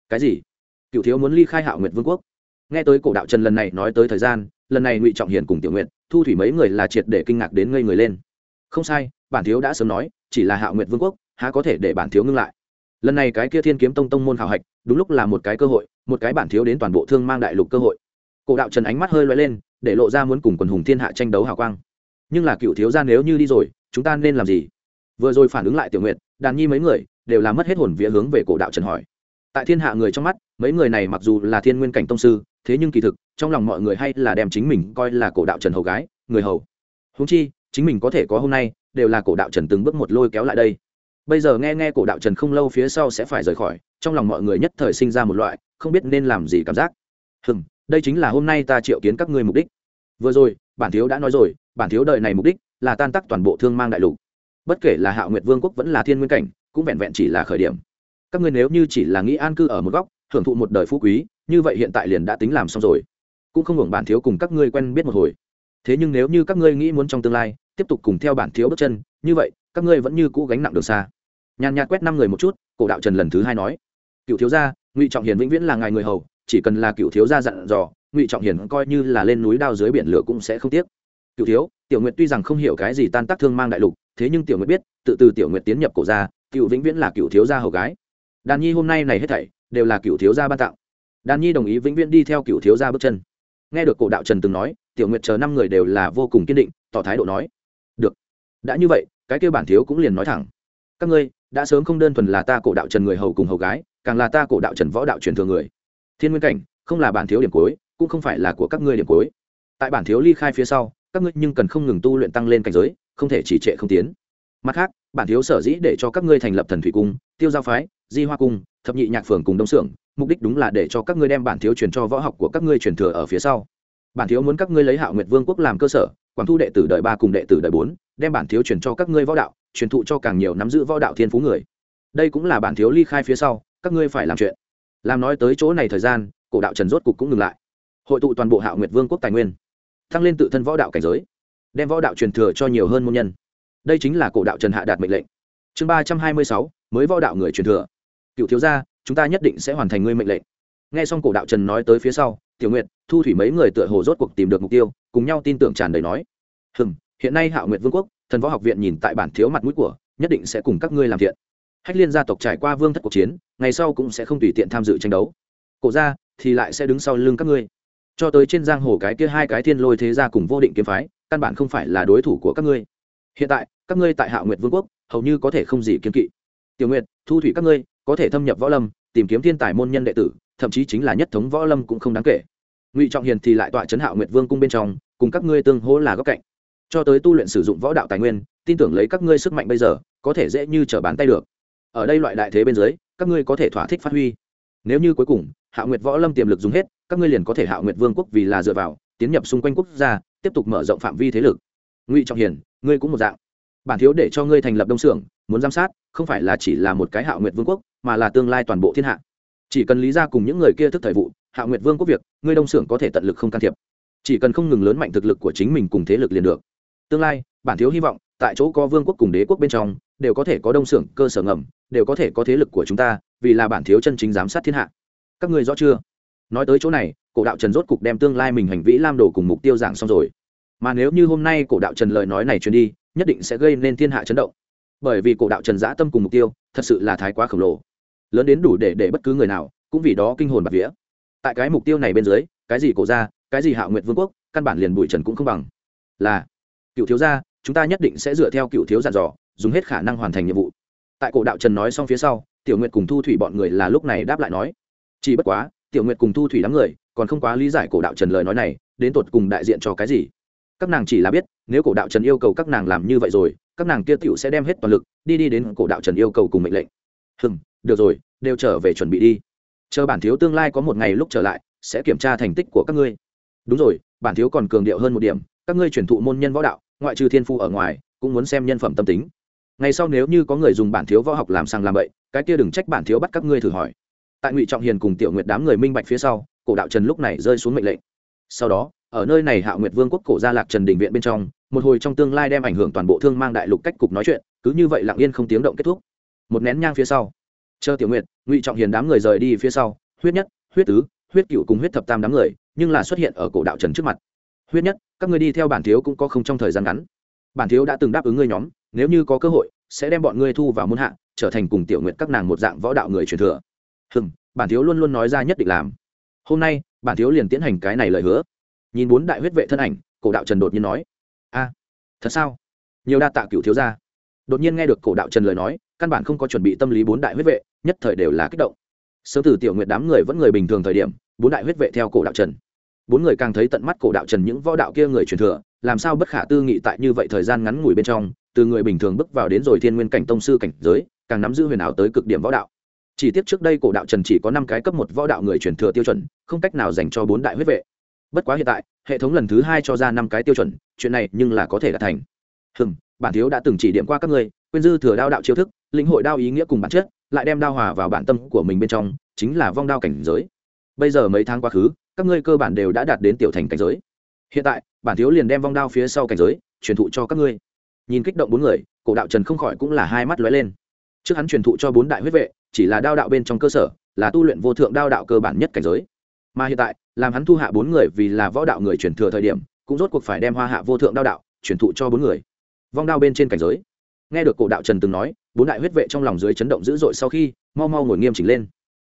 cái gì? Cựu thiếu muốn ly khai Hạo Nguyệt Vương quốc? Nghe tới cổ đạo Trần lần này nói tới thời gian, lần này Ngụy Trọng Hiền cùng Tiểu Nguyệt, Thu Thủy mấy người là triệt để kinh ngạc đến ngây người lên. Không sai, bản thiếu đã sớm nói, chỉ là Hạo Nguyệt Vương quốc, há có thể để bản thiếu ngưng lại. Lần này cái kia Thiên Kiếm Tông tông môn khảo hạch, đúng lúc là một cái cơ hội, một cái bản thiếu đến toàn bộ Thương Mang đại lục cơ hội. Cổ đạo Trần ánh mắt hơi lóe lên, để lộ ra muốn cùng quần hùng thiên hạ tranh đấu hào quang. Nhưng là Cựu thiếu gia nếu như đi rồi, chúng ta nên làm gì? Vừa rồi phản ứng lại Tiểu Nguyệt, Đàn Nhi mấy người đều là mất hết hồn vía hướng về cổ đạo Trần hỏi. Tại thiên hạ người trong mắt, mấy người này mặc dù là thiên nguyên cảnh tông sư, thế nhưng kỳ thực trong lòng mọi người hay là đem chính mình coi là cổ đạo Trần hầu gái, người hầu. Huống chi chính mình có thể có hôm nay đều là cổ đạo Trần từng bước một lôi kéo lại đây. Bây giờ nghe cổ đạo Trần không lâu phía sau sẽ phải rời khỏi, trong lòng mọi người nhất thời sinh ra một loại không biết nên làm gì cảm giác. Đây chính là hôm nay ta triệu kiến các ngươi mục đích. Vừa rồi bản thiếu đã nói rồi, bản thiếu đời này mục đích là tan tác toàn bộ Thương Mang đại lục. Bất kể là Hạo Nguyệt Vương quốc vẫn là thiên nguyên cảnh, cũng vẹn vẹn chỉ là khởi điểm. Các ngươi nếu như chỉ là nghĩ an cư ở một góc, hưởng thụ một đời phú quý, như vậy hiện tại liền đã tính làm xong rồi, cũng không hưởng bản thiếu cùng các ngươi quen biết một hồi. Thế nhưng nếu như các ngươi nghĩ muốn trong tương lai tiếp tục cùng theo bản thiếu bước chân, như vậy các ngươi vẫn như cũ gánh nặng đường xa. Nhàn nhạt quét năm người một chút, cổ đạo Trần lần thứ hai nói: Cựu thiếu gia, Ngụy Trọng Hiền vĩnh viễn là ngài người hầu, chỉ cần là Cựu thiếu gia dặn dò, Ngụy Trọng Hiền coi như là lên núi đao dưới biển lửa cũng sẽ không tiếc. Cựu thiếu, Tiểu Nguyệt tuy rằng không hiểu cái gì tan tác Thương Mang đại lục, thế nhưng Tiểu Nguyệt biết, tự từ Tiểu Nguyệt tiến nhập cổ gia, Cựu vĩnh viễn là Cựu thiếu gia hầu gái. Đàn Nhi hôm nay này hết thảy đều là Cựu thiếu gia ban tặng. Đàn Nhi đồng ý vĩnh viễn đi theo Cựu thiếu gia bước chân. Nghe được cổ đạo Trần từng nói, Tiểu Nguyệt chờ năm người đều là vô cùng kiên định, tỏ thái độ nói: được. Đã như vậy, cái kia bản thiếu cũng liền nói thẳng: các ngươi đã sớm không đơn thuần là ta cổ đạo Trần người hầu cùng hầu gái, càng là ta cổ đạo Trần võ đạo truyền thừa người. Thiên nguyên cảnh không là bản thiếu điểm cuối, cũng không phải là của các ngươi điểm cuối. Tại bản thiếu ly khai phía sau, các ngươi nhưng cần không ngừng tu luyện tăng lên cảnh giới, không thể chỉ trệ không tiến. Mặt khác, bản thiếu sở dĩ để cho các ngươi thành lập Thần Thủy cung, Tiêu Giao phái, Di Hoa cung, Thập Nhị Nhạc phường cùng Đông Sưởng, mục đích đúng là để cho các ngươi đem bản thiếu truyền cho võ học của các ngươi truyền thừa ở phía sau. Bản thiếu muốn các ngươi lấy Hạo Nguyệt Vương quốc làm cơ sở, quảng thu đệ tử đời 3 cùng đệ tử đời 4, đem bản thiếu truyền cho các ngươi võ đạo, truyền thụ cho càng nhiều nắm giữ võ đạo thiên phú người. Đây cũng là bản thiếu ly khai phía sau, các ngươi phải làm chuyện. Làm nói tới chỗ này thời gian, cổ đạo Trần rốt cục cũng ngừng lại. Hội tụ toàn bộ Hạo Nguyệt Vương quốc tài nguyên, tăng lên tự thân võ đạo cảnh giới, đem võ đạo truyền thừa cho nhiều hơn môn nhân. Đây chính là cổ đạo Trần hạ đạt mệnh lệnh. Chương 326, mới võ đạo người truyền thừa. Cựu thiếu gia, chúng ta nhất định sẽ hoàn thành ngươi mệnh lệnh. Nghe xong cổ đạo Trần nói tới phía sau, Tiểu Nguyệt, Thu Thủy mấy người tựa hồ rốt cuộc tìm được mục tiêu, cùng nhau tin tưởng tràn đầy nói: hiện nay Hạo Nguyệt Vương quốc, Thần Võ học viện nhìn tại bản thiếu mặt mũi của, nhất định sẽ cùng các ngươi làm thiện. Hách Liên gia tộc trải qua vương thất cuộc chiến, ngày sau cũng sẽ không tùy tiện tham dự tranh đấu. Cổ gia thì lại sẽ đứng sau lưng các ngươi. Cho tới trên giang hồ cái kia hai cái Thiên Lôi thế gia cùng Vô Định kiếm phái, căn bản không phải là đối thủ của các ngươi. Hiện tại, các ngươi tại Hạo Nguyệt Vương quốc, hầu như có thể không gì kiêng kỵ. Tiểu Nguyệt, Thu Thủy các ngươi có thể thâm nhập võ lâm, tìm kiếm thiên tài môn nhân đệ tử, thậm chí chính là nhất thống võ lâm cũng không đáng kể. Ngụy Trọng Hiền thì lại tọa trấn Hạo Nguyệt Vương cung bên trong, cùng các ngươi tương hỗ là góc cạnh. Cho tới tu luyện sử dụng võ đạo tài nguyên, tin tưởng lấy các ngươi sức mạnh bây giờ, có thể dễ như trở bàn tay được. Ở đây loại đại thế bên dưới, các ngươi có thể thỏa thích phát huy. Nếu như cuối cùng Hạo Nguyệt võ lâm tiềm lực dùng hết, các ngươi liền có thể Hạo Nguyệt Vương quốc vì là dựa vào, tiến nhập xung quanh quốc gia, tiếp tục mở rộng phạm vi thế lực. Ngụy Trọng Hiền, ngươi cũng một dạng. Bản thiếu để cho ngươi thành lập Đông Sưởng, muốn giám sát, không phải là chỉ là một cái Hạo Nguyệt Vương quốc, mà là tương lai toàn bộ thiên hạ. Chỉ cần lý ra cùng những người kia thức thời vụ, Hạo Nguyệt Vương quốc việc, ngươi Đông Sưởng có thể tận lực không can thiệp. Chỉ cần không ngừng lớn mạnh thực lực của chính mình cùng thế lực liền được. Tương lai, bản thiếu hy vọng, tại chỗ có vương quốc cùng đế quốc bên trong, đều có thể có Đông Sưởng cơ sở ngầm, đều có thể có thế lực của chúng ta, vì là bản thiếu chân chính giám sát thiên hạ. Các ngươi rõ chưa? Nói tới chỗ này, cổ đạo Trần rốt cục đem tương lai mình hành vĩ lam đồ cùng mục tiêu giảng xong rồi. Mà nếu như hôm nay cổ đạo Trần lời nói này truyền đi, nhất định sẽ gây nên thiên hạ chấn động. Bởi vì cổ đạo Trần dã tâm cùng mục tiêu, thật sự là thái quá khổng lồ, lớn đến đủ để bất cứ người nào cũng vì đó kinh hồn bạt vía. Tại cái mục tiêu này bên dưới, cái gì cổ gia, cái gì Hạo Nguyệt Vương quốc, căn bản liền bụi trần cũng không bằng. Là Cựu thiếu gia, chúng ta nhất định sẽ dựa theo Cựu thiếu dặn dò, dùng hết khả năng hoàn thành nhiệm vụ. Tại cổ đạo Trần nói xong phía sau, Tiểu Nguyệt cùng Thu Thủy bọn người là lúc này đáp lại nói. Chỉ bất quá, Tiểu Nguyệt cùng Thu Thủy đám người còn không quá lý giải cổ đạo Trần lời nói này đến tột cùng đại diện cho cái gì. Các nàng chỉ là biết, nếu cổ đạo Trần yêu cầu các nàng làm như vậy rồi, các nàng kia tiểu sẽ đem hết toàn lực đi đến cổ đạo Trần yêu cầu cùng mệnh lệnh. Được rồi, đều trở về chuẩn bị đi. Chờ bản thiếu tương lai có một ngày lúc trở lại, sẽ kiểm tra thành tích của các ngươi. Đúng rồi, bản thiếu còn cường điệu hơn một điểm, các ngươi truyền thụ môn nhân võ đạo, ngoại trừ thiên phu ở ngoài, cũng muốn xem nhân phẩm tâm tính. Ngày sau nếu như có người dùng bản thiếu võ học làm sàng làm bậy, cái kia đừng trách bản thiếu bắt các ngươi thử hỏi. Tại Ngụy Trọng Hiền cùng Tiểu Nguyệt đám người minh bạch phía sau, cổ đạo Trần lúc này rơi xuống mệnh lệnh. Sau đó, ở nơi này Hạo Nguyệt Vương quốc cổ gia Lạc Trần đình viện bên trong, một hồi trong tương lai đem ảnh hưởng toàn bộ Thương Mang đại lục cách cục nói chuyện, cứ như vậy lặng yên không tiếng động kết thúc. Một nén nhang phía sau, chờ Tiểu Nguyệt, Ngụy Trọng Hiền đám người rời đi phía sau, huyết nhất, huyết tứ, huyết cựu cùng huyết thập tam đám người nhưng là xuất hiện ở cổ đạo trần trước mặt. Huyết nhất, các ngươi đi theo bản thiếu cũng có không trong thời gian ngắn. Bản thiếu đã từng đáp ứng ngươi nhóm, nếu như có cơ hội sẽ đem bọn ngươi thu vào môn hạ, trở thành cùng Tiểu Nguyệt các nàng một dạng võ đạo người truyền thừa. Bản thiếu luôn luôn nói ra nhất định làm. Hôm nay bản thiếu liền tiến hành cái này lời hứa. Nhìn 4 đại huyết vệ thân ảnh, cổ đạo trần đột nhiên nói: a, thật sao? Nhiều đa tạ Cửu thiếu gia. Đột nhiên nghe được cổ đạo trần lời nói, căn bản không có chuẩn bị tâm lý 4 đại huyết vệ, nhất thời đều là kích động. Sớm từ Tiểu Nguyệt đám người vẫn người bình thường thời điểm, 4 đại huyết vệ theo cổ đạo trần. 4 người càng thấy tận mắt cổ đạo trần những võ đạo kia người truyền thừa, làm sao bất khả tư nghị tại như vậy thời gian ngắn ngủi bên trong, từ người bình thường bước vào đến rồi thiên nguyên cảnh tông sư cảnh giới, càng nắm giữ huyền ảo tới cực điểm võ đạo. Chỉ tiếc trước đây cổ đạo trần chỉ có 5 cái cấp 1 võ đạo người truyền thừa tiêu chuẩn, không cách nào dành cho 4 đại huyết vệ. Bất quá hiện tại, hệ thống lần thứ 2 cho ra 5 cái tiêu chuẩn, chuyện này nhưng là có thể đạt thành. Bản thiếu đã từng chỉ điểm qua các ngươi, quên dư thừa đao đạo chiêu thức, lĩnh hội đao ý nghĩa cùng bản chất, lại đem đao hòa vào bản tâm của mình bên trong, chính là vong đao cảnh giới. Bây giờ mấy tháng quá khứ, các ngươi cơ bản đều đã đạt đến tiểu thành cảnh giới. Hiện tại, bản thiếu liền đem vong đao phía sau cảnh giới truyền thụ cho các ngươi. Nhìn kích động 4 người, cổ đạo trần không khỏi cũng là hai mắt lóe lên. Trước hắn truyền thụ cho 4 đại huyết vệ, chỉ là đao đạo bên trong cơ sở, là tu luyện vô thượng đao đạo cơ bản nhất cảnh giới. Mà hiện tại, làm hắn thu hạ 4 người vì là võ đạo người truyền thừa thời điểm, cũng rốt cuộc phải đem hoa hạ vô thượng đao đạo truyền thụ cho 4 người. Vong đao bên trên cảnh giới. Nghe được cổ đạo trần từng nói, 4 đại huyết vệ trong lòng dưới chấn động dữ dội, sau khi mau mau ngồi nghiêm chỉnh lên.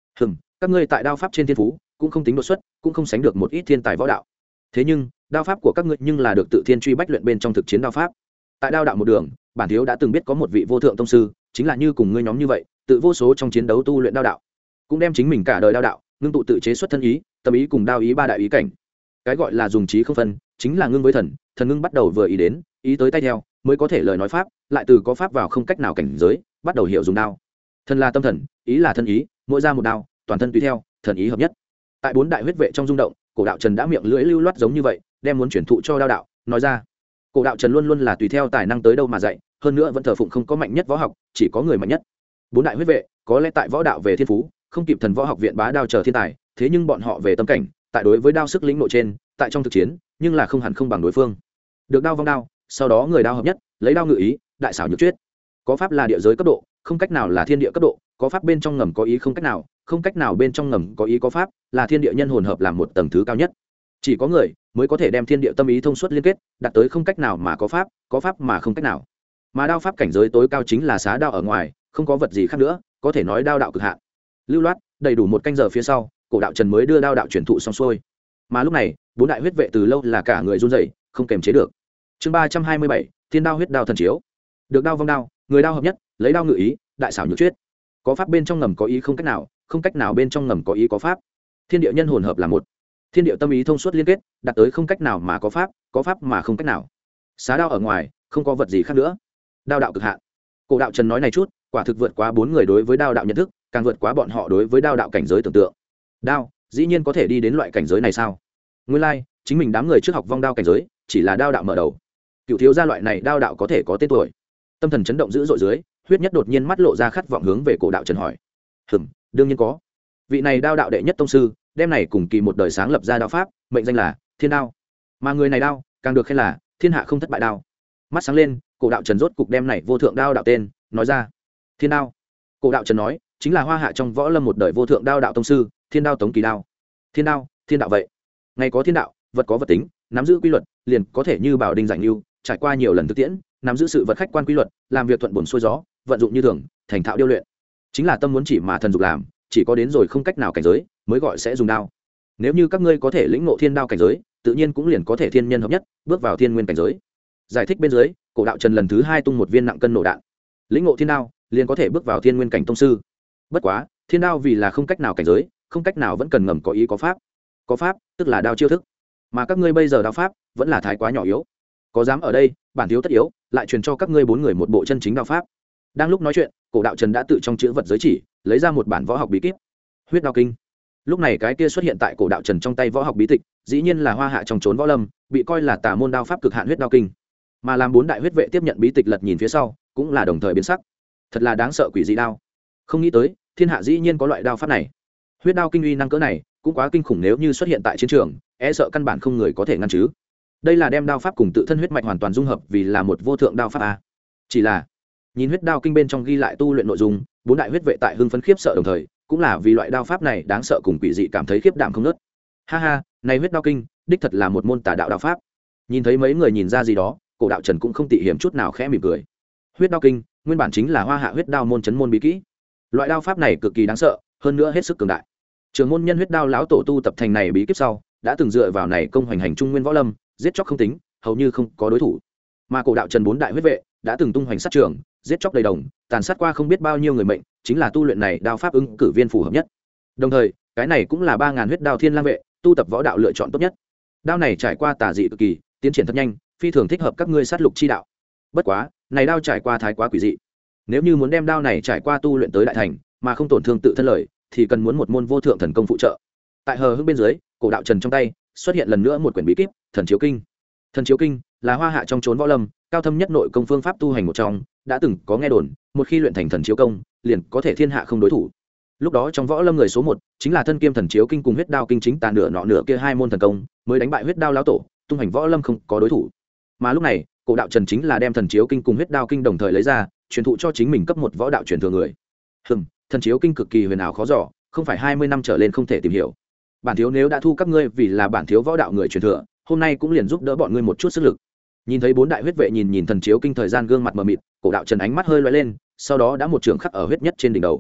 Các ngươi tại đao pháp trên thiên phú cũng không tính đột xuất, cũng không sánh được một ít thiên tài võ đạo. Thế nhưng, đao pháp của các ngươi nhưng là được tự thiên truy bách luyện bên trong thực chiến đao pháp. Tại đao đạo một đường, bản thiếu đã từng biết có một vị vô thượng tông sư, chính là như cùng ngươi nhóm như vậy, tự vô số trong chiến đấu tu luyện đao đạo, cũng đem chính mình cả đời đao đạo ngưng tụ tự chế xuất thân ý, tâm ý cùng đao ý 3 đại ý cảnh. Cái gọi là dùng trí không phân, chính là ngưng với thần, thần ngưng bắt đầu vừa ý đến, ý tới tay theo, mới có thể lời nói pháp, lại từ có pháp vào không cách nào cảnh giới, bắt đầu hiểu dùng đao. Thần là tâm thần, ý là thân ý, mỗi ra một đao, toàn thân tùy theo, thần ý hợp nhất. Tại 4 đại huyết vệ trong rung động, cổ đạo trần đã miệng lưỡi lưu loát giống như vậy, đem muốn chuyển thụ cho đao đạo nói ra. Cổ đạo trần luôn luôn là tùy theo tài năng tới đâu mà dạy, hơn nữa vẫn thờ phụng không có mạnh nhất võ học, chỉ có người mạnh nhất. 4 đại huyết vệ có lẽ tại võ đạo về thiên phú không kịp thần võ học viện bá đao chờ thiên tài, thế nhưng bọn họ về tâm cảnh, tại đối với đao sức lĩnh nội trên, tại trong thực chiến nhưng là không hẳn không bằng đối phương. Được đao vong đao, sau đó người đao hợp nhất, lấy đao ngự ý, đại xảo nhược chuyết. Có pháp là địa giới cấp độ, không cách nào là thiên địa cấp độ, có pháp bên trong ngầm có ý không cách nào bên trong ngầm có ý có pháp, là thiên địa nhân hồn hợp làm một tầng thứ cao nhất. Chỉ có người mới có thể đem thiên địa tâm ý thông suốt liên kết, đạt tới không cách nào mà có pháp mà không cách nào. Mà đao pháp cảnh giới tối cao chính là xá đao ở ngoài, không có vật gì khác nữa, có thể nói đao đạo cực hạn. Lưu loát, đầy đủ 1 canh giờ phía sau, cổ đạo trần mới đưa đao đạo truyền thụ xong xuôi. Mà lúc này, 4 đại huyết vệ từ lâu là cả người run rẩy, không kềm chế được. Chương 327, Thiên đao huyết đao thần chiếu. Được đao vong đao, người đao hợp nhất, lấy đao ngự ý, đại xảo nhược chuyết. Có pháp bên trong ngầm có ý không cách nào bên trong ngầm có ý có pháp. Thiên địa nhân hồn hợp là một. Thiên địa tâm ý thông suốt liên kết, đạt tới không cách nào mà có pháp mà không cách nào. Xá đao ở ngoài, không có vật gì khác nữa. Đao đạo cực hạn. Cổ đạo trần nói này chút, quả thực vượt quá 4 người đối với đao đạo nhận thức, càng vượt quá bọn họ đối với đao đạo cảnh giới tưởng tượng. Đao, dĩ nhiên có thể đi đến loại cảnh giới này sao? Nguyên lai, chính mình đám người trước học vong đao cảnh giới, chỉ là đao đạo mở đầu. Cựu thiếu gia loại này đao đạo có thể có tên tuổi. Tâm thần chấn động dữ dội dưới, huyết nhất đột nhiên mắt lộ ra khát vọng hướng về cổ đạo trần hỏi. Đương nhiên có. Vị này đao đạo đệ nhất tông sư, đem này cùng kỳ một đời sáng lập ra đao pháp, mệnh danh là Thiên đao. Mà người này đao, càng được khen là thiên hạ không thất bại đao. Mắt sáng lên, cổ đạo trần rốt cục đem này vô thượng đao đạo tên nói ra. Thiên đao. Cổ đạo trần nói, chính là hoa hạ trong võ lâm một đời vô thượng đao đạo tông sư, Thiên đao Tống Kỳ đao. Thiên đao, thiên đạo vậy. Ngày có thiên đạo, vật có vật tính, nắm giữ quy luật, liền có thể như bảo đinh giảng lưu, trải qua nhiều lần thực tiễn, nắm giữ sự vật khách quan quy luật, làm việc thuận buồm xuôi gió, vận dụng như thường, thành thạo điêu luyện. Chính là tâm muốn chỉ mà thần dục làm, chỉ có đến rồi không cách nào cảnh giới, mới gọi sẽ dùng đao. Nếu như các ngươi có thể lĩnh ngộ thiên đao cảnh giới, tự nhiên cũng liền có thể thiên nhân hợp nhất, bước vào thiên nguyên cảnh giới. Giải thích bên dưới, cổ đạo trần lần thứ 2 tung một viên nặng cân nổ đạn. Lĩnh ngộ thiên đao, liền có thể bước vào thiên nguyên cảnh tông sư. Bất quá, thiên đao vì là không cách nào cảnh giới, không cách nào vẫn cần ngầm có ý có pháp. Có pháp, tức là đao chiêu thức. Mà các ngươi bây giờ đao pháp vẫn là thái quá nhỏ yếu. Có dám ở đây, bản thiếu tất yếu, lại truyền cho các ngươi 4 người một bộ chân chính đao pháp. Đang lúc nói chuyện, cổ đạo trần đã tự trong chữ vật giới chỉ lấy ra một bản võ học bí kíp, Huyết Đao Kinh. Lúc này cái kia xuất hiện tại cổ đạo trần trong tay võ học bí tịch, dĩ nhiên là hoa hạ trong trốn võ lâm, bị coi là tà môn đao pháp cực hạn Huyết Đao Kinh. Mà làm 4 đại huyết vệ tiếp nhận bí tịch lật nhìn phía sau, cũng là đồng thời biến sắc. Thật là đáng sợ quỷ dị đao. Không nghĩ tới, thiên hạ dĩ nhiên có loại đao pháp này. Huyết Đao Kinh uy năng cỡ này, cũng quá kinh khủng, nếu như xuất hiện tại chiến trường, e sợ căn bản không người có thể ngăn chứ. Đây là đem đao pháp cùng tự thân huyết mạch hoàn toàn dung hợp, vì là một vô thượng đao pháp a. Chỉ là nhìn Huyết Đao Kinh bên trong ghi lại tu luyện nội dung, bốn đại huyết vệ tại hưng phấn khiếp sợ đồng thời cũng là vì loại đao pháp này đáng sợ cùng quỷ dị cảm thấy khiếp đảm không nớt. Ha ha, này huyết đao kinh đích thật là một môn tà đạo đao pháp. Nhìn thấy mấy người nhìn ra gì đó, Cổ Đạo Trần cũng không tị hiểm chút nào, khẽ mỉm cười. Huyết đao kinh nguyên bản chính là Hoa Hạ huyết đao môn chấn môn bí kỹ. Loại đao pháp này cực kỳ đáng sợ, hơn nữa hết sức cường đại. Trường môn nhân huyết đao lão tổ tu tập thành này bí kíp sau, đã từng dựa vào này công hoành hành trung nguyên võ lâm, giết chóc không tính, hầu như không có đối thủ. Mà Cổ Đạo Trần bốn đại huyết vệ đã từng tung hoành sát trường, giết chóc đầy đồng, tàn sát qua không biết bao nhiêu người mệnh, chính là tu luyện này đao pháp ứng cử viên phù hợp nhất. Đồng thời, cái này cũng là 3000 huyết đao thiên lang vệ, tu tập võ đạo lựa chọn tốt nhất. Đao này trải qua tà dị cực kỳ, tiến triển thật nhanh, phi thường thích hợp các ngươi sát lục chi đạo. Bất quá, này đao trải qua thái quá quỷ dị. Nếu như muốn đem đao này trải qua tu luyện tới đại thành, mà không tổn thương tự thân lợi, thì cần muốn một môn vô thượng thần công phụ trợ. Tại hờ hững bên dưới, Cổ Đạo Trần trong tay xuất hiện lần nữa một quyển bí kíp, Thần Chiếu Kinh. Thần Chiếu Kinh là Hoa Hạ trong chốn võ lâm cao thâm nhất nội công phương pháp tu hành một trong, đã từng có nghe đồn, một khi luyện thành Thần Chiếu Công, liền có thể thiên hạ không đối thủ. Lúc đó trong võ lâm người số 1 chính là thân kiêm Thần Chiếu Kinh cùng huyết đao kinh chính tà nửa nọ nửa kia hai môn thần công, mới đánh bại huyết đao lão tổ, tung hành võ lâm không có đối thủ. Mà lúc này, Cổ Đạo Trần chính là đem Thần Chiếu Kinh cùng huyết đao kinh đồng thời lấy ra, truyền thụ cho chính mình cấp một võ đạo truyền thừa người. Thần Chiếu Kinh cực kỳ huyền ảo khó dò, không phải 20 năm trở lên không thể tìm hiểu. Bản thiếu nếu đã thu các ngươi vì là bản thiếu võ đạo người truyền thừa, hôm nay cũng liền giúp đỡ bọn ngươi một chút sức lực. Nhìn thấy bốn đại huyết vệ nhìn Thần Chiếu Kinh, thời gian gương mặt mờ mịt, Cổ Đạo Trần ánh mắt hơi lóe lên, sau đó đã một trường khắc ở huyết nhất trên đỉnh đầu.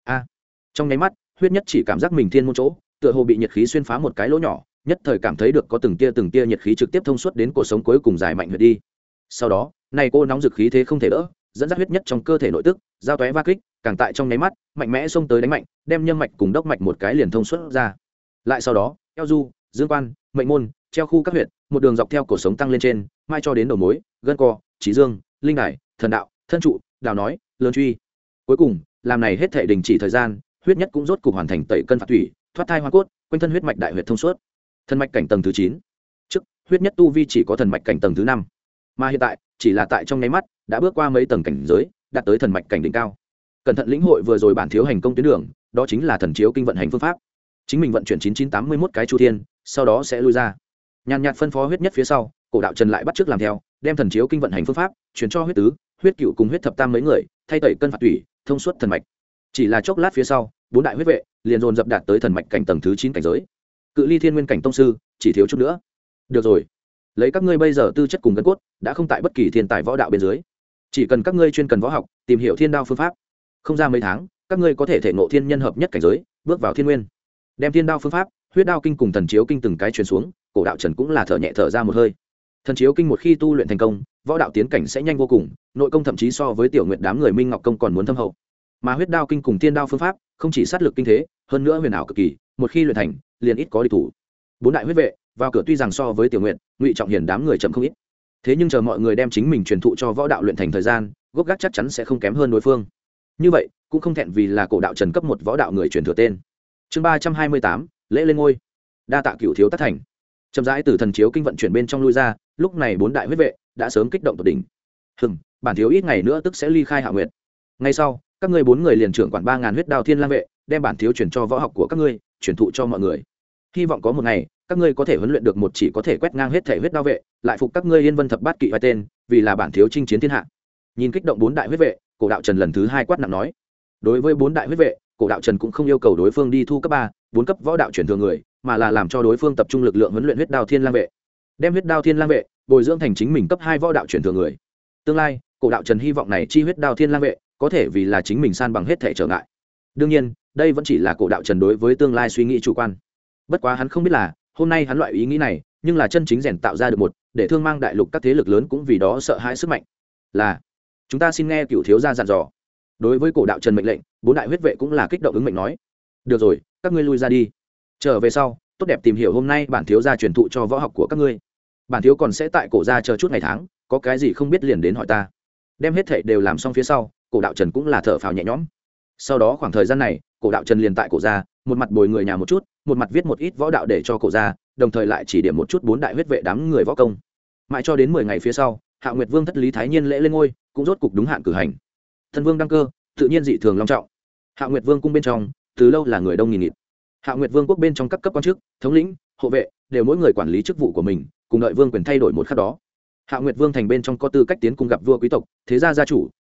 Trong nháy mắt, huyết nhất chỉ cảm giác mình thiên môn chỗ, tựa hồ bị nhiệt khí xuyên phá một cái lỗ nhỏ, nhất thời cảm thấy được có từng tia nhiệt khí trực tiếp thông suốt đến cổ sống cuối cùng dài mạnh huyệt đi. Sau đó, này cô nóng dực khí thế không thể đỡ, dẫn dắt huyết nhất trong cơ thể nội tức giao tóe va kích, càng tại trong nháy mắt mạnh mẽ xông tới đánh mạnh, đem nhâm mạch cùng đốc mạch một cái liền thông suốt ra. Lại sau đó, eo du, dương quan, mệnh môn, treo khu các huyệt, một đường dọc theo cổ sống tăng lên trên, mai cho đến đầu mối, gân co, trí dương, linh đài, thần đạo, thân trụ, đào nói, lớn truy. Cuối cùng, làm này hết thể đình chỉ thời gian, huyết nhất cũng rốt cục hoàn thành tẩy cân phạt thủy, thoát thai hoa cốt, quanh thân huyết mạch đại huyệt thông suốt. Thần mạch cảnh tầng thứ 9. Trước, huyết nhất tu vi chỉ có thần mạch cảnh tầng thứ 5, mà hiện tại chỉ là tại trong nháy mắt đã bước qua mấy tầng cảnh giới, đạt tới thần mạch cảnh đỉnh cao. Cẩn thận lĩnh hội vừa rồi bản thiếu hành công tuyến đường, đó chính là Thần Chiếu Kinh vận hành phương pháp. Chính mình vận chuyển 9981 cái chu thiên, sau đó sẽ lui ra. Nhàn nhạt phân phó huyết nhất phía sau, Cổ Đạo Trần lại bắt chước làm theo, đem Thần Chiếu Kinh vận hành phương pháp truyền cho huyết tứ, huyết cựu cùng huyết thập tam mấy người, thay tẩy cân phạt thủy, thông suốt thần mạch. Chỉ là chốc lát phía sau, bốn đại huyết vệ liền dồn dập đạt tới thần mạch cảnh tầng thứ 9 cảnh giới. Cự ly thiên nguyên cảnh tông sư chỉ thiếu chút nữa. Được rồi, lấy các ngươi bây giờ tư chất cùng gân cốt, đã không tại bất kỳ thiên tài võ đạo bên dưới. Chỉ cần các ngươi chuyên cần võ học, tìm hiểu thiên đao phương pháp, không ra mấy tháng, các ngươi có thể thể ngộ thiên nhân hợp nhất cảnh giới, bước vào thiên nguyên. Đem thiên đao phương pháp, huyết đao kinh cùng Thần Chiếu Kinh từng cái truyền xuống, Cổ Đạo Trần cũng là thở nhẹ thở ra một hơi. Thần Chiếu Kinh một khi tu luyện thành công, võ đạo tiến cảnh sẽ nhanh vô cùng, nội công thậm chí so với Tiểu Nguyệt đám người Minh Ngọc công còn muốn thâm hậu. Mà huyết đao kinh cùng thiên đao phương pháp, không chỉ sát lực kinh thế, hơn nữa huyền ảo cực kỳ, một khi luyện thành, liền ít có địch thủ. Bốn đại huyết vệ vào cửa tuy rằng so với Tiểu Nguyệt, Ngụy Trọng Hiền đám người chậm không ít, thế nhưng chờ mọi người đem chính mình truyền thụ cho võ đạo luyện thành thời gian, gốc gác chắc chắn sẽ không kém hơn đối phương. Như vậy cũng không thẹn vì là Cổ Đạo Trần cấp một võ đạo người truyền thừa tên. Chương 328, lễ lên ngôi. Đa tạ cửu thiếu tác thành. Chậm rãi từ Thần Chiếu Kinh vận chuyển bên trong lui ra, lúc này bốn đại huyết vệ đã sớm kích động tột đỉnh. Bản thiếu ít ngày nữa tức sẽ ly khai Hạ Nguyệt. Ngay sau, các ngươi bốn người liền trưởng quản 3000 huyết đao thiên lang vệ, đem bản thiếu chuyển cho võ học của các ngươi, truyền thụ cho mọi người. Hy vọng có một ngày, các ngươi có thể huấn luyện được một chỉ có thể quét ngang hết thể huyết đao vệ, lại phục các ngươi Yên Vân thập bát kỵ hai tên, vì là bản thiếu chinh chiến thiên hạ. Nhìn kích động bốn đại huyết vệ, Cổ Đạo Trần lần thứ 2 quát nặng nói. Đối với bốn đại huyết vệ, Cổ Đạo Trần cũng không yêu cầu đối phương đi thu cấp 3, 4 cấp võ đạo truyền thừa người, mà là làm cho đối phương tập trung lực lượng huấn luyện huyết đao thiên lang vệ, đem huyết đao thiên lang vệ bồi dưỡng thành chính mình cấp 2 võ đạo truyền thừa người. Tương lai, Cổ Đạo Trần hy vọng này chi huyết đao thiên lang vệ có thể vì là chính mình san bằng hết thể trở ngại. Đương nhiên, đây vẫn chỉ là Cổ Đạo Trần đối với tương lai suy nghĩ chủ quan. Bất quá hắn không biết là, hôm nay hắn loại ý nghĩ này, nhưng là chân chính rèn tạo ra được một, để thương mang đại lục các thế lực lớn cũng vì đó sợ hãi sức mạnh. Là, chúng ta xin nghe cửu thiếu gia dặn dò. Đối với Cổ Đạo Trần mệnh lệnh, bốn đại huyết vệ cũng là kích động ứng mệnh nói. Được rồi, các ngươi lui ra đi. Trở về sau, tốt đẹp tìm hiểu hôm nay bản thiếu gia truyền thụ cho võ học của các ngươi. Bản thiếu còn sẽ tại Cổ gia chờ chút ngày tháng, có cái gì không biết liền đến hỏi ta. Đem hết thảy đều làm xong phía sau, Cổ Đạo Trần cũng là thở phào nhẹ nhõm. Sau đó khoảng thời gian này, Cổ Đạo Trần liền tại Cổ gia, một mặt bồi người nhà một chút, một mặt viết một ít võ đạo để cho Cổ gia, đồng thời lại chỉ điểm một chút bốn đại huyết vệ đám người võ công. Mãi cho đến 10 ngày phía sau, Hạ Nguyệt Vương thất Lý Thái Nhiên lễ lên ngôi, cũng rốt cục đúng hạn cử hành. Thân vương đăng cơ, tự nhiên dị thường long trọng. Hạ Nguyệt Vương cung bên trong, từ lâu là người đông nghìn nghịt. Hạ Nguyệt Vương quốc bên trong các cấp quan chức, thống lĩnh, hộ vệ, đều mỗi người quản lý chức vụ của mình, cùng đợi vương quyền thay đổi một khắc đó. Hạ Nguyệt Vương thành bên trong có tư cách tiến cung gặp vua quý tộc, thế gia gia chủ,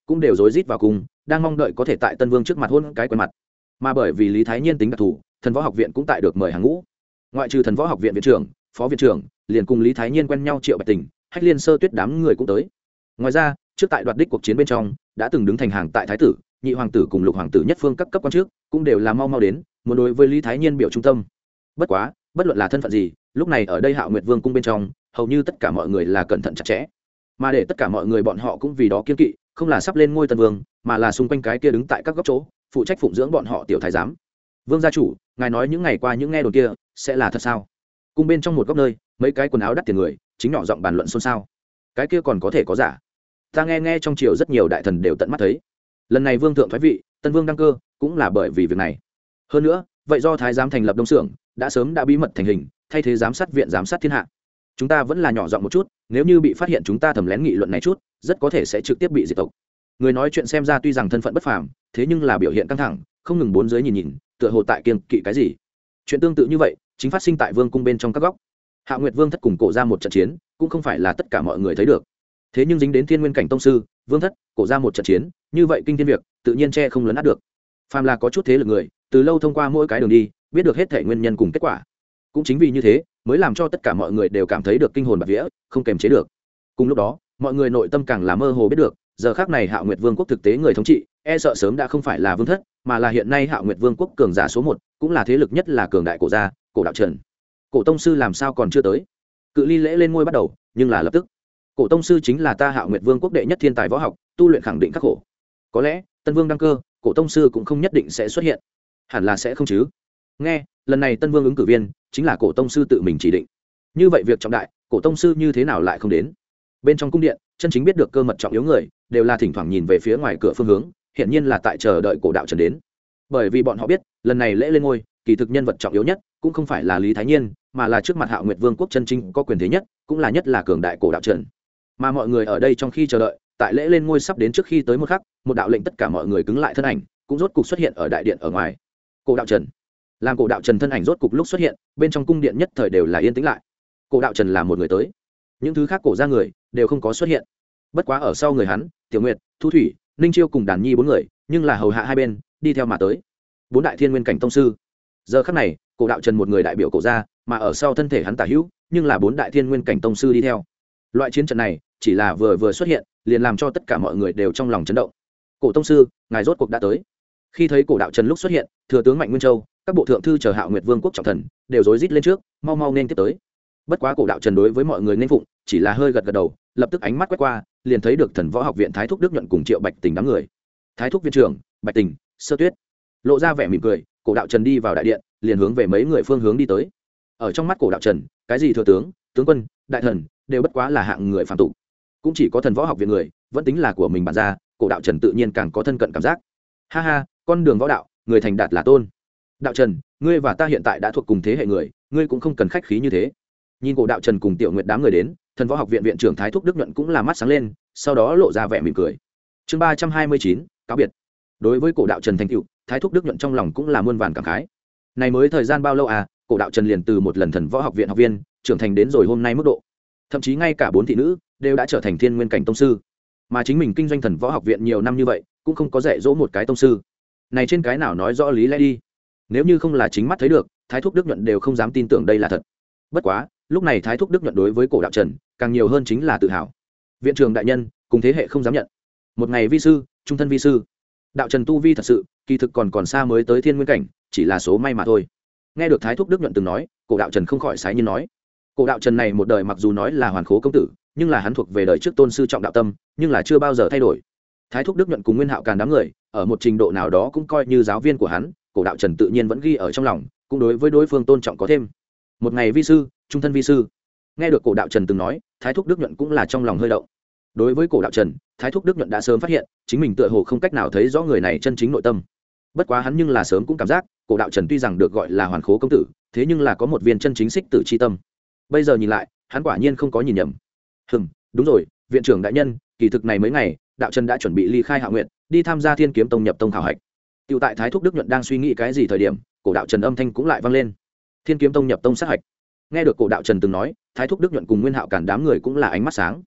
cũng đều rối rít vào cùng đang mong đợi có thể tại Tân Vương trước mặt hôn cái quen mặt. Mà bởi vì Lý Thái Nhiên tính đặc thù, Thần Võ Học viện cũng tại được mời hàng ngũ. Ngoại trừ Thần Võ Học viện viện trưởng, phó viện trưởng, liền cùng Lý Thái Nhiên quen nhau Triệu Bạch Tình, Hách Liên Sơ Tuyết đám người cũng tới. Ngoài ra, trước tại đoạt đích cuộc chiến bên trong, đã từng đứng thành hàng tại thái tử, nhị hoàng tử cùng lục hoàng tử nhất phương các cấp quan trước, cũng đều là mau mau đến, muốn đối với Lý Thái Nhiên biểu trung tâm. Bất quá, bất luận là thân phận gì, lúc này ở đây Hạo Nguyệt Vương cung bên trong, hầu như tất cả mọi người là cẩn thận chặt chẽ. Mà để tất cả mọi người bọn họ cũng vì đó kiêng kỵ, không là sắp lên ngôi Tân Vương, mà là xung quanh cái kia đứng tại các góc chỗ, phụ trách phụng dưỡng bọn họ tiểu thái giám. Vương gia chủ, ngài nói những ngày qua những nghe đồn kia, sẽ là thật sao? Cung bên trong một góc nơi, mấy cái quần áo đắt tiền người, chính nhỏ giọng bàn luận xôn xao. Cái kia còn có thể có giả? Ta nghe trong triều rất nhiều đại thần đều tận mắt thấy. Lần này vương thượng thoái vị, Tân Vương đăng cơ, cũng là bởi vì việc này. Hơn nữa, vậy do thái giám thành lập đông xưởng, đã sớm đã bí mật thành hình, thay thế giám sát viện giám sát thiên hạ. Chúng ta vẫn là nhỏ giọng một chút, nếu như bị phát hiện chúng ta thầm lén nghị luận này chút, rất có thể sẽ trực tiếp bị diệt tộc. Người nói chuyện xem ra tuy rằng thân phận bất phàm, thế nhưng là biểu hiện căng thẳng, không ngừng bốn dưới nhìn, tựa hồ tại kiêng kỵ cái gì. Chuyện tương tự như vậy, chính phát sinh tại vương cung bên trong các góc. Hạo Nguyệt Vương thất cùng cổ ra một trận chiến, cũng không phải là tất cả mọi người thấy được. Thế nhưng dính đến Thiên Nguyên cảnh tông sư, vương thất, cổ ra một trận chiến, như vậy kinh thiên việc, tự nhiên che không lấn át được. Phàm là có chút thế lực người, từ lâu thông qua mỗi cái đường đi, biết được hết thể nguyên nhân cùng kết quả. Cũng chính vì như thế, mới làm cho tất cả mọi người đều cảm thấy được kinh hồn bạt vía, không kềm chế được. Cùng lúc đó, mọi người nội tâm càng là mơ hồ biết được, giờ khắc này Hạo Nguyệt Vương quốc thực tế người thống trị, e sợ sớm đã không phải là vương thất, mà là hiện nay Hạo Nguyệt Vương quốc cường giả số 1, cũng là thế lực nhất là cường đại cổ gia, cổ đạo trần. Cổ tông sư làm sao còn chưa tới? Cự ly lễ lên ngôi bắt đầu, nhưng là lập tức. Cổ tông sư chính là ta Hạo Nguyệt Vương quốc đệ nhất thiên tài võ học, tu luyện khẳng định khắc khổ. Có lẽ, Tân Vương đăng cơ, cổ tông sư cũng không nhất định sẽ xuất hiện. Hẳn là sẽ không chứ? Nghe, lần này Tân Vương ứng cử viên chính là cổ tông sư tự mình chỉ định. Như vậy việc trọng đại, cổ tông sư như thế nào lại không đến? Bên trong cung điện, chân chính biết được cơ mật trọng yếu người, đều là thỉnh thoảng nhìn về phía ngoài cửa phương hướng, hiển nhiên là tại chờ đợi cổ đạo trần đến. Bởi vì bọn họ biết, lần này lễ lên ngôi, kỳ thực nhân vật trọng yếu nhất cũng không phải là Lý Thái Nhiên, mà là trước mặt Hạo Nguyệt Vương quốc chân chính có quyền thế nhất, cũng là nhất là cường đại cổ đạo trần. Mà mọi người ở đây trong khi chờ đợi, tại lễ lên ngôi sắp đến trước khi tới một khắc, một đạo lệnh tất cả mọi người cứng lại thân ảnh, cũng rốt cục xuất hiện ở đại điện ở ngoài. Cổ đạo trần. Làm cổ đạo trần thân ảnh rốt cục lúc xuất hiện, bên trong cung điện nhất thời đều là yên tĩnh lại. Cổ đạo trần là một người tới, những thứ khác cổ ra người đều không có xuất hiện. Bất quá ở sau người hắn, Tiểu Nguyệt, Thu Thủy, Ninh Chiêu cùng Đàn Nhi 4 người, nhưng là hầu hạ hai bên, đi theo mà tới. 4 đại thiên nguyên cảnh tông sư. Giờ khắc này, cổ đạo trần một người đại biểu cổ ra, mà ở sau thân thể hắn tả hữu, nhưng là 4 đại thiên nguyên cảnh tông sư đi theo. Loại chiến trận này, chỉ là vừa xuất hiện, liền làm cho tất cả mọi người đều trong lòng chấn động. Cổ tông sư, ngài rốt cuộc đã tới. Khi thấy cổ đạo trần lúc xuất hiện, thừa tướng Mạnh Nguyên Châu, các bộ thượng thư chờ Hạo Nguyệt Vương quốc trọng thần, đều rối rít lên trước, mau mau nên tiếp tới. Bất quá cổ đạo trần đối với mọi người nên phụng, chỉ là hơi gật gật đầu, lập tức ánh mắt quét qua, liền thấy được Thần Võ Học viện Thái thúc Đức Nhuận cùng Triệu Bạch Tình đám người. Thái thúc viện trưởng, Bạch Tình, Sơ Tuyết, lộ ra vẻ mỉm cười, cổ đạo trần đi vào đại điện, liền hướng về mấy người phương hướng đi tới. Ở trong mắt cổ đạo trần, cái gì thừa tướng, tướng quân, đại thần, đều bất quá là hạng người phàm tục. Cũng chỉ có Thần Võ Học viện người, vẫn tính là của mình bản ra, cổ đạo trần tự nhiên càng có thân cận cảm giác. Ha ha, con đường võ đạo, người thành đạt là tôn. Đạo trần, ngươi và ta hiện tại đã thuộc cùng thế hệ người, ngươi cũng không cần khách khí như thế. Nhìn cổ đạo trần cùng Tiểu Nguyệt đám người đến, Thần Võ Học viện viện trưởng Thái thúc Đức Nhuận cũng là mắt sáng lên, sau đó lộ ra vẻ mỉm cười. Chương 329, cáo biệt. Đối với cổ đạo trần thành tựu, Thái thúc Đức Nhuận trong lòng cũng là muôn vàn cảm khái. Này mới thời gian bao lâu à, cổ đạo trần liền từ một lần Thần Võ Học viện học viên, trưởng thành đến rồi hôm nay mức độ. Thậm chí ngay cả 4 thị nữ đều đã trở thành thiên nguyên cảnh tông sư. Mà chính mình kinh doanh Thần Võ Học viện nhiều năm như vậy, cũng không có dạy dỗ một cái tông sư. Này trên cái nào nói rõ lý lẽ đi. Nếu như không là chính mắt thấy được, Thái thúc Đức Nhuận đều không dám tin tưởng đây là thật. Bất quá, lúc này Thái thúc Đức Nhuận đối với cổ đạo trần, càng nhiều hơn chính là tự hào. Viện trưởng đại nhân, cùng thế hệ không dám nhận. Một ngày vi sư, trung thân vi sư. Đạo trần tu vi thật sự, kỳ thực còn xa mới tới thiên nguyên cảnh, chỉ là số may mà thôi. Nghe được Thái thúc Đức Nhuận từng nói, cổ đạo trần không khỏi sái nhiên nói. Cổ đạo trần này một đời mặc dù nói là hoàn khố công tử, nhưng là hắn thuộc về đời trước tôn sư trọng đạo tâm, nhưng là chưa bao giờ thay đổi. Thái thúc Đức Nhuận cùng Nguyên Hạo Càn đám người, ở một trình độ nào đó cũng coi như giáo viên của hắn, cổ đạo trần tự nhiên vẫn ghi ở trong lòng, cũng đối với đối phương tôn trọng có thêm. Một ngày vi sư, trung thân vi sư. Nghe được cổ đạo trần từng nói, Thái thúc Đức Nhuận cũng là trong lòng hơi động. Đối với cổ đạo trần, Thái thúc Đức Nhuận đã sớm phát hiện, chính mình tựa hồ không cách nào thấy rõ người này chân chính nội tâm. Bất quá hắn nhưng là sớm cũng cảm giác, cổ đạo trần tuy rằng được gọi là hoàn khố công tử, thế nhưng là có một viên chân chính xích tử chi tâm. Bây giờ nhìn lại, hắn quả nhiên không có nhìn nhầm. Đúng rồi, viện trưởng đại nhân, kỳ thực này mấy ngày, đạo trần đã chuẩn bị ly khai Hạo Nguyệt, đi tham gia Thiên Kiếm Tông nhập tông khảo hạch. Tiểu tại Thái thúc Đức Nhuận đang suy nghĩ cái gì thời điểm, cổ đạo trần âm thanh cũng lại vang lên. Thiên Kiếm Tông nhập tông sát hạch. Nghe được cổ đạo trần từng nói, Thái thúc Đức Nhuận cùng Nguyên Hạo Càn đám người cũng là ánh mắt sáng.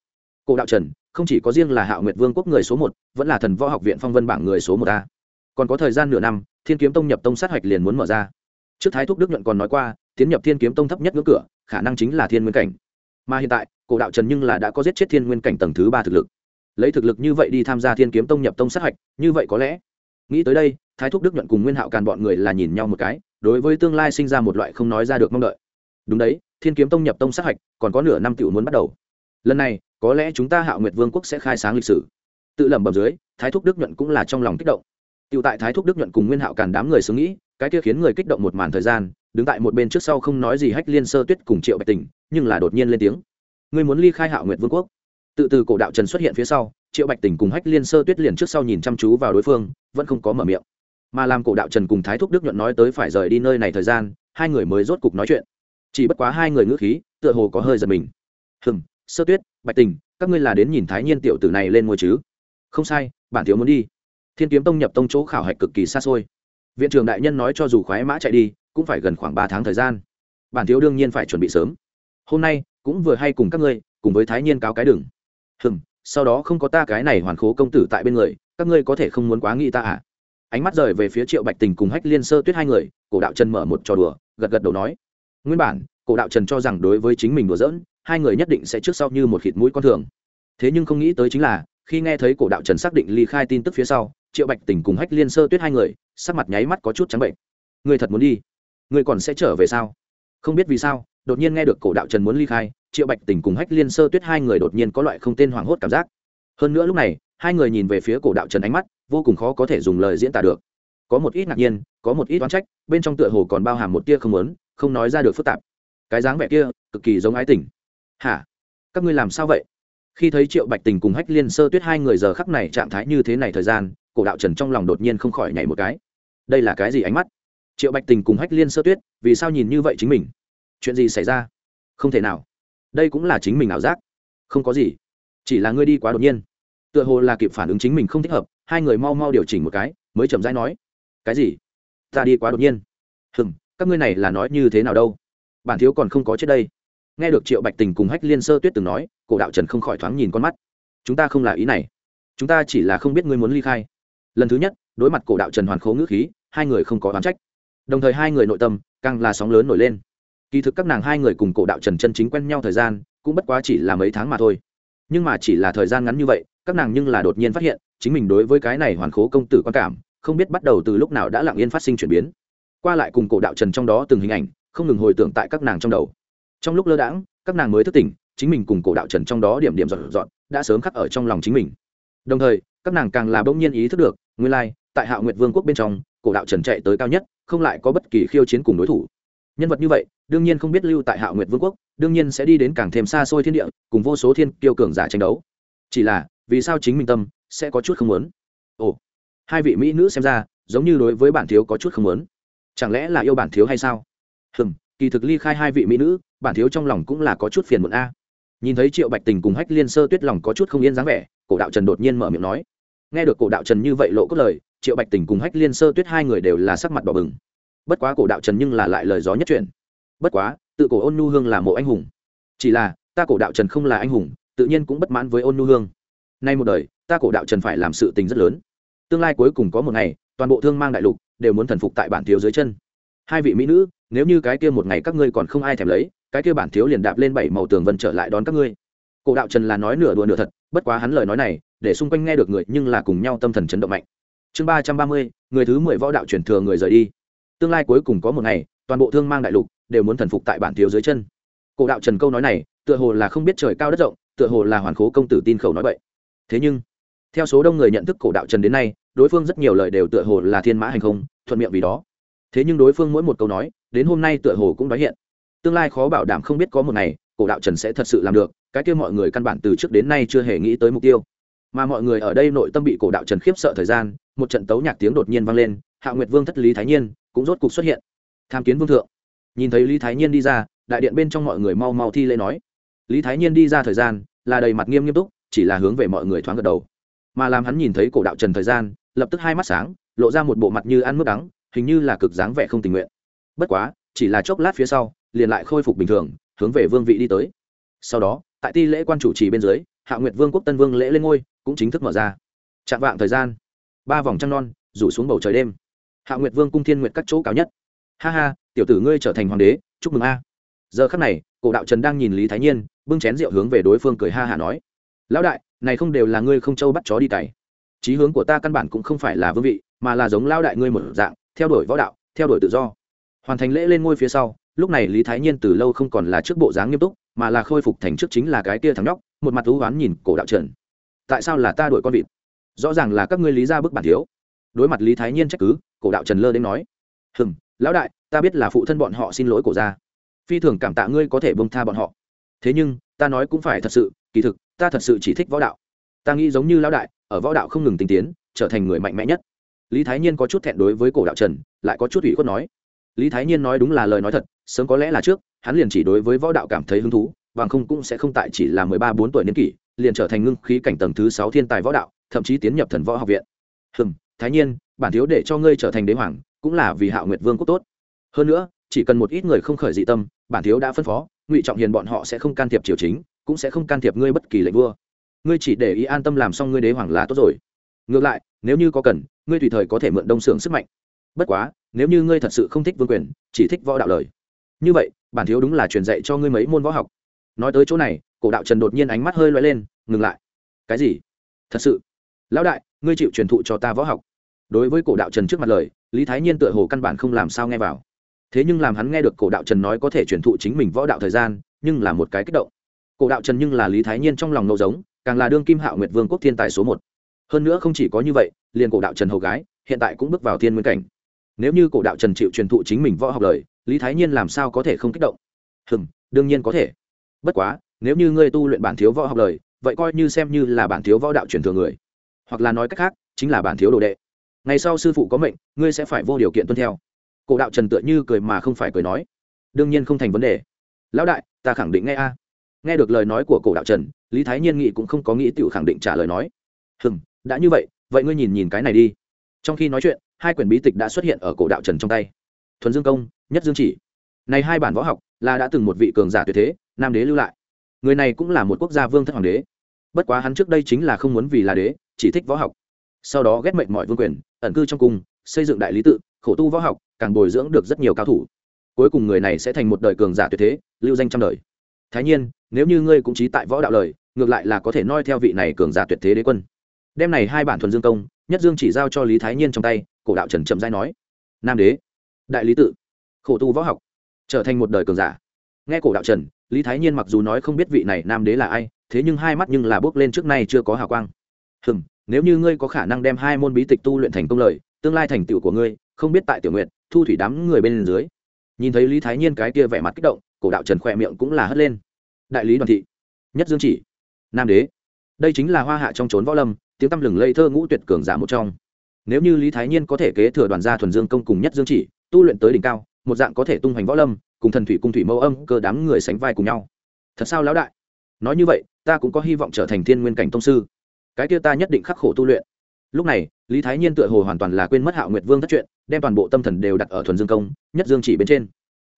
cổ đạo trần không chỉ có riêng là Hạo Nguyệt Vương quốc người số một, vẫn là Thần Võ Học viện phong vân bảng người số một a. Còn có thời gian nửa năm, Thiên Kiếm Tông nhập tông sát hạch liền muốn mở ra. Trước Thái Thúc Đức nhuận còn nói qua, tiến nhập Thiên Kiếm Tông thấp nhất ngưỡng cửa, khả năng chính là Thiên Nguyên cảnh. Mà hiện tại, cổ đạo trần nhưng là đã có giết chết Thiên Nguyên cảnh tầng thứ 3 thực lực. Lấy thực lực như vậy đi tham gia Thiên Kiếm Tông nhập tông sát hạch, như vậy có lẽ. Nghĩ tới đây, Thái Thúc Đức nhuận cùng Nguyên Hạo Càn bọn người là nhìn nhau một cái, đối với tương lai sinh ra một loại không nói ra được mong đợi. Đúng đấy, Thiên Kiếm Tông nhập tông sát hạch, còn có nửa năm tiểu muốn bắt đầu. Lần này, có lẽ chúng ta Hạo Nguyệt Vương quốc sẽ khai sáng lịch sử. Tự lẩm bẩm dưới, Thái Thúc Đức nhuận cũng là trong lòng kích động. Tiểu tại Thái Thúc Đức nhuận cùng Nguyên Hạo Càn đám người suy nghĩ, cái kia khiến người kích động một màn thời gian, đứng tại một bên trước sau không nói gì Hách Liên Sơ Tuyết cùng Triệu Bạch Tình, nhưng là đột nhiên lên tiếng: "Ngươi muốn ly khai Hạo Nguyệt Vương quốc?" Từ cổ đạo trần xuất hiện phía sau, Triệu Bạch Tình cùng Hách Liên Sơ Tuyết liền trước sau nhìn chăm chú vào đối phương, vẫn không có mở miệng. Mà làm cổ đạo trần cùng Thái Thúc Đức nhuận nói tới phải rời đi nơi này thời gian, hai người mới rốt cục nói chuyện. Chỉ bất quá hai người ngữ khí, tựa hồ có hơi giật mình. Sơ Tuyết, Bạch Tình, các ngươi là đến nhìn Thái Nhiên tiểu tử này lên ngôi chứ? Không sai, bản thiếu muốn đi. Thiên Kiếm Tông nhập tông chỗ khảo hạch cực kỳ xa xôi. Viện trưởng đại nhân nói cho dù khoái mã chạy đi, cũng phải gần khoảng 3 tháng thời gian. Bản thiếu đương nhiên phải chuẩn bị sớm. Hôm nay cũng vừa hay cùng các ngươi, cùng với Thái Nhiên cáo cái đường. Sau đó không có ta cái này hoàn khố công tử tại bên người, các ngươi có thể không muốn quá nghĩ ta à? Ánh mắt rời về phía Triệu Bạch Tình cùng Hách Liên Sơ Tuyết hai người, cổ đạo trần mở một trò đùa, gật gật đầu nói. Nguyên bản, cổ đạo trần cho rằng đối với chính mình đùa giỡn, hai người nhất định sẽ trước sau như một khịt mũi con thường. Thế nhưng không nghĩ tới chính là, khi nghe thấy cổ đạo trần xác định ly khai tin tức phía sau, Triệu Bạch Tình cùng Hách Liên Sơ Tuyết hai người, sắc mặt nháy mắt có chút trắng bệnh. Ngươi thật muốn đi? Ngươi còn sẽ trở về sao? Không biết vì sao, đột nhiên nghe được cổ đạo trần muốn ly khai, Triệu Bạch Tình cùng Hách Liên Sơ Tuyết hai người đột nhiên có loại không tên hoảng hốt cảm giác. Hơn nữa lúc này, hai người nhìn về phía cổ đạo trần ánh mắt, vô cùng khó có thể dùng lời diễn tả được. Có một ít ngạc nhiên, có một ít oán trách, bên trong tựa hồ còn bao hàm một tia không muốn, không nói ra được phức tạp. Cái dáng vẻ kia, cực kỳ giống ái tình. Hả? Các ngươi làm sao vậy? Khi thấy Triệu Bạch Tình cùng Hách Liên Sơ Tuyết hai người giờ khắc này trạng thái như thế này thời gian, cổ đạo trần trong lòng đột nhiên không khỏi nhảy một cái. Đây là cái gì ánh mắt? Triệu Bạch Tình cùng Hách Liên Sơ Tuyết, vì sao nhìn như vậy chính mình? Chuyện gì xảy ra? Không thể nào. Đây cũng là chính mình ảo giác. Không có gì, chỉ là ngươi đi quá đột nhiên. Tựa hồ là kịp phản ứng chính mình không thích hợp, hai người mau mau điều chỉnh một cái, mới chậm rãi nói. Cái gì? Ta đi quá đột nhiên? Các ngươi này là nói như thế nào đâu? Bản thiếu còn không có chết đây. Nghe được Triệu Bạch Tình cùng Hách Liên Sơ Tuyết từng nói, cổ đạo trần không khỏi thoáng nhìn con mắt. Chúng ta không là ý này, chúng ta chỉ là không biết ngươi muốn ly khai. Lần thứ nhất đối mặt cổ đạo trần hoàn khố ngữ khí, hai người không có oán trách, đồng thời hai người nội tâm càng là sóng lớn nổi lên. Kỳ thực các nàng hai người cùng cổ đạo trần chân chính quen nhau thời gian cũng bất quá chỉ là mấy tháng mà thôi, nhưng mà chỉ là thời gian ngắn như vậy, các nàng nhưng là đột nhiên phát hiện chính mình đối với cái này hoàn khố công tử quan cảm không biết bắt đầu từ lúc nào đã lặng yên phát sinh chuyển biến. Qua lại cùng cổ đạo trần trong đó từng hình ảnh không ngừng hồi tưởng tại các nàng trong đầu. Trong lúc lơ đãng, các nàng mới thức tỉnh, chính mình cùng cổ đạo trần trong đó điểm điểm dọn dọn đã sớm khắc ở trong lòng chính mình. Đồng thời các nàng càng là bỗng nhiên ý thức được, nguyên lai tại Hạo Nguyệt Vương quốc bên trong, cổ đạo trần chạy tới cao nhất, không lại có bất kỳ khiêu chiến cùng đối thủ. Nhân vật như vậy đương nhiên không biết lưu tại Hạo Nguyệt Vương quốc, đương nhiên sẽ đi đến càng thêm xa xôi thiên địa, cùng vô số thiên kiêu cường giả tranh đấu. Chỉ là vì sao chính mình tâm sẽ có chút không muốn? Ồ, hai vị mỹ nữ xem ra giống như đối với bản thiếu có chút không muốn, chẳng lẽ là yêu bản thiếu hay sao? Kỳ thực ly khai hai vị mỹ nữ, bản thiếu trong lòng cũng là có chút phiền muộn a. Nhìn thấy Triệu Bạch Tình cùng Hách Liên Sơ Tuyết lòng có chút không yên dáng vẻ, cổ đạo trần đột nhiên mở miệng nói. Nghe được cổ đạo trần như vậy lộ cốt lời, Triệu Bạch Tình cùng Hách Liên Sơ Tuyết hai người đều là sắc mặt đỏ bừng. Bất quá cổ đạo trần nhưng là lại lời gió nhất chuyển. Bất quá tự cổ Ôn Nhu Hương là mộ anh hùng, chỉ là ta cổ đạo trần không là anh hùng, tự nhiên cũng bất mãn với Ôn Nhu Hương. Nay một đời ta cổ đạo trần phải làm sự tình rất lớn, tương lai cuối cùng có một ngày toàn bộ thương mang đại lục đều muốn thần phục tại bản thiếu dưới chân. Hai vị mỹ nữ, nếu như cái kia một ngày các ngươi còn không ai thèm lấy, cái kia bản thiếu liền đạp lên 7 màu tường vân trở lại đón các ngươi. Cổ đạo trần là nói nửa đùa nửa thật, bất quá hắn lời nói này để xung quanh nghe được người nhưng là cùng nhau tâm thần chấn động mạnh. Chương 330, người thứ 10 võ đạo truyền thừa người rời đi. Tương lai cuối cùng có một ngày toàn bộ thương mang đại lục đều muốn thần phục tại bản thiếu dưới chân. Cổ đạo trần câu nói này tựa hồ là không biết trời cao đất rộng, tựa hồ là hoàn khố công tử tin khẩu nói vậy. Thế nhưng theo số đông người nhận thức cổ đạo trần đến nay, đối phương rất nhiều lời đều tựa hồ là thiên mã hành không, thuận miệng vì đó. Thế nhưng đối phương mỗi một câu nói đến hôm nay tựa hồ cũng nói hiện tương lai khó bảo đảm, không biết có một ngày cổ đạo trần sẽ thật sự làm được cái kia mọi người căn bản từ trước đến nay chưa hề nghĩ tới mục tiêu. Mà mọi người ở đây nội tâm bị cổ đạo trần khiếp sợ thời gian, một trận tấu nhạc tiếng đột nhiên vang lên, Hạo Nguyệt Vương thất Lý Thái Nhiên cũng rốt cục xuất hiện. Tham kiến vương thượng. Nhìn thấy Lý Thái Nhiên đi ra, đại điện bên trong mọi người mau mau thi lễ nói. Lý Thái Nhiên đi ra thời gian là đầy mặt nghiêm nghiêm túc, chỉ là hướng về mọi người thoáng gật đầu. Mà làm hắn nhìn thấy cổ đạo trần thời gian, lập tức hai mắt sáng, lộ ra một bộ mặt như ăn mướp đắng, hình như là cực dáng vẻ không tình nguyện. Bất quá chỉ là chốc lát phía sau liền lại khôi phục bình thường, hướng về vương vị đi tới. Sau đó tại ti lễ quan chủ trì bên dưới, Hạo Nguyệt Vương quốc tân vương lễ lên ngôi cũng chính thức mở ra. Chạm vạng thời gian, 3 vòng trăng non rủ xuống bầu trời đêm. Hạo Nguyệt Vương cung thiên nguyệt các chỗ cao nhất. Ha ha, tiểu tử ngươi trở thành hoàng đế, chúc mừng a. Giờ khắc này, Cổ Đạo Trần đang nhìn Lý Thái Nhiên, bưng chén rượu hướng về đối phương cười ha hả nói: "Lão đại, này không đều là ngươi không trâu bắt chó đi cày. Chí hướng của ta căn bản cũng không phải là vương vị, mà là giống lão đại ngươi một dạng, theo đuổi võ đạo, theo đuổi tự do." Hoàn thành lễ lên ngôi phía sau, lúc này Lý Thái Nhiên từ lâu không còn là trước bộ dáng nghiêm túc, mà là khôi phục thành trước chính là cái kia thằng nhóc, một mặt u oán nhìn Cổ Đạo Trần. "Tại sao là ta đuổi con vịt? Rõ ràng là các ngươi Lý gia bức bản thiếu." Đối mặt Lý Thái Nhiên trách cứ, Cổ Đạo Trần lơ đến nói: Lão đại, ta biết là phụ thân bọn họ xin lỗi Cổ gia, phi thường cảm tạ ngươi có thể bông tha bọn họ. Thế nhưng ta nói cũng phải thật sự, kỳ thực ta thật sự chỉ thích võ đạo. Ta nghĩ giống như lão đại, ở võ đạo không ngừng tinh tiến, trở thành người mạnh mẽ nhất." Lý Thái Nhiên có chút thẹn đối với Cổ Đạo Trần, lại có chút ủy khuất nói. Lý Thái Nhiên nói đúng là lời nói thật, sớm có lẽ là trước hắn liền chỉ đối với võ đạo cảm thấy hứng thú, bằng không cũng sẽ không tại chỉ là 13-14 tuổi niên kỷ liền trở thành ngưng khí cảnh tầng thứ 6 thiên tài võ đạo, thậm chí tiến nhập thần võ học viện. Thái Nhiên, bản thiếu để cho ngươi trở thành đế hoàng cũng là vì Hạo Nguyệt Vương quốc tốt. Hơn nữa, chỉ cần một ít người không khởi dị tâm, bản thiếu đã phân phó Ngụy Trọng Hiền bọn họ sẽ không can thiệp triều chính, cũng sẽ không can thiệp ngươi bất kỳ lệnh vua. Ngươi chỉ để ý an tâm làm xong ngươi đế hoàng là tốt rồi. Ngược lại, nếu như có cần, ngươi tùy thời có thể mượn Đông Sưởng sức mạnh. Bất quá, nếu như ngươi thật sự không thích vương quyền, chỉ thích võ đạo lời, như vậy bản thiếu đúng là truyền dạy cho ngươi mấy môn võ học. Nói tới chỗ này, Cổ Đạo Trần đột nhiên ánh mắt hơi lóe lên, ngừng lại. Cái gì? Thật sự? Lão đại, ngươi chịu truyền thụ cho ta võ học? Đối với Cổ Đạo Trần trước mặt lời, Lý Thái Nhiên tựa hồ căn bản không làm sao nghe vào. Thế nhưng làm hắn nghe được Cổ Đạo Trần nói có thể truyền thụ chính mình võ đạo thời gian, nhưng là một cái kích động. Cổ Đạo Trần nhưng là Lý Thái Nhiên trong lòng nâu giống, càng là đương kim Hạo Nguyệt Vương quốc thiên tài số 1. Hơn nữa không chỉ có như vậy, liền Cổ Đạo Trần hầu gái, hiện tại cũng bước vào thiên nguyên cảnh. Nếu như Cổ Đạo Trần chịu truyền thụ chính mình võ học lời, Lý Thái Nhiên làm sao có thể không kích động? Đương nhiên có thể. Bất quá, nếu như ngươi tu luyện bản thiếu võ học lời, vậy coi như xem như là bản thiếu võ đạo truyền thừa người, hoặc là nói cách khác, chính là bản thiếu đồ đệ. Ngày sau sư phụ có mệnh, ngươi sẽ phải vô điều kiện tuân theo. Cổ Đạo Trần tựa như cười mà không phải cười nói: "Đương nhiên không thành vấn đề. Lão đại, ta khẳng định nghe a." Nghe được lời nói của Cổ Đạo Trần, Lý Thái Nhiên nghĩ cũng không có nghĩ tiểu khẳng định trả lời nói: "Đã như vậy, vậy ngươi nhìn cái này đi." Trong khi nói chuyện, hai quyển bí tịch đã xuất hiện ở Cổ Đạo Trần trong tay. Thuần Dương Công, Nhất Dương Chỉ. Này hai bản võ học là đã từng một vị cường giả tuyệt thế, nam đế lưu lại. Người này cũng là một quốc gia vương thất hoàng đế. Bất quá hắn trước đây chính là không muốn vì là đế, chỉ thích võ học. Sau đó ghét mệnh mọi vương quyền, ẩn cư trong cung, xây dựng đại lý tự, khổ tu võ học, càng bồi dưỡng được rất nhiều cao thủ. Cuối cùng người này sẽ thành một đời cường giả tuyệt thế, lưu danh trăm đời. Thái Nhiên, nếu như ngươi cũng chí tại võ đạo lời, ngược lại là có thể noi theo vị này cường giả tuyệt thế đế quân. Đem này hai bản Thuần Dương Công, Nhất Dương Chỉ giao cho Lý Thái Nhiên trong tay, Cổ Đạo Trần chậm rãi nói: "Nam đế, đại lý tự, khổ tu võ học, trở thành một đời cường giả." Nghe Cổ Đạo Trần, Lý Thái Nhiên mặc dù nói không biết vị này nam đế là ai, thế nhưng hai mắt nhưng là bước lên trước nay chưa có hào quang. Nếu như ngươi có khả năng đem hai môn bí tịch tu luyện thành công lợi, tương lai thành tựu của ngươi, không biết tại Tiểu Nguyệt, Thu Thủy đám người bên dưới. Nhìn thấy Lý Thái Nhiên cái kia vẻ mặt kích động, Cổ Đạo Trần khỏe miệng cũng là hất lên. Đại lý Đoàn thị, Nhất Dương Chỉ, nam đế, đây chính là hoa hạ trong trốn võ lâm, tiếng tăm lừng lây thơ ngũ tuyệt cường giả một trong. Nếu như Lý Thái Nhiên có thể kế thừa Đoàn gia Thuần Dương Công cùng Nhất Dương Chỉ, tu luyện tới đỉnh cao, một dạng có thể tung hoành võ lâm, cùng Thần Thủy cung thủy mâu âm cơ đám người sánh vai cùng nhau. Thật sao lão đại? Nói như vậy, ta cũng có hy vọng trở thành thiên nguyên cảnh tông sư. Cái kia ta nhất định khắc khổ tu luyện. Lúc này, Lý Thái Nhiên tựa hồ hoàn toàn là quên mất Hạo Nguyệt Vương thất chuyện, đem toàn bộ tâm thần đều đặt ở Thuần Dương Công, Nhất Dương Chỉ bên trên.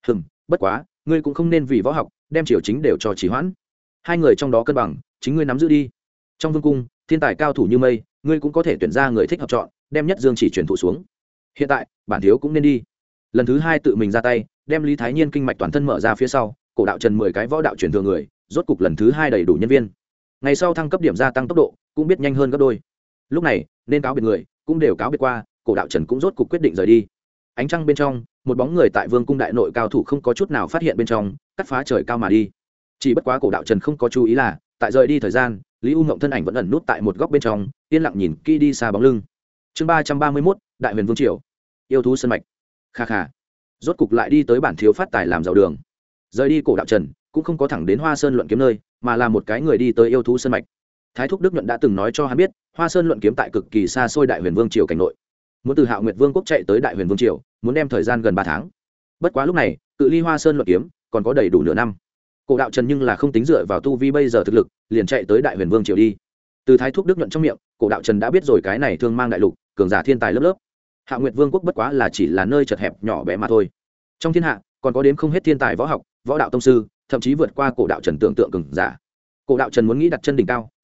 Bất quá, ngươi cũng không nên vì võ học, đem triều chính đều cho trì hoãn. Hai người trong đó cân bằng, chính ngươi nắm giữ đi. Trong vương cung, thiên tài cao thủ như mây, ngươi cũng có thể tuyển ra người thích hợp chọn, đem Nhất Dương Chỉ truyền thụ xuống. Hiện tại, bản thiếu cũng nên đi. Lần thứ hai tự mình ra tay, đem Lý Thái Nhiên kinh mạch toàn thân mở ra phía sau, Cổ Đạo Trần 10 cái võ đạo truyền thừa người, rốt cục lần thứ hai đầy đủ nhân viên. Ngày sau thăng cấp điểm gia tăng tốc độ, cũng biết nhanh hơn gấp đôi. Lúc này, nên cáo biệt người, cũng đều cáo biệt qua, Cổ Đạo Trần cũng rốt cục quyết định rời đi. Ánh trăng bên trong, một bóng người tại Vương cung đại nội cao thủ không có chút nào phát hiện bên trong, cắt phá trời cao mà đi. Chỉ bất quá Cổ Đạo Trần không có chú ý là, tại rời đi thời gian, Lý U Ngộng thân ảnh vẫn ẩn nút tại một góc bên trong, yên lặng nhìn kỹ đi xa bóng lưng. Chương 331, Đại Huyền Vương triều. Yêu thú sân mạch. Kha kha. Rốt cục lại đi tới bản thiếu phát tài làm giàu đường. Rời đi Cổ Đạo Trần, cũng không có thẳng đến Hoa Sơn luận kiếm nơi, mà là một cái người đi tới yêu thú sân mạch. Thái thúc Đức Nhuận đã từng nói cho hắn biết, Hoa Sơn luận kiếm tại cực kỳ xa xôi Đại Huyền Vương triều cảnh nội. Muốn từ Hạo Nguyệt Vương quốc chạy tới Đại Huyền Vương triều, muốn đem thời gian gần 3 tháng. Bất quá lúc này, cự ly Hoa Sơn luận kiếm còn có đầy đủ nửa năm. Cổ Đạo Trần nhưng là không tính dựa vào tu vi bây giờ thực lực, liền chạy tới Đại Huyền Vương triều đi. Từ Thái thúc Đức Nhuận trong miệng, Cổ Đạo Trần đã biết rồi cái này thương mang đại lục, cường giả thiên tài lớp lớp. Hạo Nguyệt Vương quốc bất quá là chỉ là nơi chật hẹp nhỏ bé mà thôi. Trong thiên hạ, còn có đến không hết thiên tài võ học, võ đạo tông sư, thậm chí vượt qua Cổ Đạo Trần tưởng tượng cường giả. Cổ Đạo Trần muốn nghĩ đặt chân đỉnh cao,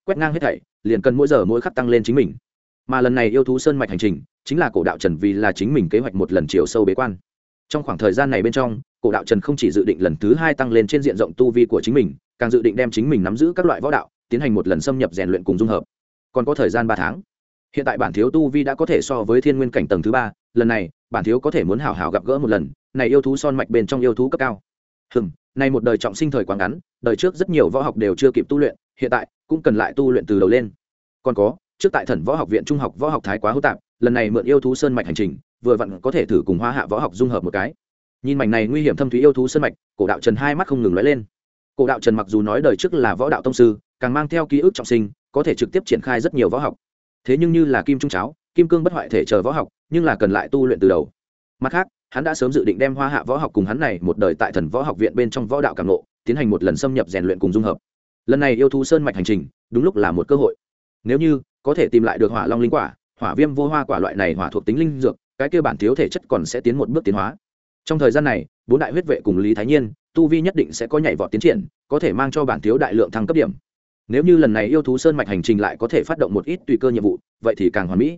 quét ngang hết thảy liền cần mỗi giờ mỗi khắc tăng lên chính mình. Mà lần này yêu thú sơn mạch hành trình chính là cổ đạo trần vì là chính mình kế hoạch một lần chiều sâu bế quan. Trong khoảng thời gian này bên trong, cổ đạo trần không chỉ dự định lần thứ 2 tăng lên trên diện rộng tu vi của chính mình, càng dự định đem chính mình nắm giữ các loại võ đạo tiến hành một lần xâm nhập rèn luyện cùng dung hợp. Còn có thời gian 3 tháng. Hiện tại bản thiếu tu vi đã có thể so với thiên nguyên cảnh tầng thứ 3, lần này bản thiếu có thể muốn hảo hảo gặp gỡ một lần này yêu thú son mạch bên trong yêu thú cấp cao. Này một đời trọng sinh thời quá ngắn, đời trước rất nhiều võ học đều chưa kịp tu luyện, hiện tại cũng cần lại tu luyện từ đầu lên. Còn có, trước tại Thần Võ Học viện trung học võ học thái quá hỗn tạp, lần này mượn yêu thú sơn mạch hành trình, vừa vặn có thể thử cùng Hoa Hạ võ học dung hợp một cái. Nhìn mảnh này nguy hiểm thâm thúy yêu thú sơn mạch, cổ đạo Trần hai mắt không ngừng lóe lên. Cổ đạo Trần mặc dù nói đời trước là võ đạo tông sư, càng mang theo ký ức trọng sinh, có thể trực tiếp triển khai rất nhiều võ học. Thế nhưng như là kim trung cháo, kim cương bất hoại thể chờ võ học, nhưng là cần lại tu luyện từ đầu. Mặt khác, hắn đã sớm dự định đem Hoa Hạ võ học cùng hắn này một đời tại Thần Võ Học viện bên trong võ đạo cảm ngộ, tiến hành một lần xâm nhập rèn luyện cùng dung hợp. Lần này yêu thú sơn mạch hành trình, đúng lúc là một cơ hội. Nếu như có thể tìm lại được Hỏa Long linh quả, Hỏa Viêm vô hoa quả loại này hỏa thuộc tính linh dược, cái kia bản thiếu thể chất còn sẽ tiến một bước tiến hóa. Trong thời gian này, bốn đại huyết vệ cùng Lý Thái Nhiên, tu vi nhất định sẽ có nhảy vọt tiến triển, có thể mang cho bản thiếu đại lượng thăng cấp điểm. Nếu như lần này yêu thú sơn mạch hành trình lại có thể phát động một ít tùy cơ nhiệm vụ, vậy thì càng hoàn mỹ.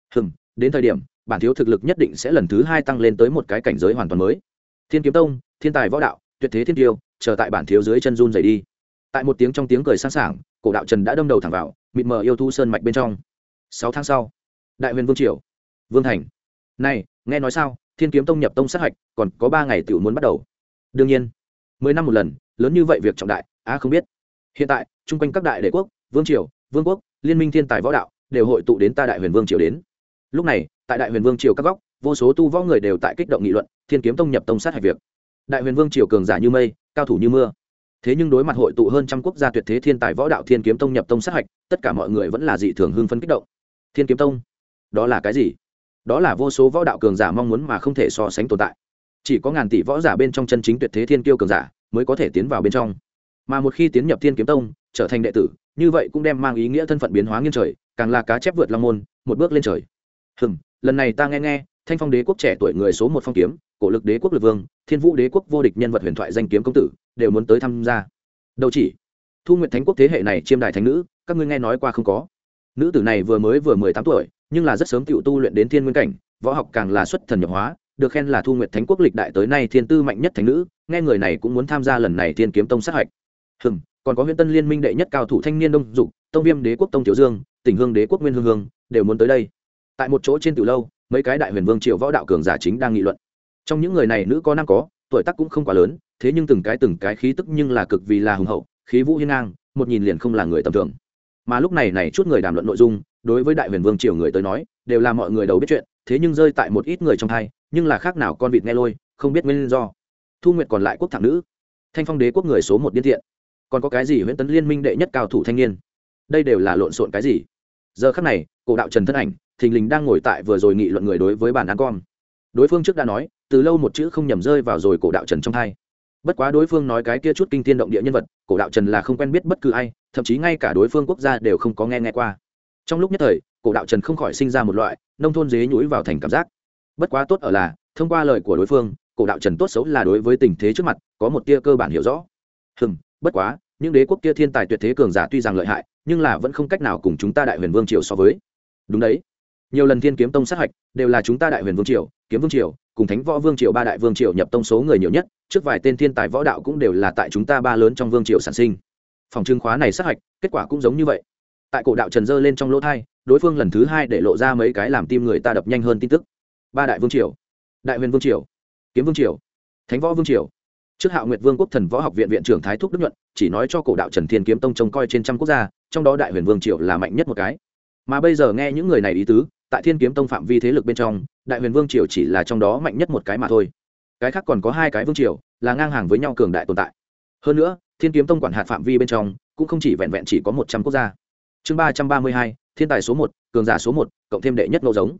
Đến thời điểm, bản thiếu thực lực nhất định sẽ lần thứ 2 tăng lên tới một cái cảnh giới hoàn toàn mới. Thiên Kiếm Tông, thiên tài võ đạo, tuyệt thế thiên tiêu, chờ tại bản thiếu dưới chân run rẩy đi. Tại một tiếng trong tiếng cười sang sảng, cổ đạo Trần đã đâm đầu thẳng vào mịt mờ yêu thú sơn mạch bên trong. 6 tháng sau, Đại Huyền Vương triều, Vương thành. Này, nghe nói sao, Thiên Kiếm Tông nhập tông sát hạch, còn có 3 ngày tiểu muốn bắt đầu. Đương nhiên, 10 năm một lần, lớn như vậy việc trọng đại, không biết. Hiện tại, chung quanh các đại đế quốc, vương triều, vương quốc, liên minh thiên tài võ đạo đều hội tụ đến ta Đại Huyền Vương triều đến. Lúc này, tại Đại Huyền Vương triều các góc, vô số tu võ người đều tại kích động nghị luận, Thiên Kiếm Tông nhập tông sát hạch việc. Đại Huyền Vương triều cường giả như mây, cao thủ như mưa. Thế nhưng đối mặt hội tụ hơn trăm quốc gia tuyệt thế thiên tài võ đạo Thiên Kiếm Tông nhập tông sát hạch, tất cả mọi người vẫn là dị thường hưng phấn kích động. Thiên Kiếm Tông, đó là cái gì? Đó là vô số võ đạo cường giả mong muốn mà không thể so sánh tồn tại. Chỉ có ngàn tỷ võ giả bên trong chân chính tuyệt thế thiên kiêu cường giả mới có thể tiến vào bên trong. Mà một khi tiến nhập Thiên Kiếm Tông, trở thành đệ tử, như vậy cũng đem mang ý nghĩa thân phận biến hóa nghiêng trời, càng là cá chép vượt long môn, một bước lên trời. Lần này ta nghe Thanh Phong đế quốc trẻ tuổi người số 1 phong kiếm, Cổ Lực đế quốc lực vương, Thiên Vũ đế quốc vô địch nhân vật huyền thoại danh kiếm công tử đều muốn tới tham gia. Đâu chỉ Thu Nguyệt Thánh quốc thế hệ này chiêm đại thánh nữ, các ngươi nghe nói qua không có? Nữ tử này vừa 18 tuổi, nhưng là rất sớm tiểu tu luyện đến thiên nguyên cảnh, võ học càng là xuất thần nhập hóa, được khen là Thu Nguyệt Thánh quốc lịch đại tới nay thiên tư mạnh nhất thánh nữ, nghe người này cũng muốn tham gia lần này Thiên Kiếm Tông sát hạch. Còn có Huyền Tân liên minh đệ nhất cao thủ thanh niên Đông Dục, Tông Viêm đế quốc Tông Tiểu Dương, Tỉnh Hương đế quốc Nguyên Hương đều muốn tới đây. Tại một chỗ trên tiểu lâu, mấy cái Đại Huyền Vương triều võ đạo cường giả chính đang nghị luận. Trong những người này nữ có nam có, tuổi tác cũng không quá lớn, thế nhưng từng cái khí tức nhưng là cực vì là hùng hậu, khí vũ hiên ngang, một nhìn liền không là người tầm thường. Mà lúc này chút người đàm luận nội dung, đối với Đại Huyền Vương triều người tới nói, đều là mọi người đầu biết chuyện, thế nhưng rơi tại một ít người trong tai, nhưng là khác nào con vịt nghe lôi, không biết nguyên do. Thu Nguyệt còn lại quốc thẳng nữ, Thanh Phong đế quốc người số 1 điên tiện, còn có cái gì Huyền Tấn liên minh đệ nhất cao thủ thanh niên, đây đều là lộn xộn cái gì? Giờ khắc này, Cổ đạo Trần thân ảnh thình lình đang ngồi tại vừa rồi nghị luận người đối với bàn ăn con. Đối phương trước đã nói, từ lâu một chữ không nhầm rơi vào rồi Cổ đạo Trần trong tai. Bất quá đối phương nói cái kia chút kinh thiên động địa nhân vật, Cổ đạo Trần là không quen biết bất cứ ai, thậm chí ngay cả đối phương quốc gia đều không có nghe qua. Trong lúc nhất thời, Cổ đạo Trần không khỏi sinh ra một loại nông thôn dế nhúi vào thành cảm giác. Bất quá tốt ở là, thông qua lời của đối phương, Cổ đạo Trần tốt xấu là đối với tình thế trước mặt có một tia cơ bản hiểu rõ. Bất quá, những đế quốc kia thiên tài tuyệt thế cường giả tuy rằng lợi hại, nhưng là vẫn không cách nào cùng chúng ta Đại Huyền Vương triều so với. Đúng đấy, nhiều lần Thiên Kiếm Tông sát hạch đều là chúng ta Đại Huyền Vương triều, Kiếm Vương triều cùng Thánh Võ Vương triều ba đại vương triều nhập tông số người nhiều nhất, trước vài tên thiên tài võ đạo cũng đều là tại chúng ta ba lớn trong vương triều sản sinh. Phòng trưng khóa này sát hạch, kết quả cũng giống như vậy. Tại Cổ đạo Trần giơ lên trong lỗ tai, đối phương lần thứ 2 để lộ ra mấy cái làm tim người ta đập nhanh hơn tin tức. Ba đại vương triều, Đại Huyền Vương triều, Kiếm Vương triều, Thánh Võ Vương triều. Trước Hạo Nguyệt Vương quốc Thần Võ Học viện viện trưởng Thái Thúc Đức Nhuận chỉ nói cho Cổ đạo Trần Thiên Kiếm Tông trông coi trên trăm quốc gia, trong đó Đại Huyền Vương triều là mạnh nhất một cái. Mà bây giờ nghe những người này ý tứ, tại Thiên Kiếm Tông phạm vi thế lực bên trong, Đại Huyền Vương triều chỉ là trong đó mạnh nhất một cái mà thôi. Cái khác còn có 2 cái vương triều là ngang hàng với nhau cường đại tồn tại. Hơn nữa, Thiên Kiếm Tông quản hạt phạm vi bên trong cũng không chỉ vẹn vẹn chỉ có 100 quốc gia. Chương 332, thiên tài số 1, cường giả số 1, cộng thêm đệ nhất ngẫu giống.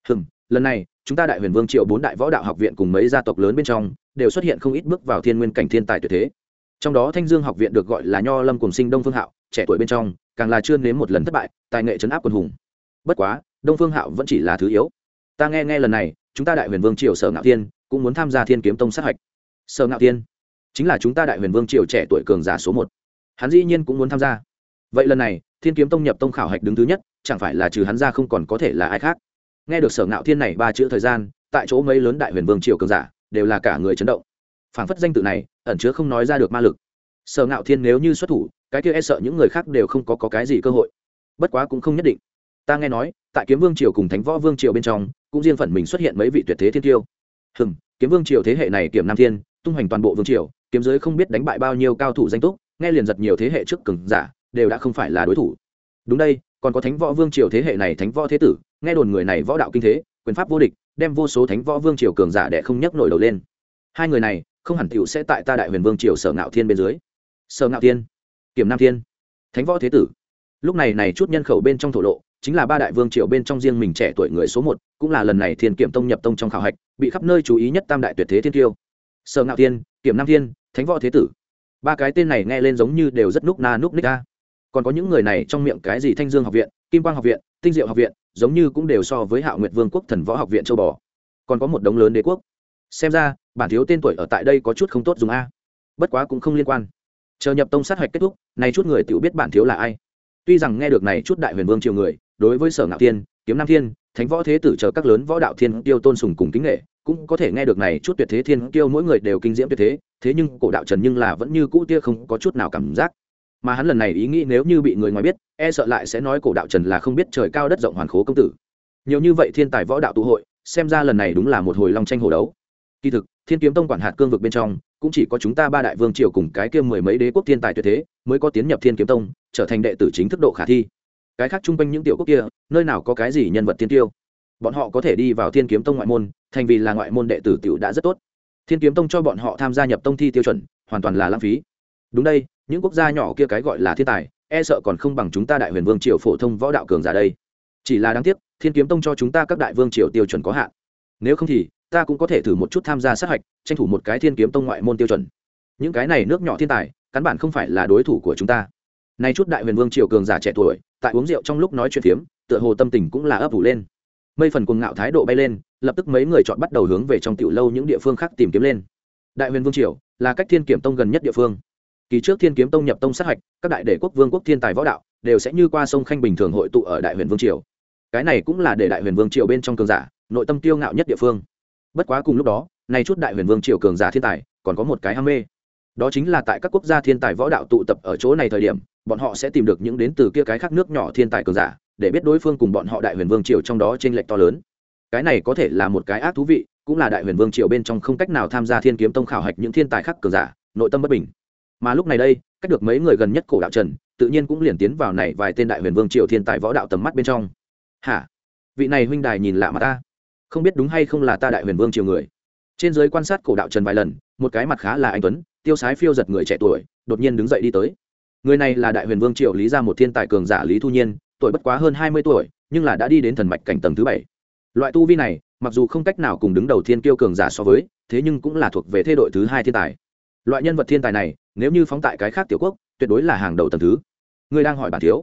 Lần này, chúng ta Đại Huyền Vương triều 4 đại võ đạo học viện cùng mấy gia tộc lớn bên trong đều xuất hiện không ít bước vào thiên nguyên cảnh thiên tài tuyệt thế. Trong đó Thanh Dương học viện được gọi là Nho Lâm cùng sinh Đông Phương Hạo, trẻ tuổi bên trong, càng là chưa nếm một lần thất bại, tài nghệ trấn áp quân hùng. Bất quá, Đông Phương Hạo vẫn chỉ là thứ yếu. Ta nghe lần này, chúng ta Đại Huyền Vương triều Sở Ngạo Thiên cũng muốn tham gia Thiên Kiếm Tông sát hạch. Sở Ngạo Thiên chính là chúng ta Đại Huyền Vương triều trẻ tuổi cường giả số 1. Hắn dĩ nhiên cũng muốn tham gia. Vậy lần này, Thiên Kiếm Tông nhập tông khảo hạch đứng thứ nhất, chẳng phải là trừ hắn ra không còn có thể là ai khác. Nghe được Sở Ngạo Thiên này ba chữ thời gian, tại chỗ mấy lớn đại huyền vương triều cường giả đều là cả người chấn động. Phảng phất danh tự này ẩn chứa không nói ra được ma lực. Sở Ngạo Thiên nếu như xuất thủ, cái kia e sợ những người khác đều không có cái gì cơ hội. Bất quá cũng không nhất định. Ta nghe nói, tại Kiếm Vương triều cùng Thánh Võ Vương triều bên trong, cũng riêng phần mình xuất hiện mấy vị tuyệt thế thiên kiêu. Kiếm Vương triều thế hệ này Kiểm Nam Thiên, tung hoành toàn bộ vương triều, kiếm giới không biết đánh bại bao nhiêu cao thủ danh túc, nghe liền giật nhiều thế hệ trước cường giả, đều đã không phải là đối thủ. Đúng đây, còn có Thánh Võ Vương triều thế hệ này Thánh Võ thế tử, nghe đồn người này võ đạo kinh thế, quyền pháp vô địch, đem vô số Thánh Võ Vương triều cường giả đè không nhấc nổi đầu lên. Hai người này, không hẳn tiểu sẽ tại ta Đại Huyền Vương triều Sở Ngạo Thiên bên dưới. Sở Ngạo Thiên, Kiểm Nam Thiên, Thánh Võ thế tử. Lúc này chút nhân khẩu bên trong thổ lộ, chính là ba đại vương triều bên trong riêng mình trẻ tuổi người số một, cũng là lần này Thiên Kiểm Tông nhập tông trong khảo hạch, bị khắp nơi chú ý nhất tam đại tuyệt thế thiên kiêu. Sở Ngạo Thiên, Kiểm Nam Thiên, Thánh Võ thế tử. Ba cái tên này nghe lên giống như đều rất núc na núc ních a. Còn có những người này trong miệng cái gì Thanh Dương học viện, Kim Quang học viện, Tinh Diệu học viện, giống như cũng đều so với Hạo Nguyệt Vương quốc Thần Võ học viện châu bò. Còn có một đống lớn đế quốc. Xem ra, bản thiếu tên tuổi ở tại đây có chút không tốt dùng a. Bất quá cũng không liên quan. Chờ nhập tông sát hoạch kết thúc, này chút người tiểu biết bản thiếu là ai. Tuy rằng nghe được này chút đại huyền vương triều người, đối với Sở Ngạo Thiên, Kiếm Nam Thiên, Thánh Võ thế tử chờ các lớn võ đạo thiên tiêu tôn sùng cùng kính nể, cũng có thể nghe được này chút tuyệt thế thiên tiêu mỗi người đều kinh diễm tuyệt thế, thế nhưng Cổ Đạo Trần nhưng là vẫn như cũ tia không có chút nào cảm giác. Mà hắn lần này ý nghĩ nếu như bị người ngoài biết, e sợ lại sẽ nói Cổ Đạo Trần là không biết trời cao đất rộng hoàn khố công tử. Nhiều như vậy thiên tài võ đạo tụ hội, xem ra lần này đúng là một hồi long tranh hổ đấu. Kỳ thực, Thiên Kiếm Tông quản hạt cương vực bên trong, cũng chỉ có chúng ta ba đại vương triều cùng cái kia mười mấy đế quốc thiên tài tuyệt thế, mới có tiến nhập Thiên Kiếm Tông, trở thành đệ tử chính thức độ khả thi. Cái khác chung quanh những tiểu quốc kia, nơi nào có cái gì nhân vật tiên tiêu, bọn họ có thể đi vào Thiên Kiếm Tông ngoại môn, thành vì là ngoại môn đệ tử tiểu đã rất tốt. Thiên Kiếm Tông cho bọn họ tham gia nhập tông thi tiêu chuẩn, hoàn toàn là lãng phí. Đúng đây, những quốc gia nhỏ kia cái gọi là thiên tài, e sợ còn không bằng chúng ta đại huyền vương triều phổ thông võ đạo cường giả đây. Chỉ là đáng tiếc, Thiên Kiếm Tông cho chúng ta các đại vương triều tiêu chuẩn có hạn. Nếu không thì, ta cũng có thể thử một chút tham gia sát hạch, tranh thủ một cái Thiên Kiếm Tông ngoại môn tiêu chuẩn. Những cái này nước nhỏ thiên tài, căn bản không phải là đối thủ của chúng ta. Nay chút đại huyền vương triều cường giả trẻ tuổi, tại uống rượu trong lúc nói chuyện phiếm, tựa hồ tâm tình cũng là ấp ủ lên. Mây phần cuồng ngạo thái độ bay lên, lập tức mấy người chọn bắt đầu hướng về trong tiểu lâu những địa phương khác tìm kiếm lên. Đại huyền vương triều là cách Thiên Kiếm Tông gần nhất địa phương. Kỳ trước Thiên Kiếm Tông nhập tông sát hạch, các đại đệ quốc vương quốc thiên tài võ đạo đều sẽ như qua sông khanh bình thường hội tụ ở đại huyền vương triều. Cái này cũng là để đại huyền vương triều bên trong cường giả nội tâm tiêu ngạo nhất địa phương. Bất quá cùng lúc đó, nay chút đại huyền vương triều cường giả thiên tài còn có một cái ham mê, đó chính là tại các quốc gia thiên tài võ đạo tụ tập ở chỗ này thời điểm, bọn họ sẽ tìm được những đến từ kia cái khác nước nhỏ thiên tài cường giả, để biết đối phương cùng bọn họ đại huyền vương triều trong đó chênh lệch to lớn. Cái này có thể là một cái ác thú vị, cũng là đại huyền vương triều bên trong không cách nào tham gia Thiên Kiếm Tông khảo hạch những thiên tài khác cường giả nội tâm bất bình. Mà lúc này đây, cách được mấy người gần nhất Cổ Đạo Trần, tự nhiên cũng liền tiến vào này vài tên đại huyền vương triều thiên tài võ đạo tầm mắt bên trong. Hả? Vị này huynh đài nhìn lạ mà ta, không biết đúng hay không là ta đại huyền vương triều người. Trên dưới quan sát Cổ Đạo Trần vài lần, một cái mặt khá là anh tuấn, tiêu sái phiêu giật người trẻ tuổi, đột nhiên đứng dậy đi tới. Người này là đại huyền vương triều Lý gia một thiên tài cường giả Lý Thu Nhiên, tuổi bất quá hơn 20 tuổi, nhưng là đã đi đến thần mạch cảnh tầng thứ 7. Loại tu vi này, mặc dù không cách nào cùng đứng đầu thiên kiêu cường giả so với, thế nhưng cũng là thuộc về thế đội thứ 2 thiên tài. Loại nhân vật thiên tài này, nếu như phóng tại cái khác tiểu quốc, tuyệt đối là hàng đầu tầng thứ. Ngươi đang hỏi bản thiếu?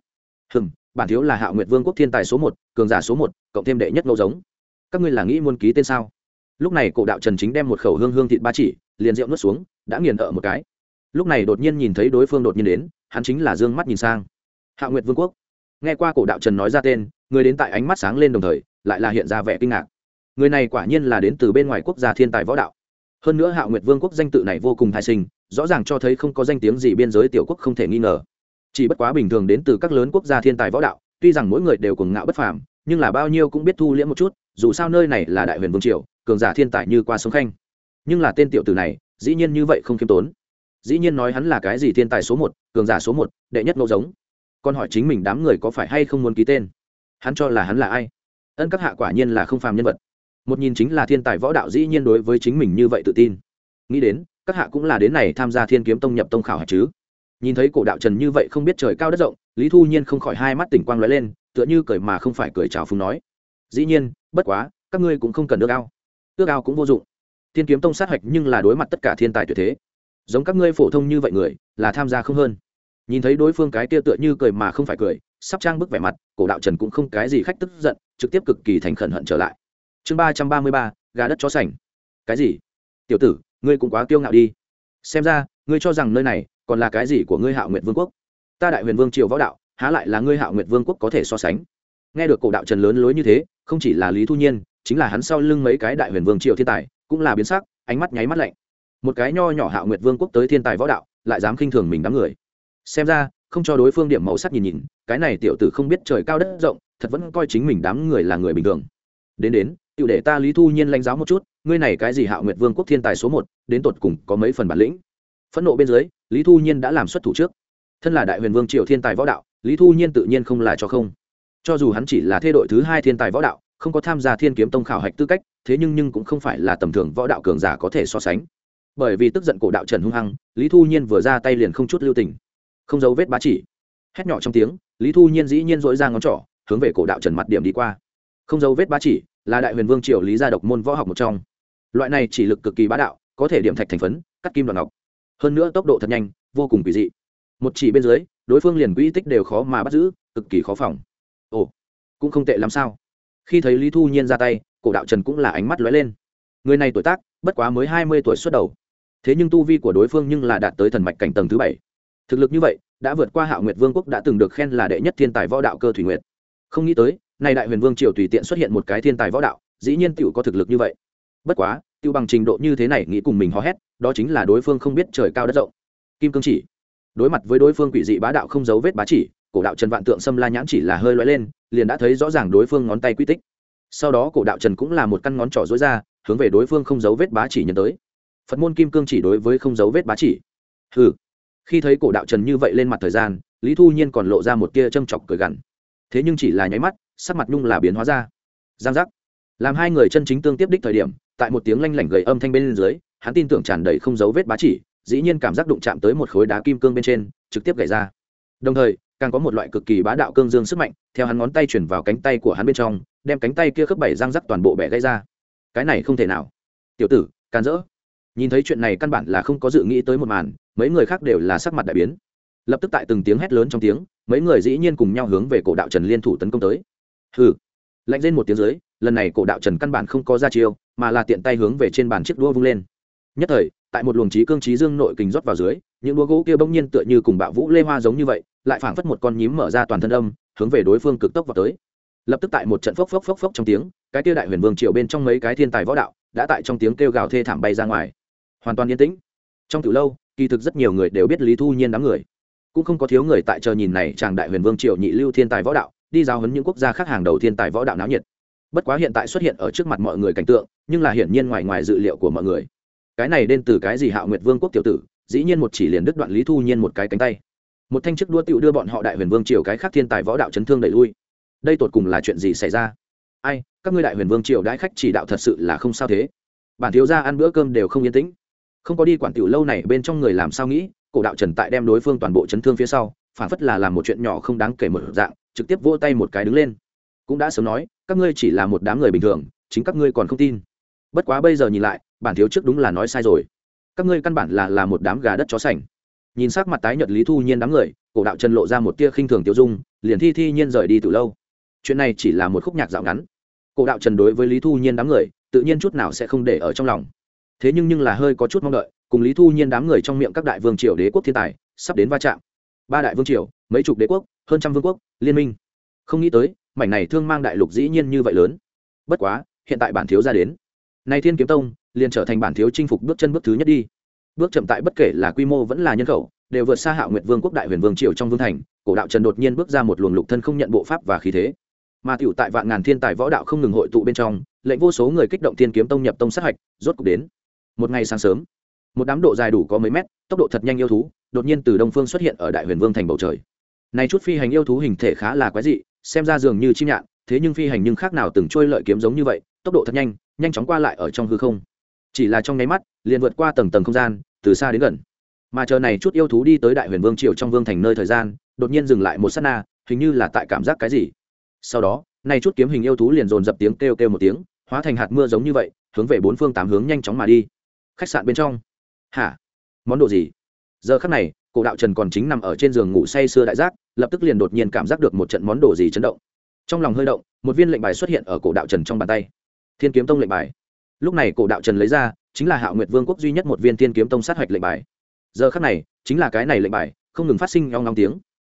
Bản thiếu là Hạo Nguyệt Vương quốc thiên tài số 1, cường giả số 1, cộng thêm đệ nhất ngẫu giống. Các ngươi là nghĩ muốn ký tên sao? Lúc này Cổ Đạo Trần chính đem một khẩu hương thịt ba chỉ, liền rượu nuốt xuống, đã nghiền ở một cái. Lúc này đột nhiên nhìn thấy đối phương đột nhiên đến, hắn chính là dương mắt nhìn sang. Hạo Nguyệt Vương quốc. Nghe qua Cổ Đạo Trần nói ra tên, người đến tại ánh mắt sáng lên đồng thời, lại là hiện ra vẻ kinh ngạc. Người này quả nhiên là đến từ bên ngoài quốc gia thiên tài võ đạo. Hơn nữa Hạo Nguyệt Vương quốc danh tự này vô cùng thái sinh, rõ ràng cho thấy không có danh tiếng gì biên giới tiểu quốc không thể nghi ngờ. Chỉ bất quá bình thường đến từ các lớn quốc gia thiên tài võ đạo, tuy rằng mỗi người đều cuồng ngạo bất phàm, nhưng là bao nhiêu cũng biết thu liễm một chút, dù sao nơi này là đại huyền vương triều, cường giả thiên tài như qua sông khanh. Nhưng là tên tiểu tử này, dĩ nhiên như vậy không khiêm tốn. Dĩ nhiên nói hắn là cái gì thiên tài số 1, cường giả số 1, đệ nhất ngẫu giống. Còn hỏi chính mình đám người có phải hay không muốn ký tên. Hắn cho là hắn là ai? Ân các hạ quả nhiên là không phàm nhân vật. Một nhìn chính là thiên tài võ đạo, dĩ nhiên đối với chính mình như vậy tự tin. Nghĩ đến, các hạ cũng là đến này tham gia Thiên Kiếm Tông nhập tông khảo hạch chứ? Nhìn thấy Cổ Đạo Trần như vậy không biết trời cao đất rộng, Lý Thu Nhiên không khỏi hai mắt tỉnh quang lóe lên, tựa như cười mà không phải cười chào phúng nói: "Dĩ nhiên, bất quá, các ngươi cũng không cần ước ao. Ước ao cũng vô dụng. Thiên Kiếm Tông sát hạch nhưng là đối mặt tất cả thiên tài tuyệt thế. Giống các ngươi phổ thông như vậy người, là tham gia không hơn." Nhìn thấy đối phương cái kia tựa như cười mà không phải cười, sắp trang bức vẻ mặt, Cổ Đạo Trần cũng không cái gì khách tức giận, trực tiếp cực kỳ thành khẩn hận trở lại. Chương 333, gà đất chó sành. Cái gì? Tiểu tử, ngươi cũng quá kiêu ngạo đi. Xem ra, ngươi cho rằng nơi này còn là cái gì của ngươi Hạo Nguyệt Vương quốc. Ta đại huyền vương triều võ đạo, há lại là ngươi Hạo Nguyệt Vương quốc có thể so sánh. Nghe được cổ đạo trần lớn lối như thế, không chỉ là Lý Thu Nhiên, chính là hắn sau lưng mấy cái đại huyền vương triều thiên tài cũng là biến sắc, ánh mắt nháy mắt lạnh. Một cái nho nhỏ Hạo Nguyệt Vương quốc tới thiên tài võ đạo, lại dám khinh thường mình đám người. Xem ra không cho đối phương điểm màu sắc nhìn nhìn, cái này tiểu tử không biết trời cao đất rộng, thật vẫn coi chính mình đám người là người bình thường. Đến tiểu để ta Lý Thu Nhiên lãnh giáo một chút, ngươi này cái gì Hạo Nguyệt Vương quốc thiên tài số 1, đến tột cùng có mấy phần bản lĩnh. Phẫn nộ bên dưới, Lý Thu Nhiên đã làm xuất thủ trước. Thân là đại huyền vương triều thiên tài võ đạo, Lý Thu Nhiên tự nhiên không là cho không. Cho dù hắn chỉ là thê đội thứ 2 thiên tài võ đạo, không có tham gia Thiên Kiếm Tông khảo hạch tư cách, thế nhưng cũng không phải là tầm thường võ đạo cường giả có thể so sánh. Bởi vì tức giận cổ đạo Trần hung hăng, Lý Thu Nhiên vừa ra tay liền không chút lưu tình, không giấu vết bá chỉ. Hét nhỏ trong tiếng, Lý Thu Nhiên dĩ nhiên dỗi ra ngón trỏ, hướng về cổ đạo Trần mặt điểm đi qua. Không giấu vết bá chỉ là đại huyền vương triều lý gia độc môn võ học một trong. Loại này chỉ lực cực kỳ bá đạo, có thể điểm thạch thành phấn, cắt kim đoạt ngọc. Hơn nữa tốc độ thật nhanh, vô cùng kỳ dị. Một chỉ bên dưới, đối phương liền quỹ tích đều khó mà bắt giữ, cực kỳ khó phòng. Ồ, cũng không tệ lắm sao? Khi thấy Lý Thu Nhiên ra tay, cổ đạo Trần cũng là ánh mắt lóe lên. Người này tuổi tác bất quá mới 20 tuổi xuất đầu, thế nhưng tu vi của đối phương nhưng là đạt tới thần mạch cảnh tầng thứ 7. Thực lực như vậy đã vượt qua Hạo Nguyệt Vương quốc đã từng được khen là đệ nhất thiên tài võ đạo Cơ Thủy Nguyệt. Không nghĩ tới này đại huyền vương triều tùy tiện xuất hiện một cái thiên tài võ đạo, dĩ nhiên tiểu có thực lực như vậy. Bất quá tiêu bằng trình độ như thế này nghĩ cùng mình hò hét, đó chính là đối phương không biết trời cao đất rộng. Kim cương chỉ đối mặt với đối phương quỷ dị bá đạo không giấu vết bá chỉ, cổ đạo Trần vạn tượng xâm la nhãn chỉ là hơi lóe lên, liền đã thấy rõ ràng đối phương ngón tay quy tích. Sau đó cổ đạo Trần cũng là một căn ngón trỏ dối ra, hướng về đối phương không giấu vết bá chỉ nhấn tới. Phật môn kim cương chỉ đối với không giấu vết bá chỉ. Hừ. Khi thấy cổ đạo Trần như vậy lên mặt thời gian, Lý Thu Nhiên còn lộ ra một tia châm chọc cười gằn. Thế nhưng chỉ là nháy mắt, sắc mặt nhung là biến hóa ra. Giang giác. Làm hai người chân chính tương tiếp đích thời điểm, tại một tiếng lanh lảnh gầy âm thanh bên dưới, hắn tin tưởng tràn đầy không giấu vết bá chỉ, dĩ nhiên cảm giác đụng chạm tới một khối đá kim cương bên trên, trực tiếp gãy ra. Đồng thời, càng có một loại cực kỳ bá đạo cương dương sức mạnh, theo hắn ngón tay chuyển vào cánh tay của hắn bên trong, đem cánh tay kia khớp 7 răng rắc toàn bộ bẻ gãy ra. Cái này không thể nào. Tiểu tử, can dỡ. Nhìn thấy chuyện này căn bản là không có dự nghĩ tới một màn, mấy người khác đều là sắc mặt đại biến. Lập tức tại từng tiếng hét lớn trong tiếng, mấy người dĩ nhiên cùng nhau hướng về cổ đạo Trần liên thủ tấn công tới. Hừ. Lạnh rên một tiếng dưới, lần này cổ đạo Trần căn bản không có ra chiêu, mà là tiện tay hướng về trên bàn chiếc đũa vung lên. Nhất thời, tại một luồng trí cương trí dương nội kình rót vào dưới, những đũa gỗ kia bỗng nhiên tựa như cùng bạo vũ lê hoa giống như vậy, lại phảng phất một con nhím mở ra toàn thân âm, hướng về đối phương cực tốc vào tới. Lập tức tại một trận phốc phốc phốc phốc trong tiếng, cái kia đại huyền vương triều bên trong mấy cái thiên tài võ đạo đã tại trong tiếng kêu gào thê thảm bay ra ngoài. Hoàn toàn yên tĩnh. Trong tiểu lâu, kỳ thực rất nhiều người đều biết Lý Thu Nhiên đám người, cũng không có thiếu người tại chờ nhìn này chàng đại huyền vương triều nhị lưu thiên tài võ đạo đi giao huấn những quốc gia khác hàng đầu thiên tài võ đạo náo nhiệt. Bất quá hiện tại xuất hiện ở trước mặt mọi người cảnh tượng, nhưng là hiển nhiên ngoài dự liệu của mọi người. Cái này đến từ cái gì Hạo Nguyệt Vương quốc tiểu tử, dĩ nhiên một chỉ liền đứt đoạn Lý Thu Nhiên một cái cánh tay. Một thanh chiếc đũa tiểu đưa bọn họ đại huyền vương triều cái khác thiên tài võ đạo chấn thương đẩy lui. Đây tột cùng là chuyện gì xảy ra? Ai, các ngươi đại huyền vương triều đãi khách chỉ đạo thật sự là không sao thế. Bản thiếu gia ăn bữa cơm đều không yên tĩnh. Không có đi quản tiểu lâu này bên trong người làm sao nghĩ, cổ đạo Trần tại đem đối phương toàn bộ chấn thương phía sau, phản phất là làm một chuyện nhỏ không đáng kể một dạng, trực tiếp vỗ tay một cái đứng lên. Cũng đã sớm nói, các ngươi chỉ là một đám người bình thường, chính các ngươi còn không tin. Bất quá bây giờ nhìn lại, bản thiếu trước đúng là nói sai rồi. Các ngươi căn bản là một đám gà đất chó sành. Nhìn sắc mặt tái nhợt Lý Thu Nhiên đám người, cổ đạo Trần lộ ra một tia khinh thường tiêu dung, liền thi nhiên rời đi từ lâu. Chuyện này chỉ là một khúc nhạc dạo ngắn. Cổ đạo Trần đối với Lý Thu Nhiên đám người, tự nhiên chút nào sẽ không để ở trong lòng. Thế nhưng là hơi có chút mong đợi, cùng Lý Thu Nhiên đám người trong miệng các đại vương triều đế quốc thiên tài sắp đến va chạm. 3 đại vương triều, mấy chục đế quốc, hơn trăm vương quốc, liên minh. Không nghĩ tới, mảnh này thương mang đại lục dĩ nhiên như vậy lớn. Bất quá, hiện tại bản thiếu ra đến, nay Thiên Kiếm Tông liền trở thành bản thiếu chinh phục bước chân bước thứ nhất đi. Bước chậm tại bất kể là quy mô vẫn là nhân khẩu, đều vượt xa Hạo Nguyệt Vương quốc đại huyền vương triều trong vương thành. Cổ đạo Trần đột nhiên bước ra một luồng lục thân không nhận bộ pháp và khí thế. Mà tiểu tại vạn ngàn thiên tài võ đạo không ngừng hội tụ bên trong, lệnh vô số người kích động Thiên Kiếm Tông nhập tông sát hạch, rốt cục đến. Một ngày sáng sớm, một đám độ dài đủ có mấy mét, tốc độ thật nhanh yêu thú đột nhiên từ đông phương xuất hiện ở đại huyền vương thành bầu trời. Này chút phi hành yêu thú hình thể khá là quái dị, xem ra dường như chim nhạn, thế nhưng phi hành nhưng khác nào từng trôi lợi kiếm giống như vậy, tốc độ thật nhanh, nhanh chóng qua lại ở trong hư không. Chỉ là trong nháy mắt, liền vượt qua tầng tầng không gian, từ xa đến gần. Mà chờ này chút yêu thú đi tới đại huyền vương triều trong vương thành nơi thời gian, đột nhiên dừng lại một sát na, hình như là tại cảm giác cái gì. Sau đó, này chút kiếm hình yêu thú liền dồn dập tiếng kêu kêu một tiếng, hóa thành hạt mưa giống như vậy, hướng về bốn phương tám hướng nhanh chóng mà đi. Khách sạn bên trong, hả? Món đồ gì? Giờ khắc này, cổ đạo Trần còn chính nằm ở trên giường ngủ say sưa đại giác, lập tức liền đột nhiên cảm giác được một trận món đồ gì chấn động. Trong lòng hơi động, một viên lệnh bài xuất hiện ở cổ đạo Trần trong bàn tay. Thiên Kiếm Tông lệnh bài. Lúc này cổ đạo Trần lấy ra, chính là Hạo Nguyệt Vương quốc duy nhất một viên Thiên Kiếm Tông sát hoạch lệnh bài. Giờ khắc này, chính là cái này lệnh bài, không ngừng phát sinh ong ong tiếng.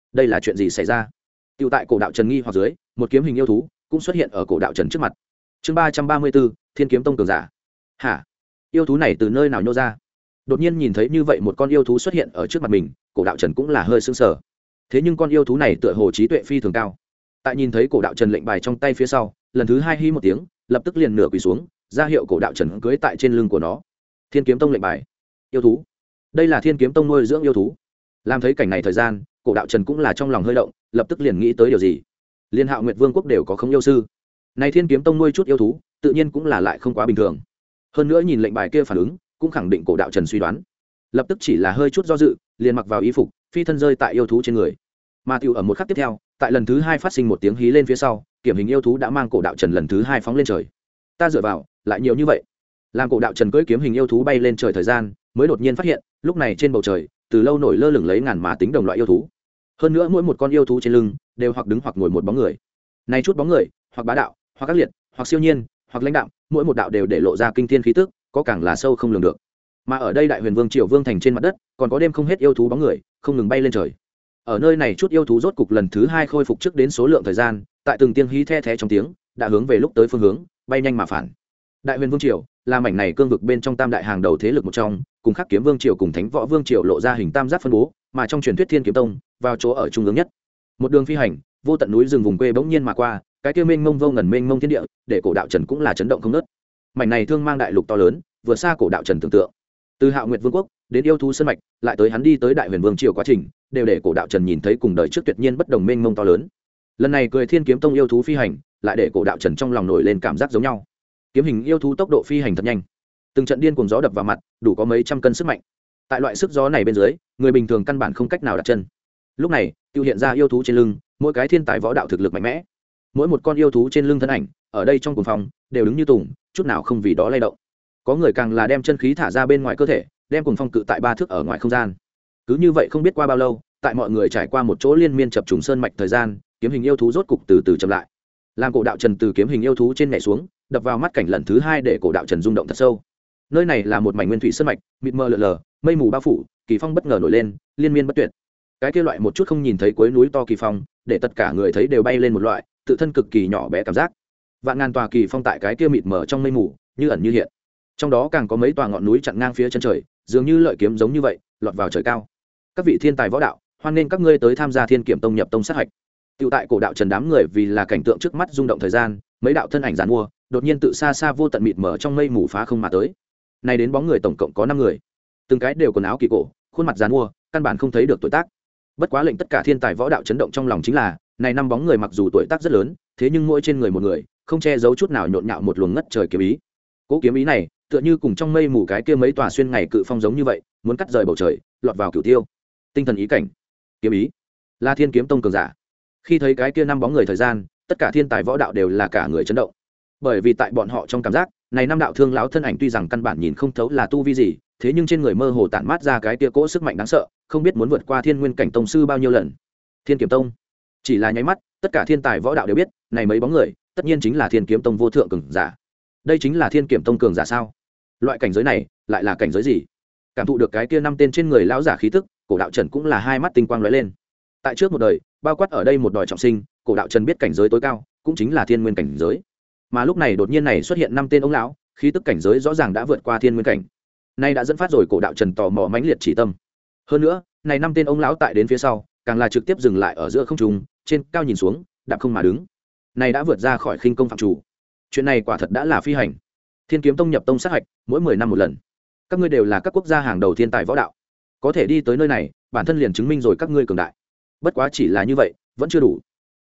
đây là chuyện gì xảy ra? Tựu tại cổ đạo trần nghi hoặc dưới, một kiếm hình yêu thú cũng xuất hiện ở cổ đạo trần trước mặt. Chương 334, Thiên Kiếm Tông cường giả. Hả? Yêu thú này từ nơi nào nhô ra? Đột nhiên nhìn thấy như vậy một con yêu thú xuất hiện ở trước mặt mình, cổ đạo trần cũng là hơi sững sờ. Thế nhưng con yêu thú này tựa hồ trí tuệ phi thường cao. Tại nhìn thấy cổ đạo trần lệnh bài trong tay phía sau, lần thứ hai hi một tiếng, lập tức liền nửa quỳ xuống, ra hiệu cổ đạo trần cưỡi tại trên lưng của nó. Thiên Kiếm Tông lệnh bài. Yêu thú. Đây là Thiên Kiếm Tông nuôi dưỡng yêu thú. Làm thấy cảnh này thời gian, cổ đạo trần cũng là trong lòng hơi động, lập tức liền nghĩ tới điều gì. Liên Hạo Nguyệt Vương quốc đều có không yêu sư, này Thiên Kiếm Tông nuôi chút yêu thú, tự nhiên cũng là lại không quá bình thường. Hơn nữa nhìn lệnh bài kia phản ứng, cũng khẳng định cổ đạo trần suy đoán. Lập tức chỉ là hơi chút do dự, liền mặc vào y phục, phi thân rơi tại yêu thú trên người. Mà tiểu ở một khắc tiếp theo, tại lần thứ hai phát sinh một tiếng hí lên phía sau, kiểm hình yêu thú đã mang cổ đạo trần lần thứ hai phóng lên trời. Ta dựa vào, lại nhiều như vậy. Làm cổ đạo trần cưỡi kiếm hình yêu thú bay lên trời thời gian, mới đột nhiên phát hiện, lúc này trên bầu trời, từ lâu nổi lơ lửng lấy ngàn mà tính đồng loại yêu thú. Hơn nữa mỗi một con yêu thú trên lưng đều hoặc đứng hoặc ngồi một bóng người. Này chút bóng người, hoặc bá đạo, hoặc ác liệt, hoặc siêu nhiên, hoặc lãnh đạm, mỗi một đạo đều để lộ ra kinh thiên khí tức, có càng là sâu không lường được. Mà ở đây Đại Huyền Vương Triều Vương thành trên mặt đất, còn có đêm không hết yêu thú bóng người, không ngừng bay lên trời. Ở nơi này chút yêu thú rốt cục lần thứ hai khôi phục trước đến số lượng thời gian, tại từng tiếng hí the thé trong tiếng, đã hướng về lúc tới phương hướng, bay nhanh mà phản. Đại Huyền Vương Triều là mảnh này cương vực bên trong tam đại hàng đầu thế lực một trong, cùng Khắc Kiếm Vương Triều cùng Thánh Võ Vương Triều lộ ra hình tam giác phân bố, mà trong truyền thuyết Thiên Kiếm Tông vào chỗ ở trung ương nhất. Một đường phi hành, vô tận núi rừng vùng quê bỗng nhiên mà qua, cái kia mênh mông vô ngần mênh mông thiên địa, để cổ đạo trần cũng là chấn động không ngớt. Mảnh này thương mang đại lục to lớn, vượt xa cổ đạo trần tưởng tượng. Từ Hạo Nguyệt Vương quốc đến yêu thú sơn mạch, lại tới hắn đi tới Đại Huyền Vương Triều quá trình, đều để cổ đạo trần nhìn thấy cùng đời trước tuyệt nhiên bất đồng mênh mông to lớn. Lần này cười Thiên Kiếm Tông yêu thú phi hành, lại để cổ đạo trần trong lòng nổi lên cảm giác giống nhau. Kiếm hình yêu thú tốc độ phi hành thật nhanh, từng trận điên cuồng gió đập vào mặt, đủ có mấy trăm cân sức mạnh. Tại loại sức gió này bên dưới, người bình thường căn bản không cách nào đặt chân. Lúc này, tiêu hiện ra yêu thú trên lưng, mỗi cái thiên tài võ đạo thực lực mạnh mẽ. Mỗi một con yêu thú trên lưng thân ảnh, ở đây trong cuồng phong, đều đứng như tùng, chút nào không vì đó lay động. Có người càng là đem chân khí thả ra bên ngoài cơ thể, đem cuồng phong cự tại 3 thước ở ngoài không gian. Cứ như vậy không biết qua bao lâu, tại mọi người trải qua một chỗ liên miên chập trùng sơn mạch thời gian, kiếm hình yêu thú rốt cục từ từ chậm lại. Làm cổ đạo trần từ kiếm hình yêu thú trên nhảy xuống, đập vào mắt cảnh lần thứ hai để cổ đạo trần rung động thật sâu. Nơi này là một mảnh nguyên thủy sơn mạch, mịt mờ lờ lờ, mây mù bao phủ, kỳ phong bất ngờ nổi lên, liên miên bất tuyệt. Cái kia loại một chút không nhìn thấy cuối núi to kỳ phong, để tất cả người thấy đều bay lên một loại tự thân cực kỳ nhỏ bé cảm giác. Vạn ngàn tòa kỳ phong tại cái kia mịt mờ trong mây mù, như ẩn như hiện. Trong đó càng có mấy tòa ngọn núi chặn ngang phía chân trời, dường như lợi kiếm giống như vậy, lọt vào trời cao. Các vị thiên tài võ đạo, hoan nên các ngươi tới tham gia Thiên Kiếm Tông nhập tông sát hạch. Tiểu tại cổ đạo trần đám người vì là cảnh tượng trước mắt rung động thời gian, mấy đạo thân ảnh giàn mua, đột nhiên tự xa xa vô tận mịt mờ trong mây mù phá không mà tới. Này đến bóng người tổng cộng có 5 người, từng cái đều quần áo kỳ cổ, khuôn mặt giàn mua, căn bản không thấy được tuổi tác. Bất quá lệnh tất cả thiên tài võ đạo chấn động trong lòng chính là, này 5 bóng người mặc dù tuổi tác rất lớn, thế nhưng mỗi trên người một người, không che giấu chút nào nhộn nhạo một luồng ngất trời kiếm ý. Cố kiếm ý này, tựa như cùng trong mây mù cái kia mấy tòa xuyên ngày cự phong giống như vậy, muốn cắt rời bầu trời, lọt vào cửu tiêu. Tinh thần ý cảnh, kiếm ý, là Thiên Kiếm Tông cường giả. Khi thấy cái kia 5 bóng người thời gian, tất cả thiên tài võ đạo đều là cả người chấn động. Bởi vì tại bọn họ trong cảm giác, này 5 đạo thương lão thân ảnh tuy rằng căn bản nhìn không thấu là tu vi gì, thế nhưng trên người mơ hồ tản mát ra cái kia cỗ sức mạnh đáng sợ, không biết muốn vượt qua thiên nguyên cảnh tông sư bao nhiêu lần. Thiên Kiếm Tông, chỉ là nháy mắt, tất cả thiên tài võ đạo đều biết, này mấy bóng người, tất nhiên chính là Thiên Kiếm Tông vô thượng cường giả. Đây chính là Thiên Kiếm Tông cường giả sao? Loại cảnh giới này, lại là cảnh giới gì? Cảm thụ được cái kia 5 tên trên người lão giả khí tức, cổ đạo trần cũng là hai mắt tinh quang lóe lên. Tại trước một đời, bao quát ở đây một đòi trọng sinh, cổ đạo trần biết cảnh giới tối cao, cũng chính là thiên nguyên cảnh giới. Mà lúc này đột nhiên này xuất hiện 5 tên ông lão, khí tức cảnh giới rõ ràng đã vượt qua thiên nguyên cảnh. Nay đã dẫn phát rồi cổ đạo trần tò mò mãnh liệt chỉ tâm. Hơn nữa, này 5 tên ông lão tại đến phía sau, càng là trực tiếp dừng lại ở giữa không trung, trên cao nhìn xuống, đạp không mà đứng. Này đã vượt ra khỏi khinh công phạm chủ. Chuyện này quả thật đã là phi hành. Thiên Kiếm Tông nhập tông sát hạch, mỗi 10 năm một lần. Các ngươi đều là các quốc gia hàng đầu thiên tài võ đạo, có thể đi tới nơi này, bản thân liền chứng minh rồi các ngươi cường đại. Bất quá chỉ là như vậy, vẫn chưa đủ.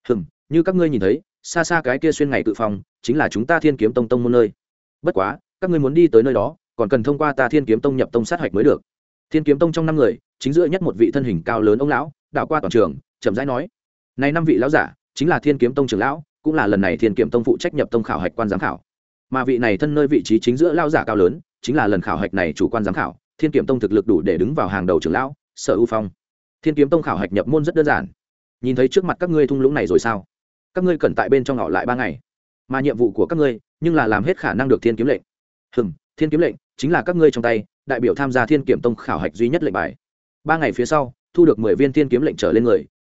Như các ngươi nhìn thấy, xa xa cái kia xuyên ngày cự phong, chính là chúng ta Thiên Kiếm Tông tông môn nơi. Bất quá, các ngươi muốn đi tới nơi đó, còn cần thông qua ta Thiên Kiếm Tông nhập tông sát hạch mới được. Thiên Kiếm Tông trong 5 người, chính giữa nhất một vị thân hình cao lớn ông lão, đảo qua toàn trường, chậm rãi nói: "Này 5 vị lão giả, chính là Thiên Kiếm Tông trưởng lão, cũng là lần này Thiên Kiếm Tông phụ trách nhập tông khảo hạch quan giám khảo. Mà vị này thân nơi vị trí chính giữa lão giả cao lớn, chính là lần khảo hạch này chủ quan giám khảo, Thiên Kiếm Tông thực lực đủ để đứng vào hàng đầu trưởng lão, Sở U Phong. Thiên Kiếm Tông khảo hạch nhập môn rất đơn giản. Nhìn thấy trước mặt các ngươi thung lũng này rồi sao? Các ngươi cần tại bên trong ngọ lại 3 ngày. Mà nhiệm vụ của các ngươi, nhưng là làm hết khả năng được Thiên Kiếm lệnh. Thiên Kiếm lệnh chính là các ngươi trong tay, đại biểu tham gia Thiên Kiếm Tông khảo hạch duy nhất lệnh bài. 3 ngày phía sau, thu được 10 viên Thiên Kiếm lệnh trở lên người,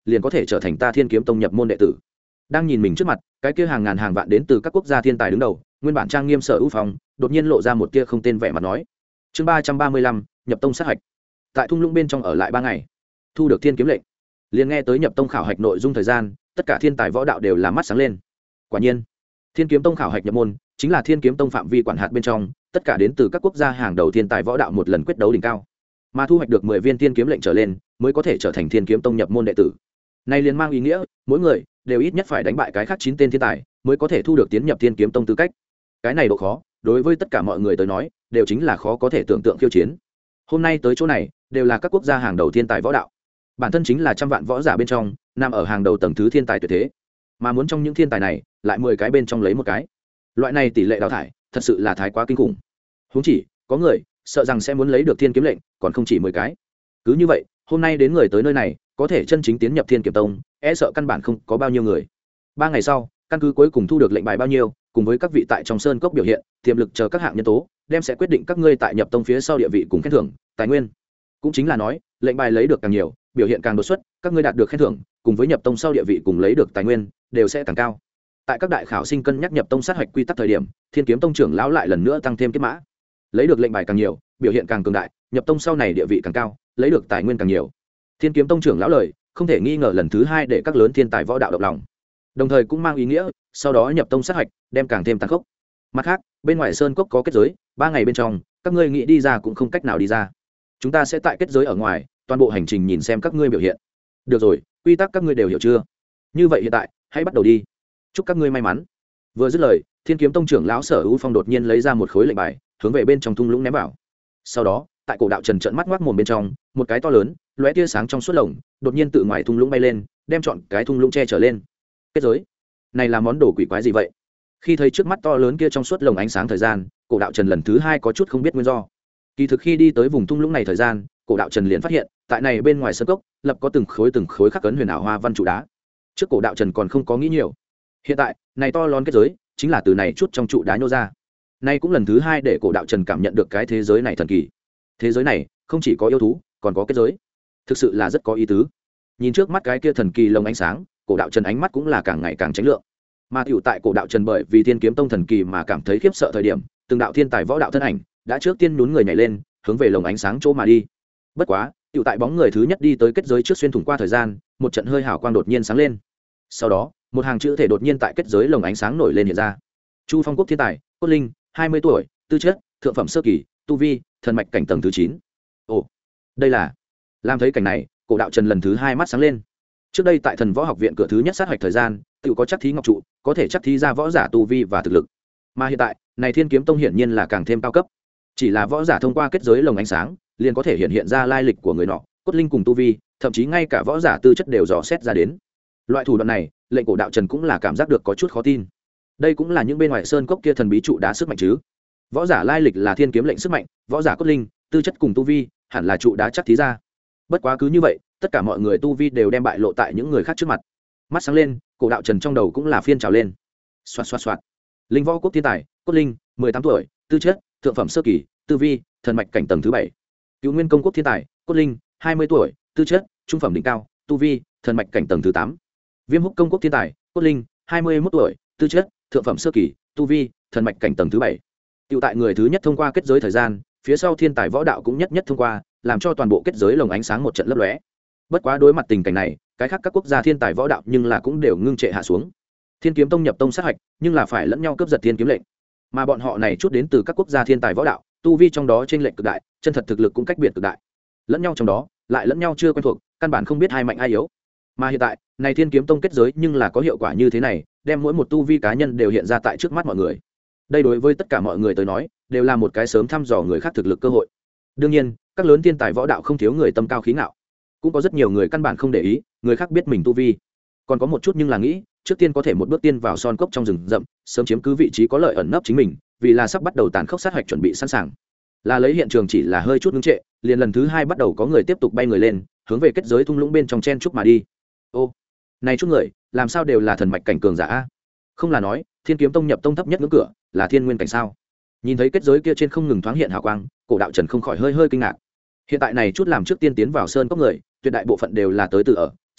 liền có thể trở thành ta Thiên Kiếm Tông nhập môn đệ tử. Đang nhìn mình trước mặt cái kia hàng ngàn hàng vạn đến từ các quốc gia thiên tài đứng đầu, nguyên bản trang nghiêm Sở Ưu Phong đột nhiên lộ ra một tia không tên vẻ mặt nói. Chương 335, nhập tông sát hạch. Tại thung lũng bên trong ở lại 3 ngày, thu được Thiên Kiếm lệnh, liền nghe tới nhập tông khảo hạch nội dung thời gian, tất cả thiên tài võ đạo đều là mắt sáng lên. Quả nhiên, Thiên Kiếm Tông khảo hạch nhập môn chính là Thiên Kiếm Tông phạm vi quản hạt bên trong, tất cả đến từ các quốc gia hàng đầu thiên tài võ đạo một lần quyết đấu đỉnh cao, mà thu hoạch được 10 viên Thiên Kiếm lệnh trở lên mới có thể trở thành Thiên Kiếm Tông nhập môn đệ tử. Này liền mang ý nghĩa, mỗi người đều ít nhất phải đánh bại cái khác 9 tên thiên tài mới có thể thu được tiến nhập Thiên Kiếm Tông tư cách. Cái này độ khó, đối với tất cả mọi người tới nói, đều chính là khó có thể tưởng tượng khiêu chiến. Hôm nay tới chỗ này, đều là các quốc gia hàng đầu thiên tài võ đạo. Bản thân chính là trăm vạn võ giả bên trong, nằm ở hàng đầu tầng thứ thiên tài tuyệt thế. Mà muốn trong những thiên tài này, lại 10 cái bên trong lấy một cái. Loại này tỷ lệ đào thải, thật sự là thái quá kinh khủng. Huống chỉ, có người sợ rằng sẽ muốn lấy được Thiên Kiếm lệnh, còn không chỉ 10 cái. Cứ như vậy, hôm nay đến người tới nơi này, có thể chân chính tiến nhập Thiên Kiếm Tông, e sợ căn bản không có bao nhiêu người. 3 ngày sau, căn cứ cuối cùng thu được lệnh bài bao nhiêu, cùng với các vị tại trong sơn cốc biểu hiện, tiềm lực chờ các hạng nhân tố, đem sẽ quyết định các ngươi tại nhập tông phía sau địa vị cùng khen thưởng, tài nguyên. Cũng chính là nói, lệnh bài lấy được càng nhiều, biểu hiện càng đột xuất, các ngươi đạt được khen thưởng, cùng với nhập tông sau địa vị cùng lấy được tài nguyên, đều sẽ càng cao. Tại các đại khảo sinh cân nhắc nhập tông sát hạch quy tắc thời điểm, Thiên Kiếm Tông trưởng lão lại lần nữa tăng thêm kiếp mã. Lấy được lệnh bài càng nhiều, biểu hiện càng cường đại, nhập tông sau này địa vị càng cao, lấy được tài nguyên càng nhiều. Thiên Kiếm Tông trưởng lão lời, không thể nghi ngờ lần thứ 2 để các lớn thiên tài võ đạo động lòng. Đồng thời cũng mang ý nghĩa, sau đó nhập tông sát hạch, đem càng thêm tàn khốc. Mặt khác, bên ngoài sơn cốc có kết giới, 3 ngày bên trong, các ngươi nghĩ đi ra cũng không cách nào đi ra. Chúng ta sẽ tại kết giới ở ngoài, toàn bộ hành trình nhìn xem các ngươi biểu hiện. Được rồi, quy tắc các ngươi đều hiểu chưa? Như vậy hiện tại, hãy bắt đầu đi. Chúc các ngươi may mắn. Vừa dứt lời, Thiên Kiếm Tông trưởng lão Sở Ưu Phong đột nhiên lấy ra một khối lệnh bài, hướng về bên trong thung lũng ném vào. Sau đó, tại cổ đạo trần trợn mắt ngoác mồm bên trong, một cái to lớn, lóe tia sáng trong suốt lồng, đột nhiên tự ngoài thung lũng bay lên, đem trọn cái thung lũng che trở lên. Kết giới, này là món đồ quỷ quái gì vậy? Khi thấy trước mắt to lớn kia trong suốt lồng ánh sáng thời gian, cổ đạo trần lần thứ 2 có chút không biết nguyên do. Kỳ thực khi đi tới vùng thung lũng này thời gian, cổ đạo trần liền phát hiện, tại này bên ngoài sơn cốc, lập có từng khối khắc ấn huyền ảo hoa văn trụ đá. Trước cổ đạo trần còn không có nghĩ nhiều. Hiện tại, này to lớn kết giới, chính là từ này chút trong trụ đá nhô ra. Nay cũng lần thứ 2 để cổ đạo trần cảm nhận được cái thế giới này thần kỳ. Thế giới này không chỉ có yêu thú, còn có kết giới, thực sự là rất có ý tứ. Nhìn trước mắt cái kia thần kỳ lồng ánh sáng, cổ đạo trần ánh mắt cũng là càng ngày càng chánh lượng. Mà tiểu tại cổ đạo trần bởi vì Thiên Kiếm Tông thần kỳ mà cảm thấy khiếp sợ thời điểm, từng đạo thiên tài võ đạo thân ảnh đã trước tiên nhún người nhảy lên, hướng về lồng ánh sáng chỗ mà đi. Bất quá, tiểu tại bóng người thứ nhất đi tới kết giới trước xuyên thủng qua thời gian, một trận hơi hào quang đột nhiên sáng lên. Sau đó, một hàng chữ thể đột nhiên tại kết giới lồng ánh sáng nổi lên hiện ra. Chu Phong Quốc thiên tài, Cốt Linh, 20 tuổi, tư chất, thượng phẩm sơ kỳ, tu vi, thần mạch cảnh tầng thứ 9. Ồ, đây là. Làm thấy cảnh này, cổ đạo trần lần thứ 2 mắt sáng lên. Trước đây tại Thần Võ Học viện cửa thứ nhất sát hạch thời gian, tự có chắc thí ngọc trụ, có thể chắc thí ra võ giả tu vi và thực lực. Mà hiện tại, này Thiên Kiếm Tông hiển nhiên là càng thêm cao cấp. Chỉ là võ giả thông qua kết giới lồng ánh sáng, liền có thể hiện ra lai lịch của người nọ, cốt linh cùng tu vi, thậm chí ngay cả võ giả tư chất đều dò xét ra đến. Loại thủ đoạn này, lệnh cổ đạo trần cũng là cảm giác được có chút khó tin. Đây cũng là những bên ngoài sơn cốc kia thần bí trụ đá sức mạnh chứ? Võ giả lai lịch là Thiên Kiếm lệnh sức mạnh, võ giả cốt linh, tư chất cùng tu vi, hẳn là trụ đá chắc thí ra. Bất quá cứ như vậy, tất cả mọi người tu vi đều đem bại lộ tại những người khác trước mặt. Mắt sáng lên, cổ đạo trần trong đầu cũng là phiên trào lên. Xoạt xoạt xoạt. Linh võ quốc thiên tài, cốt linh, 18 tuổi, tư chất, thượng phẩm sơ kỳ, tư vi, thần mạch cảnh tầng thứ 7. Cựu Nguyên Công quốc thiên tài, cốt linh, 20 tuổi, tư chất, trung phẩm đỉnh cao, tu vi, thần mạch cảnh tầng thứ 8. Viêm Húc Công quốc thiên tài, cốt linh, 21 tuổi, tư chất, thượng phẩm sơ kỳ, tu vi, thần mạch cảnh tầng thứ 7. Tiểu tại người thứ nhất thông qua kết giới thời gian, phía sau thiên tài võ đạo cũng nhất thông qua, làm cho toàn bộ kết giới lồng ánh sáng một trận lấp lóe. Bất quá đối mặt tình cảnh này, cái khác các quốc gia thiên tài võ đạo nhưng là cũng đều ngưng trệ hạ xuống. Thiên Kiếm Tông nhập tông sát hạch, nhưng là phải lẫn nhau cướp giật Thiên Kiếm lệnh. Mà bọn họ này chút đến từ các quốc gia thiên tài võ đạo, tu vi trong đó chênh lệch cực đại, chân thật thực lực cũng cách biệt cực đại. Lẫn nhau trong đó, lại lẫn nhau chưa quen thuộc, căn bản không biết ai mạnh ai yếu. Mà hiện tại, này Thiên Kiếm Tông kết giới nhưng là có hiệu quả như thế này, đem mỗi một tu vi cá nhân đều hiện ra tại trước mắt mọi người. Đây đối với tất cả mọi người tới nói, đều là một cái sớm thăm dò người khác thực lực cơ hội. Đương nhiên, các lớn thiên tài võ đạo không thiếu người tâm cao khí ngạo, cũng có rất nhiều người căn bản không để ý người khác biết mình tu vi, còn có một chút nhưng là nghĩ trước tiên có thể một bước tiên vào son cốc trong rừng rậm, sớm chiếm cứ vị trí có lợi ẩn nấp chính mình, vì là sắp bắt đầu tàn khốc sát hạch chuẩn bị sẵn sàng. Là lấy hiện trường chỉ là hơi chút ngưng trệ, liền lần thứ 2 bắt đầu có người tiếp tục bay người lên, hướng về kết giới thung lũng bên trong chen chúc mà đi. Ô, này chút người, làm sao đều là thần mạch cảnh cường giả a? Không là nói Thiên Kiếm Tông nhập tông thấp nhất ngưỡng cửa là thiên nguyên cảnh sao? Nhìn thấy kết giới kia trên không ngừng thoáng hiện hào quang, cổ đạo trần không khỏi hơi kinh ngạc. Hiện tại này chút làm trước tiên tiến vào sơn cốc người, tuyệt đại bộ phận đều là tới từ ở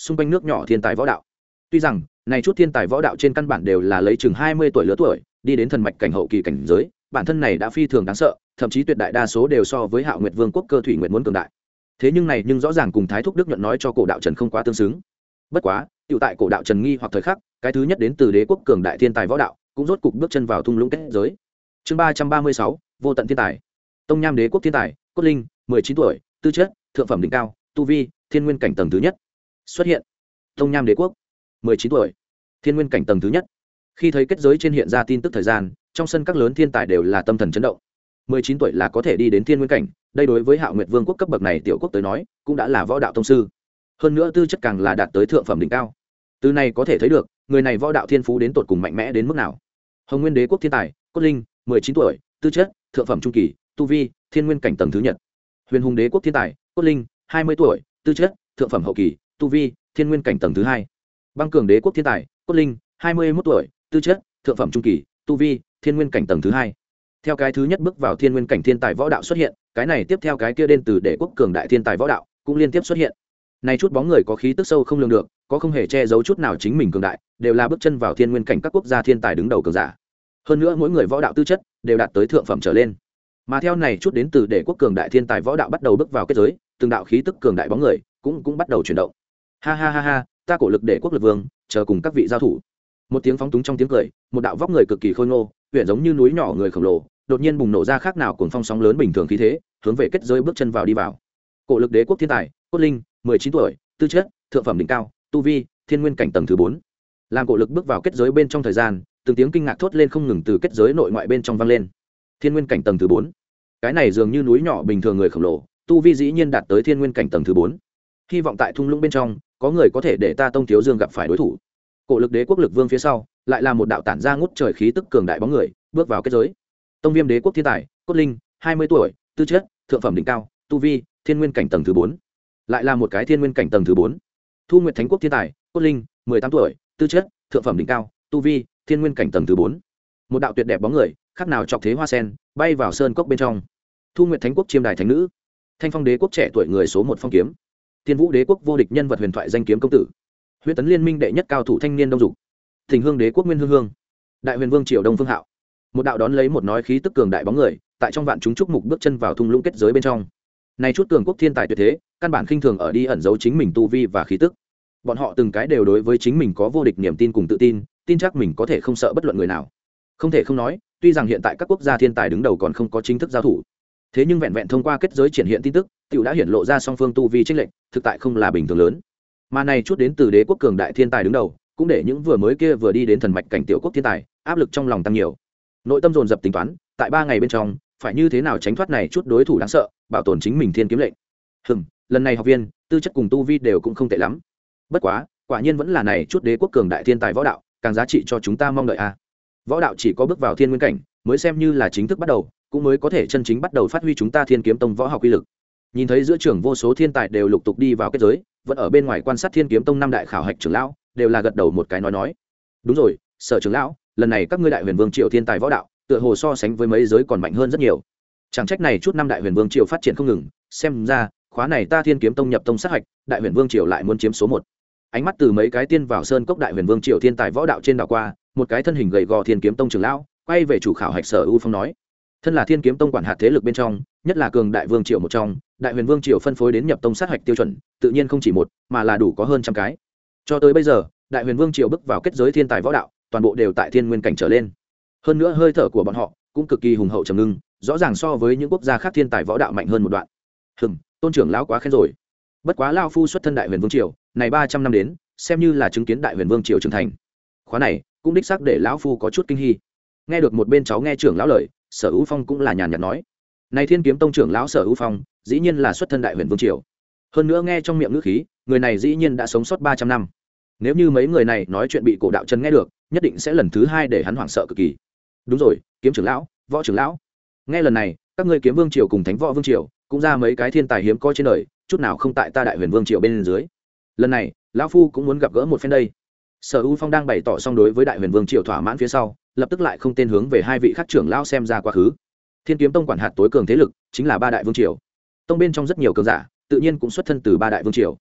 xung quanh nước nhỏ thiên tài võ đạo. Tuy rằng này chút thiên tài võ đạo trên căn bản đều là lấy chừng 20 tuổi lứa tuổi đi đến thần mạch cảnh hậu kỳ cảnh giới, bản thân này đã phi thường đáng sợ, thậm chí tuyệt đại đa số đều so với Hạo Nguyệt Vương quốc Cơ Thủy Nguyệt muốn cường đại. Thế nhưng rõ ràng cùng Thái Thúc Đức Nhuận nói cho Cổ Đạo Trần không quá tương xứng. Bất quá, tiểu tại Cổ Đạo Trần nghi hoặc thời khắc, cái thứ nhất đến từ đế quốc cường đại thiên tài võ đạo, cũng rốt cục bước chân vào thung lũng kết giới. Chương 336, vô tận thiên tài. Tông Nham đế quốc thiên tài, Cốt Linh, 19 tuổi, tư chất, thượng phẩm đỉnh cao, tu vi, thiên nguyên cảnh tầng thứ nhất. Xuất hiện. Tông Nham đế quốc, 19 tuổi, thiên nguyên cảnh tầng thứ nhất. Khi thấy kết giới trên hiện ra tin tức thời gian, trong sân các lớn thiên tài đều là tâm thần chấn động. 19 tuổi là có thể đi đến thiên nguyên cảnh, đây đối với Hạo Nguyệt Vương quốc cấp bậc này tiểu quốc tới nói, cũng đã là võ đạo tông sư. Hơn nữa tư chất càng là đạt tới thượng phẩm đỉnh cao. Từ này có thể thấy được, người này võ đạo thiên phú đến tột cùng mạnh mẽ đến mức nào. Hồng Nguyên đế quốc thiên tài, Cốt Linh, 19 tuổi, tư chất, thượng phẩm trung kỳ, tu vi, thiên nguyên cảnh tầng thứ nhất. Huyền Hùng đế quốc thiên tài, Cốt Linh, 20 tuổi, tư chất, thượng phẩm hậu kỳ, tu vi, thiên nguyên cảnh tầng thứ hai. Băng Cường đế quốc thiên tài, Cốt Linh, 21 tuổi, tư chất, thượng phẩm trung kỳ, tu vi, thiên nguyên cảnh tầng thứ hai. Theo cái thứ nhất bước vào thiên nguyên cảnh thiên tài võ đạo xuất hiện, cái này tiếp theo cái kia đến từ đế quốc cường đại thiên tài võ đạo cũng liên tiếp xuất hiện. Này chút bóng người có khí tức sâu không lường được, có không hề che giấu chút nào chính mình cường đại, đều là bước chân vào thiên nguyên cảnh các quốc gia thiên tài đứng đầu cường giả. Hơn nữa mỗi người võ đạo tư chất đều đạt tới thượng phẩm trở lên. Mà theo này chút đến từ đế quốc cường đại thiên tài võ đạo bắt đầu bước vào kết giới, từng đạo khí tức cường đại bóng người cũng bắt đầu chuyển động. Ha ha ha ha, ta cổ lực đế quốc lực vương, chờ cùng các vị giao thủ. Một tiếng phóng túng trong tiếng cười, một đạo vóc người cực kỳ khôi ngô, huyện giống như núi nhỏ người khổng lồ, đột nhiên bùng nổ ra khác nào cuồng phong sóng lớn bình thường khí thế, hướng về kết giới bước chân vào đi vào. Cổ lực đế quốc thiên tài, Cốt Linh, 19 tuổi, tư chất, thượng phẩm đỉnh cao, tu vi, thiên nguyên cảnh tầng thứ 4. Làm cổ lực bước vào kết giới bên trong thời gian, từng tiếng kinh ngạc thốt lên không ngừng từ kết giới nội ngoại bên trong vang lên. Thiên nguyên cảnh tầng thứ 4. Cái này dường như núi nhỏ bình thường người khổng lồ, tu vi dĩ nhiên đạt tới thiên nguyên cảnh tầng thứ 4. Hy vọng tại thung lũng bên trong, có người có thể để ta Tông Thiếu Dương gặp phải đối thủ. Cổ lực đế quốc lực vương phía sau, lại là một đạo tản ra ngút trời khí tức cường đại bóng người, bước vào kết giới. Tông Viêm đế quốc thiên tài, Cốt Linh, 20 tuổi, tư chất, thượng phẩm đỉnh cao, tu vi, thiên nguyên cảnh tầng thứ 4. Lại là một cái thiên nguyên cảnh tầng thứ 4. Thu Nguyệt Thánh quốc thiên tài, Cốt Linh, 18 tuổi, tư chất, thượng phẩm đỉnh cao, tu vi, thiên nguyên cảnh tầng thứ 4. Một đạo tuyệt đẹp bóng người, khác nào chọc thế hoa sen, bay vào sơn cốc bên trong. Thu Nguyệt Thánh quốc chiêm đài thánh nữ, Thanh Phong đế quốc trẻ tuổi người số 1 phong kiếm, Tiên Vũ đế quốc vô địch nhân vật huyền thoại danh kiếm công tử, Huyễn Tấn liên minh đệ nhất cao thủ thanh niên Đông Dục, Thịnh Hương đế quốc Nguyên Hương Hương, Đại Huyền Vương Triều Đông Phương Hạo. Một đạo đón lấy một nói khí tức cường đại bóng người, tại trong vạn chúng chúc mục bước chân vào thung lũng kết giới bên trong. Này chút cường quốc thiên tài tuyệt thế, căn bản khinh thường ở đi ẩn giấu chính mình tu vi và khí tức. Bọn họ từng cái đều đối với chính mình có vô địch niềm tin cùng tự tin, tin chắc mình có thể không sợ bất luận người nào. Không thể không nói, tuy rằng hiện tại các quốc gia thiên tài đứng đầu còn không có chính thức giao thủ, thế nhưng vẹn vẹn thông qua kết giới triển hiện tin tức, tiểu đã hiển lộ ra song phương tu vi chênh lệch, thực tại không là bình thường lớn. Mà này chút đến từ đế quốc cường đại thiên tài đứng đầu, cũng để những vừa mới kia vừa đi đến thần mạch cảnh tiểu quốc thiên tài, áp lực trong lòng tăng nhiều. Nội tâm dồn dập tính toán, tại 3 ngày bên trong, phải như thế nào tránh thoát này chút đối thủ đáng sợ, bảo tồn chính mình thiên kiếm lệnh. Lần này học viên, tư chất cùng tu vi đều cũng không tệ lắm. Bất quá, quả nhiên vẫn là này chút đế quốc cường đại thiên tài võ đạo, càng giá trị cho chúng ta mong đợi a. Võ đạo chỉ có bước vào thiên nguyên cảnh, mới xem như là chính thức bắt đầu, cũng mới có thể chân chính bắt đầu phát huy chúng ta Thiên Kiếm Tông võ học uy lực. Nhìn thấy giữa trường vô số thiên tài đều lục tục đi vào kết giới, vẫn ở bên ngoài quan sát Thiên Kiếm Tông 5 đại khảo hạch trưởng lão, đều là gật đầu một cái nói. Đúng rồi, Sở trưởng lão, lần này các ngươi Đại Huyền Vương Triều thiên tài võ đạo, tựa hồ so sánh với mấy giới còn mạnh hơn rất nhiều. Chẳng trách này chút năm Đại Huyền Vương Triều phát triển không ngừng, xem ra, khóa này ta Thiên Kiếm Tông nhập tông sát hạch, Đại Huyền Vương Triều lại muốn chiếm số 1. Ánh mắt từ mấy cái tiên vào sơn cốc Đại Huyền Vương Triều thiên tài võ đạo trên đảo qua, một cái thân hình gầy gò Thiên Kiếm Tông trưởng lão, quay về chủ khảo hạch Sở U Phong nói: thân là Thiên Kiếm Tông quản hạt thế lực bên trong, nhất là cường đại vương triều một trong, Đại Huyền Vương Triều phân phối đến nhập tông sát hạch tiêu chuẩn, tự nhiên không chỉ một, mà là đủ có hơn trăm cái. Cho tới bây giờ, Đại Huyền Vương Triều bước vào kết giới thiên tài võ đạo, toàn bộ đều tại thiên nguyên cảnh trở lên. Hơn nữa hơi thở của bọn họ cũng cực kỳ hùng hậu trầm ngưng, rõ ràng so với những quốc gia khác thiên tài võ đạo mạnh hơn một đoạn. Tôn trưởng lão quá khen rồi. Bất quá lão phu xuất thân Đại Huyền Vương Triều, này 300 năm đến, xem như là chứng kiến Đại Huyền Vương Triều trưởng thành. Khóa này, cũng đích xác để lão phu có chút kinh hỉ. Nghe được một bên cháu nghe trưởng lão lời, Sở U Phong cũng là nhàn nhạt nói: này Thiên Kiếm Tông trưởng lão Sở U Phong, dĩ nhiên là xuất thân Đại Huyền Vương Triều. Hơn nữa nghe trong miệng ngữ khí, người này dĩ nhiên đã sống sót 300 năm. Nếu như mấy người này nói chuyện bị Cổ Đạo Trần nghe được, nhất định sẽ lần thứ 2 để hắn hoảng sợ cực kỳ. Đúng rồi, Kiếm trưởng lão, Võ trưởng lão, nghe lần này, các ngươi Kiếm Vương Triều cùng Thánh Võ Vương Triều, cũng ra mấy cái thiên tài hiếm có trên đời, chút nào không tại ta Đại Huyền Vương Triều bên dưới. Lần này, lão phu cũng muốn gặp gỡ một phen đây. Sở U Phong đang bày tỏ xong đối với Đại Huyền Vương Triều thỏa mãn phía sau, lập tức lại không tên hướng về hai vị khác trưởng lão xem ra quá khứ. Thiên Kiếm Tông quản hạt tối cường thế lực chính là 3 đại vương triều. Tông bên trong rất nhiều cường giả, tự nhiên cũng xuất thân từ 3 đại vương triều.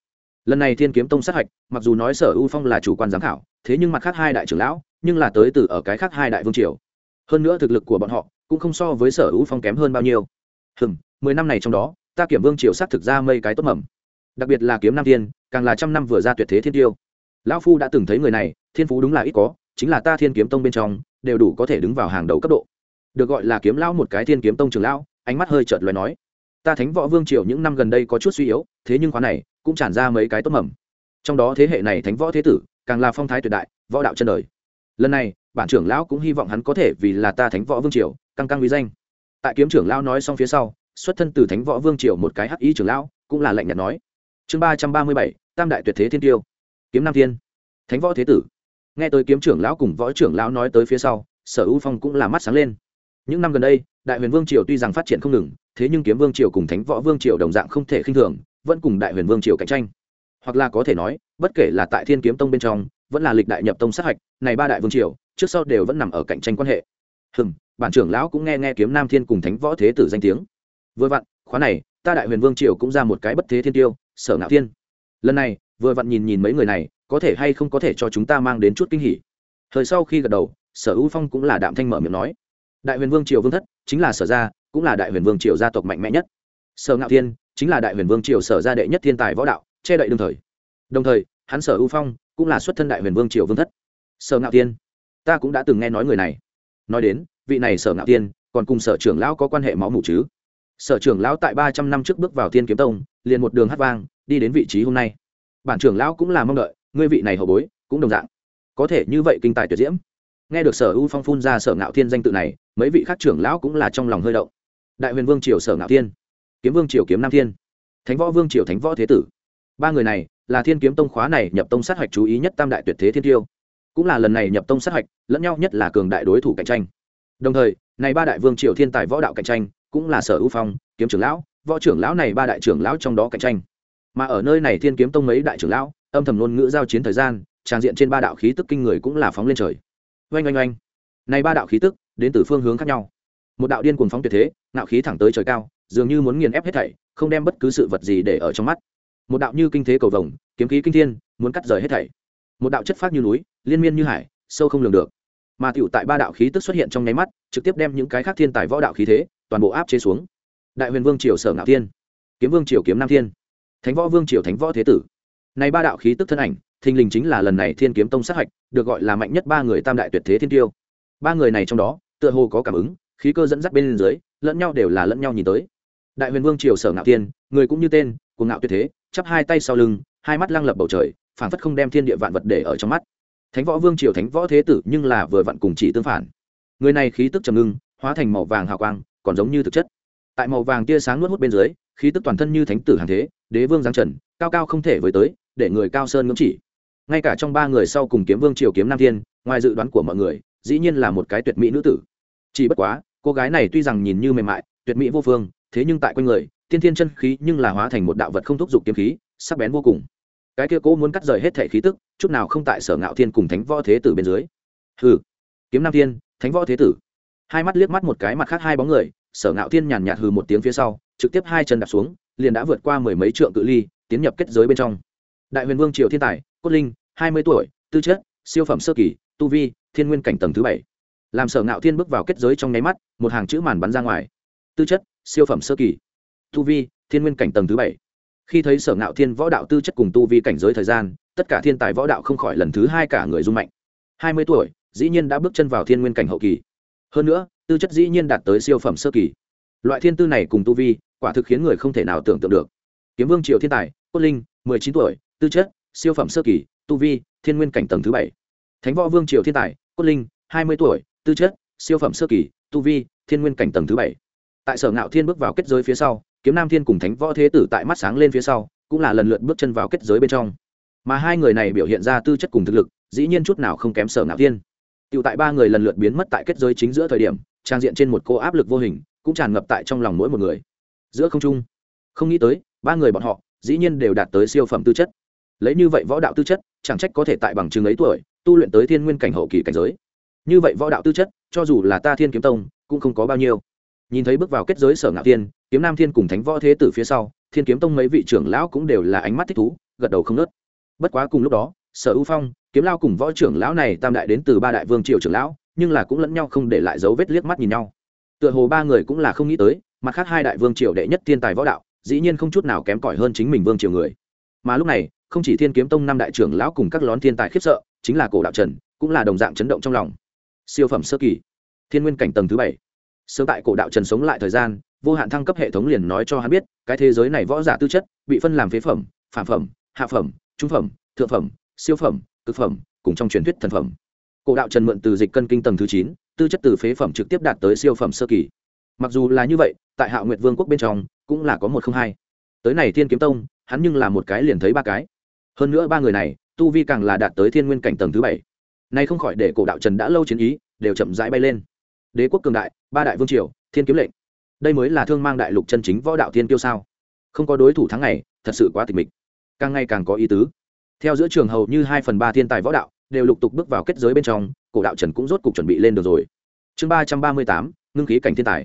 lần này thiên kiếm tông sát hạch mặc dù nói sở ưu phong là chủ quan giám khảo, thế nhưng mặt khác hai đại trưởng lão nhưng là tới từ ở cái khác hai đại vương triều, hơn nữa thực lực của bọn họ cũng không so với sở ưu phong kém hơn bao nhiêu. 10 năm này trong đó ta Kiếm Vương triều xác thực ra mây cái tốt mầm, đặc biệt là Kiếm Nam Thiên càng là trăm năm vừa ra tuyệt thế thiên tiêu. Lão phu đã từng thấy người này thiên phú đúng là ít có, chính là ta Thiên Kiếm Tông bên trong đều đủ có thể đứng vào hàng đầu cấp độ, được gọi là kiếm lão một cái Thiên Kiếm Tông trưởng lão. Ánh mắt hơi chợt lóe nói, ta Thánh Võ Vương triều những năm gần đây có chút suy yếu, thế nhưng khóa này cũng tràn ra mấy cái tốt mầm, trong đó thế hệ này Thánh Võ thế tử càng là phong thái tuyệt đại, võ đạo chân đời. Lần này bản trưởng lão cũng hy vọng hắn có thể vì là ta Thánh Võ Vương triều căng căng uy danh. Tại kiếm trưởng lão nói xong phía sau, xuất thân từ Thánh Võ Vương triều một cái hắc y trưởng lão cũng là lạnh nhạt nói, chương 337, tam đại tuyệt thế thiên tiêu, Kiếm Nam Thiên, Thánh Võ thế tử. Nghe tới kiếm trưởng lão cùng võ trưởng lão nói tới phía sau, Sở ưu phong cũng là mắt sáng lên. Những năm gần đây đại huyền vương triều tuy rằng phát triển không ngừng, thế nhưng kiếm vương triều cùng Thánh Võ Vương triều đồng dạng không thể khinh thường, vẫn cùng đại huyền vương triều cạnh tranh, hoặc là có thể nói bất kể là tại Thiên Kiếm Tông bên trong vẫn là lịch đại nhập tông sát hạch, này ba đại vương triều trước sau đều vẫn nằm ở cạnh tranh quan hệ. Bản trưởng lão cũng nghe Kiếm Nam Thiên cùng Thánh Võ thế tử danh tiếng. Vừa vặn khóa này ta đại huyền vương triều cũng ra một cái bất thế thiên tiêu, Sở Ngạo Thiên. Lần này vừa vặn nhìn mấy người này có thể hay không có thể cho chúng ta mang đến chút kinh hỉ. Thời sau khi gật đầu, Sở ưu phong cũng là đạm thanh mở miệng nói, đại huyền vương triều vương thất chính là Sở gia, cũng là đại huyền vương triều gia tộc mạnh mẽ nhất. Sở Ngạo Thiên chính là đại huyền vương triều Sở gia đệ nhất thiên tài võ đạo, che đậy đương thời. Đồng thời hắn Sở ưu phong cũng là xuất thân đại huyền vương triều vương thất. Sở Ngạo Thiên, ta cũng đã từng nghe nói người này. Nói đến vị này Sở Ngạo Thiên còn cùng Sở trưởng lão có quan hệ máu mủ chứ? Sở trưởng lão tại 300 năm trước bước vào Thiên Kiếm Tông, liền một đường hát vang đi đến vị trí hôm nay. Bản trưởng lão cũng là mong đợi ngươi vị này hậu bối cũng đồng dạng có thể như vậy kinh tài tuyệt diễm. Nghe được Sở ưu phong phun ra Sở Ngạo Thiên danh tự này, mấy vị khác trưởng lão cũng là trong lòng hơi động. Đại huyền vương triều Sở Ngạo Thiên, Kiếm Vương triều Kiếm Nam Thiên, Thánh Võ Vương triều Thánh Võ thế tử, ba người này là Thiên Kiếm Tông khóa này nhập tông sát hạch chú ý nhất tam đại tuyệt thế thiên tiêu, cũng là lần này nhập tông sát hạch lẫn nhau nhất là cường đại đối thủ cạnh tranh. Đồng thời này ba đại vương triều thiên tài võ đạo cạnh tranh cũng là Sở ưu phong, kiếm trưởng lão, võ trưởng lão này ba đại trưởng lão trong đó cạnh tranh. Mà ở nơi này Thiên Kiếm Tông mấy đại trưởng lão âm thầm ngôn ngữ giao chiến thời gian, tràn diện trên ba đạo khí tức kinh người cũng là phóng lên trời. Oanh oanh oanh, này ba đạo khí tức đến từ phương hướng khác nhau. Một đạo điên cuồng phóng tuyệt thế, ngạo khí thẳng tới trời cao, dường như muốn nghiền ép hết thảy, không đem bất cứ sự vật gì để ở trong mắt. Một đạo như kinh thế cầu vồng, kiếm khí kinh thiên, muốn cắt rời hết thảy. Một đạo chất phát như núi, liên miên như hải, sâu không lường được. Mà tiểu tại ba đạo khí tức xuất hiện trong nháy mắt, trực tiếp đem những cái khác thiên tài võ đạo khí thế toàn bộ áp chế xuống. Đại huyền vương triều Sở Ngạo Thiên, Kiếm Vương triều Kiếm Nam Thiên, Thánh Võ Vương triều Thánh Võ thế tử. Này ba đạo khí tức thân ảnh, thình lình chính là lần này Thiên Kiếm Tông sát hạch, được gọi là mạnh nhất ba người tam đại tuyệt thế thiên tiêu. Ba người này trong đó, tựa hồ có cảm ứng, khí cơ dẫn dắt bên dưới, lẫn nhau đều là lẫn nhau nhìn tới. Đại huyền vương triều Sở Ngạo Thiên, người cũng như tên, cuồng ngạo tuyệt thế, chắp hai tay sau lưng, hai mắt lăng lập bầu trời, phảng phất không đem thiên địa vạn vật để ở trong mắt. Thánh Võ Vương triều Thánh Võ thế tử nhưng là vừa vặn cùng chỉ tương phản. Người này khí tức trầm ngưng, hóa thành màu vàng hào quang, còn giống như thực chất. Tại màu vàng tia sáng nuốt hút bên dưới, khí tức toàn thân như thánh tử hàng thế, đế vương giáng trần, cao cao không thể với tới, để người cao sơn ngưỡng chỉ. Ngay cả trong ba người sau cùng Kiếm Vương triều Kiếm Nam Thiên, ngoài dự đoán của mọi người, dĩ nhiên là một cái tuyệt mỹ nữ tử. Chỉ bất quá, cô gái này tuy rằng nhìn như mềm mại, tuyệt mỹ vô phương, thế nhưng tại quanh người, tiên thiên chân khí nhưng là hóa thành một đạo vật không thúc dục kiếm khí, sắc bén vô cùng. Cái kia cố muốn cắt rời hết thể khí tức, chút nào không tại Sở Ngạo Thiên cùng Thánh Võ thế tử bên dưới. Hừ, Kiếm Nam Thiên, Thánh Võ thế tử. Hai mắt liếc mắt một cái mặt khác hai bóng người, Sở Ngạo Thiên nhàn nhạt hừ một tiếng phía sau, trực tiếp hai chân đạp xuống, liền đã vượt qua mười mấy trượng cự ly, tiến nhập kết giới bên trong. Đại huyền vương triều thiên tài, cốt linh, 20 tuổi, tư chất, siêu phẩm sơ kỳ, tu vi, thiên nguyên cảnh tầng thứ 7. Làm Sở Ngạo Thiên bước vào kết giới trong nháy mắt, một hàng chữ màn bắn ra ngoài. Tư chất, siêu phẩm sơ kỳ, tu vi, thiên nguyên cảnh tầng thứ 7. Khi thấy Sở Ngạo Thiên võ đạo tư chất cùng tu vi cảnh giới thời gian, tất cả thiên tài võ đạo không khỏi lần thứ hai cả người rung mạnh. 20 tuổi, dĩ nhiên đã bước chân vào thiên nguyên cảnh hậu kỳ. Hơn nữa, tư chất dĩ nhiên đạt tới siêu phẩm sơ kỳ. Loại thiên tư này cùng tu vi, quả thực khiến người không thể nào tưởng tượng được. Kiếm Vương triều thiên tài, cốt linh, 19 tuổi, tư chất, siêu phẩm sơ kỳ, tu vi, thiên nguyên cảnh tầng thứ 7. Thánh Võ Vương triều thiên tài, cốt linh, 20 tuổi, tư chất, siêu phẩm sơ kỳ, tu vi, thiên nguyên cảnh tầng thứ 7. Tại Sở Ngạo Thiên bước vào kết giới phía sau, Kiếm Nam Thiên cùng Thánh Võ thế tử tại mắt sáng lên phía sau, cũng là lần lượt bước chân vào kết giới bên trong. Mà hai người này biểu hiện ra tư chất cùng thực lực, dĩ nhiên chút nào không kém Sở Ngạo Thiên. Tiểu tại ba người lần lượt biến mất tại kết giới chính giữa thời điểm, trang diện trên một cô áp lực vô hình cũng tràn ngập tại trong lòng mỗi một người. Giữa không trung, không nghĩ tới, ba người bọn họ dĩ nhiên đều đạt tới siêu phẩm tư chất. Lấy như vậy võ đạo tư chất, chẳng trách có thể tại bằng chứng ấy tuổi, tu luyện tới thiên nguyên cảnh hậu kỳ cảnh giới. Như vậy võ đạo tư chất, cho dù là ta Thiên Kiếm Tông, cũng không có bao nhiêu. Nhìn thấy bước vào kết giới Sở Ngạo Thiên, Kiếm Nam Thiên cùng Thánh Võ thế tử phía sau, Thiên Kiếm Tông mấy vị trưởng lão cũng đều là ánh mắt thích thú, gật đầu không nớt. Bất quá cùng lúc đó Sở U Phong, Kiếm Lao cùng võ trưởng lão này tam đại đến từ ba đại vương triều trưởng lão, nhưng là cũng lẫn nhau không để lại dấu vết liếc mắt nhìn nhau. Tựa hồ ba người cũng là không nghĩ tới, mặt khác hai đại vương triều đệ nhất thiên tài võ đạo, dĩ nhiên không chút nào kém cỏi hơn chính mình vương triều người. Mà lúc này, không chỉ Thiên Kiếm Tông năm đại trưởng lão cùng các lón thiên tài khiếp sợ, chính là Cổ Đạo Trần, cũng là đồng dạng chấn động trong lòng. Siêu phẩm sơ kỳ, Thiên Nguyên cảnh tầng thứ 7. Sớm tại Cổ Đạo Trần sống lại thời gian, vô hạn thăng cấp hệ thống liền nói cho hắn biết, cái thế giới này võ giả tư chất bị phân làm phế phẩm, phàm phẩm, hạ phẩm, trung phẩm, thượng phẩm, siêu phẩm, cực phẩm, cùng trong truyền thuyết thần phẩm. Cổ Đạo Trần mượn từ dịch cân kinh tầng thứ 9, tư chất từ phế phẩm trực tiếp đạt tới siêu phẩm sơ kỳ. Mặc dù là như vậy, tại Hạo Nguyệt Vương quốc bên trong cũng là có một không hai. Tới này Thiên Kiếm Tông, hắn nhưng là một cái liền thấy ba cái. Hơn nữa ba người này, tu vi càng là đạt tới Thiên Nguyên cảnh tầng thứ 7. Nay không khỏi để Cổ Đạo Trần đã lâu chiến ý đều chậm rãi bay lên. Đế quốc cường đại, ba đại vương triều, thiên kiếm lệnh. Đây mới là thương mang đại lục chân chính võ đạo thiên kiêu sao? Không có đối thủ thắng này, thật sự quá tịch mịch. Càng ngày càng có ý tứ. Theo giữa trường hầu như 2/3 thiên tài võ đạo đều lục tục bước vào kết giới bên trong, Cổ Đạo Trần cũng rốt cục chuẩn bị lên được rồi. Chương 338, ngưng khí cảnh thiên tài.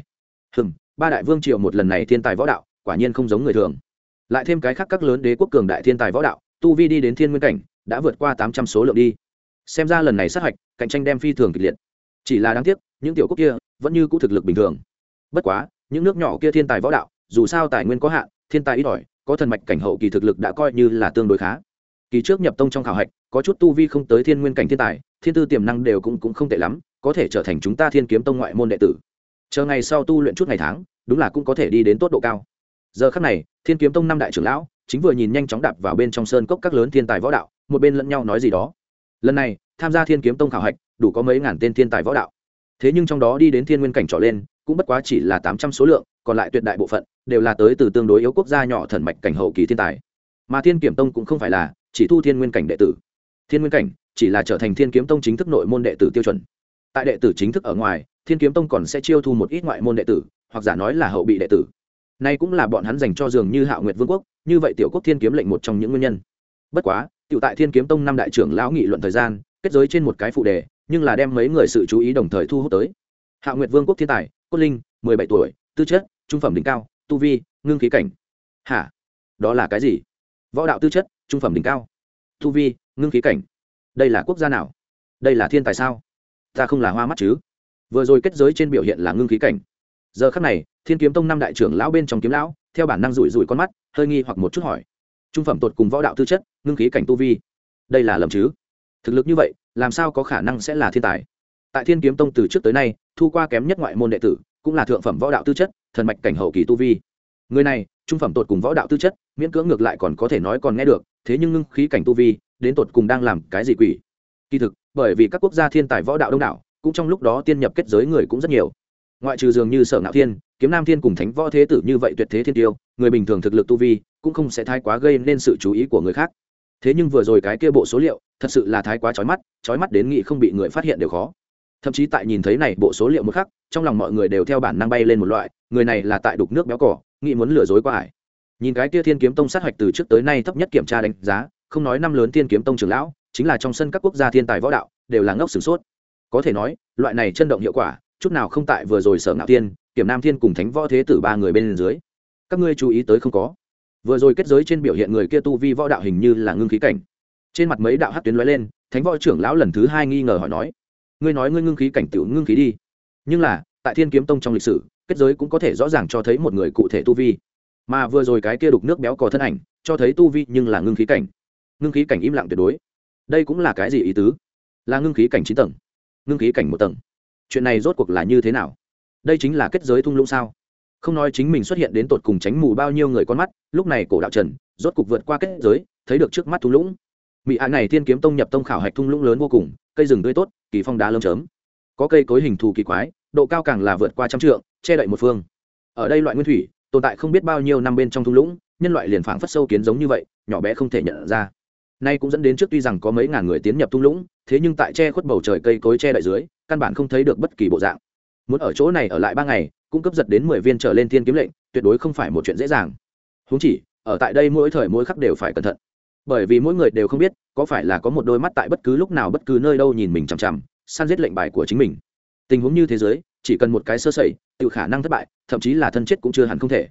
Ba đại vương triều một lần này thiên tài võ đạo, quả nhiên không giống người thường. Lại thêm cái khác các lớn đế quốc cường đại thiên tài võ đạo, tu vi đi đến thiên nguyên cảnh, đã vượt qua 800 số lượng đi. Xem ra lần này sát hạch, cạnh tranh đem phi thường kịch liệt. Chỉ là đáng tiếc, những tiểu quốc kia vẫn như cũ thực lực bình thường. Bất quá, những nước nhỏ kia thiên tài võ đạo, dù sao tài nguyên có hạn, thiên tài ít ỏi, có thần mạch cảnh hậu kỳ thực lực đã coi như là tương đối khá. Kỳ trước nhập tông trong khảo hạch, có chút tu vi không tới thiên nguyên cảnh thiên tài, thiên tư tiềm năng đều cũng không tệ lắm, có thể trở thành chúng ta Thiên Kiếm Tông ngoại môn đệ tử. Chờ ngày sau tu luyện chút ngày tháng, đúng là cũng có thể đi đến tốt độ cao. Giờ khắc này, Thiên Kiếm Tông năm đại trưởng lão chính vừa nhìn nhanh chóng đạp vào bên trong sơn cốc các lớn thiên tài võ đạo, một bên lẫn nhau nói gì đó. Lần này, tham gia Thiên Kiếm Tông khảo hạch, đủ có mấy ngàn tên thiên tài võ đạo. Thế nhưng trong đó đi đến thiên nguyên cảnh trở lên, cũng bất quá chỉ là 800 số lượng, còn lại tuyệt đại bộ phận đều là tới từ tương đối yếu quốc gia nhỏ thần mạch cảnh hậu kỳ thiên tài. Mà Thiên Kiếm Tông cũng không phải là chỉ thu thiên nguyên cảnh đệ tử. Thiên nguyên cảnh chỉ là trở thành Thiên Kiếm Tông chính thức nội môn đệ tử tiêu chuẩn. Tại đệ tử chính thức ở ngoài, Thiên Kiếm Tông còn sẽ chiêu thu một ít ngoại môn đệ tử, hoặc giả nói là hậu bị đệ tử. Nay cũng là bọn hắn dành cho dường như Hạo Nguyệt Vương quốc, như vậy tiểu quốc Thiên Kiếm lệnh một trong những nguyên nhân. Bất quá, tiểu tại Thiên Kiếm Tông năm đại trưởng lão nghị luận thời gian, kết giới trên một cái phụ đề, nhưng là đem mấy người sự chú ý đồng thời thu hút tới. Hạo Nguyệt Vương quốc thiên tài, Cốt Linh, 17 tuổi, tư chất, trung phẩm đỉnh cao, tu vi, ngưng khí cảnh. Hả? Đó là cái gì? Võ đạo tư chất, trung phẩm đỉnh cao, tu vi, ngưng khí cảnh. Đây là quốc gia nào? Đây là thiên tài sao? Ta không là hoa mắt chứ? Vừa rồi kết giới trên biểu hiện là ngưng khí cảnh. Giờ khắc này, Thiên Kiếm Tông năm đại trưởng lão bên trong kiếm lão, theo bản năng rủi rủi con mắt, hơi nghi hoặc một chút hỏi: trung phẩm tột cùng võ đạo tư chất, ngưng khí cảnh tu vi, đây là lầm chứ? Thực lực như vậy, làm sao có khả năng sẽ là thiên tài? Tại Thiên Kiếm Tông từ trước tới nay, thu qua kém nhất ngoại môn đệ tử, cũng là thượng phẩm võ đạo tư chất, thần mạch cảnh hậu kỳ tu vi. Người này, trung phẩm tột cùng võ đạo tư chất, miễn cưỡng ngược lại còn có thể nói còn nghe được, thế nhưng ngưng khí cảnh tu vi, đến tột cùng đang làm cái gì quỷ? Kỳ thực, bởi vì các quốc gia thiên tài võ đạo đông đảo, cũng trong lúc đó tiên nhập kết giới người cũng rất nhiều. Ngoại trừ dường như Sở Ngạo Thiên, Kiếm Nam Thiên cùng Thánh Võ Thế Tử như vậy tuyệt thế thiên tiêu, người bình thường thực lực tu vi cũng không sẽ thái quá gây nên sự chú ý của người khác. Thế nhưng vừa rồi cái kia bộ số liệu, thật sự là thái quá chói mắt đến nghĩ không bị người phát hiện đều khó. Thậm chí tại nhìn thấy này bộ số liệu một khắc, trong lòng mọi người đều theo bản năng bay lên một loại, người này là tại đục nước béo cỏ, nghĩ muốn lừa dối qua ải. Nhìn cái kia Thiên Kiếm Tông sát hạch từ trước tới nay thấp nhất kiểm tra đánh giá, không nói năm lớn Thiên Kiếm Tông trưởng lão, chính là trong sân các quốc gia thiên tài võ đạo, đều là ngốc sửng sốt. Có thể nói, loại này chân động hiệu quả, chút nào không tại vừa rồi Sở Ngạo Thiên, Kiếm Nam Thiên cùng Thánh Võ Thế Tử ba người bên dưới. Các ngươi chú ý tới không có? Vừa rồi kết giới trên biểu hiện người kia tu vi võ đạo hình như là ngưng khí cảnh. Trên mặt mấy đạo hắc tuyến lóe lên, Thánh Võ trưởng lão lần thứ hai nghi ngờ hỏi nói: ngươi nói ngươi ngưng khí cảnh tiểu ngưng khí đi, nhưng là tại Thiên Kiếm Tông trong lịch sử, kết giới cũng có thể rõ ràng cho thấy một người cụ thể tu vi, mà vừa rồi cái kia đục nước béo cò thân ảnh cho thấy tu vi nhưng là ngưng khí cảnh. Ngưng khí cảnh im lặng tuyệt đối, đây cũng là cái gì ý tứ? Là ngưng khí cảnh 9 tầng, ngưng khí cảnh 1 tầng, chuyện này rốt cuộc là như thế nào? Đây chính là kết giới thung lũng sao? Không nói chính mình xuất hiện đến tột cùng tránh mù bao nhiêu người con mắt, lúc này Cổ Đạo Trần rốt cục vượt qua kết giới, thấy được trước mắt thung lũng. Mỹ hạ này Thiên Kiếm Tông nhập tông khảo hạch thung lũng lớn vô cùng, cây rừng tươi tốt, kỳ phong đá lởm chớm, có cây cối hình thù kỳ quái, độ cao càng là vượt qua trăm trượng, che đậy một phương. Ở đây loại nguyên thủy tồn tại không biết bao nhiêu năm bên trong thung lũng, nhân loại liền phảng phất sâu kiến giống như vậy, nhỏ bé không thể nhận ra. Nay cũng dẫn đến trước tuy rằng có mấy ngàn người tiến nhập thung lũng, thế nhưng tại che khuất bầu trời cây cối che đậy dưới, căn bản không thấy được bất kỳ bộ dạng. Muốn ở chỗ này ở lại 3 ngày, cũng cấp giật đến 10 viên trở lên thiên kiếm lệnh, tuyệt đối không phải một chuyện dễ dàng. Huống chỉ, ở tại đây mỗi thời mỗi khắc đều phải cẩn thận, bởi vì mỗi người đều không biết có phải là có một đôi mắt tại bất cứ lúc nào bất cứ nơi đâu nhìn mình chằm chằm, săn giết lệnh bài của chính mình. Tình huống như thế giới, chỉ cần một cái sơ sẩy, tự khả năng thất bại, thậm chí là thân chết cũng chưa hẳn không thể.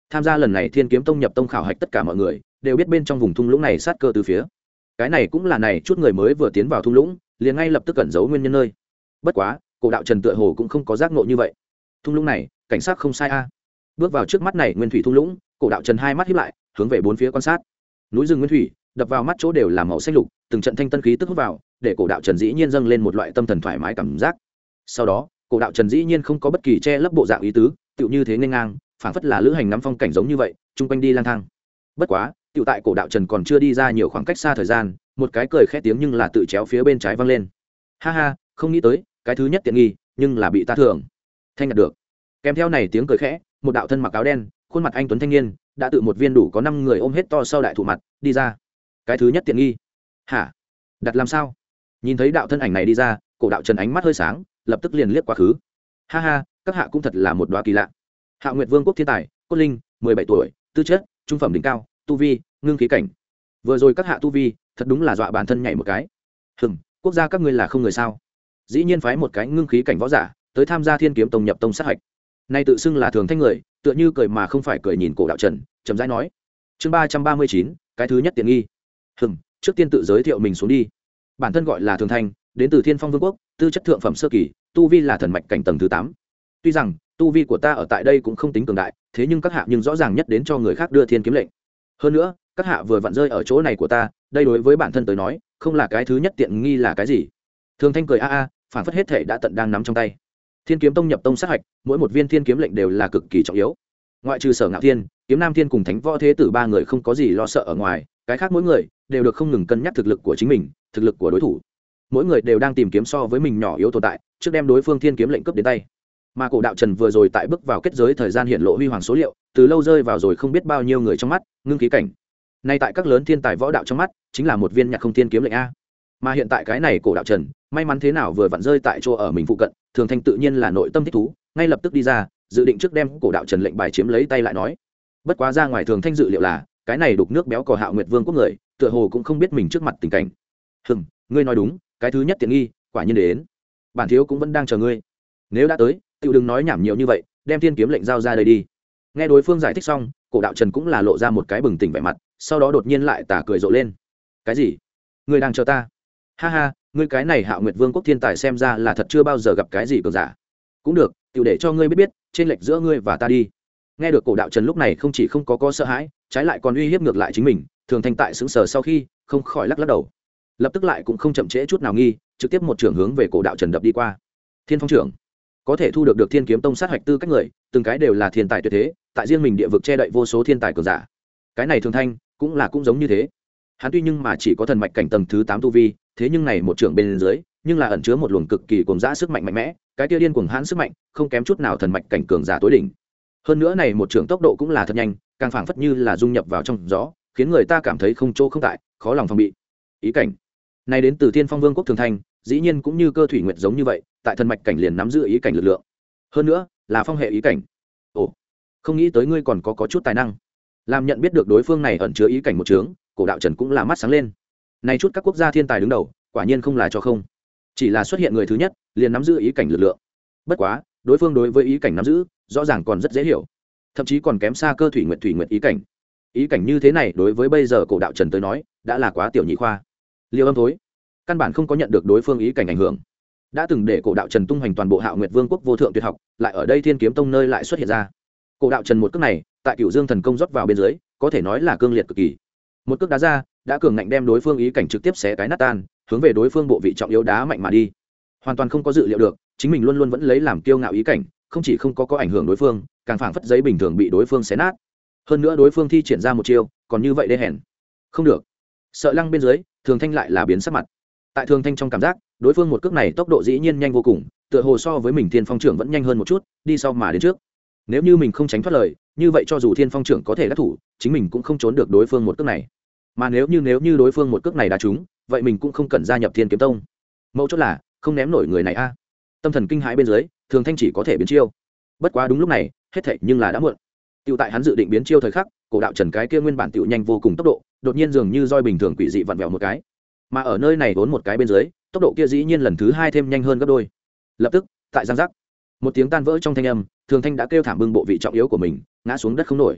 tham gia lần này thiên kiếm tông nhập tông khảo hạch tất cả mọi người đều biết bên trong vùng thung lũng này sát cơ từ phía. Cái này cũng là này chút người mới vừa tiến vào thung lũng liền ngay lập tức cẩn giấu nguyên nhân nơi. Bất quá cổ đạo trần tựa hồ cũng không có giác ngộ như vậy. Thung lũng này cảnh sát không sai a. Bước vào trước mắt này nguyên thủy thung lũng, cổ đạo trần hai mắt híp lại hướng về bốn phía quan sát. Núi rừng nguyên thủy đập vào mắt chỗ đều là màu xanh lục, từng trận thanh tân khí tức hút vào, để cổ đạo trần dĩ nhiên dâng lên một loại tâm thần thoải mái cảm giác. Sau đó cổ đạo trần dĩ nhiên không có bất kỳ che lấp bộ dạng ý tứ, tựu như thế nên ngang phảng phất là lữ hành ngắm phong cảnh giống như vậy, chung quanh đi lang thang. Bất quá tựu tại cổ đạo trần còn chưa đi ra nhiều khoảng cách xa thời gian, một cái cười khẽ tiếng nhưng là tự chéo phía bên trái vang lên. Ha ha, không nghĩ tới cái thứ nhất tiện nghi nhưng là bị ta thưởng thanh nhặt được. Kèm theo này tiếng cười khẽ, một đạo thân mặc áo đen, khuôn mặt anh tuấn thanh niên đã tự một viên đủ có 5 người ôm hết to sau đại thụ mặt đi ra. Cái thứ nhất tiện nghi hả? Đặt làm sao? Nhìn thấy đạo thân ảnh này đi ra, cổ đạo trần ánh mắt hơi sáng, lập tức liền liếc quá khứ. Ha ha, các hạ cũng thật là một đóa kỳ lạ. Hạo Nguyệt Vương quốc thiên tài, cốt linh, 17 tuổi, tư chất trung phẩm đỉnh cao, tu vi ngưng khí cảnh. Vừa rồi các hạ tu vi thật đúng là dọa bản thân nhảy một cái. Quốc gia các ngươi là không người sao? Dĩ nhiên phái một cái ngưng khí cảnh võ giả tới tham gia thiên kiếm tông nhập tông sát hạch. Nay tự xưng là thường thanh người, tựa như cười mà không phải cười nhìn cổ đạo trần, chậm rãi nói. Chương 339, cái thứ nhất tiện nghi. Trước tiên tự giới thiệu mình xuống đi. Bản thân gọi là Thường Thanh, đến từ Thiên Phong Vương quốc, tư chất thượng phẩm sơ kỳ, tu vi là thần mạch cảnh tầng thứ 8. Tuy rằng tu vi của ta ở tại đây cũng không tính cường đại, thế nhưng các hạ nhưng rõ ràng nhất đến cho người khác đưa thiên kiếm lệnh. Hơn nữa, các hạ vừa vặn rơi ở chỗ này của ta, đây đối với bản thân tới nói, không là cái thứ nhất tiện nghi là cái gì? Thường Thanh cười a, phản phất hết thể đã tận đang nắm trong tay. Thiên kiếm tông nhập tông sát hạch, mỗi một viên thiên kiếm lệnh đều là cực kỳ trọng yếu. Ngoại trừ Sở Ngạo Thiên, Kiếm Nam Thiên cùng Thánh Võ Thế Tử ba người không có gì lo sợ ở ngoài, cái khác mỗi người đều được không ngừng cân nhắc thực lực của chính mình, thực lực của đối thủ. Mỗi người đều đang tìm kiếm so với mình nhỏ yếu tồn tại, trước đem đối phương thiên kiếm lệnh cướp đến tay. Mà cổ đạo trần vừa rồi tại bước vào kết giới thời gian hiện lộ huy hoàng số liệu, từ lâu rơi vào rồi không biết bao nhiêu người trong mắt, ngưng khí cảnh. Nay tại các lớn thiên tài võ đạo trong mắt, chính là một viên nhạc không thiên kiếm lệnh a. Mà hiện tại cái này cổ đạo trần, may mắn thế nào vừa vặn rơi tại chỗ ở mình phụ cận, Thường Thanh tự nhiên là nội tâm thích thú, ngay lập tức đi ra, dự định trước đem cổ đạo trần lệnh bài chiếm lấy tay lại nói. Bất quá ra ngoài Thường Thanh dự liệu là, cái này đục nước béo cò Hạo Nguyệt Vương quốc người, tựa hồ cũng không biết mình trước mặt tình cảnh. Ngươi nói đúng, cái thứ nhất tiện nghi, quả nhiên đến. Bản thiếu cũng vẫn đang chờ ngươi. Nếu đã tới, tự đừng nói nhảm nhiều như vậy, đem thiên kiếm lệnh giao ra đây đi. Nghe đối phương giải thích xong, cổ đạo trần cũng là lộ ra một cái bừng tỉnh vẻ mặt, sau đó đột nhiên lại tà cười rộ lên. Cái gì? Ngươi đang chờ ta? Ha ha, ngươi cái này Hạo Nguyệt Vương quốc thiên tài xem ra là thật chưa bao giờ gặp cái gì cường giả. Cũng được, tiểu để cho ngươi biết trên lệch giữa ngươi và ta đi. Nghe được cổ đạo trần lúc này không chỉ không có sợ hãi, trái lại còn uy hiếp ngược lại chính mình. Thường Thanh tại sững sờ sau khi không khỏi lắc đầu, lập tức lại cũng không chậm trễ chút nào nghi, trực tiếp một trưởng hướng về cổ đạo trần đập đi qua. Thiên Phong trưởng có thể thu được thiên kiếm tông sát hạch tư cách người, từng cái đều là thiên tài tuyệt thế, tại riêng mình địa vực che đậy vô số thiên tài cường giả. Cái này Thường Thanh cũng giống như thế. Hắn tuy nhưng mà chỉ có thần mạch cảnh tầng thứ 8 tu vi, thế nhưng này một trưởng bên dưới, nhưng là ẩn chứa một luồng cực kỳ cuồng dã sức mạnh mạnh mẽ, cái kia điên cuồng hãn sức mạnh, không kém chút nào thần mạch cảnh cường giả tối đỉnh. Hơn nữa này một trưởng tốc độ cũng là thật nhanh, càng phảng phất như là dung nhập vào trong gió, khiến người ta cảm thấy không chỗ không tại, khó lòng phòng bị. Ý cảnh này đến từ Thiên Phong Vương quốc Thường Thanh, dĩ nhiên cũng như Cơ Thủy Nguyệt giống như vậy, tại thần mạch cảnh liền nắm giữ ý cảnh lực lượng. Hơn nữa, là phong hệ ý cảnh. Ồ, không nghĩ tới ngươi còn có chút tài năng. Làm nhận biết được đối phương này ẩn chứa ý cảnh một chướng, cổ đạo trần cũng là mắt sáng lên. Này chút các quốc gia thiên tài đứng đầu, quả nhiên không là cho không. Chỉ là xuất hiện người thứ nhất, liền nắm giữ ý cảnh lực lượng. Bất quá, đối phương đối với ý cảnh nắm giữ, rõ ràng còn rất dễ hiểu. Thậm chí còn kém xa Cơ Thủy Nguyệt ý cảnh. Ý cảnh như thế này đối với bây giờ cổ đạo trần tới nói, đã là quá tiểu nhị khoa. Liêu âm thối, căn bản không có nhận được đối phương ý cảnh ảnh hưởng. Đã từng để cổ đạo trần tung hoành toàn bộ Hạo Nguyệt Vương quốc vô thượng tuyệt học, lại ở đây Thiên Kiếm Tông nơi lại xuất hiện ra. Cổ đạo trần một cước này, tại Cửu Dương thần công rót vào bên dưới, có thể nói là cương liệt cực kỳ. Một cước đá ra, đã cường ngạnh đem đối phương ý cảnh trực tiếp xé cái nát tan, hướng về đối phương bộ vị trọng yếu đá mạnh mà đi. Hoàn toàn không có dự liệu được, chính mình luôn luôn vẫn lấy làm kiêu ngạo ý cảnh, không chỉ không có ảnh hưởng đối phương, càng phảng phất giấy bình thường bị đối phương xé nát. Hơn nữa đối phương thi triển ra một chiêu, còn như vậy đê hèn. Không được. Sợ lăng bên dưới, Thường Thanh lại là biến sắc mặt. Tại Thường Thanh trong cảm giác, đối phương một cước này tốc độ dĩ nhiên nhanh vô cùng, tựa hồ so với mình Thiên Phong trưởng vẫn nhanh hơn một chút, đi sau mà đến trước. Nếu như mình không tránh thoát lời, như vậy cho dù Thiên Phong trưởng có thể đắc thủ, chính mình cũng không trốn được đối phương một cước này. Mà nếu như đối phương một cước này đá trúng, vậy mình cũng không cần gia nhập Thiên Kiếm Tông. Mấu chốt là không ném nổi người này a. Tâm thần kinh hãi bên dưới, Thường Thanh chỉ có thể biến chiêu. Bất quá đúng lúc này, hết thảy nhưng là đã muộn. Tiểu tại hắn dự định biến chiêu thời khắc, cổ đạo trần cái kia nguyên bản tiểu nhanh vô cùng tốc độ, đột nhiên dường như roi bình thường quỷ dị vặn vẹo một cái. Mà ở nơi này vốn một cái bên dưới, tốc độ kia dĩ nhiên lần thứ hai thêm nhanh hơn gấp đôi. Lập tức, tại giang giác, một tiếng tan vỡ trong thanh âm, Thường Thanh đã kêu thảm bưng bộ vị trọng yếu của mình, ngã xuống đất không nổi.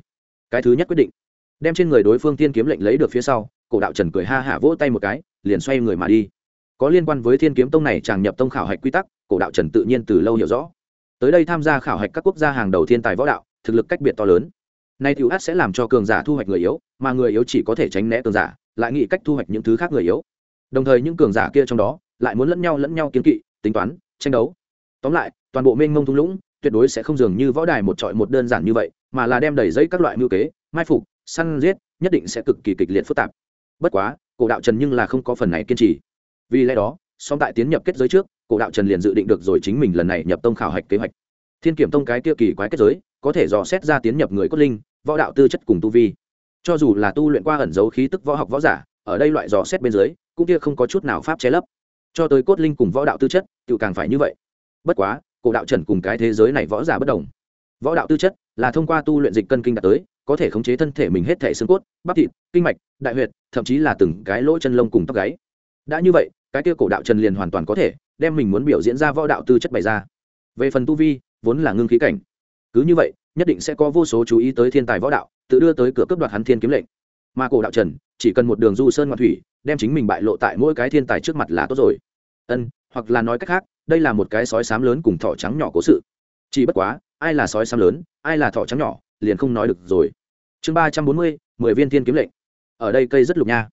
cái thứ nhất quyết định, đem trên người đối phương thiên kiếm lệnh lấy được phía sau, cổ đạo trần cười ha hả vỗ tay một cái, liền xoay người mà đi. Có liên quan với thiên kiếm tông này tràng nhập tông khảo hạch quy tắc, cổ đạo trần tự nhiên từ lâu hiểu rõ. Tới đây tham gia khảo hạch các quốc gia hàng đầu thiên tài võ đạo, thực lực cách biệt to lớn. Nay tiểu át sẽ làm cho cường giả thu hoạch người yếu, mà người yếu chỉ có thể tránh né cường giả, lại nghĩ cách thu hoạch những thứ khác người yếu. Đồng thời những cường giả kia trong đó lại muốn lẫn nhau kiêng kỵ, tính toán, tranh đấu. Tóm lại, toàn bộ mênh mông thung lũng tuyệt đối sẽ không dường như võ đài một trọi một đơn giản như vậy, mà là đem đầy dẫy các loại mưu kế, mai phục, săn giết, nhất định sẽ cực kỳ kịch liệt phức tạp. Bất quá, cổ đạo trần nhưng là không có phần này kiên trì. Vì lẽ đó, song tại tiến nhập kết giới trước, cổ đạo trần liền dự định được rồi chính mình lần này nhập tông khảo hạch kế hoạch. Thiên Kiểm tông cái kia kỳ quái kết giới, có thể dò xét ra tiến nhập người cốt linh, võ đạo tư chất cùng tu vi. Cho dù là tu luyện qua ẩn dấu khí tức võ học võ giả, ở đây loại dò xét bên dưới, cũng kia không có chút nào pháp che lấp. Cho tới cốt linh cùng võ đạo tư chất, tự càng phải như vậy. Bất quá, cổ đạo trần cùng cái thế giới này võ giả bất đồng. Võ đạo tư chất là thông qua tu luyện dịch cân kinh đạt tới, có thể khống chế thân thể mình hết thảy xương cốt, bắp thịt, kinh mạch, đại huyệt, thậm chí là từng cái lỗ chân lông cùng tóc gáy. Đã như vậy, cái kia cổ đạo trần liền hoàn toàn có thể đem mình muốn biểu diễn ra võ đạo tư chất bày ra. Về phần tu vi, vốn là ngưng khí cảnh. Cứ như vậy, nhất định sẽ có vô số chú ý tới thiên tài võ đạo, tự đưa tới cửa cướp đoạt hắn thiên kiếm lệnh. Mà cổ đạo trần chỉ cần một đường du sơn ngoạn thủy, đem chính mình bại lộ tại mỗi cái thiên tài trước mặt là tốt rồi. Hoặc là nói cách khác, đây là một cái sói xám lớn cùng thỏ trắng nhỏ cố sự. Chỉ bất quá, ai là sói xám lớn, ai là thỏ trắng nhỏ, liền không nói được rồi. Chương 340, 10 viên thiên kiếm lệnh. Ở đây cây rất lục nha.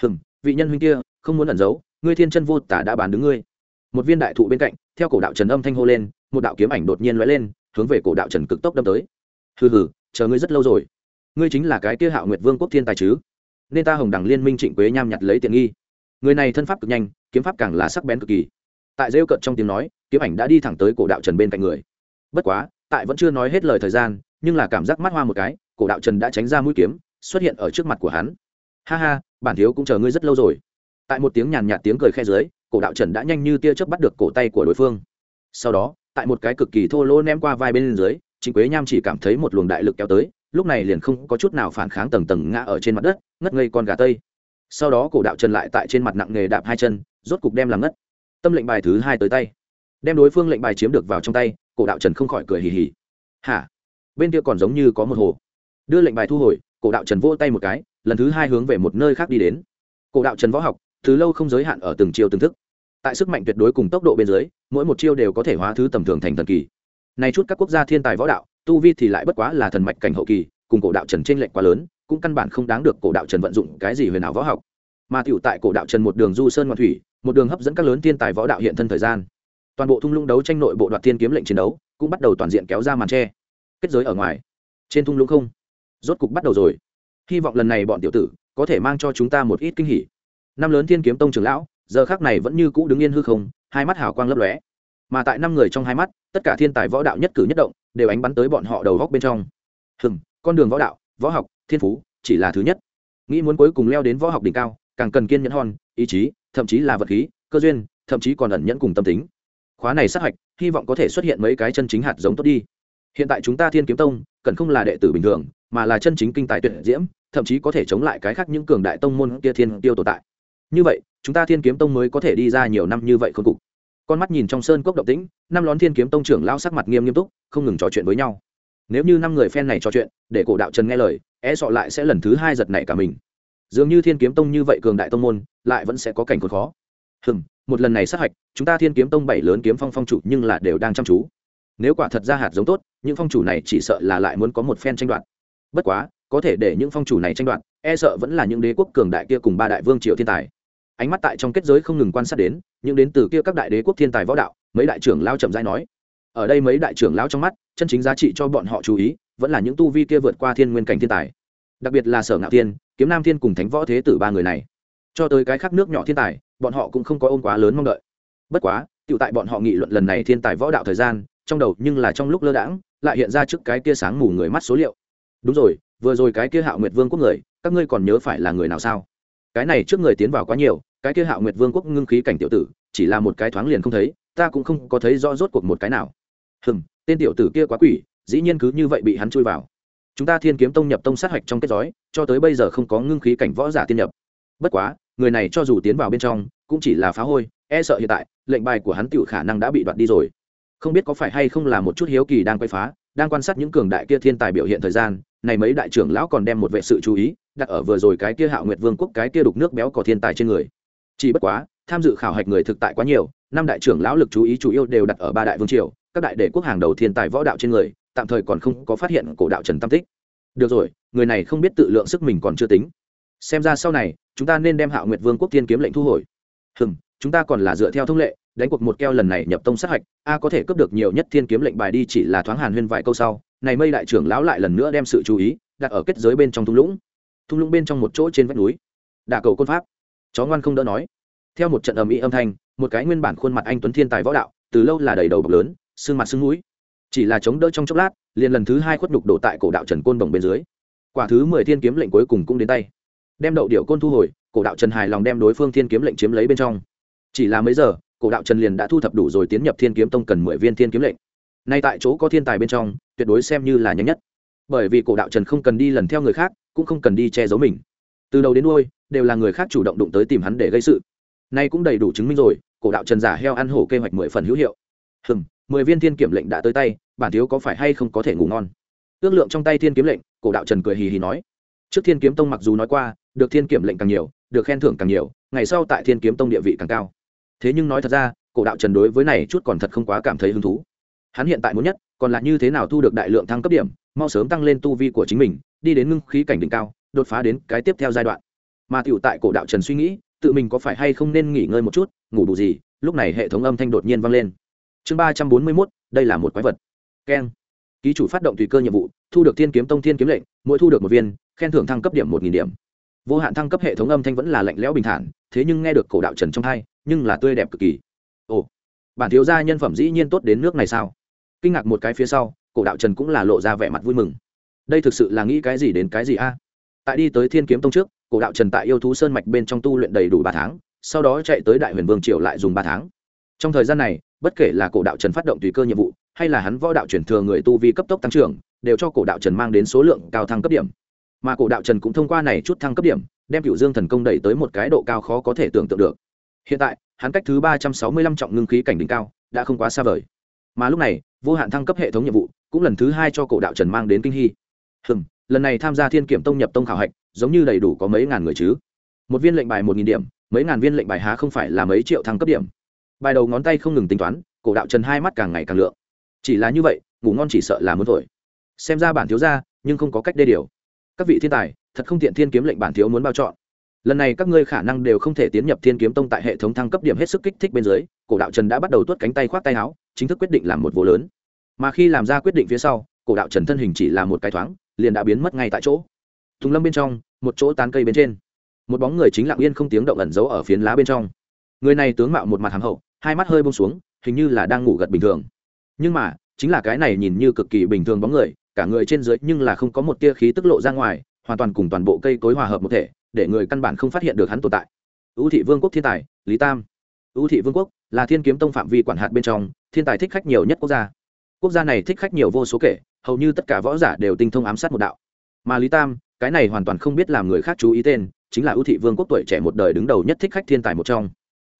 Vị nhân huynh kia, không muốn ẩn giấu, ngươi thiên chân vô tả đã bán đứng ngươi. Một viên đại thụ bên cạnh, theo cổ đạo trần âm thanh hô lên, một đạo kiếm ảnh đột nhiên lóe lên, hướng về cổ đạo trần cực tốc đâm tới. Hừ, chờ ngươi rất lâu rồi. Ngươi chính là cái kia Hạo Nguyệt Vương quốc thiên tài chứ? Nên ta Hồng Đằng Liên minh Trịnh Quế Nham nhặt lấy tiện nghi. Người này thân pháp cực nhanh, kiếm pháp càng là sắc bén cực kỳ. Tại rêu cận trong tiếng nói, kiếm ảnh đã đi thẳng tới cổ đạo trần bên cạnh người. Bất quá, tại vẫn chưa nói hết lời thời gian, nhưng là cảm giác mắt hoa một cái, cổ đạo trần đã tránh ra mũi kiếm, xuất hiện ở trước mặt của hắn. Ha, bản thiếu cũng chờ ngươi rất lâu rồi. Tại một tiếng nhàn nhạt tiếng cười khe dưới, cổ đạo trần đã nhanh như tia chớp bắt được cổ tay của đối phương. Sau đó, tại một cái cực kỳ thô lỗ ném qua vai bên dưới, Trịnh Quế Nham chỉ cảm thấy một luồng đại lực kéo tới, lúc này liền không có chút nào phản kháng, tầng tầng ngã ở trên mặt đất, ngất ngây con gà tây. Sau đó cổ đạo trần lại tại trên mặt nặng nghề đạp hai chân, rốt cục đem làm ngất. Tâm lệnh bài thứ 2 tới tay, đem đối phương lệnh bài chiếm được vào trong tay, cổ đạo trần không khỏi cười hì hì. Hả? Bên kia còn giống như có một hồ. Đưa lệnh bài thu hồi, cổ đạo trần vỗ tay một cái, lần thứ 2 hướng về một nơi khác đi đến. Cổ đạo trần võ học từ lâu không giới hạn ở từng chiêu từng thức, tại sức mạnh tuyệt đối cùng tốc độ bên dưới, mỗi một chiêu đều có thể hóa thứ tầm thường thành thần kỳ. Này chút các quốc gia thiên tài võ đạo, tu vi thì lại bất quá là thần mạch cảnh hậu kỳ, cùng cổ đạo trần trên lệnh quá lớn, cũng căn bản không đáng được cổ đạo trần vận dụng cái gì huyền ảo võ học. Mà tiểu tại cổ đạo trần một đường du sơn ngoạn thủy, một đường hấp dẫn các lớn thiên tài võ đạo hiện thân thời gian, toàn bộ thung lũng đấu tranh nội bộ đoạt thiên kiếm lệnh chiến đấu cũng bắt đầu toàn diện kéo ra màn che. Kết giới ở ngoài, trên thung lũng không, rốt cục bắt đầu rồi. Hy vọng lần này bọn tiểu tử có thể mang cho chúng ta một ít kinh hỉ. Năm lớn thiên kiếm tông trưởng lão giờ khắc này vẫn như cũ đứng yên hư không, hai mắt hào quang lấp lóe. Mà tại 5 người trong hai mắt, tất cả thiên tài võ đạo nhất cử nhất động đều ánh bắn tới bọn họ đầu góc bên trong. Con đường võ đạo, võ học, thiên phú chỉ là thứ nhất. Nghĩ muốn cuối cùng leo đến võ học đỉnh cao, càng cần kiên nhẫn hòn, ý chí, thậm chí là vật khí, cơ duyên, thậm chí còn ẩn nhẫn cùng tâm tính. Khóa này sát hạch, hy vọng có thể xuất hiện mấy cái chân chính hạt giống tốt đi. Hiện tại chúng ta Thiên Kiếm Tông cần không là đệ tử bình thường, mà là chân chính kinh tài tuyệt diễm, thậm chí có thể chống lại cái khác những cường đại tông môn kia thiên tiêu tồn tại. Như vậy, chúng ta Thiên Kiếm Tông mới có thể đi ra nhiều năm như vậy khôn cục. Con mắt nhìn trong sơn cốc động tĩnh, 5 lón Thiên Kiếm Tông trưởng lão sắc mặt nghiêm túc, không ngừng trò chuyện với nhau. Nếu như 5 người phen này trò chuyện, để cổ đạo Trần nghe lời, sợ lại sẽ lần thứ 2 giật nảy cả mình. Dường như Thiên Kiếm Tông như vậy cường đại tông môn, lại vẫn sẽ có cảnh khốn khó. Một lần này sát hạch, chúng ta Thiên Kiếm Tông 7 lớn kiếm phong phong chủ nhưng là đều đang chăm chú. Nếu quả thật ra hạt giống tốt, những phong chủ này chỉ sợ là lại muốn có một phen tranh đoạt. Bất quá, có thể để những phong chủ này tranh đoạt, sợ vẫn là những đế quốc cường đại kia cùng 3 đại vương triều thiên tài. Ánh mắt tại trong kết giới không ngừng quan sát đến, những đến từ kia các đại đế quốc thiên tài võ đạo, mấy đại trưởng lão chậm rãi nói. Ở đây mấy đại trưởng lão trong mắt, chân chính giá trị cho bọn họ chú ý, vẫn là những tu vi kia vượt qua thiên nguyên cảnh thiên tài. Đặc biệt là Sở Ngạo Thiên, Kiếm Nam Thiên cùng Thánh Võ Thế Tử 3 người này. Cho tới cái khác nước nhỏ thiên tài, bọn họ cũng không có ôm quá lớn mong đợi. Bất quá, tiểu tại bọn họ nghị luận lần này thiên tài võ đạo thời gian, trong đầu nhưng là trong lúc lơ đãng, lại hiện ra trước cái kia sáng mù người mắt số liệu. Đúng rồi, vừa rồi cái kia Hạo Nguyệt Vương quốc người, các ngươi còn nhớ phải là người nào sao? Cái này trước người tiến vào quá nhiều, cái kia Hạo Nguyệt Vương quốc ngưng khí cảnh tiểu tử, chỉ là một cái thoáng liền không thấy, ta cũng không có thấy rõ rốt cuộc một cái nào. Tên tiểu tử kia quá quỷ, dĩ nhiên cứ như vậy bị hắn chui vào. Chúng ta Thiên Kiếm Tông nhập tông sát hạch trong kết giới, cho tới bây giờ không có ngưng khí cảnh võ giả tiên nhập. Bất quá, người này cho dù tiến vào bên trong, cũng chỉ là phá hôi, sợ hiện tại, lệnh bài của hắn tiểu khả năng đã bị đoạt đi rồi. Không biết có phải hay không là một chút hiếu kỳ đang quay phá, đang quan sát những cường đại kia thiên tài biểu hiện thời gian, này mấy đại trưởng lão còn đem một vệ sự chú ý đặt ở vừa rồi cái kia Hạo Nguyệt Vương quốc cái kia đục nước béo cò thiên tài trên người. Chỉ bất quá tham dự khảo hạch người thực tại quá nhiều, năm đại trưởng lão lực chú ý chủ yếu đều đặt ở ba đại vương triều các đại đệ quốc hàng đầu thiên tài võ đạo trên người, tạm thời còn không có phát hiện cổ đạo Trần tam tích. Được rồi, người này không biết tự lượng sức mình còn chưa tính, xem ra sau này chúng ta nên đem Hạo Nguyệt Vương quốc thiên kiếm lệnh thu hồi. Chúng ta còn là dựa theo thông lệ đánh cuộc một keo, lần này nhập tông sát hạch a có thể cướp được nhiều nhất thiên kiếm lệnh bài đi. Chỉ là thoáng hàn huyên vài câu sau, này mây đại trưởng lão lại lần nữa đem sự chú ý đặt ở kết giới bên trong thung lũng bên trong một chỗ trên vách núi. Đả cầu côn pháp, chó ngoan không đỡ nói. Theo một trận ầm ĩ âm thanh, một cái nguyên bản khuôn mặt anh tuấn thiên tài võ đạo từ lâu là đầy đầu bọc lớn, xương mặt xương mũi, chỉ là chống đỡ trong chốc lát liền lần thứ hai khuất nhục đổ tại cổ đạo Trần côn bổng bên dưới. Quả thứ 10 thiên kiếm lệnh cuối cùng cũng đến tay, đem đậu điệu côn thu hồi, cổ đạo Trần hài lòng đem đối phương thiên kiếm lệnh chiếm lấy bên trong. Chỉ là mấy giờ, cổ đạo Trần liền đã thu thập đủ rồi, tiến nhập thiên kiếm tông cần 10 viên thiên kiếm lệnh. Nay tại chỗ có thiên tài bên trong, tuyệt đối xem như là nhanh nhất, bởi vì cổ đạo Trần không cần đi lần theo người khác, cũng không cần đi che giấu mình, từ đầu đến đuôi đều là người khác chủ động đụng tới tìm hắn để gây sự. Nay cũng đầy đủ chứng minh rồi, cổ đạo Trần giả heo ăn hổ kế hoạch 10 phần hữu hiệu. 10 viên thiên kiếm lệnh đã tới tay, bản thiếu có phải hay không có thể ngủ ngon. Ước lượng trong tay thiên kiếm lệnh, cổ đạo Trần cười hì hì nói. Trước thiên kiếm tông mặc dù nói qua, được thiên kiếm lệnh càng nhiều, được khen thưởng càng nhiều, ngày sau tại thiên kiếm tông địa vị càng cao. Thế nhưng nói thật ra, cổ đạo Trần đối với này chút còn thật không quá cảm thấy hứng thú. Hắn hiện tại muốn nhất còn là như thế nào thu được đại lượng thăng cấp điểm, mau sớm tăng lên tu vi của chính mình, đi đến ngưng khí cảnh đỉnh cao, đột phá đến cái tiếp theo giai đoạn. Mà tiểu tại cổ đạo Trần suy nghĩ tự mình có phải hay không nên nghỉ ngơi một chút, ngủ đủ gì, lúc này hệ thống âm thanh đột nhiên vang lên. Chương 341, đây là một quái vật. Keng. Ký chủ phát động tùy cơ nhiệm vụ, thu được thiên kiếm tông thiên kiếm lệnh, mỗi thu được một viên, khen thưởng thăng cấp điểm 1000 điểm. Vô hạn thăng cấp. Hệ thống âm thanh vẫn là lạnh lẽo bình thản, thế nhưng nghe được cổ đạo Trần trong tai, nhưng là tươi đẹp cực kỳ. Ồ, bản thiếu gia nhân phẩm dĩ nhiên tốt đến nước này sao? Kinh ngạc một cái phía sau, cổ đạo Trần cũng là lộ ra vẻ mặt vui mừng. Đây thực sự là nghĩ cái gì đến cái gì a? Tại đi tới thiên kiếm tông trước, cổ đạo Trần tại yêu thú sơn mạch bên trong tu luyện đầy đủ 3 tháng, sau đó chạy tới đại huyền vương triều lại dùng 3 tháng. Trong thời gian này, bất kể là cổ đạo Trần phát động tùy cơ nhiệm vụ, hay là hắn võ đạo chuyển thừa người tu vi cấp tốc tăng trưởng, đều cho cổ đạo Trần mang đến số lượng cao thăng cấp điểm. Mà cổ đạo Trần cũng thông qua này chút thăng cấp điểm, đem Cửu Dương thần công đẩy tới một cái độ cao khó có thể tưởng tượng được. Hiện tại, hắn cách thứ 365 trọng ngưng khí cảnh đỉnh cao, đã không quá xa vời. Mà lúc này, vô hạn thăng cấp hệ thống nhiệm vụ, cũng lần thứ 2 cho cổ đạo Trần mang đến kinh hỉ. Lần này tham gia thiên kiểm tông nhập tông khảo hạch, giống như đầy đủ có mấy ngàn người chứ. Một viên lệnh bài 1000 điểm, mấy ngàn viên lệnh bài há không phải là mấy triệu thăng cấp điểm. Bài đầu ngón tay không ngừng tính toán, cổ đạo Trần hai mắt càng ngày càng lượng. Chỉ là như vậy, ngủ ngon chỉ sợ là muốn thổi. Xem ra bản thiếu gia, nhưng không có cách đê điều. Các vị thiên tài, thật không tiện thiên kiếm lệnh bản thiếu muốn bao chọn. Lần này các ngươi khả năng đều không thể tiến nhập thiên kiếm tông tại hệ thống thăng cấp điểm hết sức kích thích bên dưới, cổ đạo Trần đã bắt đầu tuốt cánh tay khoác tay áo, chính thức quyết định làm một vụ lớn. Mà khi làm ra quyết định phía sau, cổ đạo Trần thân hình chỉ là một cái thoáng, liền đã biến mất ngay tại chỗ. Tùng lâm bên trong, một chỗ tán cây bên trên, một bóng người chính lặng yên không tiếng động ẩn giấu ở phiến lá bên trong. Người này tướng mạo một mặt hàm hậu, hai mắt hơi buông xuống, hình như là đang ngủ gật bình thường. Nhưng mà, chính là cái này nhìn như cực kỳ bình thường bóng người, cả người trên dưới nhưng là không có một tia khí tức lộ ra ngoài, hoàn toàn cùng toàn bộ cây cối hòa hợp một thể, để người căn bản không phát hiện được hắn tồn tại. Ưu Thị Vương quốc thiên tài, Lý Tam. Ưu Thị Vương quốc là thiên kiếm tông phạm vi quản hạt bên trong, thiên tài thích khách nhiều nhất quốc gia. Quốc gia này thích khách nhiều vô số kể, hầu như tất cả võ giả đều tinh thông ám sát một đạo. Mà Lý Tam, cái này hoàn toàn không biết làm người khác chú ý tên, chính là Ưu Thị Vương quốc tuổi trẻ một đời đứng đầu nhất thích khách thiên tài một trong.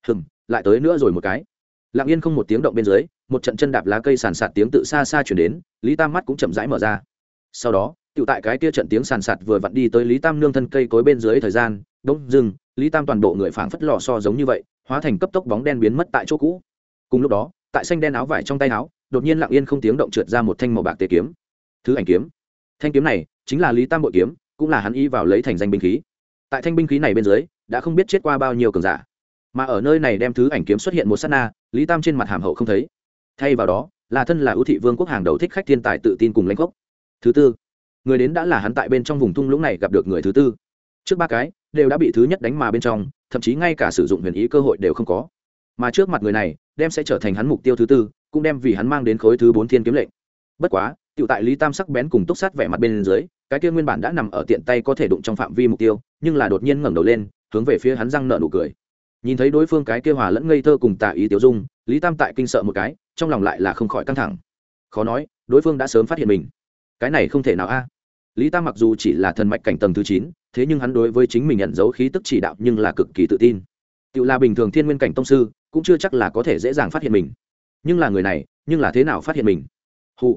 Lại tới nữa rồi một cái. Lặng yên không một tiếng động bên dưới, một trận chân đạp lá cây sàn sạt tiếng tự xa xa truyền đến, Lý Tam mắt cũng chậm rãi mở ra. Sau đó, tiểu tại cái kia trận tiếng sàn sạt vừa vặn đi tới Lý Tam nương thân cây cối bên dưới thời gian, bỗng dưng, Lý Tam toàn bộ người phảng phất lò xo giống như vậy, hóa thành cấp tốc bóng đen biến mất tại chỗ cũ. Cùng lúc đó, tại xanh đen áo vải trong tay áo, đột nhiên lặng yên không tiếng động trượt ra một thanh màu bạc tế kiếm. Thứ ảnh kiếm. Thanh kiếm này chính là Lý Tam bội kiếm, cũng là hắn y vào lấy thành danh binh khí. Tại thanh binh khí này bên dưới, đã không biết chết qua bao nhiêu cường giả. Mà ở nơi này đem thứ ảnh kiếm xuất hiện một sát na, Lý Tam trên mặt hàm hậu không thấy. Thay vào đó, là thân là Ưu Thị Vương quốc hàng đầu thích khách thiên tài tự tin cùng lãnh gốc. Thứ tư, người đến đã là hắn tại bên trong vùng thung lũng này gặp được người thứ tư. Trước ba cái đều đã bị thứ nhất đánh mà bên trong, thậm chí ngay cả sử dụng huyền ý cơ hội đều không có. Mà trước mặt người này, đem sẽ trở thành hắn mục tiêu thứ tư, cũng đem vì hắn mang đến khối thứ 4 thiên kiếm lệnh. Bất quá, tiểu tại Lý Tam sắc bén cùng túc sát vẻ mặt bên dưới, cái kia nguyên bản đã nằm ở tiện tay có thể đụng trong phạm vi mục tiêu, nhưng là đột nhiên ngẩng đầu lên, hướng về phía hắn răng nở nụ cười. Nhìn thấy đối phương cái kia hòa lẫn ngây thơ cùng tà ý tiêu dung, Lý Tam tại kinh sợ một cái, trong lòng lại là không khỏi căng thẳng. Khó nói, đối phương đã sớm phát hiện mình. Cái này không thể nào a. Lý Tam mặc dù chỉ là thần mạch cảnh tầng thứ 9, thế nhưng hắn đối với chính mình nhận dấu khí tức chỉ đạo nhưng là cực kỳ tự tin. Tiểu là bình thường thiên nguyên cảnh tông sư, cũng chưa chắc là có thể dễ dàng phát hiện mình. Nhưng là người này, nhưng là thế nào phát hiện mình? Hụ.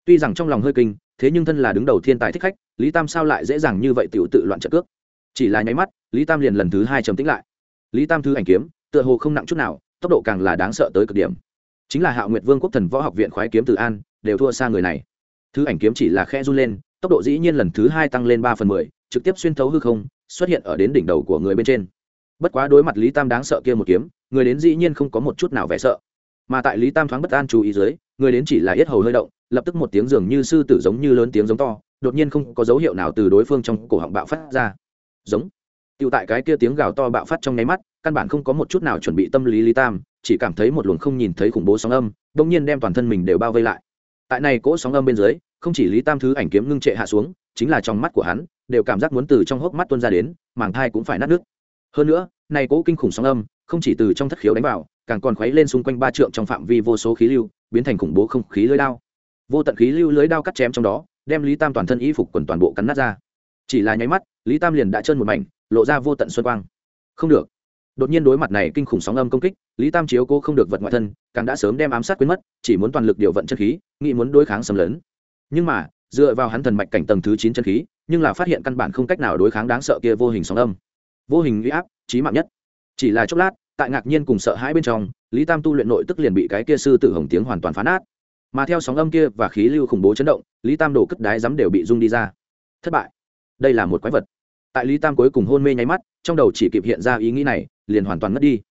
tuy rằng trong lòng hơi kinh, thế nhưng thân là đứng đầu thiên tài thích khách, Lý Tam sao lại dễ dàng như vậy tự loạn trận cước. Chỉ là nháy mắt, Lý Tam liền lần thứ hai trầm tĩnh lại. Lý Tam thứ ảnh kiếm tựa hồ không nặng chút nào, tốc độ càng là đáng sợ tới cực điểm. Chính là Hạo Nguyệt Vương quốc Thần Võ Học viện khoái kiếm Từ An đều thua xa người này. Thứ ảnh kiếm chỉ là khẽ run lên, tốc độ dĩ nhiên lần thứ hai tăng lên 3/10, trực tiếp xuyên thấu hư không, xuất hiện ở đến đỉnh đầu của người bên trên. Bất quá đối mặt Lý Tam đáng sợ kia một kiếm, người đến dĩ nhiên không có một chút nào vẻ sợ. Mà tại Lý Tam thoáng bất an chú ý dưới, người đến chỉ là yết hầu hơi động, lập tức một tiếng dường như sư tử giống như lớn tiếng giống to, đột nhiên không có dấu hiệu nào từ đối phương trong cổ họng bạo phát ra. Giống. Tiêu tại cái kia tiếng gào to bạo phát trong nháy mắt, căn bản không có một chút nào chuẩn bị tâm lý Lý Tam, chỉ cảm thấy một luồng không nhìn thấy khủng bố sóng âm, đột nhiên đem toàn thân mình đều bao vây lại. Tại này cỗ sóng âm bên dưới, không chỉ Lý Tam thứ ảnh kiếm ngưng trệ hạ xuống, chính là trong mắt của hắn đều cảm giác muốn từ trong hốc mắt tuôn ra đến, màng thai cũng phải nát nước. Hơn nữa, này cỗ kinh khủng sóng âm, không chỉ từ trong thất khiếu đánh vào, càng còn khuấy lên xung quanh 3 trượng trong phạm vi vô số khí lưu, biến thành khủng bố không khí lưới đao. Vô tận khí lưu lưới đao cắt chém trong đó, đem Lý Tam toàn thân y phục quần toàn bộ cắn nát ra. Chỉ là nháy mắt, Lý Tam liền đã trơn một mảnh, lộ ra vô tận xuân quang. Không được. Đột nhiên đối mặt này kinh khủng sóng âm công kích, Lý Tam chiếu cố không được vật ngoại thân, càng đã sớm đem ám sát quên mất, chỉ muốn toàn lực điều vận chân khí, nghĩ muốn đối kháng xâm lấn. Nhưng mà, dựa vào hắn thần mạch cảnh tầng thứ 9 chân khí, nhưng là phát hiện căn bản không cách nào đối kháng đáng sợ kia vô hình sóng âm. Vô hình uy áp, chí mạng nhất. Chỉ là chốc lát, tại ngạc nhiên cùng sợ hãi bên trong, Lý Tam tu luyện nội tức liền bị cái kia sư tử hồng tiếng hoàn toàn phá nát. Mà theo sóng âm kia và khí lưu khủng bố chấn động, Lý Tam đổ cất đái giấm đều bị rung đi ra. Thất bại. Đây là một quái vật. Tại Lý Tam cuối cùng hôn mê nháy mắt, trong đầu chỉ kịp hiện ra ý nghĩ này, liền hoàn toàn mất đi.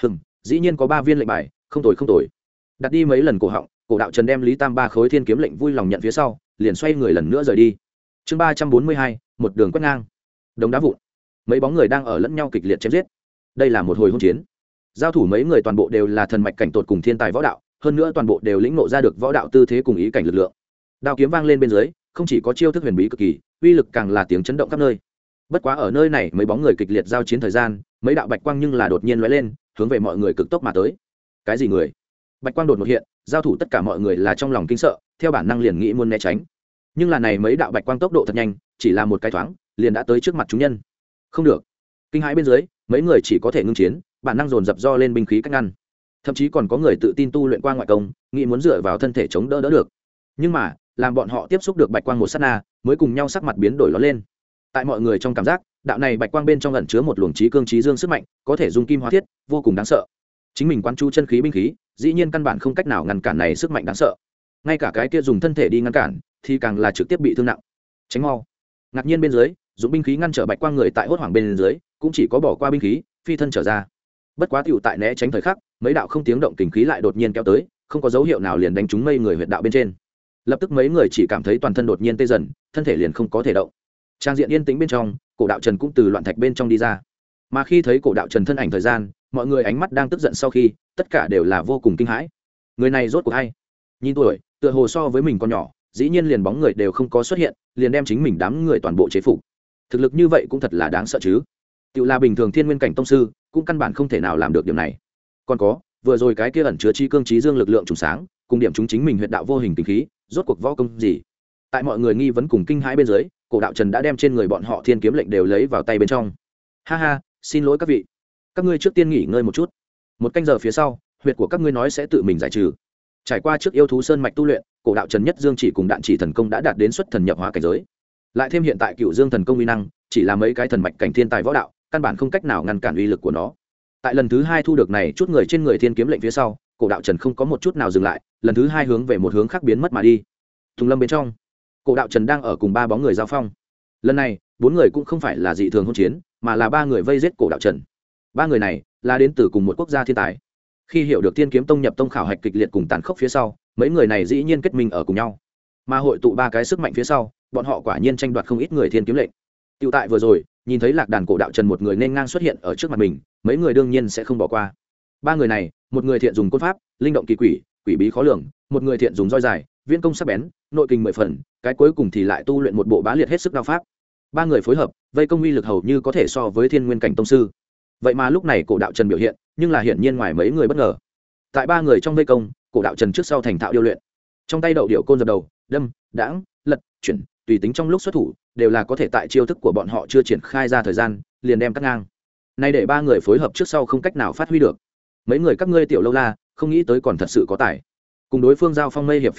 Dĩ nhiên có 3 viên lệnh bài, không tồi không tồi. Đặt đi mấy lần cổ họng, Cổ Đạo Trần đem Lý Tam 3 khối thiên kiếm lệnh vui lòng nhận phía sau, liền xoay người lần nữa rời đi. Chương 342, một đường quét ngang. Đống đá vụn. Mấy bóng người đang ở lẫn nhau kịch liệt chém giết. Đây là một hồi hỗn chiến. Giao thủ mấy người toàn bộ đều là thần mạch cảnh tột cùng thiên tài võ đạo, hơn nữa toàn bộ đều lĩnh ngộ ra được võ đạo tư thế cùng ý cảnh lực lượng. Đao kiếm vang lên bên dưới, không chỉ có chiêu thức huyền bí cực kỳ, uy lực càng là tiếng chấn động khắp nơi. Bất quá ở nơi này mấy bóng người kịch liệt giao chiến thời gian, mấy đạo bạch quang nhưng là đột nhiên lóe lên, hướng về mọi người cực tốc mà tới. Cái gì người? Bạch quang đột ngột hiện, giao thủ tất cả mọi người là trong lòng kinh sợ, theo bản năng liền nghĩ muốn né tránh. Nhưng là này mấy đạo bạch quang tốc độ thật nhanh, chỉ là một cái thoáng, liền đã tới trước mặt chúng nhân. Không được. Kinh hãi bên dưới, mấy người chỉ có thể ngưng chiến, bản năng dồn dập do lên binh khí cách ngăn. Thậm chí còn có người tự tin tu luyện qua ngoại công, nghĩ muốn dựa vào thân thể chống đỡ được. Nhưng mà, làm bọn họ tiếp xúc được bạch quang một sát na, mới cùng nhau sắc mặt biến đổi ló lên. Tại mọi người trong cảm giác, đạo này bạch quang bên trong ẩn chứa một luồng trí cương trí dương sức mạnh, có thể dung kim hóa thiết, vô cùng đáng sợ. Chính mình quán chú chân khí binh khí, dĩ nhiên căn bản không cách nào ngăn cản này sức mạnh đáng sợ. Ngay cả cái kia dùng thân thể đi ngăn cản, thì càng là trực tiếp bị thương nặng. Tránh mau. Ngạc nhiên bên dưới, dùng binh khí ngăn trở bạch quang người tại hốt hoảng bên dưới, cũng chỉ có bỏ qua binh khí, phi thân trở ra. Bất quá tiểu tại né tránh thời khắc, mấy đạo không tiếng động kình khí lại đột nhiên kéo tới, không có dấu hiệu nào liền đánh trúng mây người huyệt đạo bên trên. Lập tức mấy người chỉ cảm thấy toàn thân đột nhiên tê dần, thân thể liền không có thể động. Trang diện yên tĩnh bên trong, Cổ Đạo Trần cũng từ loạn thạch bên trong đi ra. Mà khi thấy Cổ Đạo Trần thân ảnh thời gian, mọi người ánh mắt đang tức giận sau khi, tất cả đều là vô cùng kinh hãi. Người này rốt cuộc hay? Nhìn tuổi, tựa hồ so với mình còn nhỏ, dĩ nhiên liền bóng người đều không có xuất hiện, liền đem chính mình đám người toàn bộ chế phục. Thực lực như vậy cũng thật là đáng sợ chứ. Tiểu là bình thường thiên nguyên cảnh tông sư, cũng căn bản không thể nào làm được điểm này. Còn có, vừa rồi cái kia ẩn chứa chi cương trí dương lực lượng trùng sáng, cùng điểm chúng chính mình huyệt đạo vô hình tình khí, rốt cuộc võ công gì? Tại mọi người nghi vấn cùng kinh hãi bên dưới, Cổ Đạo Trần đã đem trên người bọn họ thiên kiếm lệnh đều lấy vào tay bên trong. Ha ha, xin lỗi các vị, các ngươi trước tiên nghỉ ngơi một chút. Một canh giờ phía sau, huyệt của các ngươi nói sẽ tự mình giải trừ. Trải qua trước yêu thú sơn mạch tu luyện, Cổ Đạo Trần nhất dương chỉ cùng đạn chỉ thần công đã đạt đến xuất thần nhập hóa cảnh giới. Lại thêm hiện tại Cựu Dương thần công uy năng, chỉ là mấy cái thần mạch cảnh thiên tài võ đạo, căn bản không cách nào ngăn cản uy lực của nó. Tại lần thứ 2 thu được này chút người trên người thiên kiếm lệnh phía sau, Cổ Đạo Trần không có một chút nào dừng lại, lần thứ 2 hướng về một hướng khác biến mất mà đi. Tùng lâm bên trong, Cổ Đạo Trần đang ở cùng 3 bóng người giao phong. Lần này, 4 người cũng không phải là dị thường hỗn chiến, mà là 3 người vây giết Cổ Đạo Trần. 3 người này là đến từ cùng một quốc gia thiên tài. Khi hiểu được Thiên Kiếm Tông nhập tông khảo hạch kịch liệt cùng tàn khốc phía sau, mấy người này dĩ nhiên kết minh ở cùng nhau. Mà hội tụ 3 cái sức mạnh phía sau, bọn họ quả nhiên tranh đoạt không ít người thiên kiếm lệnh. Tiểu tại vừa rồi, nhìn thấy Lạc Đàn Cổ Đạo Trần một người nên ngang xuất hiện ở trước mặt mình, mấy người đương nhiên sẽ không bỏ qua. 3 người này, một người thiện dùng côn pháp, linh động kỳ quỷ, quỷ bí khó lường, một người thiện dùng roi dài, viễn công sắc bén, nội kinh 10 phần, cái cuối cùng thì lại tu luyện một bộ bá liệt hết sức đao pháp. 3 người phối hợp, vây công uy lực hầu như có thể so với thiên nguyên cảnh tông sư. Vậy mà lúc này Cổ Đạo Trần biểu hiện, nhưng là hiển nhiên ngoài mấy người bất ngờ. Tại 3 người trong vây công, Cổ Đạo Trần trước sau thành thạo điêu luyện. Trong tay đậu điệu côn dập đầu, đâm, đãng, lật, chuyển, tùy tính trong lúc xuất thủ, đều là có thể tại chiêu thức của bọn họ chưa triển khai ra thời gian, liền đem cắt ngang. Nay để 3 người phối hợp trước sau không cách nào phát huy được. Mấy người các ngươi tiểu lâu la, không nghĩ tới còn thật sự có tài. Cùng đối phương giao phong mây hiệp phía sau,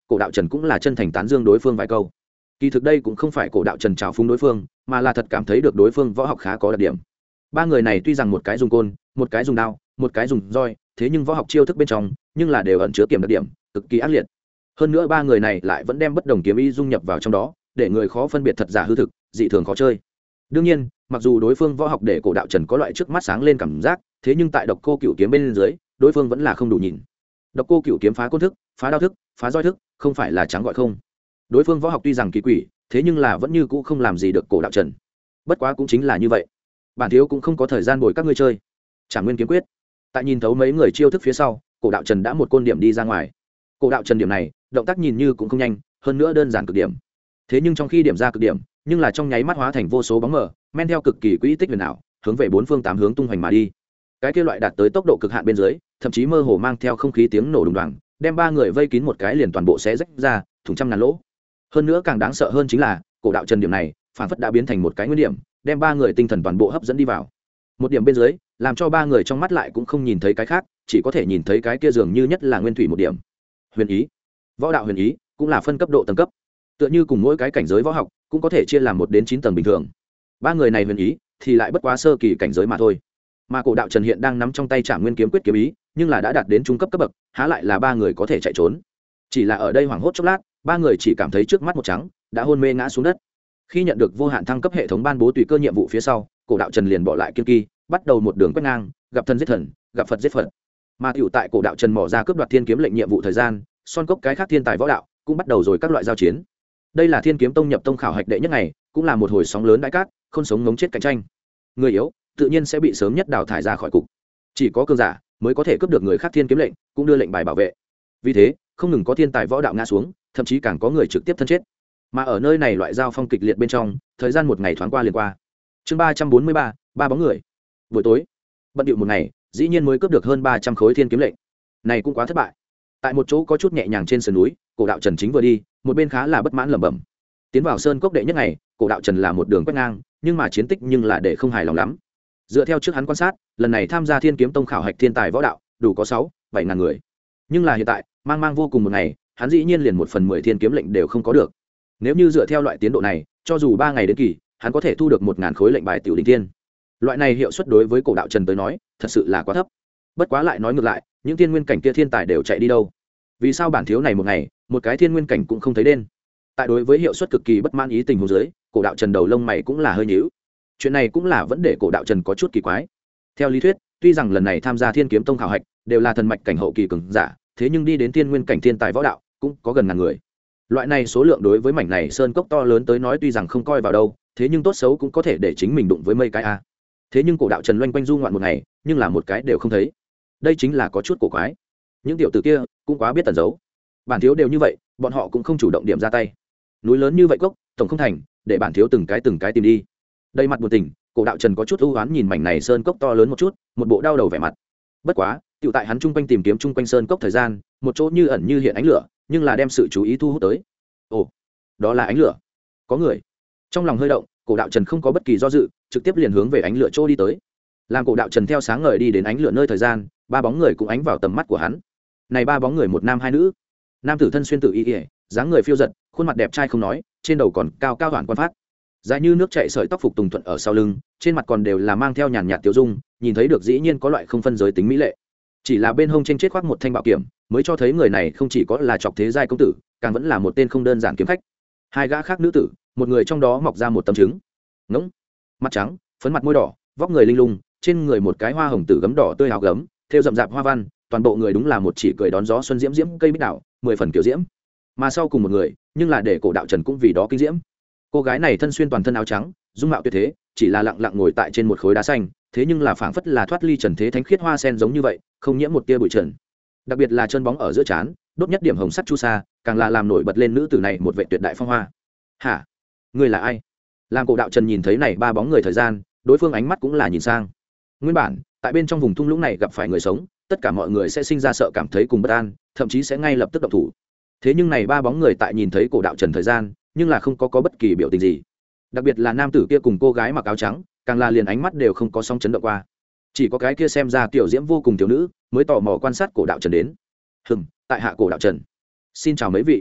cổ đạo trần cũng là chân thành tán dương đối phương vài câu. Kỳ thực đây cũng không phải cổ đạo trần trào phúng đối phương, mà là thật cảm thấy được đối phương võ học khá có đặc điểm. Ba người này tuy rằng một cái dùng côn, một cái dùng đao, một cái dùng roi, thế nhưng võ học chiêu thức bên trong nhưng là đều ẩn chứa kiềm đặc điểm cực kỳ ác liệt. Hơn nữa ba người này lại vẫn đem bất đồng kiếm ý dung nhập vào trong đó, để người khó phân biệt thật giả hư thực, dị thường khó chơi. Đương nhiên, mặc dù đối phương võ học để cổ đạo trần có loại trước mắt sáng lên cảm giác, thế nhưng tại độc cô cựu kiếm bên dưới, đối phương vẫn là không đủ nhìn. Độc cô cựu kiếm phá côn thức, phá đao thức, phá roi thức, không phải là trắng gọi không. Đối phương võ học tuy rằng kỳ quỷ, thế nhưng là vẫn như cũ không làm gì được cổ đạo trần. Bất quá cũng chính là như vậy, bản thiếu cũng không có thời gian bồi các ngươi chơi. Trảm Nguyên kiếm quyết. Tại nhìn thấu mấy người chiêu thức phía sau, cổ đạo trần đã một côn điểm đi ra ngoài. Cổ đạo trần điểm này, động tác nhìn như cũng không nhanh, hơn nữa đơn giản cực điểm. Thế nhưng trong khi điểm ra cực điểm, nhưng là trong nháy mắt hóa thành vô số bóng mờ, men theo cực kỳ quỹ tích huyền ảo, hướng về bốn phương tám hướng tung hoành mà đi. Cái kia loại đạt tới tốc độ cực hạn bên dưới, thậm chí mơ hồ mang theo không khí tiếng nổ đùng đoàng, đem ba người vây kín một cái liền toàn bộ xé rách ra, thủng trăm ngàn lỗ. Hơn nữa càng đáng sợ hơn chính là, cổ đạo trần điểm này, phản phất đã biến thành một cái nguyên điểm, đem ba người tinh thần toàn bộ hấp dẫn đi vào. Một điểm bên dưới, làm cho ba người trong mắt lại cũng không nhìn thấy cái khác, chỉ có thể nhìn thấy cái kia dường như nhất là nguyên thủy một điểm. Huyền ý. Võ đạo huyền ý cũng là phân cấp độ tầng cấp. Tựa như cùng mỗi cái cảnh giới võ học cũng có thể chia làm 1 đến 9 tầng bình thường. Ba người này huyền ý thì lại bất quá sơ kỳ cảnh giới mà thôi. Mà cổ đạo trần hiện đang nắm trong tay Trảm Nguyên kiếm quyết kiếm ý, nhưng là đã đạt đến trung cấp cấp bậc, há lại là ba người có thể chạy trốn. Chỉ là ở đây hoảng hốt chốc lát, ba người chỉ cảm thấy trước mắt một trắng, đã hôn mê ngã xuống đất. Khi nhận được vô hạn thăng cấp hệ thống ban bố tùy cơ nhiệm vụ phía sau, cổ đạo trần liền bỏ lại kiên kỳ, bắt đầu một đường quét ngang, gặp thần giết thần, gặp Phật giết Phật. Mà tiểu tại cổ đạo trần mỏ ra cướp đoạt thiên kiếm lệnh nhiệm vụ thời gian, son cốc cái khác thiên tài võ đạo cũng bắt đầu rồi các loại giao chiến. Đây là Thiên Kiếm Tông nhập tông khảo hạch đệ nhất ngày, cũng là một hồi sóng lớn đại cát, không sống ngống chết cạnh tranh. Người yếu tự nhiên sẽ bị sớm nhất đào thải ra khỏi cục. Chỉ có cường giả mới có thể cướp được người khác thiên kiếm lệnh, cũng đưa lệnh bài bảo vệ. Vì thế, không ngừng có thiên tài võ đạo ngã xuống, thậm chí càng có người trực tiếp thân chết. Mà ở nơi này loại giao phong kịch liệt bên trong, thời gian một ngày thoáng qua liền qua. Chương 343, ba bóng người. Buổi tối, bận điệu một ngày, dĩ nhiên mới cướp được hơn 300 khối thiên kiếm lệnh. Này cũng quá thất bại. Tại một chỗ có chút nhẹ nhàng trên sườn núi, cổ đạo Trần chính vừa đi, một bên khá là bất mãn lẩm bẩm. Tiến vào sơn cốc đệ nhất ngày, cổ đạo Trần là một đường quét ngang, nhưng mà chiến tích nhưng là để không hài lòng lắm. Dựa theo trước hắn quan sát, lần này tham gia Thiên Kiếm Tông khảo hạch thiên tài võ đạo, đủ có 6-7 ngàn người. Nhưng là hiện tại, mang vô cùng một ngày, hắn dĩ nhiên liền 1/10 thiên kiếm lệnh đều không có được. Nếu như dựa theo loại tiến độ này, cho dù 3 ngày đến kỳ, hắn có thể thu được 1000 khối lệnh bài tiểu đỉnh thiên. Loại này hiệu suất đối với cổ đạo Trần tới nói, thật sự là quá thấp. Bất quá lại nói ngược lại, những thiên nguyên cảnh kia thiên tài đều chạy đi đâu? Vì sao bản thiếu này một ngày, một cái thiên nguyên cảnh cũng không thấy đến? Tại đối với hiệu suất cực kỳ bất mãn ý tình huống dưới, cổ đạo Trần đầu lông mày cũng là hơi nhíu. Chuyện này cũng là vấn đề cổ đạo Trần có chút kỳ quái. Theo lý thuyết, tuy rằng lần này tham gia Thiên Kiếm Tông khảo hạch đều là thần mạch cảnh hậu kỳ cường giả, thế nhưng đi đến thiên nguyên cảnh thiên tài võ đạo cũng có gần ngàn người. Loại này số lượng đối với mảnh này sơn cốc to lớn tới nói tuy rằng không coi vào đâu, thế nhưng tốt xấu cũng có thể để chính mình đụng với mây cái a. Thế nhưng cổ đạo Trần loanh quanh du ngoạn một ngày, nhưng là một cái đều không thấy. Đây chính là có chút cổ quái. Những tiểu tử kia cũng quá biết tẩn giấu. Bản thiếu đều như vậy, bọn họ cũng không chủ động điểm ra tay. Núi lớn như vậy cốc, tổng không thành, để bản thiếu từng cái tìm đi. Đây mặt buồn tình, cổ đạo Trần có chút ưu oán nhìn mảnh này sơn cốc to lớn một chút, một bộ đau đầu vẻ mặt. Bất quá, tiểu tại hắn trung quanh tìm kiếm trung quanh sơn cốc thời gian, một chỗ như ẩn như hiện ánh lửa, nhưng là đem sự chú ý thu hút tới. Ồ, đó là ánh lửa. Có người. Trong lòng hơi động, cổ đạo Trần không có bất kỳ do dự, trực tiếp liền hướng về ánh lửa chỗ đi tới. Làm cổ đạo Trần theo sáng ngời đi đến ánh lửa nơi thời gian, ba bóng người cũng ánh vào tầm mắt của hắn. Này ba bóng người một nam hai nữ. Nam tử thân xuyên tự y, dáng người phiêu giật, khuôn mặt đẹp trai không nói, trên đầu còn cao cao hoàn quan phát. Dài như nước chảy sợi tóc phục tùng thuận ở sau lưng, trên mặt còn đều là mang theo nhàn nhạt tiêu dung, nhìn thấy được dĩ nhiên có loại không phân giới tính mỹ lệ. Chỉ là bên hông trên chết khoác một thanh bảo kiếm, mới cho thấy người này không chỉ có là trọc thế giai công tử, càng vẫn là một tên không đơn giản kiếm khách. Hai gã khác nữ tử, một người trong đó mọc ra một tấm trứng, ngỗng, mặt trắng, phấn mặt môi đỏ, vóc người linh lung, trên người một cái hoa hồng tử gấm đỏ tươi áo gấm, thêu rậm rạp hoa văn, toàn bộ người đúng là một chỉ cười đón gió xuân diễm diễm cây bích đảo, 10 phần kiểu diễm. Mà sau cùng một người, nhưng là để cổ đạo Trần cũng vì đó kinh diễm. Cô gái này thân xuyên toàn thân áo trắng, dung mạo tuyệt thế, chỉ là lặng lặng ngồi tại trên một khối đá xanh, thế nhưng là phảng phất là thoát ly trần thế thánh khiết hoa sen giống như vậy, không nhiễm một tia bụi trần. Đặc biệt là chân bóng ở giữa trán, đốt nhất điểm hồng sắt chu sa, càng là làm nổi bật lên nữ tử này một vẻ tuyệt đại phong hoa. Hả? Ngươi là ai? Làm cổ đạo Trần nhìn thấy này ba bóng người thời gian, đối phương ánh mắt cũng là nhìn sang. Nguyên bản, tại bên trong vùng thung lũng này gặp phải người sống, tất cả mọi người sẽ sinh ra sợ cảm thấy cùng bất an, thậm chí sẽ ngay lập tức động thủ. Thế nhưng này ba bóng người tại nhìn thấy cổ đạo Trần thời gian, nhưng là không có bất kỳ biểu tình gì. Đặc biệt là nam tử kia cùng cô gái mặc áo trắng, càng là liền ánh mắt đều không có sóng chấn động qua. Chỉ có cái kia xem ra tiểu diễm vô cùng tiểu nữ, mới tò mò quan sát cổ đạo Trần đến. Tại hạ cổ đạo Trần. Xin chào mấy vị.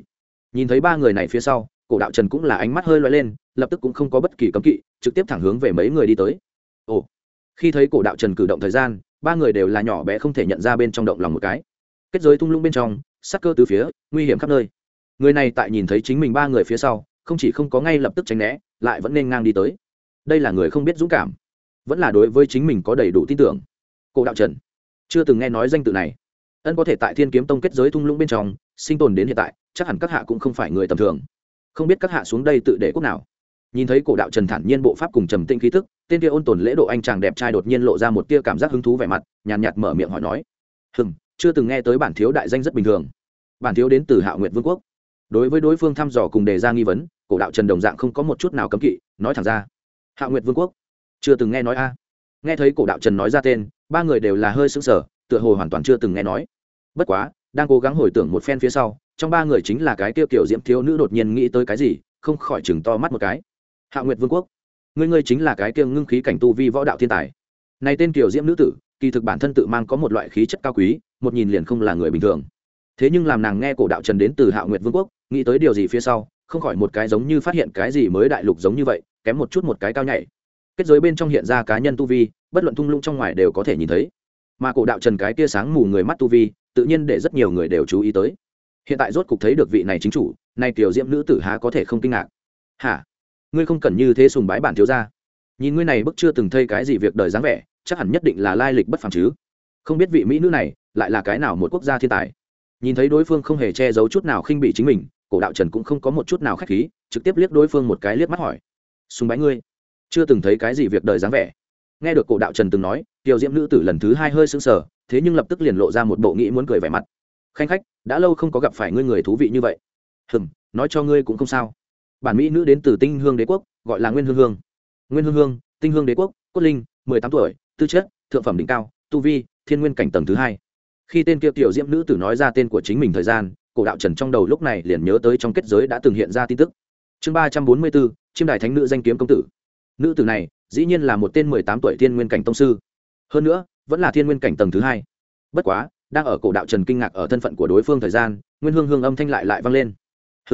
Nhìn thấy ba người này phía sau, cổ đạo trần cũng là ánh mắt hơi loay lên, lập tức cũng không có bất kỳ cấm kỵ, trực tiếp thẳng hướng về mấy người đi tới. Ồ, khi thấy cổ đạo trần cử động thời gian, ba người đều là nhỏ bé không thể nhận ra bên trong động lòng một cái. Kết giới thung lũng bên trong, sát cơ tứ phía, nguy hiểm khắp nơi. Người này tại nhìn thấy chính mình ba người phía sau, không chỉ không có ngay lập tức tránh né, lại vẫn nên ngang đi tới. Đây là người không biết dũng cảm, vẫn là đối với chính mình có đầy đủ tin tưởng. Cổ đạo trần chưa từng nghe nói danh tự này, ân có thể tại Thiên Kiếm Tông kết giới thung lũng bên trong sinh tồn đến hiện tại, chắc hẳn các hạ cũng không phải người tầm thường. Không biết các hạ xuống đây tự để quốc nào? Nhìn thấy cổ đạo trần thản nhiên bộ pháp cùng trầm tĩnh khí tức, tên kia ôn tồn lễ độ anh chàng đẹp trai đột nhiên lộ ra một tia cảm giác hứng thú vẻ mặt, nhàn nhạt mở miệng hỏi nói: chưa từng nghe tới bản thiếu đại danh rất bình thường. Bản thiếu đến từ Hạo Nguyệt Vương quốc. Đối với đối phương thăm dò cùng đề ra nghi vấn, cổ đạo trần đồng dạng không có một chút nào cấm kỵ, nói thẳng ra: Hạo Nguyệt Vương quốc, chưa từng nghe nói a. Nghe thấy cổ đạo trần nói ra tên, ba người đều là hơi sững sờ, tựa hồ hoàn toàn chưa từng nghe nói. Bất quá, đang cố gắng hồi tưởng một phen phía sau, trong ba người chính là cái tiêu kiểu diễm thiếu nữ đột nhiên nghĩ tới cái gì, không khỏi chừng to mắt một cái. Hạo Nguyệt Vương quốc, ngươi chính là cái kia ngưng khí cảnh tu vi võ đạo thiên tài. Này tên kiểu diễm nữ tử, kỳ thực bản thân tự mang có một loại khí chất cao quý, một nhìn liền không là người bình thường. Thế nhưng làm nàng nghe cổ đạo trần đến từ Hạo Nguyệt Vương quốc, nghĩ tới điều gì phía sau, không khỏi một cái giống như phát hiện cái gì mới đại lục giống như vậy, kém một chút một cái cao nhảy. Kết giới bên trong hiện ra cá nhân tu vi, bất luận thung lũng trong ngoài đều có thể nhìn thấy. Mà cổ đạo trần cái kia sáng mù người mắt tu vi, tự nhiên để rất nhiều người đều chú ý tới. Hiện tại rốt cục thấy được vị này chính chủ, nay tiểu diễm nữ tử há có thể không kinh ngạc. Hả? Ngươi không cần như thế sùng bái bản thiếu gia. Nhìn ngươi này bức chưa từng thấy cái gì việc đời dáng vẻ, chắc hẳn nhất định là lai lịch bất phàm chứ. Không biết vị mỹ nữ này lại là cái nào một quốc gia thiên tài. Nhìn thấy đối phương không hề che giấu chút nào khinh bỉ chính mình, cổ đạo trần cũng không có một chút nào khách khí, trực tiếp liếc đối phương một cái liếc mắt hỏi: sùng bái ngươi? Chưa từng thấy cái gì việc đời dáng vẻ. Nghe được cổ đạo trần từng nói, tiểu diễm nữ tử lần thứ hai hơi sững sờ, thế nhưng lập tức liền lộ ra một bộ nghĩ muốn cười vẻ mặt. Khanh khách, đã lâu không có gặp phải ngươi người thú vị như vậy. Nói cho ngươi cũng không sao. Bản mỹ nữ đến từ Tinh Hương Đế quốc, gọi là Nguyên Hương Hương. Nguyên Hương Hương, Tinh Hương Đế quốc, cốt linh, 18 tuổi, tư chất, thượng phẩm đỉnh cao, tu vi, thiên nguyên cảnh tầng thứ 2. Khi tên kia tiểu diễm nữ tử nói ra tên của chính mình thời gian, cổ đạo trần trong đầu lúc này liền nhớ tới trong kết giới đã từng hiện ra tin tức. Chương 344, chiêm đài thánh nữ danh kiếm công tử. Nữ tử này, dĩ nhiên là một tên 18 tuổi thiên nguyên cảnh tông sư. Hơn nữa, vẫn là thiên nguyên cảnh tầng thứ 2. Bất quá, đang ở cổ đạo trần kinh ngạc ở thân phận của đối phương thời gian, Nguyên Hương Hương âm thanh lại vang lên.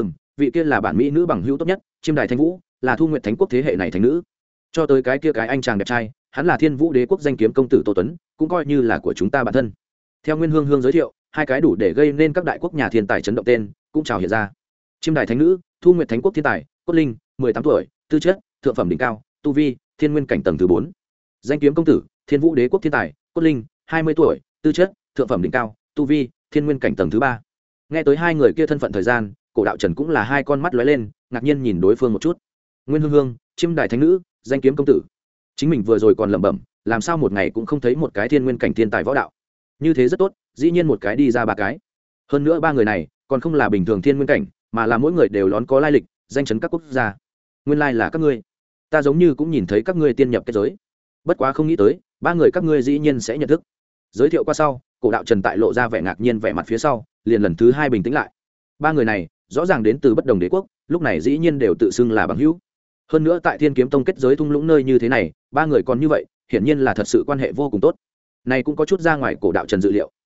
Vị kia là bản mỹ nữ bằng hữu tốt nhất, chiêm đài thánh vũ, là Thu Nguyệt Thánh quốc thế hệ này thánh nữ. Cho tới cái kia cái anh chàng đẹp trai, hắn là Thiên Vũ Đế quốc danh kiếm công tử Tô Tuấn, cũng coi như là của chúng ta bản thân. Theo Nguyên Hương Hương giới thiệu, hai cái đủ để gây nên các đại quốc nhà thiên tài chấn động tên cũng chào hiện ra. Chiêm đài thánh nữ, Thu Nguyệt Thánh quốc thiên tài, cốt linh, 18 tuổi, tư chất, thượng phẩm đỉnh cao, tu vi, thiên nguyên cảnh tầng thứ 4. Danh kiếm công tử, Thiên Vũ Đế quốc thiên tài, cốt linh, 20 tuổi, tư chất, thượng phẩm đỉnh cao, tu vi, thiên nguyên cảnh tầng thứ 3. Nghe tới hai người kia thân phận thời gian, cổ đạo trần cũng là hai con mắt lóe lên, ngạc nhiên nhìn đối phương một chút. Nguyên Hương Hương, chiêm đài thánh nữ, danh kiếm công tử. Chính mình vừa rồi còn lẩm bẩm, làm sao một ngày cũng không thấy một cái thiên nguyên cảnh thiên tài võ đạo. Như thế rất tốt, dĩ nhiên một cái đi ra ba cái. Hơn nữa ba người này còn không là bình thường thiên nguyên cảnh, mà là mỗi người đều lón có lai lịch, danh chấn các quốc gia. Nguyên lai là các ngươi. Ta giống như cũng nhìn thấy các ngươi tiên nhập kết giới. Bất quá không nghĩ tới, ba người các ngươi dĩ nhiên sẽ nhận thức. Giới thiệu qua sau, cổ đạo trần tại lộ ra vẻ ngạc nhiên vẻ mặt phía sau, liền lần thứ hai bình tĩnh lại. Ba người này rõ ràng đến từ bất đồng đế quốc, lúc này dĩ nhiên đều tự xưng là bằng hữu. Hơn nữa tại Thiên Kiếm Tông kết giới thung lũng nơi như thế này, ba người còn như vậy, hiển nhiên là thật sự quan hệ vô cùng tốt. Này cũng có chút ra ngoài cổ đạo trần dự liệu.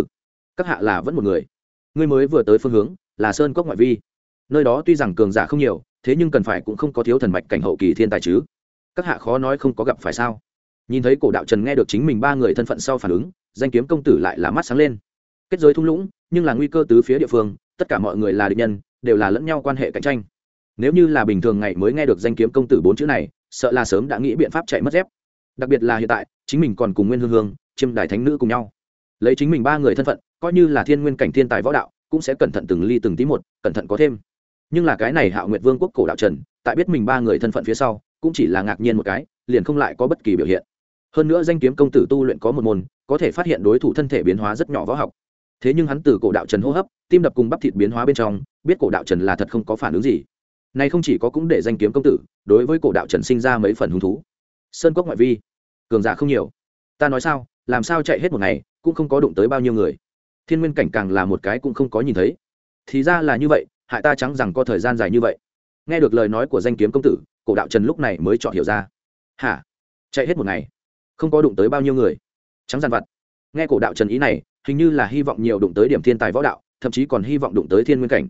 Các hạ là vẫn một người. Ngươi mới vừa tới phương hướng là Sơn Cốc ngoại vi. Nơi đó tuy rằng cường giả không nhiều, thế nhưng cần phải cũng không có thiếu thần mạch cảnh hậu kỳ thiên tài chứ. Các hạ khó nói không có gặp phải sao? Nhìn thấy cổ đạo trần nghe được chính mình ba người thân phận sau phản ứng, danh kiếm công tử lại là mắt sáng lên. Kết giới thung lũng, nhưng là nguy cơ tứ phía địa phương, tất cả mọi người là địch nhân, đều là lẫn nhau quan hệ cạnh tranh. Nếu như là bình thường ngày mới nghe được danh kiếm công tử 4 chữ này, sợ là sớm đã nghĩ biện pháp chạy mất dép. Đặc biệt là hiện tại, chính mình còn cùng Nguyên Hương Hương, chiêm đài thánh nữ cùng nhau. Lấy chính mình ba người thân phận, coi như là thiên nguyên cảnh thiên tài võ đạo, cũng sẽ cẩn thận từng ly từng tí một, cẩn thận có thêm. Nhưng là cái này Hạo Nguyệt Vương quốc cổ đạo trần, tại biết mình ba người thân phận phía sau, cũng chỉ là ngạc nhiên một cái, liền không lại có bất kỳ biểu hiện. Hơn nữa danh kiếm công tử tu luyện có một môn, có thể phát hiện đối thủ thân thể biến hóa rất nhỏ võ học. Thế nhưng hắn từ cổ đạo trần hô hấp, tim đập cùng bắp thịt biến hóa bên trong, biết cổ đạo trần là thật không có phản ứng gì. Này không chỉ có cũng để danh kiếm công tử đối với cổ đạo trần sinh ra mấy phần hứng thú. Sơn Cốc ngoại vi, cường giả không nhiều. Ta nói sao, làm sao chạy hết một ngày, cũng không có đụng tới bao nhiêu người. Thiên nguyên cảnh càng là một cái cũng không có nhìn thấy. Thì ra là như vậy, hại ta chẳng rằng có thời gian dài như vậy. Nghe được lời nói của danh kiếm công tử, cổ đạo trần lúc này mới chọn hiểu ra. Hả? Chạy hết một ngày, không có đụng tới bao nhiêu người. Trắng dằn vặt. Nghe cổ đạo trần ý này, hình như là hy vọng nhiều đụng tới điểm thiên tài võ đạo, thậm chí còn hy vọng đụng tới thiên nguyên cảnh.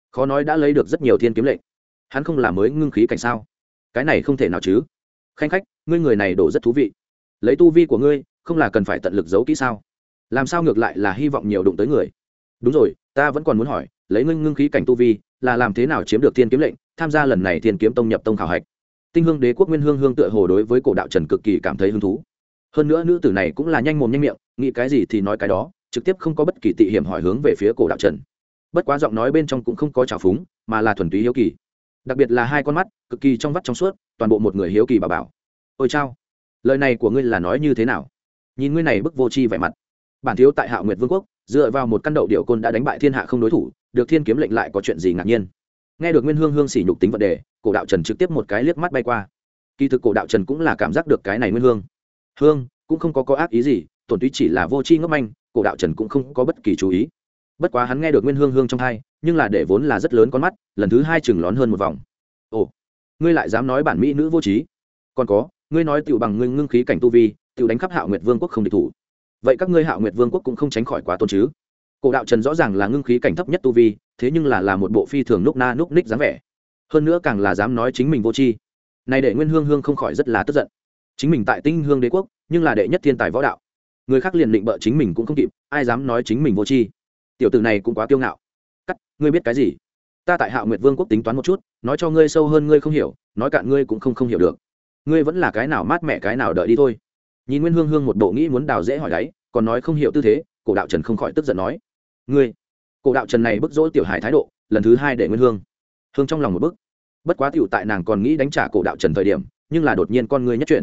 khó nói đã lấy được rất nhiều thiên kiếm lệnh. Hắn không là mới ngưng khí cảnh sao? Cái này không thể nào chứ. Khanh khách, ngươi người này đổ rất thú vị. Lấy tu vi của ngươi không là cần phải tận lực giấu kỹ sao? Làm sao ngược lại là hy vọng nhiều đụng tới người? Đúng rồi, ta vẫn còn muốn hỏi, lấy ngươi ngưng khí cảnh tu vi là làm thế nào chiếm được thiên kiếm lệnh, tham gia lần này thiên kiếm tông nhập tông khảo hạch? Tinh Hương Đế quốc Nguyên Hương Hương tựa hồ đối với Cổ Đạo Trần cực kỳ cảm thấy hứng thú. Hơn nữa nữ tử này cũng là nhanh mồm nhanh miệng, nghĩ cái gì thì nói cái đó, trực tiếp không có bất kỳ tị hiểm hỏi hướng về phía Cổ Đạo Trần. Bất quá giọng nói bên trong cũng không có trào phúng, mà là thuần túy hiếu kỳ. Đặc biệt là hai con mắt cực kỳ trong vắt trong suốt, toàn bộ một người hiếu kỳ bảo. Ôi chao, lời này của ngươi là nói như thế nào? Nhìn ngươi này bức vô tri vẻ mặt. Bản thiếu tại Hạo Nguyệt Vương quốc, dựa vào một căn đậu điểu côn đã đánh bại thiên hạ không đối thủ, được thiên kiếm lệnh lại có chuyện gì ngạc nhiên? Nghe được Nguyên Hương Hương sỉ nhục tính vấn đề, Cổ Đạo Trần trực tiếp một cái liếc mắt bay qua. Kỳ thực Cổ Đạo Trần cũng là cảm giác được cái này Nguyên Hương cũng không có ác ý gì, tổn túy chỉ là vô tri ngốc manh, Cổ Đạo Trần cũng không có bất kỳ chú ý. Bất quá hắn nghe được Nguyên Hương trong tai, nhưng là để vốn là rất lớn con mắt, lần thứ hai chừng lón hơn một vòng. Ồ, ngươi lại dám nói bản mỹ nữ vô trí? Còn có, ngươi nói tiểu bằng ngươi ngưng khí cảnh tu vi, tiểu đánh khắp Hạo Nguyệt Vương quốc không địch thủ. Vậy các ngươi Hạo Nguyệt Vương quốc cũng không tránh khỏi quá tôn chứ? Cổ Đạo Trần rõ ràng là ngưng khí cảnh thấp nhất tu vi, thế nhưng là một bộ phi thường núc na núc ních dáng vẻ. Hơn nữa càng là dám nói chính mình vô tri. Này để Nguyên Hương không khỏi rất là tức giận. Chính mình tại Tinh Hương Đế quốc, nhưng là đệ nhất thiên tài võ đạo. Người khác liền định bợ chính mình cũng không kịp, ai dám nói chính mình vô tri. Tiểu tử này cũng quá kiêu ngạo. Cắt, ngươi biết cái gì? Ta tại Hạo Nguyệt Vương quốc tính toán một chút, nói cho ngươi sâu hơn ngươi không hiểu, nói cạn ngươi cũng không hiểu được. Ngươi vẫn là cái nào mát mẹ cái nào đợi đi thôi. Nhìn Nguyên Hương một bộ nghĩ muốn đào dễ hỏi đáy, còn nói không hiểu tư thế, Cổ Đạo Trần không khỏi tức giận nói: "Ngươi." Cổ Đạo Trần này bức dỗ tiểu hải thái độ, lần thứ hai để Nguyên Hương trong lòng một bức. Bất quá tiểu tại nàng còn nghĩ đánh trả Cổ Đạo Trần thời điểm, nhưng là đột nhiên con ngươi nhất chuyển.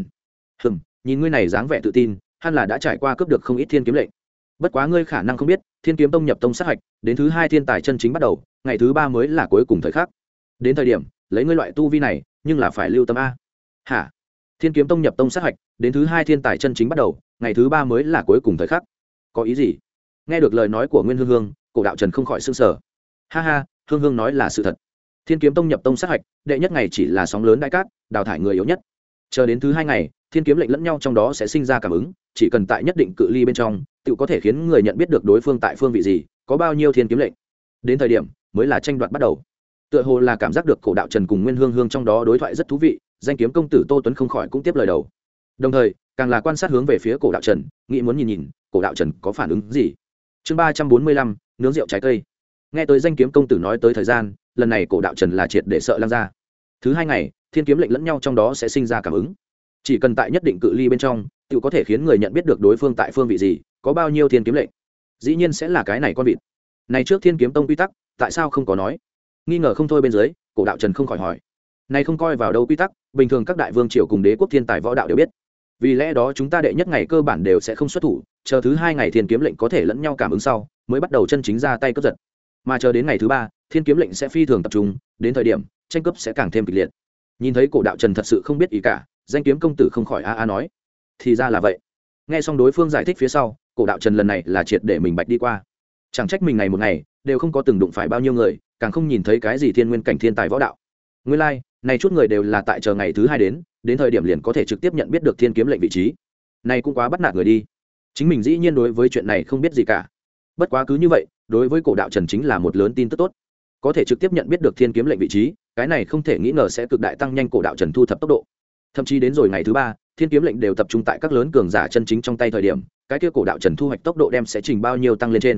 Nhìn ngươi này dáng vẻ tự tin, hẳn là đã trải qua cướp được không ít thiên kiếm lệnh. Bất quá ngươi khả năng không biết, Thiên Kiếm Tông nhập tông sát hạch, đến thứ hai thiên tài chân chính bắt đầu, ngày thứ ba mới là cuối cùng thời khắc. Đến thời điểm, lấy ngươi loại tu vi này, nhưng là phải lưu tâm a. Hả? Thiên Kiếm Tông nhập tông sát hạch, đến thứ hai thiên tài chân chính bắt đầu, ngày thứ ba mới là cuối cùng thời khắc. Có ý gì? Nghe được lời nói của Nguyên Hương, Cổ Đạo Trần không khỏi sửng sở. Ha ha, Hương nói là sự thật. Thiên Kiếm Tông nhập tông sát hạch, đệ nhất ngày chỉ là sóng lớn đại cát, đào thải người yếu nhất. Chờ đến thứ hai ngày, thiên kiếm lệnh lẫn nhau trong đó sẽ sinh ra cảm ứng, chỉ cần tại nhất định cự ly bên trong, tự có thể khiến người nhận biết được đối phương tại phương vị gì, có bao nhiêu thiên kiếm lệnh. Đến thời điểm mới là tranh đoạt bắt đầu. Tựa hồ là cảm giác được Cổ Đạo Trần cùng Nguyên Hương trong đó đối thoại rất thú vị, danh kiếm công tử Tô Tuấn không khỏi cũng tiếp lời đầu. Đồng thời, càng là quan sát hướng về phía Cổ Đạo Trần, nghĩ muốn nhìn Cổ Đạo Trần có phản ứng gì. Chương 345, nướng rượu trái cây. Nghe tới danh kiếm công tử nói tới thời gian, lần này Cổ Đạo Trần là triệt để sợ lăng ra. Thứ hai ngày, thiên kiếm lệnh lẫn nhau trong đó sẽ sinh ra cảm ứng. Chỉ cần tại nhất định cự ly bên trong, tự có thể khiến người nhận biết được đối phương tại phương vị gì, có bao nhiêu thiên kiếm lệnh. Dĩ nhiên sẽ là cái này con vịt. Này trước Thiên Kiếm Tông quy tắc, tại sao không có nói? Nghi ngờ không thôi bên dưới, Cổ Đạo Trần không khỏi hỏi. Này không coi vào đâu quy tắc, bình thường các đại vương triều cùng đế quốc thiên tài võ đạo đều biết. Vì lẽ đó chúng ta đệ nhất ngày cơ bản đều sẽ không xuất thủ, chờ thứ hai ngày thiên kiếm lệnh có thể lẫn nhau cảm ứng sau, mới bắt đầu chân chính ra tay cướp giật. Mà chờ đến ngày thứ ba, thiên kiếm lệnh sẽ phi thường tập trung, đến thời điểm tranh cướp sẽ càng thêm kịch liệt. Nhìn thấy Cổ Đạo Trần thật sự không biết ý cả, danh kiếm công tử không khỏi a nói. Thì ra là vậy. Nghe xong đối phương giải thích phía sau, Cổ Đạo Trần lần này là triệt để mình bạch đi qua. Chẳng trách mình này một ngày đều không có từng đụng phải bao nhiêu người, càng không nhìn thấy cái gì thiên nguyên cảnh thiên tài võ đạo. Nguyên lai, này chút người đều là tại chờ ngày thứ hai đến thời điểm liền có thể trực tiếp nhận biết được thiên kiếm lệnh vị trí. Này cũng quá bắt nạt người đi. Chính mình dĩ nhiên đối với chuyện này không biết gì cả. Bất quá cứ như vậy, đối với Cổ Đạo Trần chính là một lớn tin tức tốt. Có thể trực tiếp nhận biết được thiên kiếm lệnh vị trí, cái này không thể nghĩ ngờ sẽ cực đại tăng nhanh Cổ Đạo Trần thu thập tốc độ. Thậm chí đến rồi ngày thứ ba, thiên kiếm lệnh đều tập trung tại các lớn cường giả chân chính trong tay thời điểm, cái kia Cổ Đạo Trần thu hoạch tốc độ đem sẽ trình bao nhiêu tăng lên trên.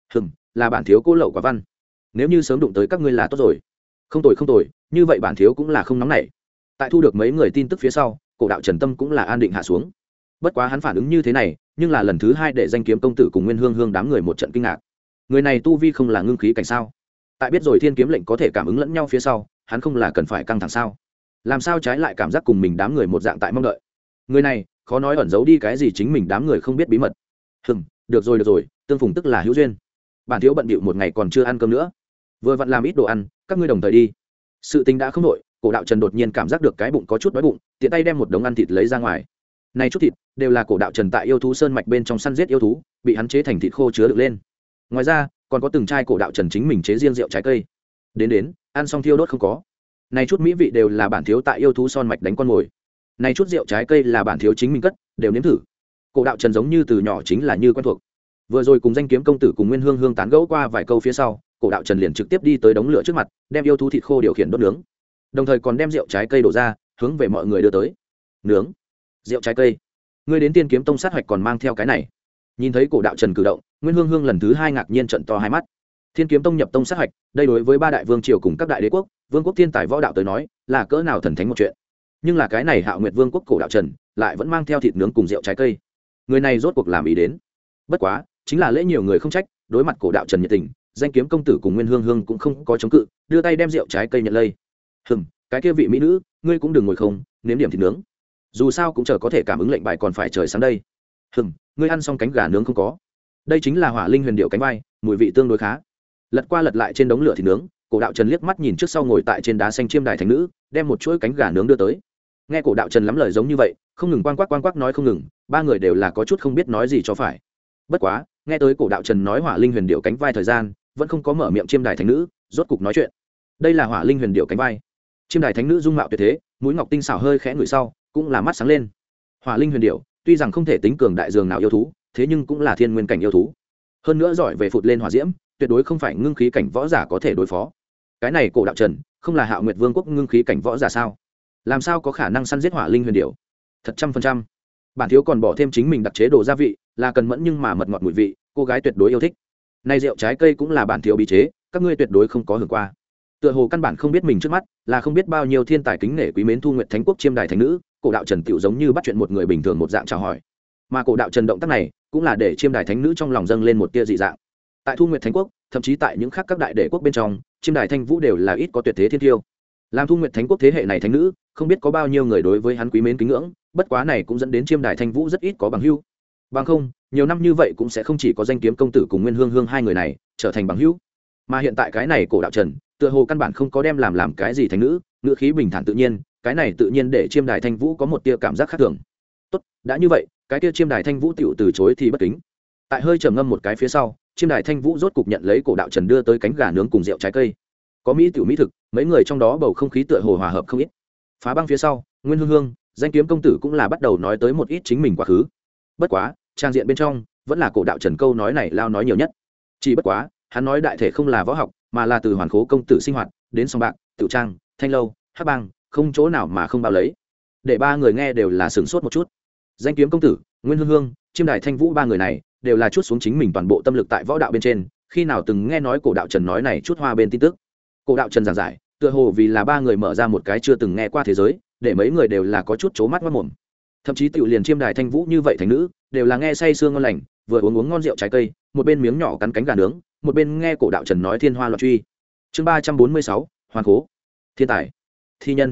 Là bản thiếu cố lậu quả văn. Nếu như sớm đụng tới các ngươi là tốt rồi. Không tồi, như vậy bản thiếu cũng là không nóng nảy. Tại thu được mấy người tin tức phía sau, Cổ Đạo Trần tâm cũng là an định hạ xuống. Bất quá hắn phản ứng như thế này, nhưng là lần thứ hai để danh kiếm công tử cùng Nguyên Hương đám người một trận kinh ngạc. Người này tu vi không là ngưng khí cảnh sao? Tại biết rồi thiên kiếm lệnh có thể cảm ứng lẫn nhau phía sau, hắn không là cần phải căng thẳng sao? Làm sao trái lại cảm giác cùng mình đám người một dạng tại mong đợi? Người này khó nói ẩn giấu đi cái gì chính mình đám người không biết bí mật. Được rồi, tương phùng tức là hữu duyên. Bản thiếu bận bịu một ngày còn chưa ăn cơm nữa, vừa vặn làm ít đồ ăn, các ngươi đồng thời đi. Sự tình đã không nội, Cổ Đạo Trần đột nhiên cảm giác được cái bụng có chút đói bụng, tiện tay đem một đống ăn thịt lấy ra ngoài. Này chút thịt đều là Cổ Đạo Trần tại yêu thú sơn mạch bên trong săn giết yêu thú, bị hắn chế thành thịt khô chứa được lên. Ngoài ra, còn có từng chai Cổ Đạo Trần chính mình chế riêng rượu trái cây. Đến, ăn xong thiêu đốt không có. Này chút mỹ vị đều là bản thiếu tại yêu thú sơn mạch đánh con mồi. Này chút rượu trái cây là bản thiếu chính mình cất, đều nếm thử. Cổ Đạo Trần giống như từ nhỏ chính là như quen thuộc. Vừa rồi cùng danh kiếm công tử cùng Nguyên Hương tán gẫu qua vài câu phía sau, cổ đạo trần liền trực tiếp đi tới đống lửa trước mặt, đem yêu thú thịt khô điều khiển đốt nướng, đồng thời còn đem rượu trái cây đổ ra hướng về mọi người đưa tới. Nướng rượu trái cây, ngươi đến Tiên Kiếm Tông sát hạch còn mang theo cái này? Nhìn thấy cổ đạo trần cử động, Nguyên Hương Hương lần thứ hai ngạc nhiên trợn to hai mắt. Thiên Kiếm Tông nhập tông sát hạch, đây đối với ba đại vương triều cùng các đại đế quốc, vương quốc thiên tài võ đạo tới nói là cỡ nào thần thánh một chuyện. Nhưng là cái này Hạo Nguyệt Vương quốc cổ đạo trần lại vẫn mang theo thịt nướng cùng rượu trái cây. Người này rốt cuộc làm ý đến. Bất quá chính là lễ nhiều người không trách, đối mặt cổ đạo trần nhiệt tình, danh kiếm công tử cùng Nguyên Hương Hương cũng không có chống cự, đưa tay đem rượu trái cây nhận lây. Cái kia vị mỹ nữ, ngươi cũng đừng ngồi không, nếm điểm thịt nướng, dù sao cũng chờ có thể cảm ứng lệnh bài còn phải trời sáng đây. Ngươi ăn xong cánh gà nướng không có? Đây chính là Hỏa Linh Huyền Điệu cánh vai, mùi vị tương đối khá. Lật qua lật lại trên đống lửa thịt nướng, cổ đạo trần liếc mắt nhìn trước sau ngồi tại trên đá xanh chiêm đài thành nữ, đem một chuỗi cánh gà nướng đưa tới. Nghe cổ đạo trần lắm lời giống như vậy, không ngừng quang quắc nói không ngừng, ba người đều là có chút không biết nói gì cho phải. Bất quá nghe tới cổ đạo trần nói Hỏa Linh Huyền Điệu cánh vai thời gian, vẫn không có mở miệng chiêm đài thành nữ rốt cục nói chuyện. Đây là Hỏa Linh Huyền Điệu cánh vai. Chiêm đài thánh nữ dung mạo tuyệt thế, mũi ngọc tinh xảo hơi khẽ người sau, cũng là mắt sáng lên. Hỏa Linh Huyền Điệu tuy rằng không thể tính cường đại dường nào yêu thú, thế nhưng cũng là thiên nguyên cảnh yêu thú, hơn nữa giỏi về phụt lên hỏa diễm, tuyệt đối không phải ngưng khí cảnh võ giả có thể đối phó. Cái này cổ đạo trần không là Hạo Nguyệt Vương quốc ngưng khí cảnh võ giả sao? Làm sao có khả năng săn giết Hỏa Linh Huyền Điệu? Thật 100%. Bản thiếu còn bỏ thêm chính mình đặc chế đồ gia vị, là cần mẫn nhưng mà mật ngọt mùi vị, cô gái tuyệt đối yêu thích. Này rượu trái cây cũng là bản thiếu bí chế, các ngươi tuyệt đối không có hưởng qua. Tựa hồ căn bản không biết mình trước mắt là không biết bao nhiêu thiên tài kính nể quý mến Thu Nguyệt Thánh quốc chiêm đài thánh nữ, cổ đạo trần tiểu giống như bắt chuyện một người bình thường một dạng chào hỏi. Mà cổ đạo trần động tác này cũng là để chiêm đài thánh nữ trong lòng dâng lên một tia dị dạng. Tại Thu Nguyệt Thánh quốc, thậm chí tại những khác các đại đế quốc bên trong, chiêm đài thanh vũ đều là ít có tuyệt thế thiên tiêu. Làm Thu Nguyệt Thánh quốc thế hệ này thánh nữ, không biết có bao nhiêu người đối với hắn quý mến kính ngưỡng, bất quá này cũng dẫn đến chiêm đài thanh vũ rất ít có bằng hữu. Bằng không, nhiều năm như vậy cũng sẽ không chỉ có danh kiếm công tử cùng Nguyên Hương Hương hai người này trở thành bằng hữu. Mà hiện tại cái này cổ đạo trần, tựa hồ căn bản không có đem làm cái gì thánh nữ, ngữ khí bình thản tự nhiên, cái này tự nhiên để chiêm đài thanh vũ có một tia cảm giác khác thường. Tốt, đã như vậy, cái tia chiêm đài thanh vũ tiểu từ chối thì bất kính. Tại hơi trầm ngâm một cái phía sau, chiêm đài thanh vũ rốt cục nhận lấy cổ đạo trần đưa tới cánh gà nướng cùng rượu trái cây. Có mỹ tiểu mỹ thực, mấy người trong đó bầu không khí tựa hồ hòa hợp không ít. Phá băng phía sau, Nguyên Hương Hương, danh kiếm công tử cũng là bắt đầu nói tới một ít chính mình quá khứ. Bất quá, trang diện bên trong vẫn là cổ đạo trần câu nói này lao nói nhiều nhất. Chỉ bất quá, hắn nói đại thể không là võ học, mà là từ hoàn khố công tử sinh hoạt đến sòng bạc, tiểu trang, thanh lâu, hắc bang, không chỗ nào mà không bao lấy. Để ba người nghe đều là sửng sốt một chút. Danh kiếm công tử, Nguyên Hương Hương, chiêm đài thanh vũ ba người này đều là chút xuống chính mình toàn bộ tâm lực tại võ đạo bên trên, khi nào từng nghe nói cổ đạo trần nói này chút hoa bên tin tức. Cổ đạo trần giảng giải, tựa hồ vì là ba người mở ra một cái chưa từng nghe qua thế giới, để mấy người đều là có chút chố mắt mắt mồm. Thậm chí tiểu liền chiêm đài thanh vũ như vậy thành nữ, đều là nghe say sương ngon lành, vừa uống ngon rượu trái cây, một bên miếng nhỏ cắn cánh gà nướng, một bên nghe cổ đạo trần nói thiên hoa loạn truy. Chương 346, hoàn khố, thiên tài, thi nhân.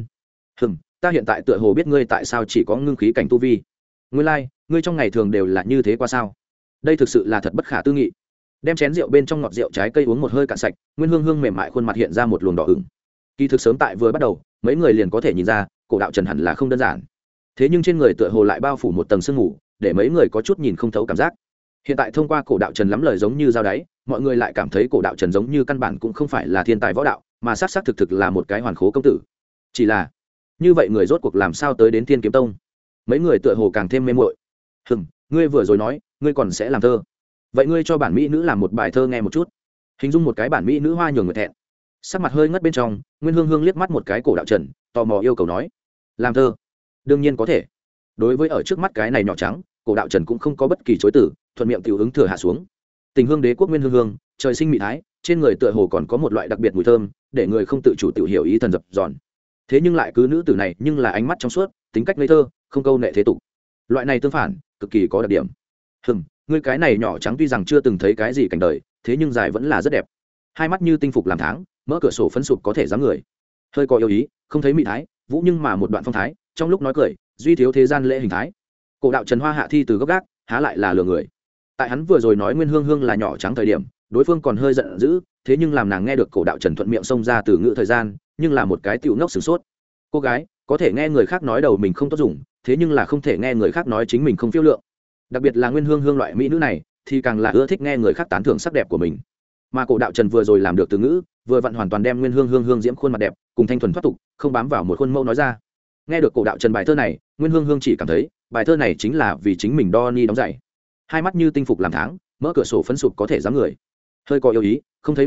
Ta hiện tại tựa hồ biết ngươi tại sao chỉ có ngưng khí cảnh tu vi. Ngươi lai, ngươi trong ngày thường đều là như thế qua sao? Đây thực sự là thật bất khả tư nghị. Đem chén rượu bên trong ngọt rượu trái cây uống một hơi cạn sạch, Nguyên Hương Hương mềm mại khuôn mặt hiện ra một luồng đỏ ửng. Kỳ thực sớm tại vừa bắt đầu, mấy người liền có thể nhìn ra, cổ đạo trần hẳn là không đơn giản. Thế nhưng trên người tựa hồ lại bao phủ một tầng sương mù, để mấy người có chút nhìn không thấu cảm giác. Hiện tại thông qua cổ đạo trần lắm lời giống như dao đáy, mọi người lại cảm thấy cổ đạo trần giống như căn bản cũng không phải là thiên tài võ đạo, mà xác thực là một cái hoàn khố công tử. Chỉ là như vậy người rốt cuộc làm sao tới đến Thiên Kiếm Tông? Mấy người tựa hồ càng thêm mê muội. Ngươi vừa rồi nói ngươi còn sẽ làm thơ, vậy ngươi cho bản mỹ nữ làm một bài thơ nghe một chút. Hình dung một cái bản mỹ nữ hoa nhường người thẹn, sắc mặt hơi ngất bên trong, Nguyên Hương Hương liếc mắt một cái cổ đạo trần, tò mò yêu cầu nói, làm thơ đương nhiên có thể. Đối với ở trước mắt cái này nhỏ trắng, cổ đạo trần cũng không có bất kỳ chối từ, thuận miệng tiểu ứng thừa hạ xuống. Tình hương đế quốc Nguyên Hương Hương, trời sinh mỹ thái, trên người tựa hồ còn có một loại đặc biệt mùi thơm, để người không tự chủ tiểu hiểu ý thần dập dòn. Thế nhưng lại cứ nữ tử này nhưng là ánh mắt trong suốt, tính cách ngây thơ, không câu nệ thế tục. Loại này tương phản, cực kỳ có đặc điểm. Ngươi cái này nhỏ trắng tuy rằng chưa từng thấy cái gì cảnh đời, thế nhưng dài vẫn là rất đẹp. Hai mắt như tinh phục làm tháng, mở cửa sổ phấn sụp có thể dám người. Hơi có yêu ý, không thấy mỹ thái, vũ nhưng mà một đoạn phong thái, trong lúc nói cười, duy thiếu thế gian lễ hình thái. Cổ đạo trần hoa hạ thi từ gốc gác, há lại là lừa người. Tại hắn vừa rồi nói Nguyên Hương Hương là nhỏ trắng thời điểm, đối phương còn hơi giận dữ, thế nhưng làm nàng nghe được cổ đạo trần thuận miệng xông ra từ ngữ thời gian, nhưng là một cái tiểu ngốc sửng sốt. Cô gái có thể nghe người khác nói đầu mình không tốt dùng, thế nhưng là không thể nghe người khác nói chính mình không phiêu lượng. Đặc biệt là Nguyên Hương Hương loại mỹ nữ này thì càng là ưa thích nghe người khác tán thưởng sắc đẹp của mình. Mà cổ đạo trần vừa rồi làm được từ ngữ, vừa vặn hoàn toàn đem Nguyên Hương Hương diễm khuôn mặt đẹp cùng thanh thuần thoát tục, không bám vào một khuôn mẫu nói ra. Nghe được cổ đạo trần bài thơ này, Nguyên Hương Hương chỉ cảm thấy bài thơ này chính là vì chính mình đo ni đóng giày. Hai mắt như tinh phục làm tháng, mở cửa sổ phấn sụp có thể dám người. Hơi có yêu ý, không thấy mỹ thái,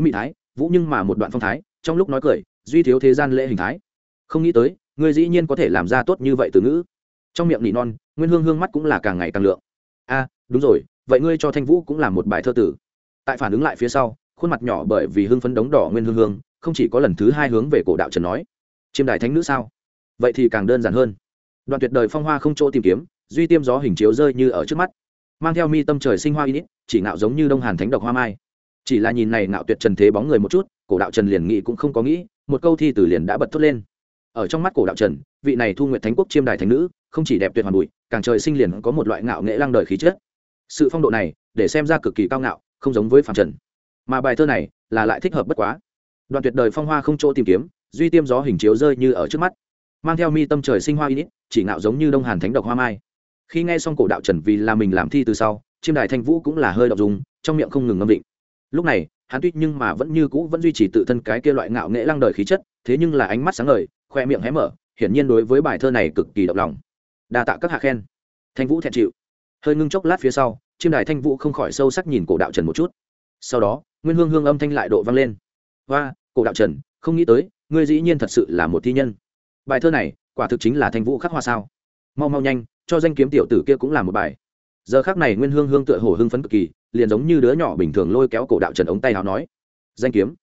vũ nhưng mà một đoạn phong thái trong lúc nói cười duy thiếu thế gian lễ hình thái. Không nghĩ tới ngươi dĩ nhiên có thể làm ra tốt như vậy từ ngữ. Trong miệng nỉ non, Nguyên Hương Hương mắt cũng là càng ngày càng lượng. A, đúng rồi, vậy ngươi cho Thanh Vũ cũng làm một bài thơ tử. Tại phản ứng lại phía sau, khuôn mặt nhỏ bởi vì hưng phấn đống đỏ Nguyên Hương Hương không chỉ có lần thứ hai hướng về cổ đạo trần nói, chiêm đài thánh nữ sao? Vậy thì càng đơn giản hơn. Đoạn tuyệt đời phong hoa không chỗ tìm kiếm, duy tiêm gió hình chiếu rơi như ở trước mắt. Mang theo mi tâm trời sinh hoa ít, chỉ ngạo giống như đông hàn thánh độc hoa mai. Chỉ là nhìn này ngạo tuyệt trần thế bóng người một chút, cổ đạo trần liền nghĩ cũng không có nghĩ, một câu thi từ liền đã bật thốt lên. Ở trong mắt cổ đạo trần, vị này Thu Nguyệt Thánh Quốc chiêm đài thánh nữ không chỉ đẹp tuyệt hoàn bụi, càng trời sinh liền có một loại ngạo nghệ lăng đời khí chất. Sự phong độ này để xem ra cực kỳ cao ngạo, không giống với phàm trần. Mà bài thơ này là lại thích hợp bất quá. Đoạn tuyệt đời phong hoa không chỗ tìm kiếm, duy tiêm gió hình chiếu rơi như ở trước mắt. Mang theo mi tâm trời sinh hoa ít, chỉ ngạo giống như đông hàn thánh độc hoa mai. Khi nghe xong cổ đạo trần vì là mình làm thi từ sau, chiêm đài thanh vũ cũng là hơi động dung, trong miệng không ngừng ngâm định. Lúc này hắn tuy nhưng mà vẫn như cũ vẫn duy trì tự thân cái kia loại ngạo nghệ lăng đời khí chất, thế nhưng là ánh mắt sáng ngời, khoe miệng hé mở, hiển nhiên đối với bài thơ này cực kỳ động lòng. Đa tạ các hạ khen. Thanh vũ thẹn chịu. Hơi ngưng chốc lát phía sau, chiêm đài thanh vũ không khỏi sâu sắc nhìn cổ đạo trần một chút. Sau đó Nguyên Hương Hương âm thanh lại độ vang lên. Hoa, cổ đạo trần, không nghĩ tới ngươi dĩ nhiên thật sự là một thi nhân. Bài thơ này quả thực chính là thanh vũ khắc hoa sao? Mau mau nhanh cho danh kiếm tiểu tử kia cũng làm một bài. Giờ khắc này Nguyên Hương Hương tựa hồ hưng phấn cực kỳ, liền giống như đứa nhỏ bình thường lôi kéo cổ đạo trần ống tay áo nói, danh kiếm,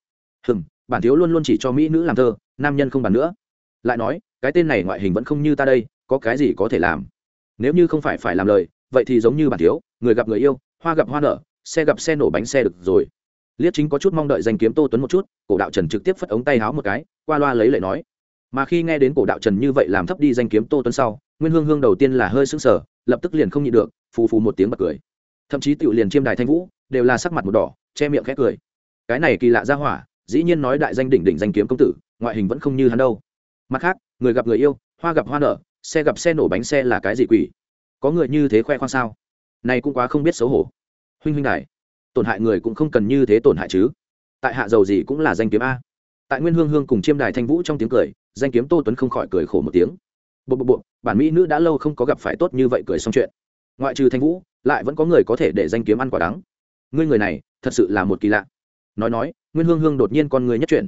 bản thiếu luôn luôn chỉ cho mỹ nữ làm thơ, nam nhân không bàn nữa. Lại nói cái tên này ngoại hình vẫn không như ta đây, có cái gì có thể làm? Nếu như không phải làm lời, vậy thì giống như bản thiếu, người gặp người yêu, hoa gặp hoa nở, xe gặp xe nổ bánh xe được rồi. Liếc chính có chút mong đợi danh kiếm Tô Tuấn một chút, cổ đạo trần trực tiếp phất ống tay áo một cái, qua loa lấy lệ nói. Mà khi nghe đến cổ đạo trần như vậy làm thấp đi danh kiếm Tô Tuấn sau, Nguyên Hương Hương đầu tiên là hơi sững sờ, lập tức liền không nhịn được, phù phù một tiếng bật cười. Thậm chí tiểu liền chiêm đài thanh vũ đều là sắc mặt một đỏ, che miệng khẽ cười. Cái này kỳ lạ ra hỏa, dĩ nhiên nói đại danh đỉnh đỉnh danh kiếm công tử, ngoại hình vẫn không như hắn đâu. Mặt khác, người gặp người yêu, hoa gặp hoa nở, xe gặp xe nổ bánh xe là cái gì quỷ? Có người như thế khoe khoang sao? Này cũng quá không biết xấu hổ. Huynh đài, tổn hại người cũng không cần như thế tổn hại chứ. Tại hạ giàu gì cũng là danh kiếm a. Tại Nguyên Hương Hương cùng chiêm đài thanh vũ trong tiếng cười, danh kiếm Tô Tuấn không khỏi cười khổ một tiếng. Bộ, bản mỹ nữ đã lâu không có gặp phải tốt như vậy cười xong chuyện. Ngoại trừ thanh vũ, lại vẫn có người có thể để danh kiếm ăn quả đắng. Ngươi người này thật sự là một kỳ lạ. Nói Nguyên Hương Hương đột nhiên con người nhất chuyển.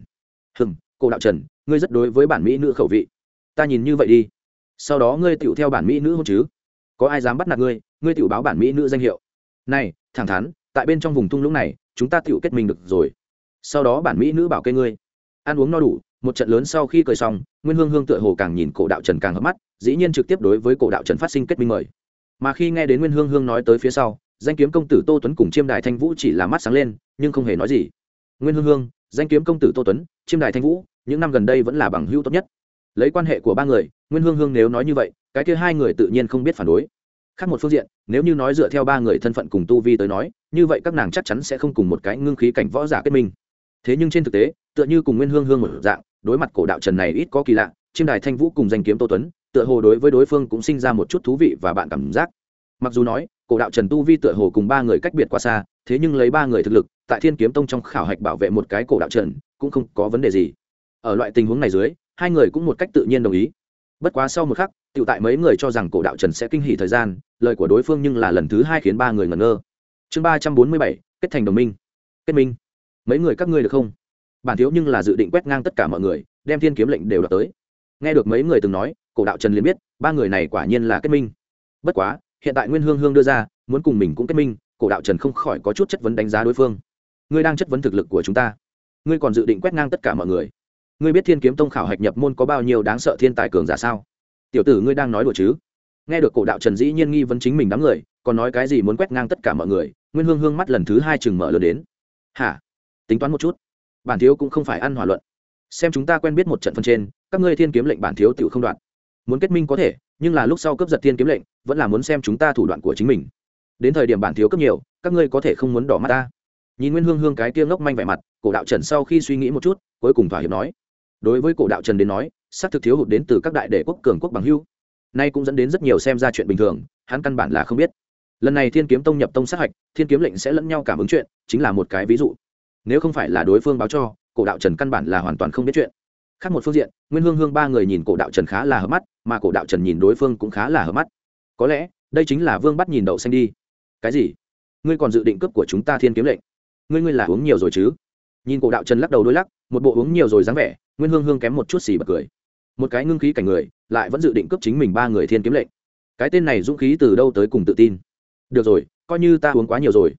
Cô đạo trần, ngươi rất đối với bản mỹ nữ khẩu vị. Ta nhìn như vậy đi, sau đó ngươi tựu theo bản mỹ nữ hôn chứ? Có ai dám bắt nạt ngươi, ngươi tựu báo bản mỹ nữ danh hiệu. Này thẳng thắn, tại bên trong vùng thung lũng này chúng ta tựu kết minh được rồi. Sau đó bản mỹ nữ bảo kê ngươi ăn uống no đủ. Một trận lớn sau khi cười xong, Nguyên Hương Hương tựa hồ càng nhìn cổ đạo trần càng hấp mắt, dĩ nhiên trực tiếp đối với cổ đạo trần phát sinh kết minh mời. Mà khi nghe đến Nguyên Hương Hương nói tới phía sau, danh kiếm công tử Tô Tuấn cùng chiêm đài thanh vũ chỉ là mắt sáng lên, nhưng không hề nói gì. Nguyên Hương Hương, danh kiếm công tử Tô Tuấn, chiêm đài thanh vũ, những năm gần đây vẫn là bằng hữu tốt nhất. Lấy quan hệ của ba người, Nguyên Hương Hương nếu nói như vậy, cái kia hai người tự nhiên không biết phản đối. Khác một phương diện, nếu như nói dựa theo ba người thân phận cùng tu vi tới nói, như vậy các nàng chắc chắn sẽ không cùng một cái ngưng khí cảnh võ giả kết minh. Thế nhưng trên thực tế, tựa như cùng Nguyên Hương Hương một dạng, đối mặt cổ đạo trần này ít có kỳ lạ, chiêm đài thanh vũ cùng danh kiếm Tô Tuấn, tựa hồ đối với đối phương cũng sinh ra một chút thú vị và bạn cảm giác. Mặc dù nói cổ đạo trần tu vi tựa hồ cùng ba người cách biệt quá xa, thế nhưng lấy ba người thực lực tại Thiên Kiếm Tông trong khảo hạch bảo vệ một cái cổ đạo trần cũng không có vấn đề gì. Ở loại tình huống này dưới, hai người cũng một cách tự nhiên đồng ý. Bất quá sau một khắc, tiểu tại mấy người cho rằng cổ đạo trần sẽ kinh hỉ thời gian, lời của đối phương nhưng là lần thứ hai khiến ba người ngẩn ngơ. Chương 347, kết thành đồng minh. Kết minh? Mấy người các ngươi được không? Bản thiếu nhưng là dự định quét ngang tất cả mọi người, đem Thiên Kiếm lệnh đều đoạt tới. Nghe được mấy người từng nói, cổ đạo trần liền biết ba người này quả nhiên là kết minh. Bất quá hiện tại Nguyên Hương Hương đưa ra muốn cùng mình cũng kết minh, cổ đạo trần không khỏi có chút chất vấn đánh giá đối phương. Ngươi đang chất vấn thực lực của chúng ta, ngươi còn dự định quét ngang tất cả mọi người? Ngươi biết Thiên Kiếm Tông khảo hạch nhập môn có bao nhiêu đáng sợ thiên tài cường giả sao? Tiểu tử, ngươi đang nói đùa chứ? Nghe được cổ đạo trần dĩ nhiên nghi vấn chính mình đám người, còn nói cái gì muốn quét ngang tất cả mọi người, Nguyên Hương Hương mắt lần thứ hai chừng mở lớn đến. Hả? Tính toán một chút, bản thiếu cũng không phải ăn hòa luận. Xem chúng ta quen biết một trận phân trên, các ngươi Thiên Kiếm lệnh bản thiếu tiểu không đoạn. Muốn kết minh có thể, nhưng là lúc sau cướp giật Thiên Kiếm lệnh, vẫn là muốn xem chúng ta thủ đoạn của chính mình. Đến thời điểm bản thiếu cướp nhiều, các ngươi có thể không muốn đỏ mắt ta. Nhìn Nguyên Hương Hương cái kia ngốc manh vẻ mặt, cổ đạo trần sau khi suy nghĩ một chút, cuối cùng thỏa hiệp nói. Đối với cổ đạo trần đến nói, xác thực thiếu hụt đến từ các đại đệ quốc cường quốc bằng hữu, nay cũng dẫn đến rất nhiều xem ra chuyện bình thường, hắn căn bản là không biết. Lần này Thiên Kiếm Tông nhập tông sát hạch, Thiên Kiếm lệnh sẽ lẫn nhau cảm ứng chuyện, chính là một cái ví dụ. Nếu không phải là đối phương báo cho, cổ đạo trần căn bản là hoàn toàn không biết chuyện. Khác một phương diện, Nguyên Hương Hương ba người nhìn cổ đạo trần khá là hợp mắt, mà cổ đạo trần nhìn đối phương cũng khá là hợp mắt. Có lẽ đây chính là vương bắt nhìn đậu xanh đi. Cái gì? Ngươi còn dự định cướp của chúng ta Thiên Kiếm lệnh? Ngươi là uống nhiều rồi chứ? Nhìn cổ đạo trần lắc đầu đôi lắc, một bộ uống nhiều rồi dáng vẻ, Nguyên Hương Hương kém một chút xì bật cười. Một cái ngưng khí cảnh người lại vẫn dự định cướp chính mình ba người thiên kiếm lệnh, cái tên này dũng khí từ đâu tới cùng tự tin. Được rồi, coi như ta uống quá nhiều rồi.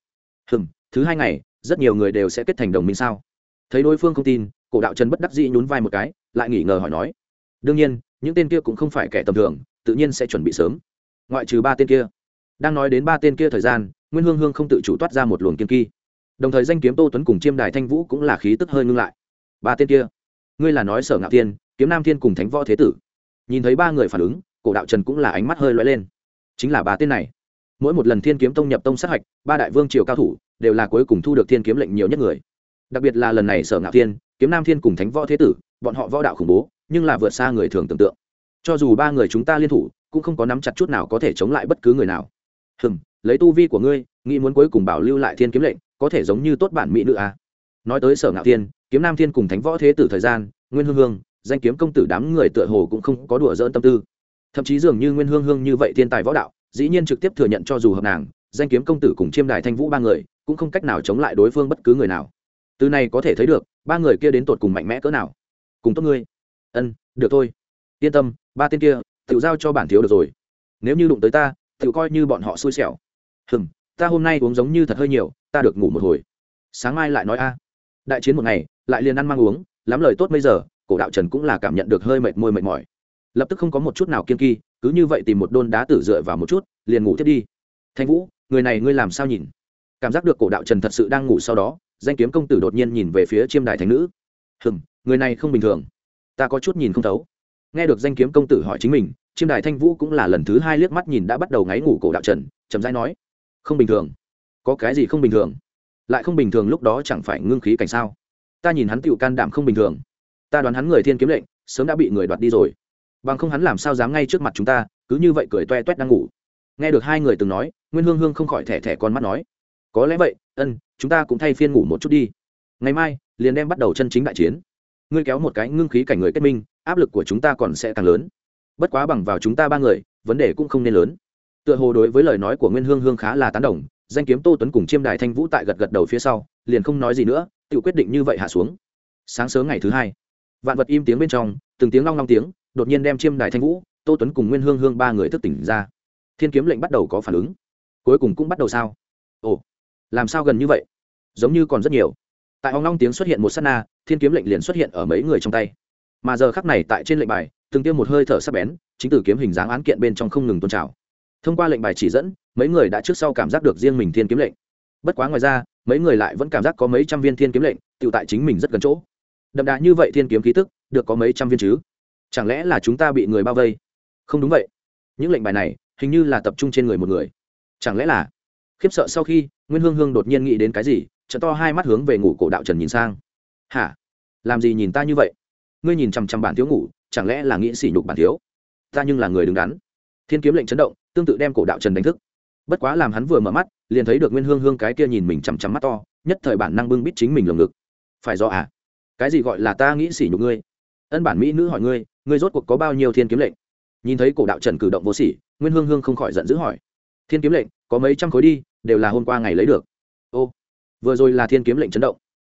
Thứ 2 ngày rất nhiều người đều sẽ kết thành đồng minh sao? Thấy đối phương không tin, cổ đạo trần bất đắc dĩ nhún vai một cái, lại nghỉ ngờ hỏi nói, đương nhiên những tên kia cũng không phải kẻ tầm thường, tự nhiên sẽ chuẩn bị sớm, ngoại trừ 3 tên kia. Đang nói đến 3 tên kia thời gian, Nguyên Hương Hương không tự chủ toát ra một luồng kiên kỳ. Đồng thời danh kiếm Tô Tuấn cùng Chiêm Đài Thanh Vũ cũng là khí tức hơi ngưng lại. 3 tên kia, ngươi là nói Sở Ngạo Thiên, Kiếm Nam Thiên cùng Thánh Võ Thế Tử? Nhìn thấy 3 người phản ứng, cổ đạo trần cũng là ánh mắt hơi lóe lên. Chính là 3 tên này. Mỗi một lần Thiên Kiếm Tông nhập tông sát hạch, 3 đại vương triều cao thủ đều là cuối cùng thu được thiên kiếm lệnh nhiều nhất người. Đặc biệt là lần này Sở Ngạo Thiên, Kiếm Nam Thiên cùng Thánh Võ Thế Tử, bọn họ võ đạo khủng bố, nhưng là vượt xa người thường tưởng tượng. Cho dù 3 người chúng ta liên thủ, cũng không có nắm chặt chút nào có thể chống lại bất cứ người nào. Lấy tu vi của ngươi, nghĩ muốn cuối cùng bảo lưu lại thiên kiếm lệnh, có thể giống như tốt bản mỹ nữ à? Nói tới Sở Ngạo Thiên, Kiếm Nam Thiên cùng Thánh Võ Thế Tử thời gian, Nguyên Hương Hương, danh kiếm công tử đám người tựa hồ cũng không có đùa dỡn tâm tư. Thậm chí dường như Nguyên Hương Hương như vậy thiên tài võ đạo, dĩ nhiên trực tiếp thừa nhận cho dù hợp nàng, danh kiếm công tử cùng Chiêm Đài Thanh Vũ 3 người, cũng không cách nào chống lại đối phương bất cứ người nào. Từ này có thể thấy được, 3 người kia đến tột cùng mạnh mẽ cỡ nào. Cùng tốt ngươi. Được thôi. Yên tâm, 3 tên kia, tự giao cho bản thiếu được rồi. Nếu như đụng tới ta, tự coi như bọn họ xui xẻo. Ta hôm nay uống giống như thật hơi nhiều, ta được ngủ một hồi. Sáng mai lại nói a. Đại chiến một ngày, lại liền ăn mang uống, lắm lời tốt bây giờ, cổ đạo trần cũng là cảm nhận được hơi mệt môi mệt mỏi. Lập tức không có một chút nào kiên kỳ, cứ như vậy tìm một đôn đá tử dựa vào một chút, liền ngủ tiếp đi. Thanh Vũ, người này ngươi làm sao nhìn? Cảm giác được cổ đạo trần thật sự đang ngủ, sau đó danh kiếm công tử đột nhiên nhìn về phía Chiêm Đài Thánh Nữ. Người này không bình thường, ta có chút nhìn không thấu. Nghe được danh kiếm công tử hỏi chính mình, Chiêm Đài Thanh Vũ cũng là lần thứ 2 liếc mắt nhìn đã bắt đầu ngáy ngủ cổ đạo trần, chậm rãi nói, không bình thường. Có cái gì không bình thường? Lại không bình thường lúc đó chẳng phải ngưng khí cảnh sao? Ta nhìn hắn tựu can đảm không bình thường, ta đoán hắn người thiên kiếm lệnh sớm đã bị người đoạt đi rồi, bằng không hắn làm sao dám ngay trước mặt chúng ta cứ như vậy cười toe toét đang ngủ. Nghe được 2 người từng nói, Nguyên Hương Hương không khỏi thẻ thẻ con mắt nói, có lẽ vậy, chúng ta cũng thay phiên ngủ một chút đi, ngày mai liền đem bắt đầu chân chính đại chiến. Ngươi kéo một cái ngưng khí cảnh người kết minh, áp lực của chúng ta còn sẽ càng lớn. Bất quá bằng vào chúng ta 3 người, vấn đề cũng không nên lớn. Tựa hồ đối với lời nói của Nguyên Hương Hương khá là tán đồng, danh kiếm Tô Tuấn cùng Chiêm Đài Thanh Vũ tại gật gật đầu phía sau, liền không nói gì nữa, tự quyết định như vậy hạ xuống. Sáng sớm ngày thứ 2, vạn vật im tiếng bên trong, từng tiếng long long tiếng đột nhiên đem Chiêm Đài Thanh Vũ, Tô Tuấn cùng Nguyên Hương Hương 3 người thức tỉnh ra. Thiên kiếm lệnh bắt đầu có phản ứng, cuối cùng cũng bắt đầu sao? Ồ, làm sao gần như vậy? Giống như còn rất nhiều. Tại ong long tiếng xuất hiện một sát na, thiên kiếm lệnh liền xuất hiện ở mấy người trong tay. Mà giờ khắc này tại trên lệnh bài, từng tiêm một hơi thở sắc bén, chính từ kiếm hình dáng án kiện bên trong không ngừng tuôn trào. Thông qua lệnh bài chỉ dẫn, mấy người đã trước sau cảm giác được riêng mình thiên kiếm lệnh. Bất quá ngoài ra, mấy người lại vẫn cảm giác có mấy trăm viên thiên kiếm lệnh, tựu tại chính mình rất gần chỗ. Đậm đà như vậy thiên kiếm khí tức, được có mấy trăm viên chứ? Chẳng lẽ là chúng ta bị người bao vây? Không đúng vậy. Những lệnh bài này, hình như là tập trung trên người một người. Chẳng lẽ là? Khiếp sợ sau khi, Nguyên Hương Hương đột nhiên nghĩ đến cái gì, trợn to 2 mắt hướng về ngủ cổ đạo trần nhìn sang. Hả? Làm gì nhìn ta như vậy? Ngươi nhìn chằm chằm bản thiếu ngủ, chẳng lẽ là nghĩ sỉ nhục bản thiếu? Ta nhưng là người đứng đắn. Thiên kiếm lệnh chấn động, tương tự đem cổ đạo trần đánh thức. Bất quá làm hắn vừa mở mắt, liền thấy được Nguyên Hương Hương cái kia nhìn mình chằm chằm mắt to, nhất thời bản năng bưng bít chính mình lồng ngực. Phải do à? Cái gì gọi là ta nghĩ sỉ nhục ngươi? Bản mỹ nữ hỏi ngươi, ngươi rốt cuộc có bao nhiêu thiên kiếm lệnh? Nhìn thấy cổ đạo trần cử động vô sỉ, Nguyên Hương Hương không khỏi giận dữ hỏi. Thiên kiếm lệnh có mấy trăm khối đi, đều là hôm qua ngày lấy được. Ô, vừa rồi là thiên kiếm lệnh chấn động.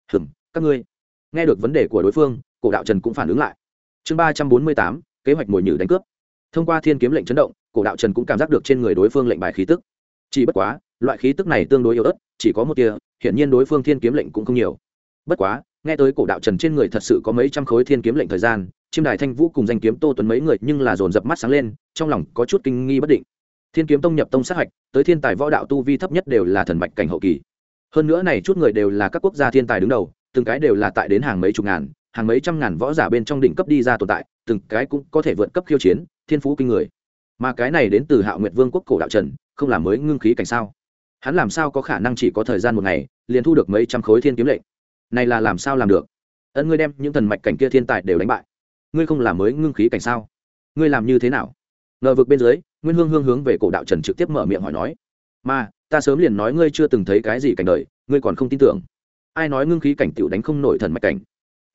Các ngươi. Nghe được vấn đề của đối phương, cổ đạo trần cũng phản ứng lại. Chương 348, kế hoạch mồi nhử đánh cướp. Thông qua thiên kiếm lệnh chấn động, cổ đạo trần cũng cảm giác được trên người đối phương lệnh bài khí tức. Chỉ bất quá, loại khí tức này tương đối yếu ớt, chỉ có một tia, hiển nhiên đối phương thiên kiếm lệnh cũng không nhiều. Bất quá, nghe tới cổ đạo trần trên người thật sự có mấy trăm khối thiên kiếm lệnh thời gian, Chiêm Đài Thanh Vũ cùng danh kiếm Tô Tuấn mấy người nhưng là dồn dập mắt sáng lên, trong lòng có chút kinh nghi bất định. Thiên kiếm tông nhập tông sát hạch, tới thiên tài võ đạo tu vi thấp nhất đều là thần bạch cảnh hậu kỳ. Hơn nữa này chút người đều là các quốc gia thiên tài đứng đầu, từng cái đều là tại đến hàng mấy chục ngàn, hàng mấy trăm ngàn võ giả bên trong đỉnh cấp đi ra tồn tại, từng cái cũng có thể vượt cấp khiêu chiến, thiên phú kinh người. Mà cái này đến từ Hạo Nguyệt Vương quốc cổ đạo trần, không là mới ngưng khí cảnh sao? Hắn làm sao có khả năng chỉ có thời gian một ngày, liền thu được mấy trăm khối thiên kiếm lệnh? Này là làm sao làm được? Ngươi đem những thần mạch cảnh kia thiên tài đều đánh bại, ngươi không là mới ngưng khí cảnh sao? Ngươi làm như thế nào? Ngờ vực bên dưới, Nguyên Hương Hương hướng về cổ đạo trần trực tiếp mở miệng hỏi nói. Mà ta sớm liền nói ngươi chưa từng thấy cái gì cảnh đời, ngươi còn không tin tưởng? Ai nói ngưng khí cảnh tiểu đánh không nổi thần mạch cảnh?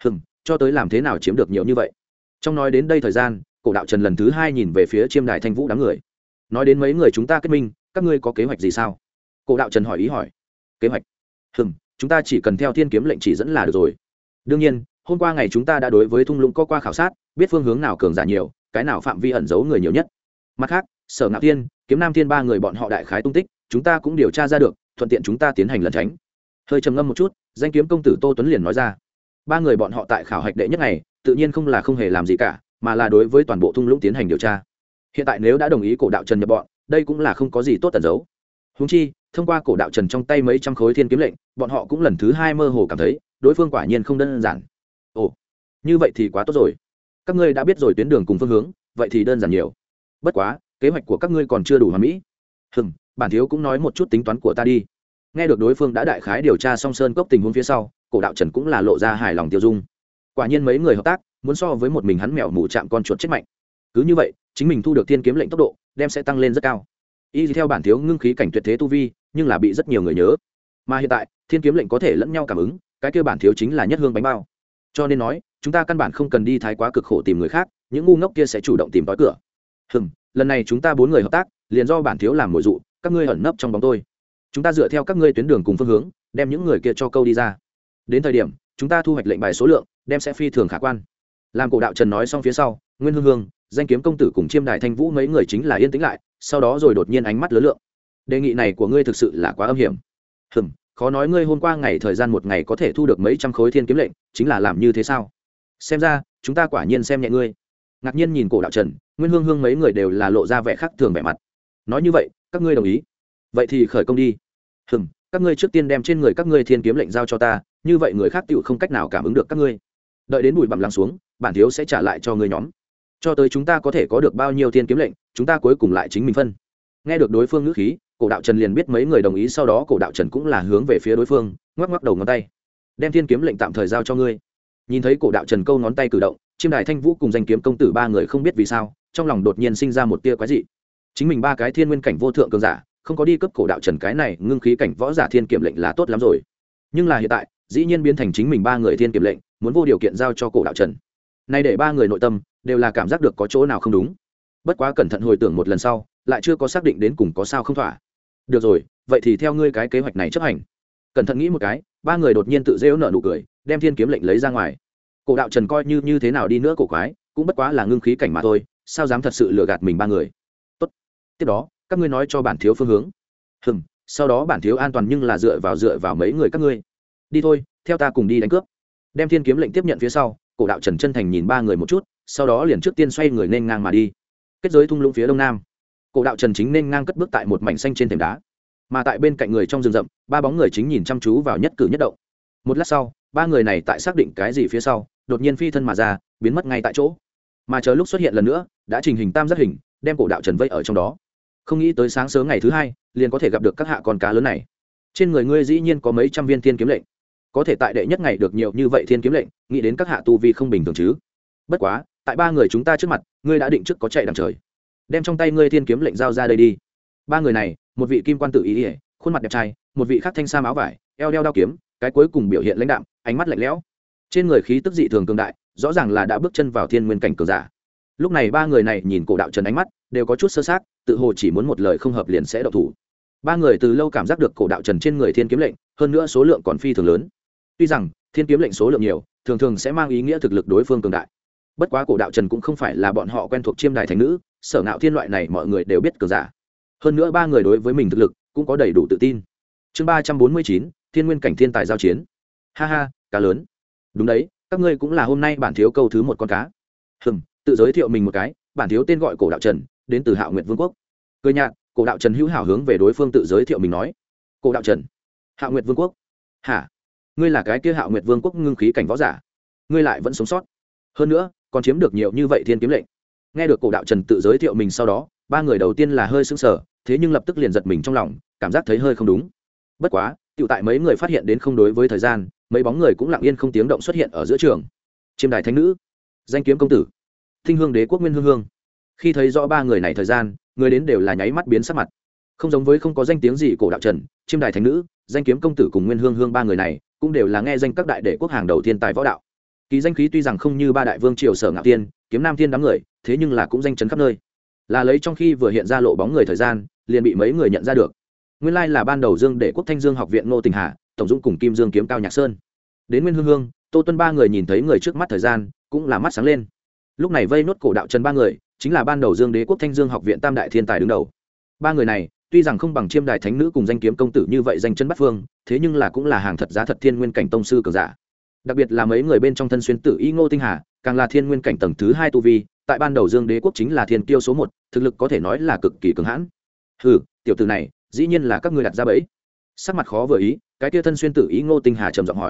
Cho tới làm thế nào chiếm được nhiều như vậy? Trong nói đến đây thời gian, cổ đạo trần lần thứ 2 nhìn về phía Chiêm Đài Thanh Vũ đám người. Nói đến mấy người chúng ta kết minh, các ngươi có kế hoạch gì sao? Cổ đạo trần hỏi ý hỏi. Kế hoạch? chúng ta chỉ cần theo thiên kiếm lệnh chỉ dẫn là được rồi. Đương nhiên hôm qua ngày chúng ta đã đối với thung lũng có qua khảo sát, biết phương hướng nào cường giả nhiều, cái nào phạm vi ẩn giấu người nhiều nhất. Mặt khác Sở Ngạo Thiên, Kiếm Nam Thiên ba người bọn họ đại khái tung tích chúng ta cũng điều tra ra được, thuận tiện chúng ta tiến hành lẩn tránh. Hơi trầm ngâm một chút, danh kiếm công tử Tô Tuấn liền nói ra. Ba người bọn họ tại khảo hạch đệ nhất ngày tự nhiên không hề làm gì cả, mà là đối với toàn bộ thung lũng tiến hành điều tra. Hiện tại nếu đã đồng ý Cổ Đạo Trần nhập bọn, đây cũng là không có gì tốt tẩn giấu. Huống chi thông qua Cổ Đạo Trần trong tay mấy trăm khối thiên kiếm lệnh, bọn họ cũng lần thứ hai mơ hồ cảm thấy đối phương quả nhiên không đơn giản. Ồ, như vậy thì quá tốt rồi. Các ngươi đã biết rồi tuyến đường cùng phương hướng, vậy thì đơn giản nhiều. Bất quá kế hoạch của các ngươi còn chưa đủ hoàn mỹ. Bản thiếu cũng nói một chút tính toán của ta đi. Nghe được đối phương đã đại khái điều tra xong sơn cốc tình huống phía sau, Cổ Đạo Trần cũng là lộ ra hài lòng tiêu dung. Quả nhiên mấy người hợp tác muốn so với một mình hắn mèo mù chạm con chuột chết mạnh. Cứ như vậy chính mình thu được thiên kiếm lệnh tốc độ đem sẽ tăng lên rất cao. Y theo bản thiếu ngưng khí cảnh tuyệt thế tu vi, nhưng là bị rất nhiều người nhớ. Mà hiện tại thiên kiếm lệnh có thể lẫn nhau cảm ứng, cái kia bản thiếu chính là nhất hương bánh bao. Cho nên nói chúng ta căn bản không cần đi thái quá cực khổ tìm người khác, những ngu ngốc kia sẽ chủ động tìm tới cửa. Lần này chúng ta 4 người hợp tác, liền do bản thiếu làm mồi dụ, các ngươi ẩn nấp trong bóng tôi. Chúng ta dựa theo các ngươi tuyến đường cùng phương hướng, đem những người kia cho câu đi ra. Đến thời điểm chúng ta thu hoạch lệnh bài số lượng, đem sẽ phi thường khả quan. Làm Cổ Đạo Trần nói xong phía sau, Nguyên Hương Hương, danh kiếm công tử cùng Chiêm Đài Thanh Vũ mấy người chính là yên tĩnh lại, sau đó rồi đột nhiên ánh mắt lớn lượng. Đề nghị này của ngươi thực sự là quá âm hiểm. Khó nói ngươi hôm qua ngày thời gian một ngày có thể thu được mấy trăm khối thiên kiếm lệnh, chính là làm như thế sao? Xem ra chúng ta quả nhiên xem nhẹ ngươi. Ngạc nhiên nhìn Cổ Đạo Trần, Nguyên Hương Hương mấy người đều là lộ ra vẻ khác thường vẻ mặt. Nói như vậy các ngươi đồng ý, vậy thì khởi công đi. Các ngươi trước tiên đem trên người các ngươi thiên kiếm lệnh giao cho ta, như vậy người khác tựu không cách nào cảm ứng được các ngươi. Đợi đến bụi bặm lắng xuống, bản thiếu sẽ trả lại cho ngươi nhóm. Cho tới chúng ta có thể có được bao nhiêu thiên kiếm lệnh, chúng ta cuối cùng lại chính mình phân. Nghe được đối phương ngữ khí, Cổ Đạo Trần liền biết mấy người đồng ý, sau đó Cổ Đạo Trần cũng là hướng về phía đối phương, ngoắc ngoắc đầu ngón tay. Đem thiên kiếm lệnh tạm thời giao cho ngươi. Nhìn thấy Cổ Đạo Trần câu ngón tay cử động, Chiêm Đài Thanh Vũ cùng danh kiếm công tử ba người không biết vì sao, trong lòng đột nhiên sinh ra một tia quái dị. Chính mình ba cái thiên nguyên cảnh vô thượng cường giả, không có đi cấp Cổ Đạo Trần cái này ngưng khí cảnh võ giả thiên kiếm lệnh là tốt lắm rồi. Nhưng là hiện tại, dĩ nhiên biến thành chính mình ba người thiên kiếm lệnh, muốn vô điều kiện giao cho Cổ Đạo Trần. Nay để ba người nội tâm đều là cảm giác được có chỗ nào không đúng. Bất quá cẩn thận hồi tưởng một lần sau, lại chưa có xác định đến cùng có sao không thỏa. Được rồi, vậy thì theo ngươi cái kế hoạch này chấp hành. Cẩn thận nghĩ một cái, ba người đột nhiên tự rêu nở nụ cười, đem thiên kiếm lệnh lấy ra ngoài. Cổ Đạo Trần coi như thế nào đi nữa cổ quái, cũng bất quá là ngưng khí cảnh mà thôi, sao dám thật sự lừa gạt mình ba người. Tốt. Tiếp đó các ngươi nói cho bản thiếu phương hướng. Sau đó bản thiếu an toàn nhưng là dựa vào mấy người các ngươi. Đi thôi, theo ta cùng đi đánh cướp. Đem thiên kiếm lệnh tiếp nhận phía sau, Cổ Đạo Trần chân thành nhìn ba người một chút, sau đó liền trước tiên xoay người nên ngang mà đi. Kết giới thung lũng phía đông nam, Cổ Đạo Trần chính nên ngang cất bước tại một mảnh xanh trên thềm đá, mà tại bên cạnh người trong rừng rậm, ba bóng người chính nhìn chăm chú vào nhất cử nhất động. Một lát sau, ba người này tại xác định cái gì phía sau, đột nhiên phi thân mà ra, biến mất ngay tại chỗ. Mà chờ lúc xuất hiện lần nữa, đã trình hình tam giác hình, đem Cổ Đạo Trần vây ở trong đó. Không nghĩ tới sáng sớm ngày thứ hai, liền có thể gặp được các hạ con cá lớn này. Trên người ngươi dĩ nhiên có mấy trăm viên thiên kiếm lệnh, có thể tại đệ nhất ngày được nhiều như vậy thiên kiếm lệnh, nghĩ đến các hạ tu vi không bình thường chứ. Bất quá tại ba người chúng ta trước mặt, ngươi đã định trước có chạy đằng trời. Đem trong tay ngươi thiên kiếm lệnh giao ra đây đi. Ba người này, một vị kim quan tử ý ỉa, khuôn mặt đẹp trai, một vị khác thanh sam áo vải, eo đeo đao kiếm, cái cuối cùng biểu hiện lãnh đạm, ánh mắt lạnh lẽo, trên người khí tức dị thường cường đại, rõ ràng là đã bước chân vào thiên nguyên cảnh cường giả. Lúc này ba người này nhìn Cổ Đạo Trần ánh mắt đều có chút sơ sát, tự hồ chỉ muốn một lời không hợp liền sẽ động thủ. Ba người từ lâu cảm giác được Cổ Đạo Trần trên người thiên kiếm lệnh, hơn nữa số lượng còn phi thường lớn. Tuy rằng thiên kiếm lệnh số lượng nhiều, thường thường sẽ mang ý nghĩa thực lực đối phương cường đại. Bất quá Cổ Đạo Trần cũng không phải là bọn họ quen thuộc Chiêm Đài Thánh Nữ, Sở Ngạo Thiên loại này mọi người đều biết cường giả. Hơn nữa ba người đối với mình thực lực cũng có đầy đủ tự tin. Chương 349, Thiên Nguyên cảnh thiên tài giao chiến. Ha ha, cá lớn. Đúng đấy, các ngươi cũng là hôm nay bản thiếu câu thứ một con cá. Tự giới thiệu mình một cái, bản thiếu tên gọi Cổ Đạo Trần, đến từ Hạo Nguyệt Vương quốc. Cười nhạt, Cổ Đạo Trần hữu hảo hướng về đối phương tự giới thiệu mình nói. Cổ Đạo Trần, Hạo Nguyệt Vương quốc? Hả? Ngươi là cái kia Hạo Nguyệt Vương quốc ngưng khí cảnh võ giả? Ngươi lại vẫn sống sót? Hơn nữa, còn chiếm được nhiều như vậy thiên kiếm lệnh. Nghe được Cổ Đạo Trần tự giới thiệu mình sau đó, ba người đầu tiên là hơi sững sờ, thế nhưng lập tức liền giật mình trong lòng, cảm giác thấy hơi không đúng. Bất quá, tiểu tại mấy người phát hiện đến không đối với thời gian, mấy bóng người cũng lặng yên không tiếng động xuất hiện ở giữa trường. Chiêm Đài Thánh Nữ, danh kiếm công tử, Thinh Hương Đế quốc Nguyên Hương Hương. Khi thấy rõ ba người này thời gian, người đến đều là nháy mắt biến sắc mặt. Không giống với không có danh tiếng gì Cổ Đạo Trần, Chiêm Đài Thánh Nữ, danh kiếm công tử cùng Nguyên Hương Hương ba người này, cũng đều là nghe danh các đại đệ quốc hàng đầu thiên tài võ đạo. Kỳ danh khí tuy rằng không như ba đại vương triều Sở Ngạo Thiên, Kiếm Nam Thiên đám người, thế nhưng là cũng danh chấn khắp nơi. Là lấy trong khi vừa hiện ra lộ bóng người thời gian, liền bị mấy người nhận ra được. Nguyên lai là ban đầu Dương Đệ quốc Thanh Dương học viện Ngô Tình Hà, tổng dũng cùng kim dương kiếm cao nhạc sơn. Đến Nguyên Hương Hương, Tô Tuân ba người nhìn thấy người trước mắt thời gian cũng là mắt sáng lên. Lúc này vây nốt cổ đạo trần ba người chính là ban đầu Dương Đế Quốc Thanh Dương học viện tam đại thiên tài đứng đầu. Ba người này tuy rằng không bằng Chiêm Đài thánh nữ cùng danh kiếm công tử như vậy danh chân bắt phương, thế nhưng là cũng là hàng thật giá thật thiên nguyên cảnh tông sư cường giả. Đặc biệt là mấy người bên trong thân xuyên tử y Ngô Tinh Hà, càng là thiên nguyên cảnh tầng thứ 2 tu vi, tại ban đầu Dương Đế Quốc chính là thiên kiêu số 1, thực lực có thể nói là cực kỳ cường hãn. Hừ, tiểu tử này, dĩ nhiên là các ngươi đặt ra bẫy. Sắc mặt khó vừa ý, cái kia thân xuyên tử y Ngô Tinh Hà trầm giọng hỏi.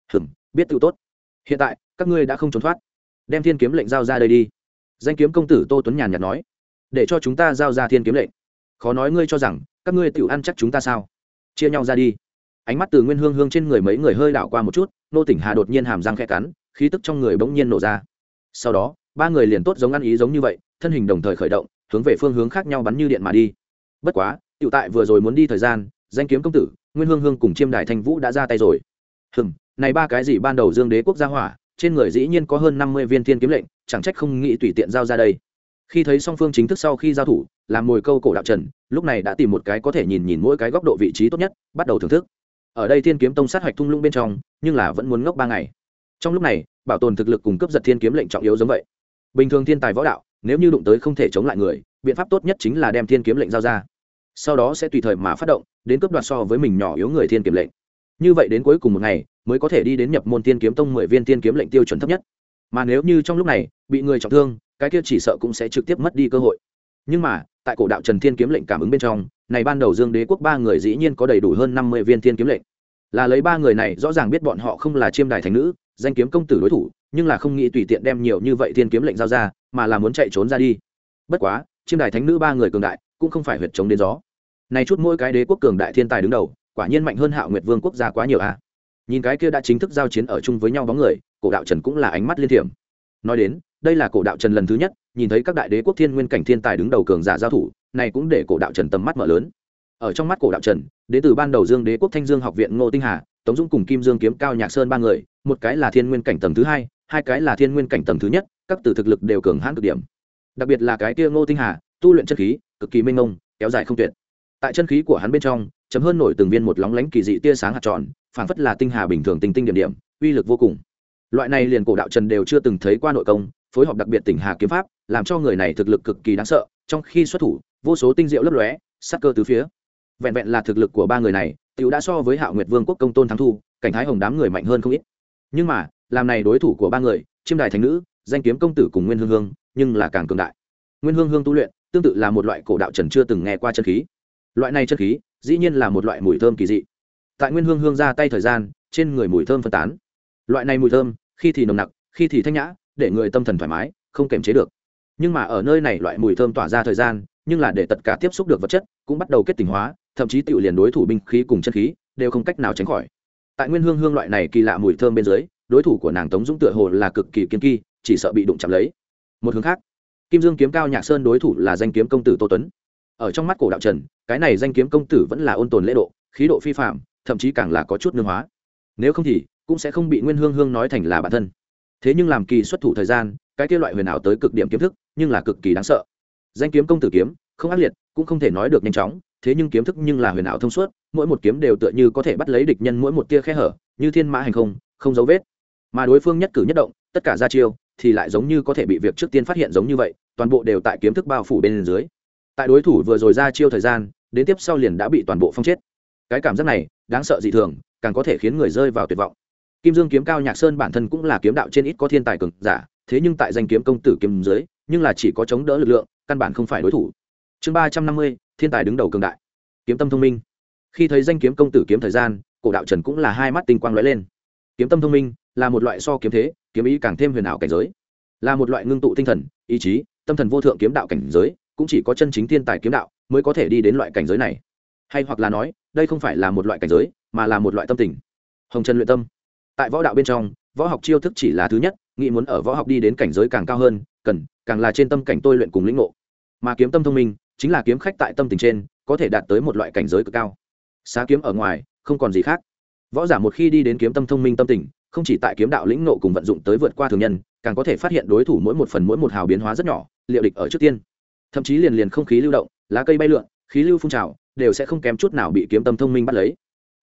Biết tự tốt. Hiện tại, các ngươi đã không trốn thoát. Đem thiên kiếm lệnh giao ra đây đi. Danh kiếm công tử Tô Tuấn nhàn nhạt nói. Để cho chúng ta giao ra thiên kiếm lệnh. Khó nói ngươi cho rằng các ngươi tiểu ăn chắc chúng ta sao? Chia nhau ra đi. Ánh mắt từ Nguyên Hương Hương trên người mấy người hơi đảo qua một chút, Nô Tỉnh Hà đột nhiên hàm răng khẽ cắn, khí tức trong người bỗng nhiên nổ ra. Sau đó, ba người liền tốt giống ăn ý giống như vậy, thân hình đồng thời khởi động, hướng về phương hướng khác nhau bắn như điện mà đi. Bất quá, tiểu tại vừa rồi muốn đi thời gian, danh kiếm công tử, Nguyên Hương Hương cùng Chiêm Đài Thanh Vũ đã ra tay rồi. Này ba cái gì ban đầu Dương Đế Quốc gia hỏa, trên người dĩ nhiên có hơn 50 viên thiên kiếm lệnh, chẳng trách không nghĩ tùy tiện giao ra đây. Khi thấy song phương chính thức sau khi giao thủ, làm mồi câu cổ đạo trần, lúc này đã tìm một cái có thể nhìn mỗi cái góc độ vị trí tốt nhất, bắt đầu thưởng thức. Ở đây Thiên Kiếm Tông sát hoạch thung lũng bên trong, nhưng là vẫn muốn ngốc 3 ngày. Trong lúc này, bảo tồn thực lực cùng cấp giật thiên kiếm lệnh trọng yếu giống vậy. Bình thường thiên tài võ đạo, nếu như đụng tới không thể chống lại người, biện pháp tốt nhất chính là đem thiên kiếm lệnh giao ra. Sau đó sẽ tùy thời mà phát động, đến cướp đoạt so với mình nhỏ yếu người thiên kiếm lệnh. Như vậy đến cuối cùng một ngày, mới có thể đi đến nhập môn Thiên Kiếm Tông 10 viên thiên kiếm lệnh tiêu chuẩn thấp nhất. Mà nếu như trong lúc này bị người trọng thương, cái kia chỉ sợ cũng sẽ trực tiếp mất đi cơ hội. Nhưng mà, tại cổ đạo Trần thiên kiếm lệnh cảm ứng bên trong, này ban đầu Dương Đế Quốc 3 người dĩ nhiên có đầy đủ hơn 50 viên thiên kiếm lệnh. Là lấy 3 người này rõ ràng biết bọn họ không là Chiêm Đài thánh nữ, danh kiếm công tử đối thủ, nhưng là không nghĩ tùy tiện đem nhiều như vậy thiên kiếm lệnh giao ra, mà là muốn chạy trốn ra đi. Bất quá, Chiêm Đài thánh nữ 3 người cường đại, cũng không phải huyệt chống đến gió. Này chút mỗi cái đế quốc cường đại thiên tài đứng đầu, quả nhiên mạnh hơn Hạo Nguyệt Vương quốc gia quá nhiều a. Nhìn cái kia đã chính thức giao chiến ở chung với nhau bóng người, cổ đạo Trần cũng là ánh mắt liên thiểm. Nói đến, đây là cổ đạo Trần lần thứ nhất nhìn thấy các đại đế quốc thiên nguyên cảnh thiên tài đứng đầu cường giả giao thủ, này cũng để cổ đạo Trần tầm mắt mở lớn. Ở trong mắt cổ đạo Trần, đến từ ban đầu Dương Đế Quốc Thanh Dương học viện Ngô Tinh Hà, Tống Dũng cùng Kim Dương kiếm cao nhạc sơn 3 người, một cái là thiên nguyên cảnh tầng thứ 2, hai cái là thiên nguyên cảnh tầng thứ nhất, các từ thực lực đều cường hãn cực điểm. Đặc biệt là cái kia Ngô Tinh Hà, tu luyện chân khí cực kỳ mênh mông, kéo dài không tuyệt. Tại chân khí của hắn bên trong, chấm hơn nổi từng viên một lóng lánh kỳ dị tia sáng hạt tròn, phảng phất là tinh hà bình thường tinh tinh điểm điểm, uy lực vô cùng. Loại này liền cổ đạo Trần đều chưa từng thấy qua nội công, phối hợp đặc biệt tỉnh hà kiếm pháp, làm cho người này thực lực cực kỳ đáng sợ, trong khi xuất thủ, vô số tinh diệu lấp lóe, sát cơ tứ phía. Vẹn vẹn là thực lực của 3 người này, tiểu đã so với Hạo Nguyệt Vương quốc công tôn thắng thu, cảnh thái hồng đám người mạnh hơn không ít. Nhưng mà, làm này đối thủ của 3 người, Chiêm Đài thánh nữ, danh kiếm công tử cùng Nguyên Hương Hương, nhưng là càng cường đại. Nguyên Hương Hương tu luyện, tương tự là một loại cổ đạo Trần chưa từng nghe qua chân khí. Loại này chân khí, dĩ nhiên là một loại mùi thơm kỳ dị. Tại Nguyên Hương Hương ra tay thời gian, trên người mùi thơm phân tán. Loại này mùi thơm, khi thì nồng nặc, khi thì thanh nhã, để người tâm thần thoải mái, không kềm chế được. Nhưng mà ở nơi này loại mùi thơm tỏa ra thời gian, nhưng là để tất cả tiếp xúc được vật chất cũng bắt đầu kết tinh hóa, thậm chí tiểu liền đối thủ binh khí cùng chân khí đều không cách nào tránh khỏi. Tại Nguyên Hương Hương loại này kỳ lạ mùi thơm bên dưới, đối thủ của nàng Tống Dũng tựa hồ là cực kỳ kiên kỳ, chỉ sợ bị đụng chạm lấy. Một hướng khác, Kim Dương kiếm cao nhạc sơn đối thủ là danh kiếm công tử Tô Tuấn. Ở trong mắt cổ đạo Trần, cái này danh kiếm công tử vẫn là ôn tồn lễ độ, khí độ phi phàm, thậm chí càng là có chút nương hóa. Nếu không thì cũng sẽ không bị Nguyên Hương Hương nói thành là bản thân. Thế nhưng làm kỳ xuất thủ thời gian, cái kia loại huyền ảo tới cực điểm kiếm thức, nhưng là cực kỳ đáng sợ. Danh kiếm công tử kiếm, không ác liệt, cũng không thể nói được nhanh chóng, thế nhưng kiếm thức nhưng là huyền ảo thông suốt, mỗi một kiếm đều tựa như có thể bắt lấy địch nhân mỗi một tia khe hở, như thiên mã hành không, không dấu vết. Mà đối phương nhất cử nhất động, tất cả ra chiêu, thì lại giống như có thể bị việc trước tiên phát hiện giống như vậy, toàn bộ đều tại kiếm thức bao phủ bên dưới. Tại đối thủ vừa rồi ra chiêu thời gian, đến tiếp sau liền đã bị toàn bộ phong chết. Cái cảm giác này, đáng sợ dị thường, càng có thể khiến người rơi vào tuyệt vọng. Kim Dương kiếm cao nhạc sơn bản thân cũng là kiếm đạo trên ít có thiên tài cường giả, thế nhưng tại danh kiếm công tử kiếm dưới, nhưng là chỉ có chống đỡ lực lượng, căn bản không phải đối thủ. Chương 350, thiên tài đứng đầu cường đại. Kiếm tâm thông minh. Khi thấy danh kiếm công tử kiếm thời gian, cổ đạo Trần cũng là hai mắt tinh quang lóe lên. Kiếm tâm thông minh là một loại so kiếm thế, kiếm ý càng thêm huyền ảo cảnh giới, là một loại ngưng tụ tinh thần, ý chí, tâm thần vô thượng kiếm đạo cảnh giới, cũng chỉ có chân chính thiên tài kiếm đạo mới có thể đi đến loại cảnh giới này. Hay hoặc là nói, đây không phải là một loại cảnh giới, mà là một loại tâm tình. Hồng Trần luyện tâm. Tại võ đạo bên trong, võ học chiêu thức chỉ là thứ nhất, nghĩ muốn ở võ học đi đến cảnh giới càng cao hơn, cần càng là trên tâm cảnh tôi luyện cùng lĩnh ngộ. Mà kiếm tâm thông minh chính là kiếm khách tại tâm tình trên có thể đạt tới một loại cảnh giới cực cao. Xá kiếm ở ngoài, không còn gì khác. Võ giả một khi đi đến kiếm tâm thông minh tâm tình, không chỉ tại kiếm đạo lĩnh ngộ cùng vận dụng tới vượt qua thường nhân, càng có thể phát hiện đối thủ mỗi một phần mỗi một hào biến hóa rất nhỏ, liệu địch ở trước tiên. Thậm chí liền không khí lưu động, lá cây bay lượn, khí lưu phun trào, đều sẽ không kém chút nào bị kiếm tâm thông minh bắt lấy.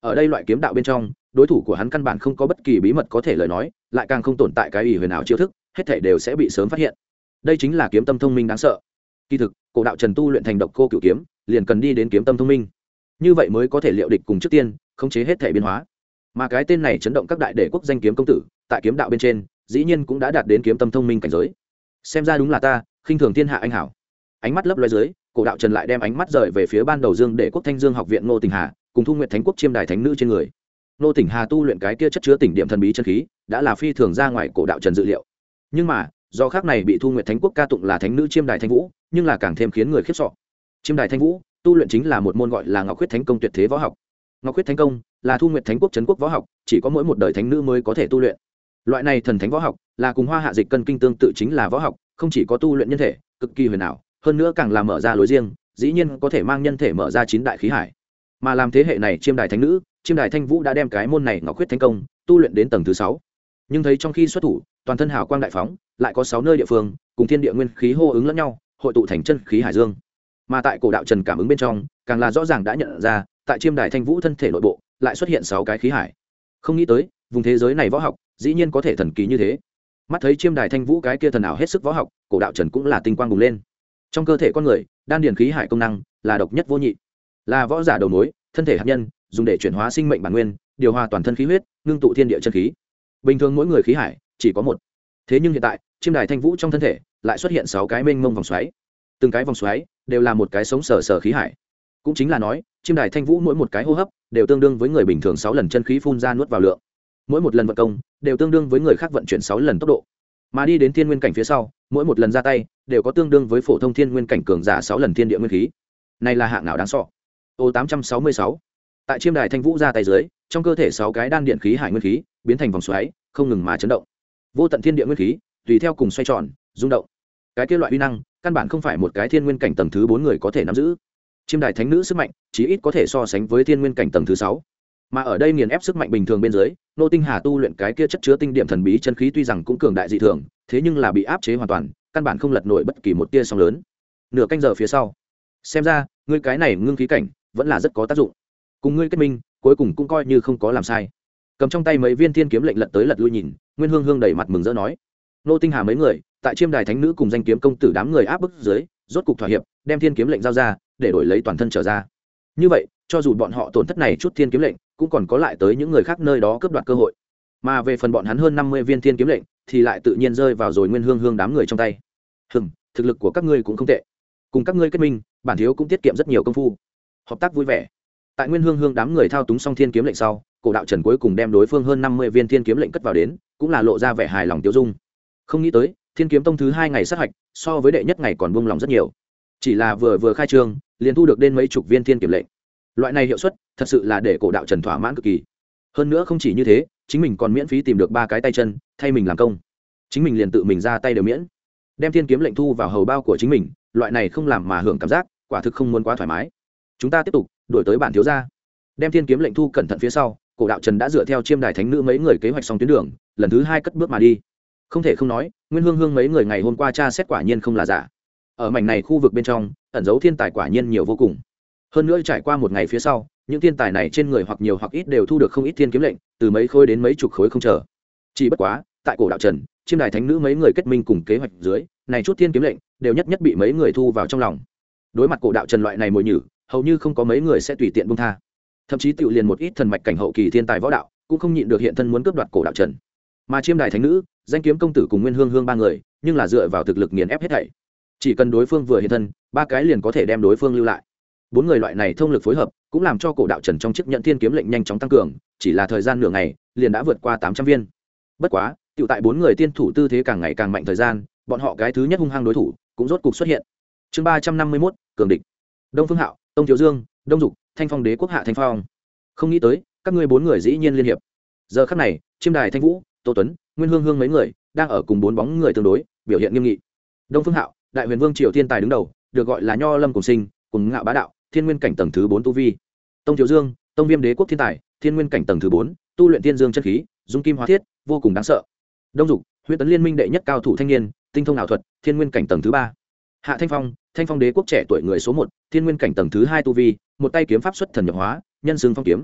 ở đây loại kiếm đạo bên trong đối thủ của hắn căn bản không có bất kỳ bí mật có thể lời nói, lại càng không tồn tại cái ủy huyền ảo chiêu thức, hết thể đều sẽ bị sớm phát hiện. Đây chính là kiếm tâm thông minh đáng sợ. Kỳ thực cổ đạo trần tu luyện thành độc cô cửu kiếm liền cần đi đến kiếm tâm thông minh, như vậy mới có thể liệu địch cùng trước tiên khống chế hết thể biến hóa. Mà cái tên này chấn động các đại đệ quốc danh kiếm công tử, tại kiếm đạo bên trên dĩ nhiên cũng đã đạt đến kiếm tâm thông minh cảnh giới. Xem ra đúng là ta khinh thường thiên hạ anh hảo. Ánh mắt lấp loé dưới, cổ đạo trần lại đem ánh mắt rời về phía ban đầu Dương Đệ quốc Thanh Dương học viện Ngô Tỉnh Hà cùng Thu Nguyệt Thánh quốc chiêm đài thánh nữ trên người. Ngô Tỉnh Hà tu luyện cái kia chất chứa tỉnh điểm thần bí chân khí đã là phi thường ra ngoài cổ đạo trần dự liệu, nhưng mà do khác này bị Thu Nguyệt Thánh quốc ca tụng là thánh nữ chiêm đài thanh vũ, nhưng là càng thêm khiến người khiếp sợ. Chiêm đài thanh vũ tu luyện chính là một môn gọi là Ngọc Huyết Thánh công tuyệt thế võ học. Ngọc Huyết Thánh công là Thu Nguyệt Thánh quốc trấn quốc võ học, chỉ có mỗi một đời thánh nữ mới có thể tu luyện. Loại này thần thánh võ học là cùng Hoa Hạ Dịch Cân Kinh tương tự, chính là võ học không chỉ có tu luyện nhân thể cực kỳ huyền ảo, hơn nữa càng làm mở ra lối riêng, dĩ nhiên có thể mang nhân thể mở ra 9 đại khí hải. Mà làm thế hệ này chiêm đài thánh nữ, chiêm đài thanh vũ đã đem cái môn này Ngọc Huyết Thánh công tu luyện đến tầng thứ 6. Nhưng thấy trong khi xuất thủ, toàn thân hào quang đại phóng, lại có 6 nơi địa phương cùng thiên địa nguyên khí hô ứng lẫn nhau, hội tụ thành chân khí hải dương. Mà tại cổ đạo trần cảm ứng bên trong, càng là rõ ràng đã nhận ra, tại chiêm đài thanh vũ thân thể nội bộ lại xuất hiện 6 cái khí hải. Không nghĩ tới, vùng thế giới này võ học dĩ nhiên có thể thần kỳ như thế. Mắt thấy chiêm đài thanh vũ cái kia thần ảo hết sức võ học, cổ đạo trần cũng là tinh quang bùng lên. Trong cơ thể con người, đan điền khí hải công năng là độc nhất vô nhị, là võ giả đầu mối, thân thể hạt nhân, dùng để chuyển hóa sinh mệnh bản nguyên, điều hòa toàn thân khí huyết, ngưng tụ thiên địa chân khí. Bình thường mỗi người khí hải chỉ có một, thế nhưng hiện tại chiêm đài thanh vũ trong thân thể lại xuất hiện 6 cái mênh mông vòng xoáy, từng cái vòng xoáy đều là một cái sống sờ khí hải. Cũng chính là nói, chiêm đài thanh vũ mỗi một cái hô hấp đều tương đương với người bình thường 6 lần chân khí phun ra nuốt vào lượng, mỗi một lần vận công đều tương đương với người khác vận chuyển 6 lần tốc độ. Mà đi đến thiên nguyên cảnh phía sau, mỗi một lần ra tay đều có tương đương với phổ thông thiên nguyên cảnh cường giả 6 lần thiên địa nguyên khí. Này là hạng nào đáng sợ. Ô 866. Tại chiêm đài thanh vũ ra tay dưới, trong cơ thể 6 cái đan điện khí hải nguyên khí biến thành vòng xoáy, không ngừng mà chấn động. Vô tận thiên địa nguyên khí tùy theo cùng xoay tròn, rung động. Cái kia loại uy năng, căn bản không phải một cái thiên nguyên cảnh tầng thứ 4 người có thể nắm giữ. Chiêm đài thánh nữ sức mạnh, chí ít có thể so sánh với thiên nguyên cảnh tầng thứ 6. Mà ở đây nghiền ép sức mạnh bình thường bên dưới, Nô Tinh Hà tu luyện cái kia chất chứa tinh điểm thần bí chân khí tuy rằng cũng cường đại dị thường, thế nhưng là bị áp chế hoàn toàn, căn bản không lật nổi bất kỳ một tia sóng lớn. Nửa canh giờ phía sau, xem ra ngươi cái này ngưng khí cảnh vẫn là rất có tác dụng. Cùng ngươi kết minh, cuối cùng cũng coi như không có làm sai. Cầm trong tay mấy viên thiên kiếm lệnh lật tới lật lui nhìn, Nguyên Hương Hương đầy mặt mừng rỡ nói: Nô Tinh Hà mấy người, tại chiêm đài thánh nữ cùng danh kiếm công tử đám người áp bức dưới, rốt cục thỏa hiệp, đem thiên kiếm lệnh giao ra, để đổi lấy toàn thân trở ra. Như vậy, cho dù bọn họ tổn thất này chút thiên kiếm lệnh, cũng còn có lại tới những người khác nơi đó cướp đoạt cơ hội. Mà về phần bọn hắn hơn 50 viên thiên kiếm lệnh, thì lại tự nhiên rơi vào rồi Nguyên Hương Hương đám người trong tay. Thực lực của các ngươi cũng không tệ. Cùng các ngươi kết minh, bản thiếu cũng tiết kiệm rất nhiều công phu. Hợp tác vui vẻ. Tại Nguyên Hương Hương đám người thao túng xong thiên kiếm lệnh sau, cổ đạo trần cuối cùng đem đối phương hơn 50 viên thiên kiếm lệnh cất vào đến, cũng là lộ ra vẻ hài lòng tiêu dung. Không nghĩ tới, thiên kiếm tông thứ 2 ngày sát hạch, so với đệ nhất ngày còn buông lòng rất nhiều. Chỉ là vừa khai trương, liền thu được đến mấy chục viên thiên kiếm lệnh. Loại này hiệu suất thật sự là để cổ đạo trần thỏa mãn cực kỳ. Hơn nữa không chỉ như thế, chính mình còn miễn phí tìm được 3 cái tay chân thay mình làm công, chính mình liền tự mình ra tay đều miễn, đem thiên kiếm lệnh thu vào hầu bao của chính mình. Loại này không làm mà hưởng cảm giác, quả thực không muốn quá thoải mái. Chúng ta tiếp tục đuổi tới bản thiếu gia. Đem thiên kiếm lệnh thu cẩn thận phía sau, cổ đạo trần đã dựa theo chiêm đài thánh nữ mấy người kế hoạch xong tuyến đường, lần thứ 2 cất bước mà đi. Không thể không nói, Nguyên Hương Hương mấy người ngày hôm qua tra xét quả nhiên không là giả. Ở mảnh này khu vực bên trong, ẩn giấu thiên tài quả nhiên nhiều vô cùng. Hơn nữa trải qua một ngày phía sau, những thiên tài này trên người hoặc nhiều hoặc ít đều thu được không ít thiên kiếm lệnh, từ mấy khối đến mấy chục khối không chờ. Chỉ bất quá, tại cổ đạo trần, chiêm đài thánh nữ mấy người kết minh cùng kế hoạch dưới, này chút thiên kiếm lệnh đều nhất nhất bị mấy người thu vào trong lòng. Đối mặt cổ đạo trần loại này mồi nhử, hầu như không có mấy người sẽ tùy tiện buông tha. Thậm chí tiểu liền một ít thần mạch cảnh hậu kỳ thiên tài võ đạo, cũng không nhịn được hiện thân muốn cướp đoạt cổ đạo trần. Mà chiêm đài thánh nữ, danh kiếm công tử cùng Nguyên Hương Hương 3 người, nhưng là dựa vào thực lực nghiền ép hết thảy. Chỉ cần đối phương vừa hiện thân, 3 cái liền có thể đem đối phương lưu lại. 4 người loại này thông lực phối hợp, cũng làm cho cổ đạo trần trong chiếc nhận thiên kiếm lệnh nhanh chóng tăng cường, chỉ là thời gian nửa ngày, liền đã vượt qua 800 viên. Bất quá, tiểu tại 4 người tiên thủ tư thế càng ngày càng mạnh thời gian, bọn họ cái thứ nhất hung hăng đối thủ cũng rốt cục xuất hiện. Chương 351, cường địch. Đông Phương Hạo, Tông Thiếu Dương, Đông Dục, Thanh Phong Đế quốc Hạ Thanh Phong. Không nghĩ tới, các ngươi 4 người dĩ nhiên liên hiệp. Giờ khắc này, chiêm đài Thanh Vũ, Tô Tuấn, Nguyên Hương Hương mấy người đang ở cùng 4 bóng người tương đối, biểu hiện nghiêm nghị. Đông Phương Hạo, Đại Huyền Vương triều thiên tài đứng đầu, được gọi là Nho Lâm cùng sinh, cùng ngạo bá đạo, thiên nguyên cảnh tầng thứ 4 tu vi. Tông Thiếu Dương, Tông Viêm Đế quốc thiên tài, thiên nguyên cảnh tầng thứ 4, tu luyện thiên dương chân khí, dung kim hóa thiết, vô cùng đáng sợ. Đông Dục, Huyễn Tấn Liên minh đệ nhất cao thủ thanh niên, tinh thông ảo thuật, thiên nguyên cảnh tầng thứ 3. Hạ Thanh Phong, Thanh Phong Đế quốc trẻ tuổi người số 1, thiên nguyên cảnh tầng thứ 2 tu vi, một tay kiếm pháp xuất thần nhập hóa, nhân xương phong kiếm.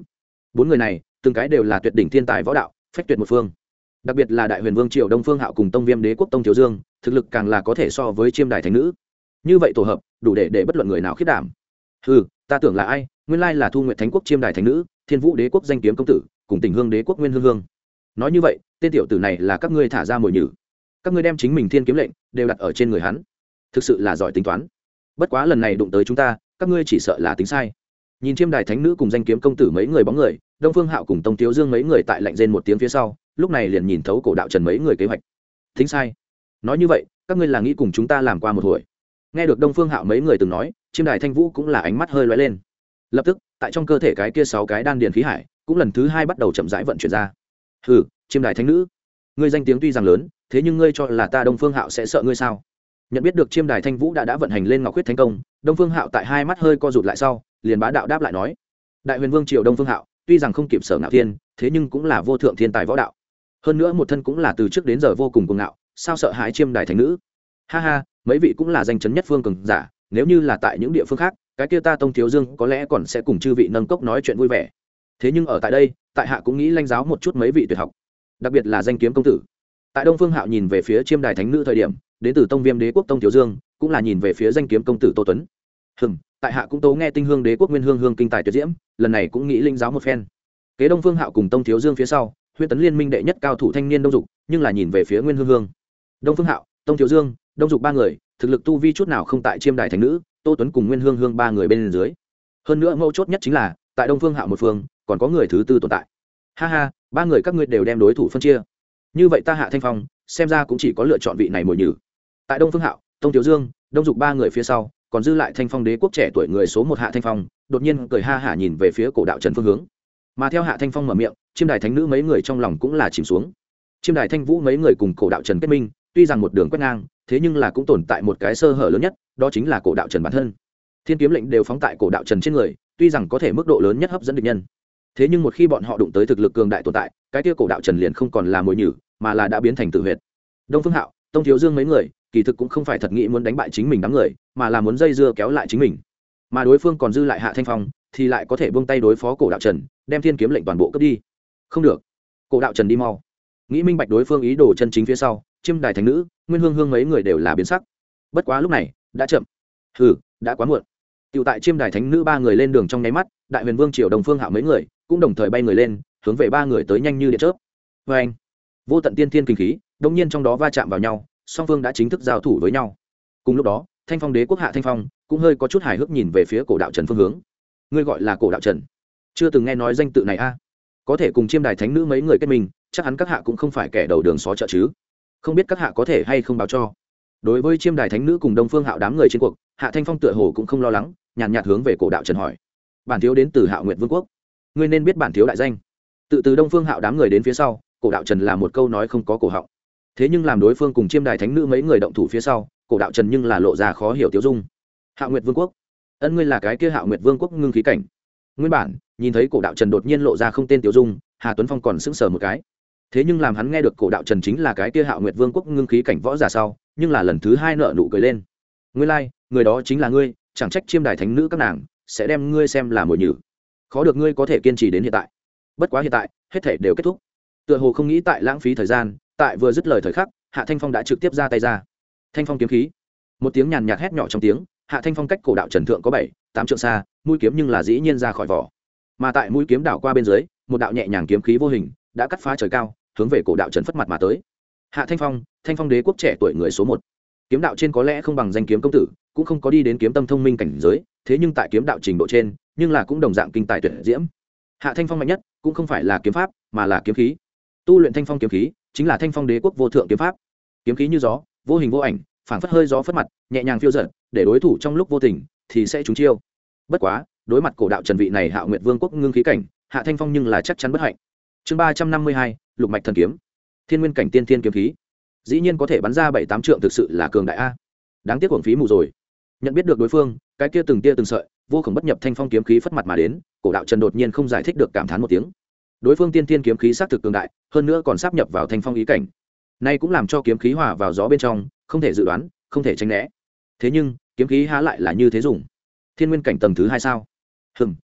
4 người này từng cái đều là tuyệt đỉnh thiên tài võ đạo, phách tuyệt một phương. Đặc biệt là đại huyền vương triều Đông Phương Hạo cùng Tông Viêm đế quốc Tông Thiếu Dương, thực lực càng là có thể so với chiêm đài thánh nữ. Như vậy tổ hợp đủ để bất luận người nào khiếp đảm. Hừ, ta tưởng là ai, nguyên lai là Thu Nguyệt Thánh quốc chiêm đài thánh nữ, Thiên Vũ đế quốc danh kiếm công tử, cùng Tình Hương đế quốc Nguyên Hương Hương. Nói như vậy, tên tiểu tử này là các ngươi thả ra mồi nhử. Các ngươi đem chính mình thiên kiếm lệnh đều đặt ở trên người hắn, thực sự là giỏi tính toán. Bất quá lần này đụng tới chúng ta, các ngươi chỉ sợ là tính sai. Nhìn chiêm đài thánh nữ cùng danh kiếm công tử mấy người bóng người, Đông Phương Hạo cùng Tông Thiếu Dương mấy người tại lạnh rên một tiếng phía sau, lúc này liền nhìn thấu cổ đạo trần mấy người kế hoạch. Tính sai? Nói như vậy, các ngươi là nghĩ cùng chúng ta làm qua một hồi. Nghe được Đông Phương Hạo mấy người từng nói, chiêm đài thanh vũ cũng là ánh mắt hơi lóe lên. Lập tức, tại trong cơ thể cái kia 6 cái đan điền khí hải, cũng lần thứ 2 bắt đầu chậm rãi vận chuyển ra. Hừ, chiêm đài thánh nữ, ngươi danh tiếng tuy rằng lớn, thế nhưng ngươi cho là ta Đông Phương Hạo sẽ sợ ngươi sao? Nhận biết được chiêm đài thanh vũ đã vận hành lên ngọc huyết thành công, Đông Phương Hạo tại hai mắt hơi co rụt lại sau, liền bá đạo đáp lại nói: đại huyền vương triều Đông Phương Hạo tuy rằng không kịp Sở Ngạo Thiên, thế nhưng cũng là vô thượng thiên tài võ đạo, hơn nữa một thân cũng là từ trước đến giờ vô cùng cuồng ngạo, sao sợ hãi chiêm đài thánh nữ? Ha ha, mấy vị cũng là danh chấn nhất phương cường giả, nếu như là tại những địa phương khác, cái kia ta Tông Thiếu Dương có lẽ còn sẽ cùng chư vị nâng cốc nói chuyện vui vẻ, thế nhưng ở tại đây, tại hạ cũng nghĩ lãnh giáo một chút mấy vị tuyệt học, đặc biệt là danh kiếm công tử. Tại Đông Phương Hạo nhìn về phía chiêm đài thánh nữ thời điểm, đến từ Tông Viêm đế quốc Tông Thiếu Dương cũng là nhìn về phía danh kiếm công tử Tô Tuấn. Tại hạ cũng tố nghe Tinh Hương đế quốc Nguyên Hương Hương kinh tài tuyệt diễm, lần này cũng nghĩ linh giáo một phen. Kế Đông Phương Hạo cùng Tông Thiếu Dương phía sau, Huyễn Tấn liên minh đệ nhất cao thủ thanh niên Đông Dục, nhưng là nhìn về phía Nguyên Hương Hương. Đông Phương Hạo, Tông Thiếu Dương, Đông Dục ba người, thực lực tu vi chút nào không tại chiêm đài thánh nữ, Tô Tuấn cùng Nguyên Hương Hương ba người bên dưới. Hơn nữa mấu chốt nhất chính là, tại Đông Phương Hạo một phương, còn có người thứ tư tồn tại. Ha ha, ba người các ngươi đều đem đối thủ phân chia. Như vậy ta Hạ Thanh Phong, xem ra cũng chỉ có lựa chọn vị này mồi nhử. Tại Đông Phương Hạo, Tông Thiếu Dương, Đông Dục ba người phía sau, còn dư lại Thanh Phong đế quốc trẻ tuổi người số 1 Hạ Thanh Phong, đột nhiên cười ha hả nhìn về phía cổ đạo trần phương hướng. Mà theo Hạ Thanh Phong mở miệng, chiêm đài thánh nữ mấy người trong lòng cũng là chìm xuống. Chiêm đài thanh vũ mấy người cùng cổ đạo trần kết minh, tuy rằng một đường quét ngang, thế nhưng là cũng tồn tại một cái sơ hở lớn nhất, đó chính là cổ đạo trần bản thân. Thiên kiếm lệnh đều phóng tại cổ đạo trần trên người, tuy rằng có thể mức độ lớn nhất hấp dẫn địch nhân, thế nhưng một khi bọn họ đụng tới thực lực cường đại tồn tại, cái kia cổ đạo trần liền không còn là mồi nhử, mà là đã biến thành tự huyệt. Đông Phương Hạo, Tông Thiếu Dương mấy người, kỳ thực cũng không phải thật nghĩ muốn đánh bại chính mình đám người, mà là muốn dây dưa kéo lại chính mình. Mà đối phương còn dư lại Hạ Thanh Phong, thì lại có thể buông tay đối phó cổ đạo trần, đem thiên kiếm lệnh toàn bộ cướp đi. Không được, cổ đạo trần đi mau. Nghĩ minh bạch đối phương ý đồ chân chính phía sau, chiêm đài thánh nữ, Nguyên Hương Hương mấy người đều là biến sắc. Bất quá lúc này đã chậm. Đã quá muộn. Tiểu tại chiêm đài thánh nữ ba người lên đường trong nháy mắt, đại huyền vương triều Đông Phương Hạo mấy người cũng đồng thời bay người lên, hướng về ba người tới nhanh như điện chớp. Và anh, vô tận tiên thiên kinh khí, đột nhiên trong đó va chạm vào nhau, song phương đã chính thức giao thủ với nhau. Cùng lúc đó, Thanh Phong đế quốc Hạ Thanh Phong cũng hơi có chút hài hước nhìn về phía cổ đạo trần phương hướng. Ngươi gọi là cổ đạo trần? Chưa từng nghe nói danh tự này a? Có thể cùng chiêm đài thánh nữ mấy người kết mình, chắc hẳn các hạ cũng không phải kẻ đầu đường xó chợ chứ? Không biết các hạ có thể hay không báo cho? Đối với chiêm đài thánh nữ cùng Đông Phương Hạo đám người trên cuộc, Hạ Thanh Phong tựa hồ cũng không lo lắng, nhàn nhạt hướng về cổ đạo trần hỏi. Bản thiếu đến từ Hạo Nguyệt Vương quốc, ngươi nên biết bản thiếu đại danh. Từ Đông Phương Hạo đám người đến phía sau, cổ đạo trần là một câu nói không có cổ họng. Thế nhưng làm đối phương cùng chiêm đài thánh nữ mấy người động thủ phía sau, cổ đạo trần nhưng là lộ ra khó hiểu tiêu dung. Hạo Nguyệt Vương quốc? Ân, ngươi là cái kia Hạo Nguyệt Vương quốc ngưng khí cảnh? Nguyên bản nhìn thấy cổ đạo trần đột nhiên lộ ra không tên tiêu dung, Hà Tuấn Phong còn sững sờ một cái. Thế nhưng làm hắn nghe được cổ đạo trần chính là cái kia Hạo Nguyệt Vương quốc ngưng khí cảnh võ giả sau, nhưng là lần thứ 2 nợ nụ cười lên. Ngươi lai, người đó chính là ngươi, chẳng trách chiêm đài thánh nữ các nàng sẽ đem ngươi xem là mồi nhử. Khó được ngươi có thể kiên trì đến hiện tại. Bất quá hiện tại, hết thảy đều kết thúc. Tựa hồ không nghĩ tại lãng phí thời gian, tại vừa dứt lời thời khắc, Hạ Thanh Phong đã trực tiếp ra tay ra. Thanh Phong kiếm khí. Một tiếng nhàn nhạt hét nhỏ trong tiếng, Hạ Thanh Phong cách cổ đạo trần thượng có 7-8 trượng xa, mũi kiếm nhưng là dĩ nhiên ra khỏi vỏ. Mà tại mũi kiếm đảo qua bên dưới, một đạo nhẹ nhàng kiếm khí vô hình đã cắt phá trời cao, hướng về cổ đạo trần phất mặt mà tới. Hạ Thanh Phong, Thanh Phong đế quốc trẻ tuổi người số 1. Kiếm đạo trên có lẽ không bằng danh kiếm công tử, cũng không có đi đến kiếm tâm thông minh cảnh giới, thế nhưng tại kiếm đạo trình độ trên, nhưng là cũng đồng dạng kinh tài tuyệt diễm. Hạ Thanh Phong mạnh nhất, cũng không phải là kiếm pháp, mà là kiếm khí. Tu luyện Thanh Phong kiếm khí, chính là Thanh Phong đế quốc vô thượng kiếm pháp. Kiếm khí như gió, vô hình vô ảnh, phảng phất hơi gió phất mặt, nhẹ nhàng phiêu dật, để đối thủ trong lúc vô tình thì sẽ trúng chiêu. Bất quá, đối mặt cổ đạo trần vị này Hạo Nguyệt Vương quốc ngưng khí cảnh, Hạ Thanh Phong nhưng là chắc chắn bất hạnh. Chương 352, Lục mạch thần kiếm. Thiên nguyên cảnh tiên thiên kiếm khí. Dĩ nhiên có thể bắn ra 7-8 trượng, thực sự là cường đại a. Đáng tiếc uổng phí mù rồi. Nhận biết được đối phương, cái kia từng tia từng sợi, vô cùng bất nhập Thanh Phong kiếm khí phất mặt mà đến, cổ đạo trần đột nhiên không giải thích được cảm thán một tiếng. Đối phương tiên thiên kiếm khí xác thực cường đại, hơn nữa còn sáp nhập vào Thanh Phong ý cảnh. Nay cũng làm cho kiếm khí hòa vào gió bên trong, không thể dự đoán, không thể tránh né. Thế nhưng, kiếm khí há lại là như thế dùng? Thiên nguyên cảnh tầng thứ 2 sao?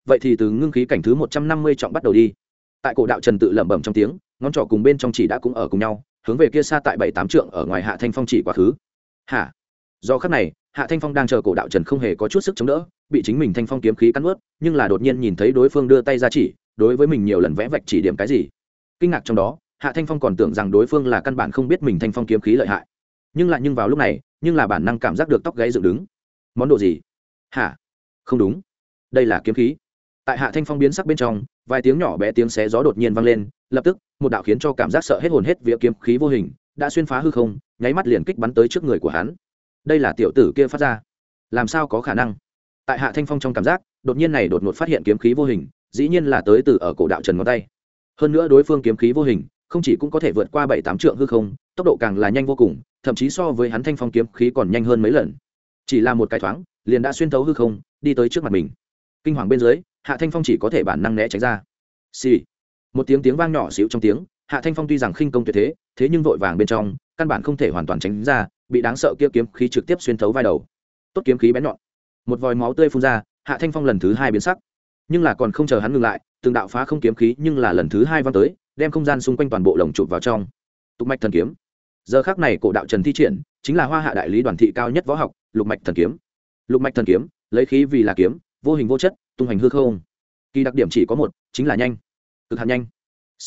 vậy thì từ ngưng khí cảnh thứ 150 trọng bắt đầu đi. Tại cổ đạo trần tự lẩm bẩm trong tiếng, ngón trỏ cùng bên trong chỉ đã cũng ở cùng nhau, hướng về kia xa tại 7-8 trượng ở ngoài Hạ Thanh Phong chỉ quá khứ. Hả? Do khắc này, Hạ Thanh Phong đang chờ cổ đạo trần không hề có chút sức chống đỡ, bị chính mình thanh phong kiếm khí cắn nuốt, nhưng là đột nhiên nhìn thấy đối phương đưa tay ra chỉ, đối với mình nhiều lần vẽ vạch chỉ điểm cái gì. Kinh ngạc trong đó, Hạ Thanh Phong còn tưởng rằng đối phương là căn bản không biết mình thanh phong kiếm khí lợi hại. Nhưng vào lúc này, là bản năng cảm giác được tóc gáy dựng đứng. Món đồ gì? Hả? Không đúng, đây là kiếm khí. Tại Hạ Thanh Phong biến sắc bên trong, vài tiếng nhỏ bé tiếng xé gió đột nhiên vang lên, lập tức, một đạo khiến cho cảm giác sợ hết hồn hết vía kiếm khí vô hình đã xuyên phá hư không, nháy mắt liền kích bắn tới trước người của hắn. Đây là tiểu tử kia phát ra. Làm sao có khả năng? Tại Hạ Thanh Phong trong cảm giác, đột nhiên đột ngột phát hiện kiếm khí vô hình, dĩ nhiên là tới từ ở cổ đạo trần ngón tay. Hơn nữa đối phương kiếm khí vô hình, không chỉ cũng có thể vượt qua 7-8 trượng hư không, tốc độ càng là nhanh vô cùng, thậm chí so với hắn thanh phong kiếm khí còn nhanh hơn mấy lần. Chỉ là một cái thoáng, liền đã xuyên thấu hư không, đi tới trước mặt mình. Kinh hoàng bên dưới, Hạ Thanh Phong chỉ có thể bản năng né tránh ra. Xì. Một tiếng vang nhỏ xíu trong tiếng, Hạ Thanh Phong tuy rằng khinh công tuyệt thế, thế nhưng vội vàng bên trong, căn bản không thể hoàn toàn tránh ra, bị đáng sợ kia kiếm khí trực tiếp xuyên thấu vai đầu. Tốt kiếm khí bén nhọn. Một vòi máu tươi phun ra, Hạ Thanh Phong lần thứ 2 biến sắc. Nhưng là còn không chờ hắn ngừng lại, từng đạo phá không kiếm khí nhưng là lần thứ 2 vang tới, đem không gian xung quanh toàn bộ lồng chụp vào trong. Tục mạch thần kiếm. Giờ khắc này cổ đạo trần thi triển, chính là Hoa Hạ đại lý đoàn thị cao nhất võ học, Lục mạch thần kiếm. Lục mạch thần kiếm, lấy khí vì là kiếm, vô hình vô chất, tung hành hư không. Kỳ đặc điểm chỉ có một, chính là nhanh, cực hạn nhanh.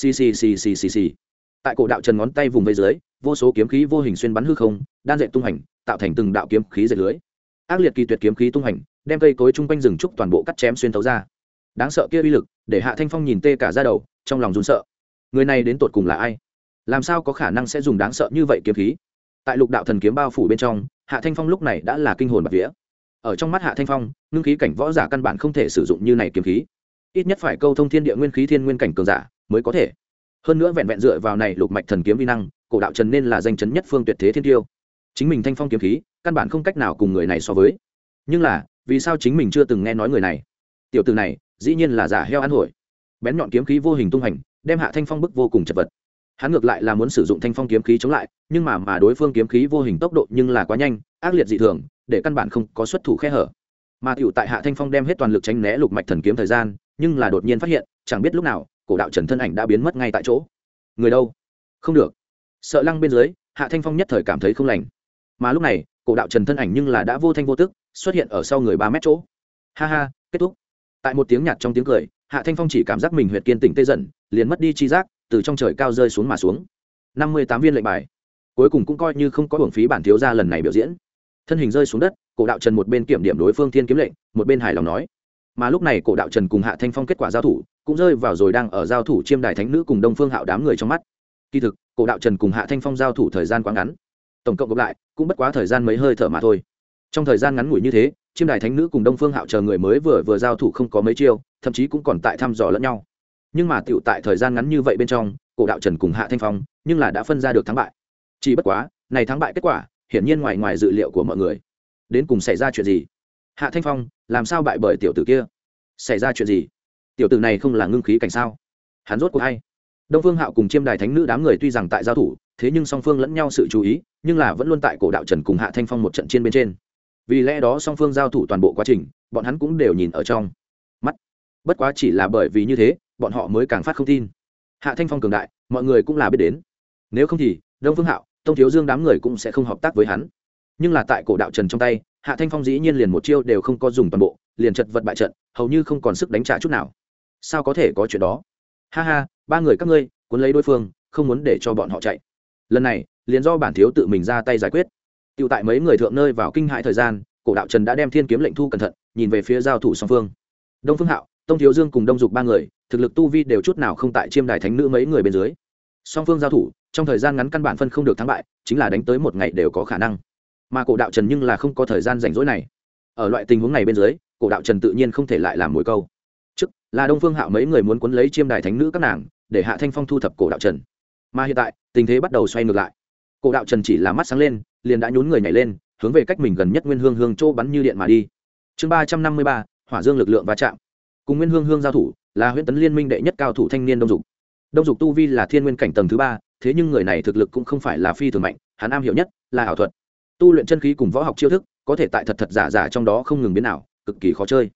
Xì. Tại cổ đạo trần ngón tay vùng vây dưới, vô số kiếm khí vô hình xuyên bắn hư không, đan dệt tung hành, tạo thành từng đạo kiếm khí dệt lưới. Ác liệt kỳ tuyệt kiếm khí tung hành, đem cây cối chung quanh rừng trúc toàn bộ cắt chém xuyên thấu ra. Đáng sợ kia uy lực, để Hạ Thanh Phong nhìn tê cả da đầu, trong lòng run sợ. Người này đến tột cùng là ai? Làm sao có khả năng sẽ dùng đáng sợ như vậy kiếm khí? Tại lục đạo thần kiếm bao phủ bên trong, Hạ Thanh Phong lúc này đã là kinh hồn bạt vía. Ở trong mắt Hạ Thanh Phong, ngưng khí cảnh võ giả căn bản không thể sử dụng như này kiếm khí, ít nhất phải câu thông thiên địa nguyên khí thiên nguyên cảnh cường giả mới có thể. Hơn nữa vẹn vẹn dựa vào này lục mạch thần kiếm vi năng, cổ đạo trần nên là danh chấn nhất phương tuyệt thế thiên tiêu. Chính mình thanh phong kiếm khí, căn bản không cách nào cùng người này so với. Nhưng là, vì sao chính mình chưa từng nghe nói người này? Tiểu tử này, dĩ nhiên là giả heo ăn hổi. Bén nhọn kiếm khí vô hình tung hành, đem Hạ Thanh Phong bức vô cùng chật vật. Hắn ngược lại là muốn sử dụng thanh phong kiếm khí chống lại, nhưng mà đối phương kiếm khí vô hình tốc độ nhưng là quá nhanh, ác liệt dị thường, để căn bản không có xuất thủ khe hở. Mà tiểu tại Hạ Thanh Phong đem hết toàn lực tránh né lục mạch thần kiếm thời gian, nhưng là đột nhiên phát hiện, chẳng biết lúc nào, cổ đạo trần thân ảnh đã biến mất ngay tại chỗ. Người đâu? Không được. Sợ lăng bên dưới, Hạ Thanh Phong nhất thời cảm thấy không lành. Mà lúc này, cổ đạo trần thân ảnh nhưng là đã vô thanh vô tức xuất hiện ở sau người 3 mét chỗ. Ha ha, kết thúc. Tại một tiếng nhạt trong tiếng cười, Hạ Thanh Phong chỉ cảm giác mình huyệt kiên tỉnh tê dần, liền mất đi chi giác, từ trong trời cao rơi xuống mà xuống. 58 viên lệnh bài, cuối cùng cũng coi như không có hưởng phí bản thiếu gia lần này biểu diễn. Thân hình rơi xuống đất, cổ đạo trần một bên kiểm điểm đối phương thiên kiếm lệnh, một bên hài lòng nói. Mà lúc này cổ đạo trần cùng Hạ Thanh Phong kết quả giao thủ cũng rơi vào rồi đang ở giao thủ chiêm đài thánh nữ cùng Đông Phương Hạo đám người trong mắt. Kỳ thực, cổ đạo trần cùng Hạ Thanh Phong giao thủ thời gian quá ngắn, tổng cộng gộp lại cũng bất quá thời gian mấy hơi thở mà thôi. Trong thời gian ngắn ngủi như thế, chiêm đài thánh nữ cùng Đông Phương Hạo chờ người mới vừa giao thủ không có mấy chiêu, thậm chí cũng còn tại thăm dò lẫn nhau. Nhưng mà tiểu tại thời gian ngắn như vậy bên trong, cổ đạo trần cùng Hạ Thanh Phong nhưng là đã phân ra được thắng bại. Chỉ bất quá, này thắng bại kết quả, hiển nhiên ngoài dự liệu của mọi người. Đến cùng xảy ra chuyện gì? Hạ Thanh Phong làm sao bại bởi tiểu tử kia? Xảy ra chuyện gì? Tiểu tử này không là ngưng khí cảnh sao? Hắn rốt cuộc hay? Đông Phương Hạo cùng chiêm đài thánh nữ đám người tuy rằng tại giao thủ, thế nhưng song phương lẫn nhau sự chú ý, nhưng là vẫn luôn tại cổ đạo trần cùng Hạ Thanh Phong một trận trên bên trên. Vì lẽ đó song phương giao thủ toàn bộ quá trình, bọn hắn cũng đều nhìn ở trong mắt. Bất quá chỉ là bởi vì như thế, bọn họ mới càng phát không tin. Hạ Thanh Phong cường đại, mọi người cũng là biết đến. Nếu không thì, Đông Phương Hạo, Tông Thiếu Dương đám người cũng sẽ không hợp tác với hắn. Nhưng là tại cổ đạo trần trong tay, Hạ Thanh Phong dĩ nhiên liền một chiêu đều không có dùng toàn bộ, liền chật vật bại trận, hầu như không còn sức đánh trả chút nào. Sao có thể có chuyện đó? Ha ha, 3 người các ngươi cuốn lấy đối phương, không muốn để cho bọn họ chạy. Lần này, liền do bản thiếu tự mình ra tay giải quyết. Tiêu tại mấy người thượng nơi vào kinh hãi thời gian, cổ đạo trần đã đem thiên kiếm lệnh thu cẩn thận, nhìn về phía giao thủ song phương. Đông Phương Hạo, Tông Thiếu Dương cùng Đông Dục 3 người, thực lực tu vi đều chút nào không tại chiêm đài thánh nữ mấy người bên dưới. Song phương giao thủ, trong thời gian ngắn căn bản phân không được thắng bại, chính là đánh tới một ngày đều có khả năng. Mà cổ đạo trần nhưng là không có thời gian rảnh rỗi này. Ở loại tình huống này bên dưới, cổ đạo trần tự nhiên không thể lại làm mồi câu. Trước là Đông Phương Hạo mấy người muốn cuốn lấy chiêm đài thánh nữ các nàng, để Hạ Thanh Phong thu thập cổ đạo trần. Mà hiện tại, tình thế bắt đầu xoay ngược lại. Cổ đạo trần chỉ là mắt sáng lên, liền đã nhún người nhảy lên, hướng về cách mình gần nhất Nguyên Hương Hương chỗ bắn như điện mà đi. Chương 353, Hỏa Dương lực lượng va chạm. Cùng Nguyên Hương Hương giao thủ, là Huyễn Tấn Liên Minh đệ nhất cao thủ thanh niên Đông Dục. Đông Dục tu vi là thiên nguyên cảnh tầng thứ 3, thế nhưng người này thực lực cũng không phải là phi thường mạnh, hắn am hiểu nhất là ảo thuật. Tu luyện chân khí cùng võ học chiêu thức, có thể tại thật giả trong đó không ngừng biến ảo, cực kỳ khó chơi.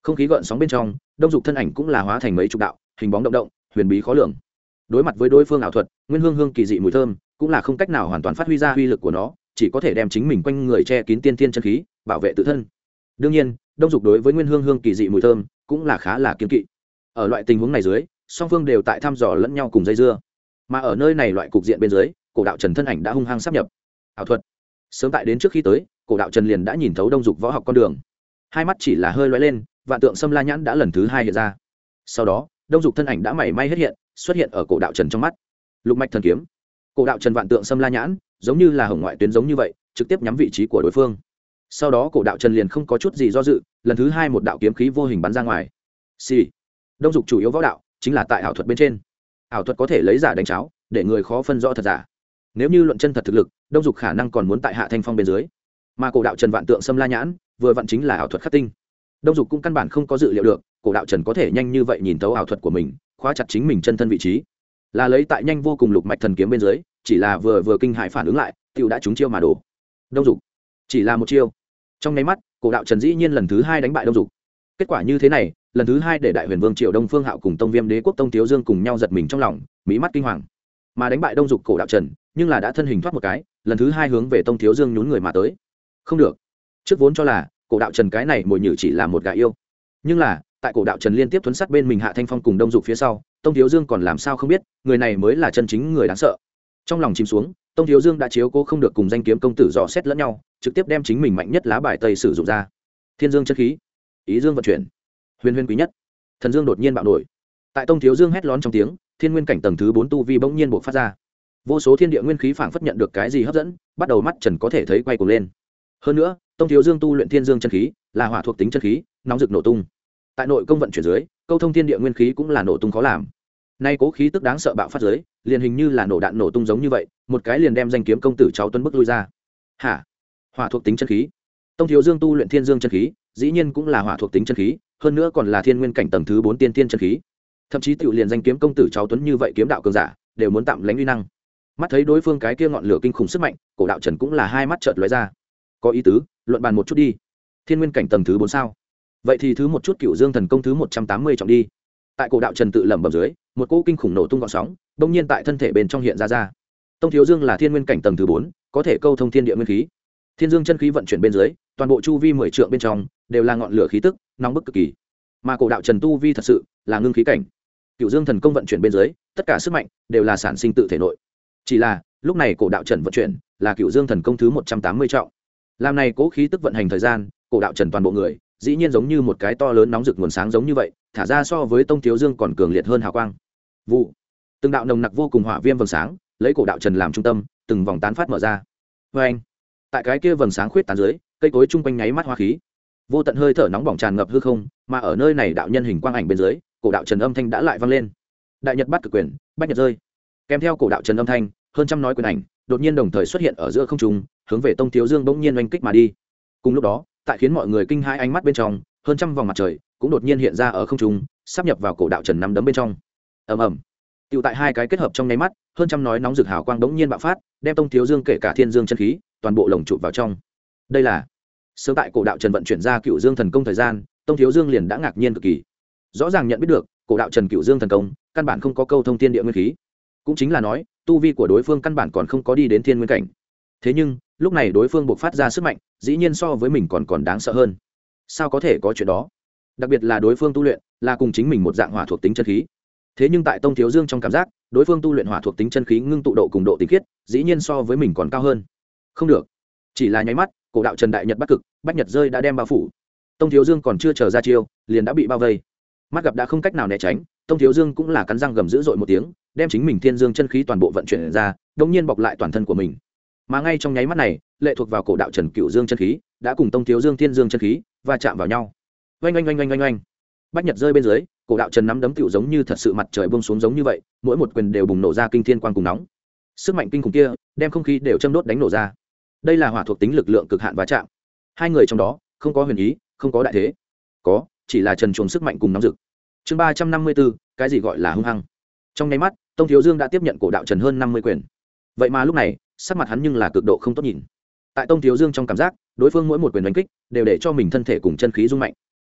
không khí gợn sóng bên trong đông dục thân ảnh cũng là hóa thành mấy chục đạo hình bóng động động huyền bí khó lường. Đối mặt với đối phương ảo thuật nguyên hương hương kỳ dị mùi thơm cũng là không cách nào hoàn toàn phát huy ra uy lực của nó, chỉ có thể đem chính mình quanh người che kín tiên tiên chân khí bảo vệ tự thân. Đương nhiên đông dục đối với nguyên hương hương kỳ dị mùi thơm cũng là khá là kiên kỵ. Ở loại tình huống này dưới song phương đều tại thăm dò lẫn nhau cùng dây dưa, mà ở nơi này loại cục diện bên dưới cổ đạo trần thân ảnh đã hung hăng sắp nhập ảo thuật. Sớm tại đến trước khi tới cổ đạo trần liền đã nhìn thấu đông dục võ học con đường, hai mắt chỉ là hơi loay lên, vạn tượng xâm la nhãn đã lần thứ hai hiện ra. Sau đó đông dục thân ảnh đã mảy may hết hiện xuất hiện ở cổ đạo trần trong mắt. Lục mạch thần kiếm. Cổ đạo trần vạn tượng xâm la nhãn giống như là hồng ngoại tuyến giống như vậy trực tiếp nhắm vị trí của đối phương. Sau đó cổ đạo trần liền không có chút gì do dự, lần thứ hai một đạo kiếm khí vô hình bắn ra ngoài. Xì. Đông dục chủ yếu võ đạo chính là tại ảo thuật bên trên. Ảo thuật có thể lấy giả đánh cháo để người khó phân rõ thật giả. Nếu như luận chân thật thực lực đông dục khả năng còn muốn tại hạ thanh phong bên dưới, mà cổ đạo trần vạn tượng xâm la nhãn vừa vặn chính là ảo thuật khắc tinh. Đông dục cũng căn bản không có dự liệu được cổ đạo trần có thể nhanh như vậy nhìn thấu ảo thuật của mình, khóa chặt chính mình chân thân vị trí, là lấy tại nhanh vô cùng lục mạch thần kiếm bên dưới, chỉ là vừa kinh hãi phản ứng lại tiểu đã trúng chiêu mà đổ. Đông dục chỉ là một chiêu, trong nháy mắt cổ đạo trần dĩ nhiên lần thứ hai đánh bại đông dục. Kết quả như thế này lần thứ hai để đại huyền vương triệu đông phương hạo cùng tông viêm đế quốc tông thiếu dương cùng nhau giật mình trong lòng, mỹ mắt kinh hoàng. Mà đánh bại đông dục cổ đạo trần nhưng là đã thân hình thoát một cái, lần thứ hai hướng về tông thiếu dương nhún người mà tới. Không được, trước vốn cho là cổ đạo trần cái này mồi nhử chỉ là một gà yêu, nhưng là tại cổ đạo trần liên tiếp thuấn sát bên mình hạ thanh phong cùng đông dục phía sau, tông thiếu dương còn làm sao không biết người này mới là chân chính người đáng sợ. Trong lòng chìm xuống, tông thiếu dương đã chiếu cố không được cùng danh kiếm công tử dò xét lẫn nhau, trực tiếp đem chính mình mạnh nhất lá bài tây sử dụng ra. Thiên dương chân khí, ý dương vận chuyển, huyền huyền quý nhất, thần dương đột nhiên bạo nổi. Tại tông thiếu dương hét lớn trong tiếng, thiên nguyên cảnh tầng thứ 4 tu vi bỗng nhiên bộc phát ra. Vô số thiên địa nguyên khí phảng phất nhận được cái gì hấp dẫn, bắt đầu mắt trần có thể thấy quay cuồng lên. Hơn nữa tông thiếu dương tu luyện thiên dương chân khí là hỏa thuộc tính chân khí, nóng rực nổ tung. Tại nội công vận chuyển dưới, câu thông thiên địa nguyên khí cũng là nổ tung khó làm. Nay cố khí tức đáng sợ bạo phát dưới, liền hình như là nổ đạn nổ tung giống như vậy, một cái liền đem danh kiếm công tử cháu tuấn bức lui ra. Hả? Hỏa thuộc tính chân khí? Tông thiếu dương tu luyện thiên dương chân khí, dĩ nhiên cũng là hỏa thuộc tính chân khí, hơn nữa còn là thiên nguyên cảnh tầng thứ 4 tiên tiên chân khí. Thậm chí tiểu liền danh kiếm công tử cháu tuấn như vậy kiếm đạo cường giả, đều muốn tạm lánh uy năng. Mắt thấy đối phương cái kia ngọn lửa kinh khủng sức mạnh, cổ đạo trần cũng là hai mắt chợt lóe ra. Có ý tứ, luận bàn một chút đi. Thiên nguyên cảnh tầng thứ 4 sao? Vậy thì thứ một chút Cựu Dương thần công thứ 180 trọng đi. Tại cổ đạo trần tự lẩm bẩm dưới, một cỗ kinh khủng nổ tung gợn sóng, bỗng nhiên tại thân thể bên trong hiện ra. Tông thiếu dương là thiên nguyên cảnh tầng thứ 4, có thể câu thông thiên địa nguyên khí. Thiên dương chân khí vận chuyển bên dưới, toàn bộ chu vi 10 trượng bên trong đều là ngọn lửa khí tức, nóng bức cực kỳ. Mà cổ đạo trần tu vi thật sự là ngưng khí cảnh. Cựu Dương thần công vận chuyển bên dưới, tất cả sức mạnh đều là sản sinh tự thể nội. Chỉ là, lúc này cổ đạo trần vận chuyển là Cựu Dương thần công thứ 180 trọng. Làm này cố khí tức vận hành thời gian, cổ đạo trần toàn bộ người dĩ nhiên giống như một cái to lớn nóng rực nguồn sáng giống như vậy, thả ra so với tông thiếu dương còn cường liệt hơn hào quang. Vụ, từng đạo nồng nặc vô cùng hỏa viêm vầng sáng lấy cổ đạo trần làm trung tâm, từng vòng tán phát mở ra. Vê anh, tại cái kia vầng sáng khuyết tán dưới, cây cối chung quanh nháy mắt hoa khí, vô tận hơi thở nóng bỏng tràn ngập hư không, mà ở nơi này đạo nhân hình quang ảnh bên dưới, cổ đạo trần âm thanh đã lại vang lên. Đại nhật bắt cực quyền, bách nhật rơi. Kèm theo cổ đạo trần âm thanh, hơn trăm nói quyền ảnh đột nhiên đồng thời xuất hiện ở giữa không trung, hướng về tông thiếu dương bỗng nhiên oanh kích mà đi. Cùng lúc đó, tại khiến mọi người kinh hãi ánh mắt bên trong, hơn trăm vòng mặt trời cũng đột nhiên hiện ra ở không trung, sắp nhập vào cổ đạo trần nắm đấm bên trong. Ầm ầm. Tiểu tại hai cái kết hợp trong nháy mắt, hơn trăm nói nóng rực hào quang đống nhiên bạo phát, đem tông thiếu dương kể cả thiên dương chân khí toàn bộ lồng chụp vào trong. Đây là sớm tại cổ đạo trần vận chuyển ra Cựu Dương thần công thời gian, tông thiếu dương liền đã ngạc nhiên cực kỳ, rõ ràng nhận biết được cổ đạo trần Cựu Dương thần công căn bản không có câu thông thiên địa nguyên khí, cũng chính là nói tu vi của đối phương căn bản còn không có đi đến thiên nguyên cảnh. Thế nhưng lúc này đối phương buộc phát ra sức mạnh dĩ nhiên so với mình còn đáng sợ hơn. Sao có thể có chuyện đó? Đặc biệt là đối phương tu luyện là cùng chính mình một dạng hỏa thuộc tính chân khí. Thế nhưng tại tông thiếu dương trong cảm giác, đối phương tu luyện hỏa thuộc tính chân khí ngưng tụ độ cùng độ tinh khiết dĩ nhiên so với mình còn cao hơn. Không được, chỉ là nháy mắt, cổ đạo trần đại nhật bắc cực, bách nhật rơi đã đem bao phủ. Tông thiếu dương còn chưa chờ ra chiêu, liền đã bị bao vây. Mắt gặp đã không cách nào né tránh, tông thiếu dương cũng là cắn răng gầm dữ dội một tiếng, đem chính mình thiên dương chân khí toàn bộ vận chuyển ra, đống nhiên bọc lại toàn thân của mình. Mà ngay trong nháy mắt này, lệ thuộc vào cổ đạo trần Cựu Dương chân khí đã cùng tông thiếu dương thiên dương chân khí va chạm vào nhau. Oanh oanh oanh oanh oanh oanh. Bách nhật rơi bên dưới, cổ đạo trần nắm đấm tựu giống như thật sự mặt trời buông xuống giống như vậy, mỗi một quyền đều bùng nổ ra kinh thiên quang cùng nóng. Sức mạnh kinh khủng kia, đem không khí đều châm đốt đánh nổ ra. Đây là hỏa thuộc tính lực lượng cực hạn va chạm. Hai người trong đó, không có huyền ý, không có đại thế, có chỉ là trần truồng sức mạnh cùng nóng rực. Chương 354, cái gì gọi là hung hăng? Trong nháy mắt, tông thiếu dương đã tiếp nhận cổ đạo trần hơn 50 quyền. Vậy mà lúc này, sắc mặt hắn nhưng là cực độ không tốt nhìn. Tại tông thiếu dương trong cảm giác, đối phương mỗi một quyền đánh kích đều để cho mình thân thể cùng chân khí rung mạnh.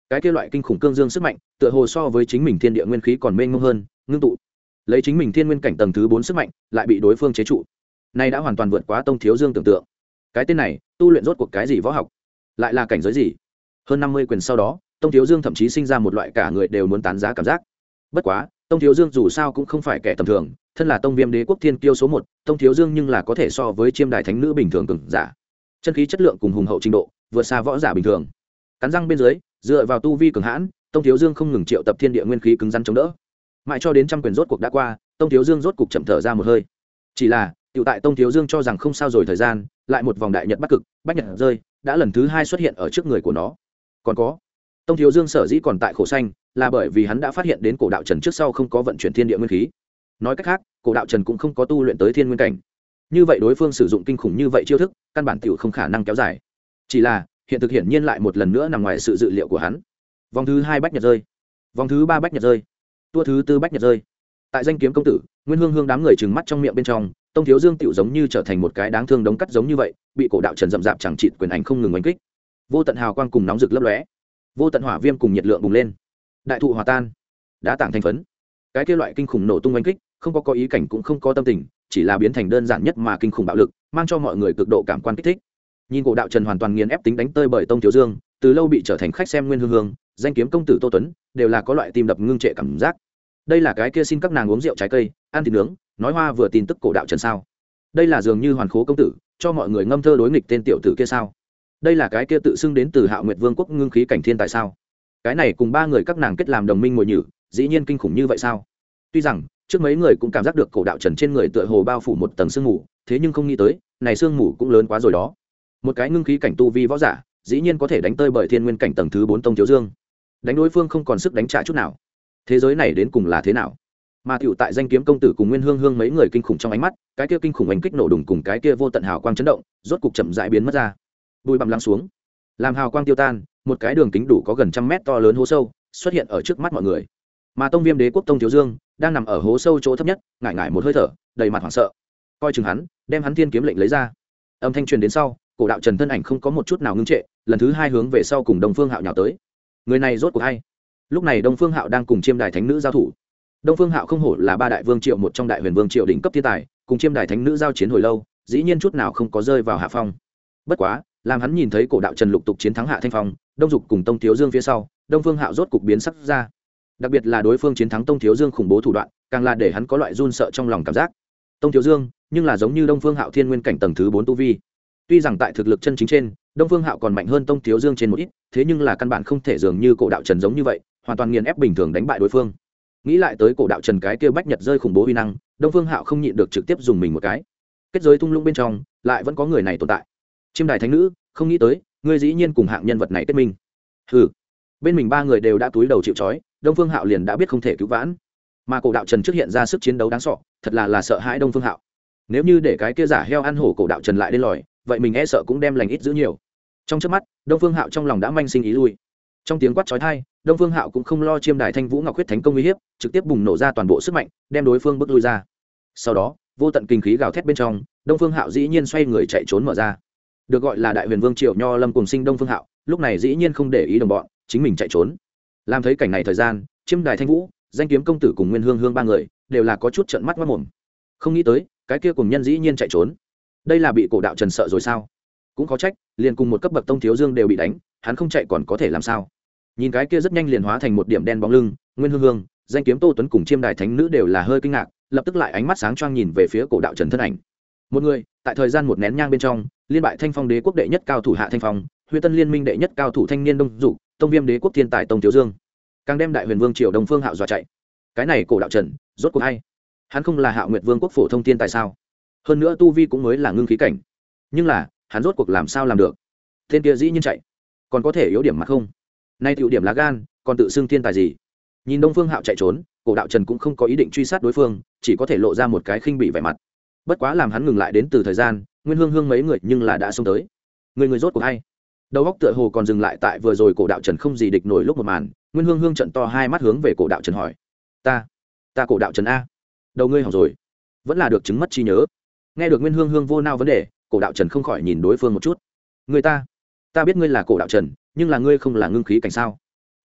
cái kia loại kinh khủng cương dương sức mạnh tựa hồ so với chính mình thiên địa nguyên khí còn mênh mông hơn, ngưng tụ lấy chính mình thiên nguyên cảnh tầng thứ 4 sức mạnh lại bị đối phương chế trụ. Này đã hoàn toàn vượt quá Tông Thiếu Dương tưởng tượng. Cái tên này tu luyện rốt cuộc cái gì võ học, lại là cảnh giới gì? Hơn 50 quyền sau đó, Tông Thiếu Dương thậm chí sinh ra một loại cả người đều muốn tán giá cảm giác. Bất quá, Tông Thiếu Dương dù sao cũng không phải kẻ tầm thường, thân là Tông Viêm Đế quốc thiên kiêu số 1, Tông Thiếu Dương nhưng là có thể so với Chiêm Đài Thánh nữ bình thường cường giả. Chân khí chất lượng cùng hùng hậu trình độ, vượt xa võ giả bình thường. Cắn răng bên dưới, dựa vào tu vi cường hãn, Tông Thiếu Dương không ngừng triệu tập thiên địa nguyên khí cứng rắn chống đỡ. Mãi cho đến trăm quyền rốt cuộc đã qua, Tông Thiếu Dương rốt cục chậm thở ra một hơi. Chỉ là, tiểu tại Tông Thiếu Dương cho rằng không sao rồi thời gian, lại một vòng đại nhật bắc cực, bách nhật rơi, đã lần thứ 2 xuất hiện ở trước người của nó. Còn có, Tông Thiếu Dương sở dĩ còn tại khổ xanh, là bởi vì hắn đã phát hiện đến cổ đạo trần trước sau không có vận chuyển thiên địa nguyên khí. Nói cách khác, cổ đạo trần cũng không có tu luyện tới thiên nguyên cảnh. Như vậy đối phương sử dụng kinh khủng như vậy chiêu thức, căn bản tiểu không khả năng kéo dài. Chỉ là, hiện thực hiển nhiên lại một lần nữa nằm ngoài sự dự liệu của hắn. Vòng thứ 2 bách nhật rơi, vòng thứ 3 bách nhật rơi, tua thứ 4 bách nhật rơi. Tại danh kiếm công tử, Nguyên Hương Hương đám người trừng mắt trong miệng bên trong, Tông Thiếu Dương tiểu giống như trở thành một cái đáng thương đống cắt giống như vậy, bị cổ đạo trần rậm rạp chẳng chịt quyền ảnh không ngừng oanh kích. Vô tận hào quang cùng nóng rực lấp lóe, vô tận hỏa viêm cùng nhiệt lượng bùng lên, đại thụ hòa tan, đá tảng thành phấn. Cái kia loại kinh khủng nổ tung oanh kích, không có ý cảnh cũng không có tâm tình, chỉ là biến thành đơn giản nhất mà kinh khủng bạo lực, mang cho mọi người cực độ cảm quan kích thích. Nhìn cổ đạo trần hoàn toàn nghiền ép tính đánh tơi bởi Tông Thiếu Dương, từ lâu bị trở thành khách xem Nguyên Hương Hương, danh kiếm công tử Tô Tuấn, đều là có loại tim đập ngưng trệ cảm giác. Đây là cái kia xin các nàng uống rượu trái cây, ăn thịt nướng, nói hoa vừa tin tức cổ đạo trần sao? Đây là dường như hoàn khố công tử, cho mọi người ngâm thơ đối nghịch tên tiểu tử kia sao? Đây là cái kia tự xưng đến từ Hạo Nguyệt Vương quốc ngưng khí cảnh thiên tại sao? Cái này cùng 3 người các nàng kết làm đồng minh ngồi nhử, dĩ nhiên kinh khủng như vậy sao? Tuy rằng trước mấy người cũng cảm giác được cổ đạo trần trên người tựa hồ bao phủ một tầng sương mù, thế nhưng không nghĩ tới, này sương mù cũng lớn quá rồi đó. Một cái ngưng khí cảnh tu vi võ giả, dĩ nhiên có thể đánh tơi bởi thiên nguyên cảnh tầng thứ 4 Tông Thiếu Dương. Đánh đối phương không còn sức đánh trả chút nào. Thế giới này đến cùng là thế nào? Mà tiểu tại danh kiếm công tử cùng Nguyên Hương Hương mấy người kinh khủng trong ánh mắt, cái kia kinh khủng ánh kích nổ đùng cùng cái kia vô tận hào quang chấn động, rốt cục chậm rãi biến mất ra. Bụi bặm lắng xuống, làm hào quang tiêu tan, một cái đường kính đủ có gần 100 mét to lớn hố sâu xuất hiện ở trước mắt mọi người. Mà Tông Viêm Đế quốc Tông Thiếu Dương đang nằm ở hố sâu chỗ thấp nhất, ngại ngại một hơi thở, đầy mặt hoảng sợ. Coi chừng hắn, đem hắn thiên kiếm lệnh lấy ra. Âm thanh truyền đến sau, cổ đạo trần thân ảnh không có một chút nào ngưng trệ, lần thứ 2 hướng về sau cùng Đông Phương Hạo nhào tới. Người này rốt cuộc hay? Lúc này Đông Phương Hạo đang cùng Chiêm Đài Thánh nữ giao thủ. Đông Phương Hạo không hổ là 3 đại vương triều một trong đại huyền vương triều đỉnh cấp thiên tài, cùng Chiêm Đài Thánh nữ giao chiến hồi lâu, dĩ nhiên chút nào không có rơi vào hạ phong. Bất quá, làm hắn nhìn thấy cổ đạo trần lục tục chiến thắng Hạ Thanh Phong, Đông Dục cùng Tông Thiếu Dương phía sau, Đông Phương Hạo rốt cục biến sắc ra. Đặc biệt là đối phương chiến thắng Tông Thiếu Dương khủng bố thủ đoạn, càng là để hắn có loại run sợ trong lòng cảm giác. Tông Thiếu Dương, nhưng là giống như Đông Phương Hạo thiên nguyên cảnh tầng thứ 4 tu vi. Tuy rằng tại thực lực chân chính trên, Đông Phương Hạo còn mạnh hơn Tông Thiếu Dương trên một ít, thế nhưng là căn bản không thể dường như cổ đạo trần giống như vậy, hoàn toàn nghiền ép bình thường đánh bại đối phương. Nghĩ lại tới cổ đạo trần cái kia bách nhật rơi khủng bố uy năng, Đông Phương Hạo không nhịn được trực tiếp dùng mình một cái. Kết giới thung lũng bên trong, lại vẫn có người này tồn tại. Chiêm Đài Thánh nữ, không nghĩ tới, ngươi dĩ nhiên cùng hạng nhân vật này kết minh. Hừ. Bên mình 3 người đều đã túi đầu chịu trói, Đông Phương Hạo liền đã biết không thể cứu vãn. Mà cổ đạo trần trước hiện ra sức chiến đấu đáng sợ, thật là sợ hãi Đông Phương Hạo. Nếu như để cái kia giả heo ăn hổ cổ đạo trần lại lên lòi, vậy mình e sợ cũng đem lành ít giữ nhiều. Trong chớp mắt, Đông Phương Hạo trong lòng đã manh sinh ý lui. Trong tiếng quát chói tai, Đông Phương Hạo cũng không lo Chiêm Đài Thanh Vũ Ngọc huyết thánh công uy hiếp, trực tiếp bùng nổ ra toàn bộ sức mạnh, đem đối phương bước lui ra. Sau đó, vô tận kinh khí gào thét bên trong, Đông Phương Hạo dĩ nhiên xoay người chạy trốn mở ra. Được gọi là đại huyền vương triều nho lâm cùng sinh Đông Phương Hạo, lúc này dĩ nhiên không để ý đồng bọn, chính mình chạy trốn. Làm thấy cảnh này thời gian, Chiêm Đài Thanh Vũ, danh kiếm công tử cùng Nguyên Hương Hương 3 người đều là có chút trợn mắt ngoác mồm. Không nghĩ tới, cái kia cùng nhân dĩ nhiên chạy trốn. Đây là bị cổ đạo trần sợ rồi sao? Cũng có trách, liền cùng một cấp bậc Tông Thiếu Dương đều bị đánh, hắn không chạy còn có thể làm sao? Nhìn cái kia rất nhanh liền hóa thành một điểm đen bóng lưng, Nguyên Hương Hương, danh kiếm Tô Tuấn cùng Chiêm Đài Thánh nữ đều là hơi kinh ngạc, lập tức lại ánh mắt sáng choang nhìn về phía cổ đạo trần thân ảnh. Một người, tại thời gian một nén nhang bên trong, liên bại Thanh Phong Đế quốc đệ nhất cao thủ Hạ Thanh Phong, Huyền Tân Liên minh đệ nhất cao thủ thanh niên Đông Dục, Tông Viêm Đế quốc thiên tài Tông Thiếu Dương, càng đem đại huyền vương triều Đông Phương Hạo dọa chạy. Cái này cổ đạo trần, rốt cuộc hay? Hắn không là Hạo Nguyệt Vương quốc phổ thông thiên tài sao? Hơn nữa tu vi cũng mới là ngưng khí cảnh, nhưng là hắn rốt cuộc làm sao làm được? Tên kia dĩ nhiên chạy, còn có thể yếu điểm mà không? Nay tiểu điểm lá gan, còn tự xưng thiên tài gì? Nhìn Đông Phương Hạo chạy trốn, cổ đạo trần cũng không có ý định truy sát đối phương, chỉ có thể lộ ra một cái khinh bỉ vẻ mặt. Bất quá làm hắn ngừng lại đến từ thời gian, Nguyên Hương Hương mấy người nhưng là đã xông tới. Người rốt cuộc hay? Đầu óc tựa hồ còn dừng lại tại vừa rồi cổ đạo trần không gì địch nổi lúc một màn, Nguyên Hương Hương trận to hai mắt hướng về cổ đạo trần hỏi: ta cổ đạo trần a, đầu ngươi hỏng rồi, vẫn là được chứng mất trí nhớ. Nghe được Nguyên Hương Hương vô nao vấn đề, cổ đạo trần không khỏi nhìn đối phương một chút. Ta biết ngươi là cổ đạo trần, nhưng là ngươi không là ngưng khí cảnh sao?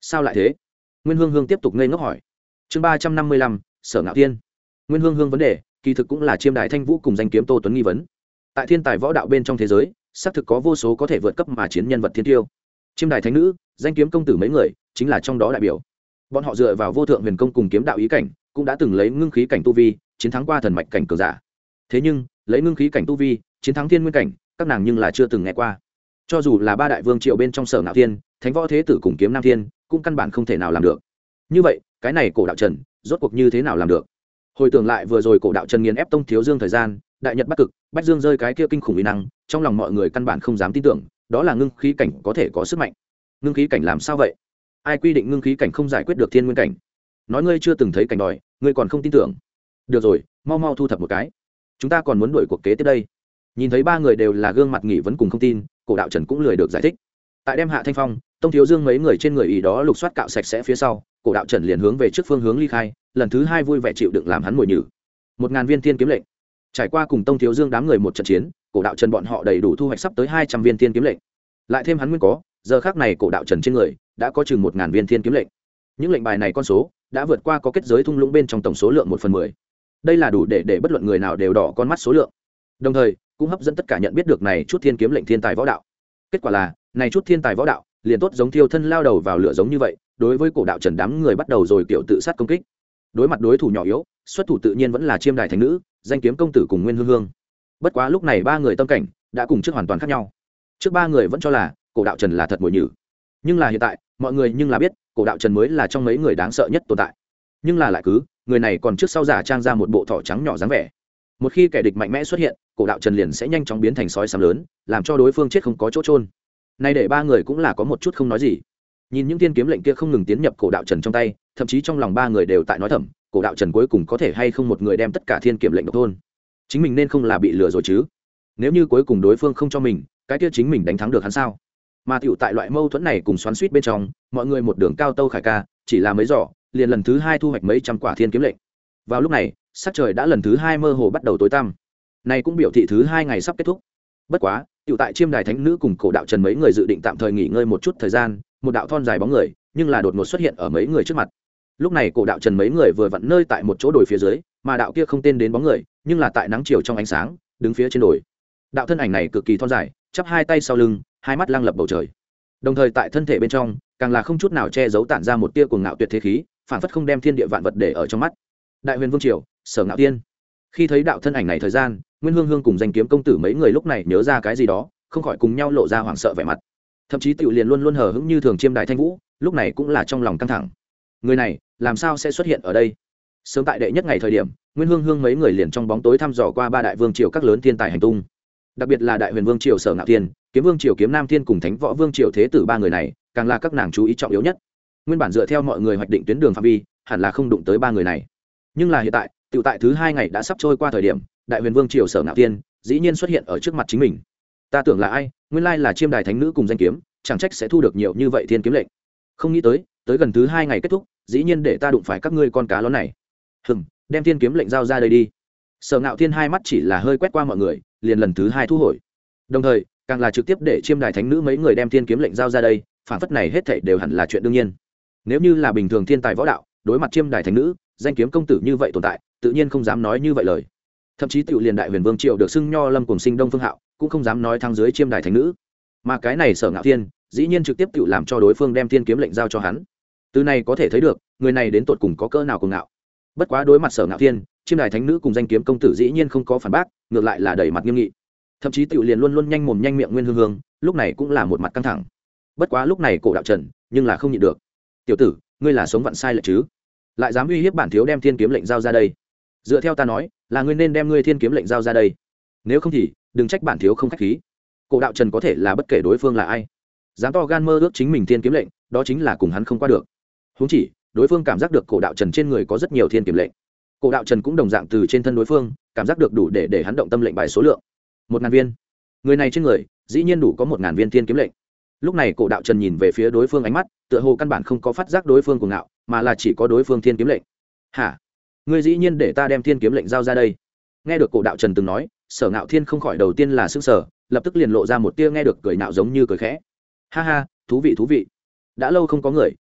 sao lại thế? Nguyên hương hương tiếp tục ngây ngốc hỏi. Chương 355, Sở Ngạo Thiên. Nguyên hương hương vấn đề kỳ thực cũng là chiêm đại thanh vũ cùng danh kiếm Tô Tuấn nghi vấn. Tại thiên tài võ đạo bên trong thế giới, xác thực có vô số có thể vượt cấp mà chiến nhân vật thiên tiêu. Chiêm đại thánh nữ, danh kiếm công tử mấy người chính là trong đó đại biểu. Bọn họ dựa vào vô thượng huyền công cùng kiếm đạo ý cảnh, cũng đã từng lấy ngưng khí cảnh tu vi chiến thắng qua thần mạch cảnh cường giả. Thế nhưng lấy ngưng khí cảnh tu vi chiến thắng thiên nguyên cảnh, các nàng nhưng là chưa từng nghe qua. Cho dù là ba đại vương triều bên trong Sở Ngạo Thiên, Thánh Võ Thế Tử cùng Kiếm Nam Thiên, cũng căn bản không thể nào làm được. Như vậy cái này cổ đạo trần rốt cuộc như thế nào làm được? Hồi tưởng lại vừa rồi cổ đạo trần nghiền ép Tông Thiếu Dương thời gian, đại nhật bắc cực bách dương rơi cái kia kinh khủng uy năng, trong lòng mọi người căn bản không dám tin tưởng đó là ngưng khí cảnh có thể có sức mạnh. Ngưng khí cảnh làm sao vậy? Ai quy định ngưng khí cảnh không giải quyết được thiên nguyên cảnh? Nói ngươi chưa từng thấy cảnh đòi, ngươi còn không tin tưởng? Được rồi, mau mau thu thập một cái, chúng ta còn muốn đuổi cuộc kế tiếp đây. Nhìn thấy ba người đều là gương mặt nghỉ vấn cùng không tin, cổ đạo trần cũng lười được giải thích. Tại đem Hạ Thanh Phong, Tông Thiếu Dương mấy người trên người ý đó lục soát cạo sạch sẽ phía sau, cổ đạo trần liền hướng về trước phương hướng ly khai, lần thứ hai vui vẻ chịu đựng làm hắn mồi nhử. 1000 viên thiên kiếm lệnh. Trải qua cùng Tông Thiếu Dương đám người một trận chiến, cổ đạo trần bọn họ đầy đủ thu hoạch sắp tới 200 viên thiên kiếm lệnh. Lại thêm hắn nguyên có, giờ khắc này cổ đạo trần trên người đã có chừng 1000 viên thiên kiếm lệnh. Những lệnh bài này con số đã vượt qua có kết giới thung lũng bên trong tổng số lượng 1/10. Đây là đủ để bất luận người nào đều đỏ con mắt số lượng. Đồng thời, cũng hấp dẫn tất cả nhận biết được này chút thiên kiếm lệnh thiên tài võ đạo. Kết quả là, này chút thiên tài võ đạo liền tốt giống thiêu thân lao đầu vào lửa giống như vậy, đối với cổ đạo trần đám người bắt đầu rồi kiểu tự sát công kích. Đối mặt đối thủ nhỏ yếu, xuất thủ tự nhiên vẫn là chiêm đài thánh nữ, danh kiếm công tử cùng Nguyên Hương Hương. Bất quá lúc này ba người tâm cảnh đã cùng trước hoàn toàn khác nhau. Trước ba người vẫn cho là cổ đạo trần là thật mồi nhử, nhưng là hiện tại mọi người nhưng là biết cổ đạo trần mới là trong mấy người đáng sợ nhất tồn tại. Nhưng là lại cứ người này còn trước sau giả trang ra một bộ thỏ trắng nhỏ dáng vẻ. Một khi kẻ địch mạnh mẽ xuất hiện, cổ đạo trần liền sẽ nhanh chóng biến thành sói xám lớn, làm cho đối phương chết không có chỗ trôn. Nay để ba người cũng là có một chút không nói gì. Nhìn những thiên kiếm lệnh kia không ngừng tiến nhập cổ đạo trần trong tay, thậm chí trong lòng ba người đều tại nói thầm, cổ đạo trần cuối cùng có thể hay không một người đem tất cả thiên kiếm lệnh độc thôn. Chính mình nên không là bị lừa rồi chứ? Nếu như cuối cùng đối phương không cho mình, cái kia chính mình đánh thắng được hắn sao? Mà tiểu tại loại mâu thuẫn này cùng xoắn xuýt bên trong, mọi người một đường cao tâu khải ca, chỉ là mấy giỏ, liền lần thứ hai thu hoạch mấy trăm quả thiên kiếm lệnh. Vào lúc này, sắc trời đã lần thứ hai mơ hồ bắt đầu tối tăm. Này cũng biểu thị thứ hai ngày sắp kết thúc. Bất quá, tiểu tại chiêm đài thánh nữ cùng cổ đạo trần mấy người dự định tạm thời nghỉ ngơi một chút thời gian, một đạo thon dài bóng người, nhưng là đột ngột xuất hiện ở mấy người trước mặt. Lúc này cổ đạo trần mấy người vừa vặn nơi tại một chỗ đồi phía dưới, mà đạo kia không tên đến bóng người, nhưng là tại nắng chiều trong ánh sáng, đứng phía trên đồi. Đạo thân ảnh này cực kỳ thon dài, chắp hai tay sau lưng, hai mắt lăng lập bầu trời. Đồng thời tại thân thể bên trong, càng là không chút nào che giấu tản ra một tia cuồng ngạo tuyệt thế khí, phản phất không đem thiên địa vạn vật để ở trong mắt. Đại Huyền Vương Triều, Sở Ngạo Thiên. Khi thấy đạo thân ảnh này thời gian, Nguyên Hương Hương cùng danh kiếm công tử mấy người lúc này nhớ ra cái gì đó, không khỏi cùng nhau lộ ra hoảng sợ vẻ mặt. Thậm chí tiểu liền luôn luôn hờ hững như thường chiêm đại thanh vũ, lúc này cũng là trong lòng căng thẳng. Người này, làm sao sẽ xuất hiện ở đây? Sớm tại đệ nhất ngày thời điểm, Nguyên Hương Hương mấy người liền trong bóng tối thăm dò qua ba đại vương triều các lớn thiên tài hành tung. Đặc biệt là Đại Huyền Vương Triều Sở Ngạo Thiên, Kiếm Vương Triều Kiếm Nam Thiên cùng Thánh Võ Vương Triều Thế Tử ba người này, càng là các nàng chú ý trọng yếu nhất. Nguyên bản dựa theo mọi người hoạch định tuyến đường phạm vi, hẳn là không đụng tới ba người này. Nhưng là hiện tại, tiểu tại thứ hai ngày đã sắp trôi qua thời điểm, Đại Huyền Vương Triều Sở Ngạo Thiên dĩ nhiên xuất hiện ở trước mặt chính mình. Ta tưởng là ai, nguyên lai là chiêm đài thánh nữ cùng danh kiếm, chẳng trách sẽ thu được nhiều như vậy thiên kiếm lệnh. Không nghĩ tới gần thứ hai ngày kết thúc, dĩ nhiên để ta đụng phải các ngươi con cá lớn này. Đem thiên kiếm lệnh giao ra đây đi. Sở Ngạo Thiên hai mắt chỉ là hơi quét qua mọi người, liền lần thứ hai thu hồi. Đồng thời, càng là trực tiếp để chiêm đài thánh nữ mấy người đem thiên kiếm lệnh giao ra đây, phản phất này hết thảy đều hẳn là chuyện đương nhiên. Nếu như là bình thường thiên tài võ đạo, đối mặt chiêm đài thánh nữ, danh kiếm công tử như vậy tồn tại, tự nhiên không dám nói như vậy lời. Thậm chí tiểu liền Đại Huyền Vương Triều được xưng Nho Lâm cùng sinh Đông Phương Hạo, cũng không dám nói thăng dưới chiêm đài thánh nữ. Mà cái này Sở Ngạo Thiên, dĩ nhiên trực tiếp tiểu làm cho đối phương đem thiên kiếm lệnh giao cho hắn. Từ này có thể thấy được, người này đến tột cùng có cỡ nào cuồng ngạo. Bất quá đối mặt Sở Ngạo Thiên, chiêm đài thánh nữ cùng danh kiếm công tử dĩ nhiên không có phản bác, ngược lại là đẩy mặt nghiêm nghị. Thậm chí tiểu liền luôn luôn nhanh mồm nhanh miệng Nguyên Hương Hương, lúc này cũng là một mặt căng thẳng. Bất quá lúc này cổ đạo trần, nhưng là không nhịn được. Tiểu tử, ngươi là sống vặn sai lệch chứ? Lại dám uy hiếp bản thiếu đem thiên kiếm lệnh giao ra đây? Dựa theo ta nói, là ngươi nên đem ngươi thiên kiếm lệnh giao ra đây. Nếu không thì, đừng trách bản thiếu không khách khí. Cổ đạo trần có thể là bất kể đối phương là ai, dám to gan mơ ước chính mình thiên kiếm lệnh, đó chính là cùng hắn không qua được. Huống chỉ, đối phương cảm giác được cổ đạo trần trên người có rất nhiều thiên kiếm lệnh. Cổ đạo trần cũng đồng dạng từ trên thân đối phương cảm giác được đủ để hắn động tâm lệnh bài số lượng 1000 viên. Người này trên người dĩ nhiên đủ có 1000 viên thiên kiếm lệnh. Lúc này cổ đạo trần nhìn về phía đối phương ánh mắt tựa hồ căn bản không có phát giác đối phương cuồng ngạo, mà là chỉ có đối phương thiên kiếm lệnh. Hả? Ngươi dĩ nhiên để ta đem thiên kiếm lệnh giao ra đây? Nghe được cổ đạo trần từng nói, Sở Ngạo Thiên không khỏi đầu tiên là sững sờ, lập tức liền lộ ra một tia nghe được cười nạo giống như cười khẽ. Ha ha, thú vị. đã lâu không có người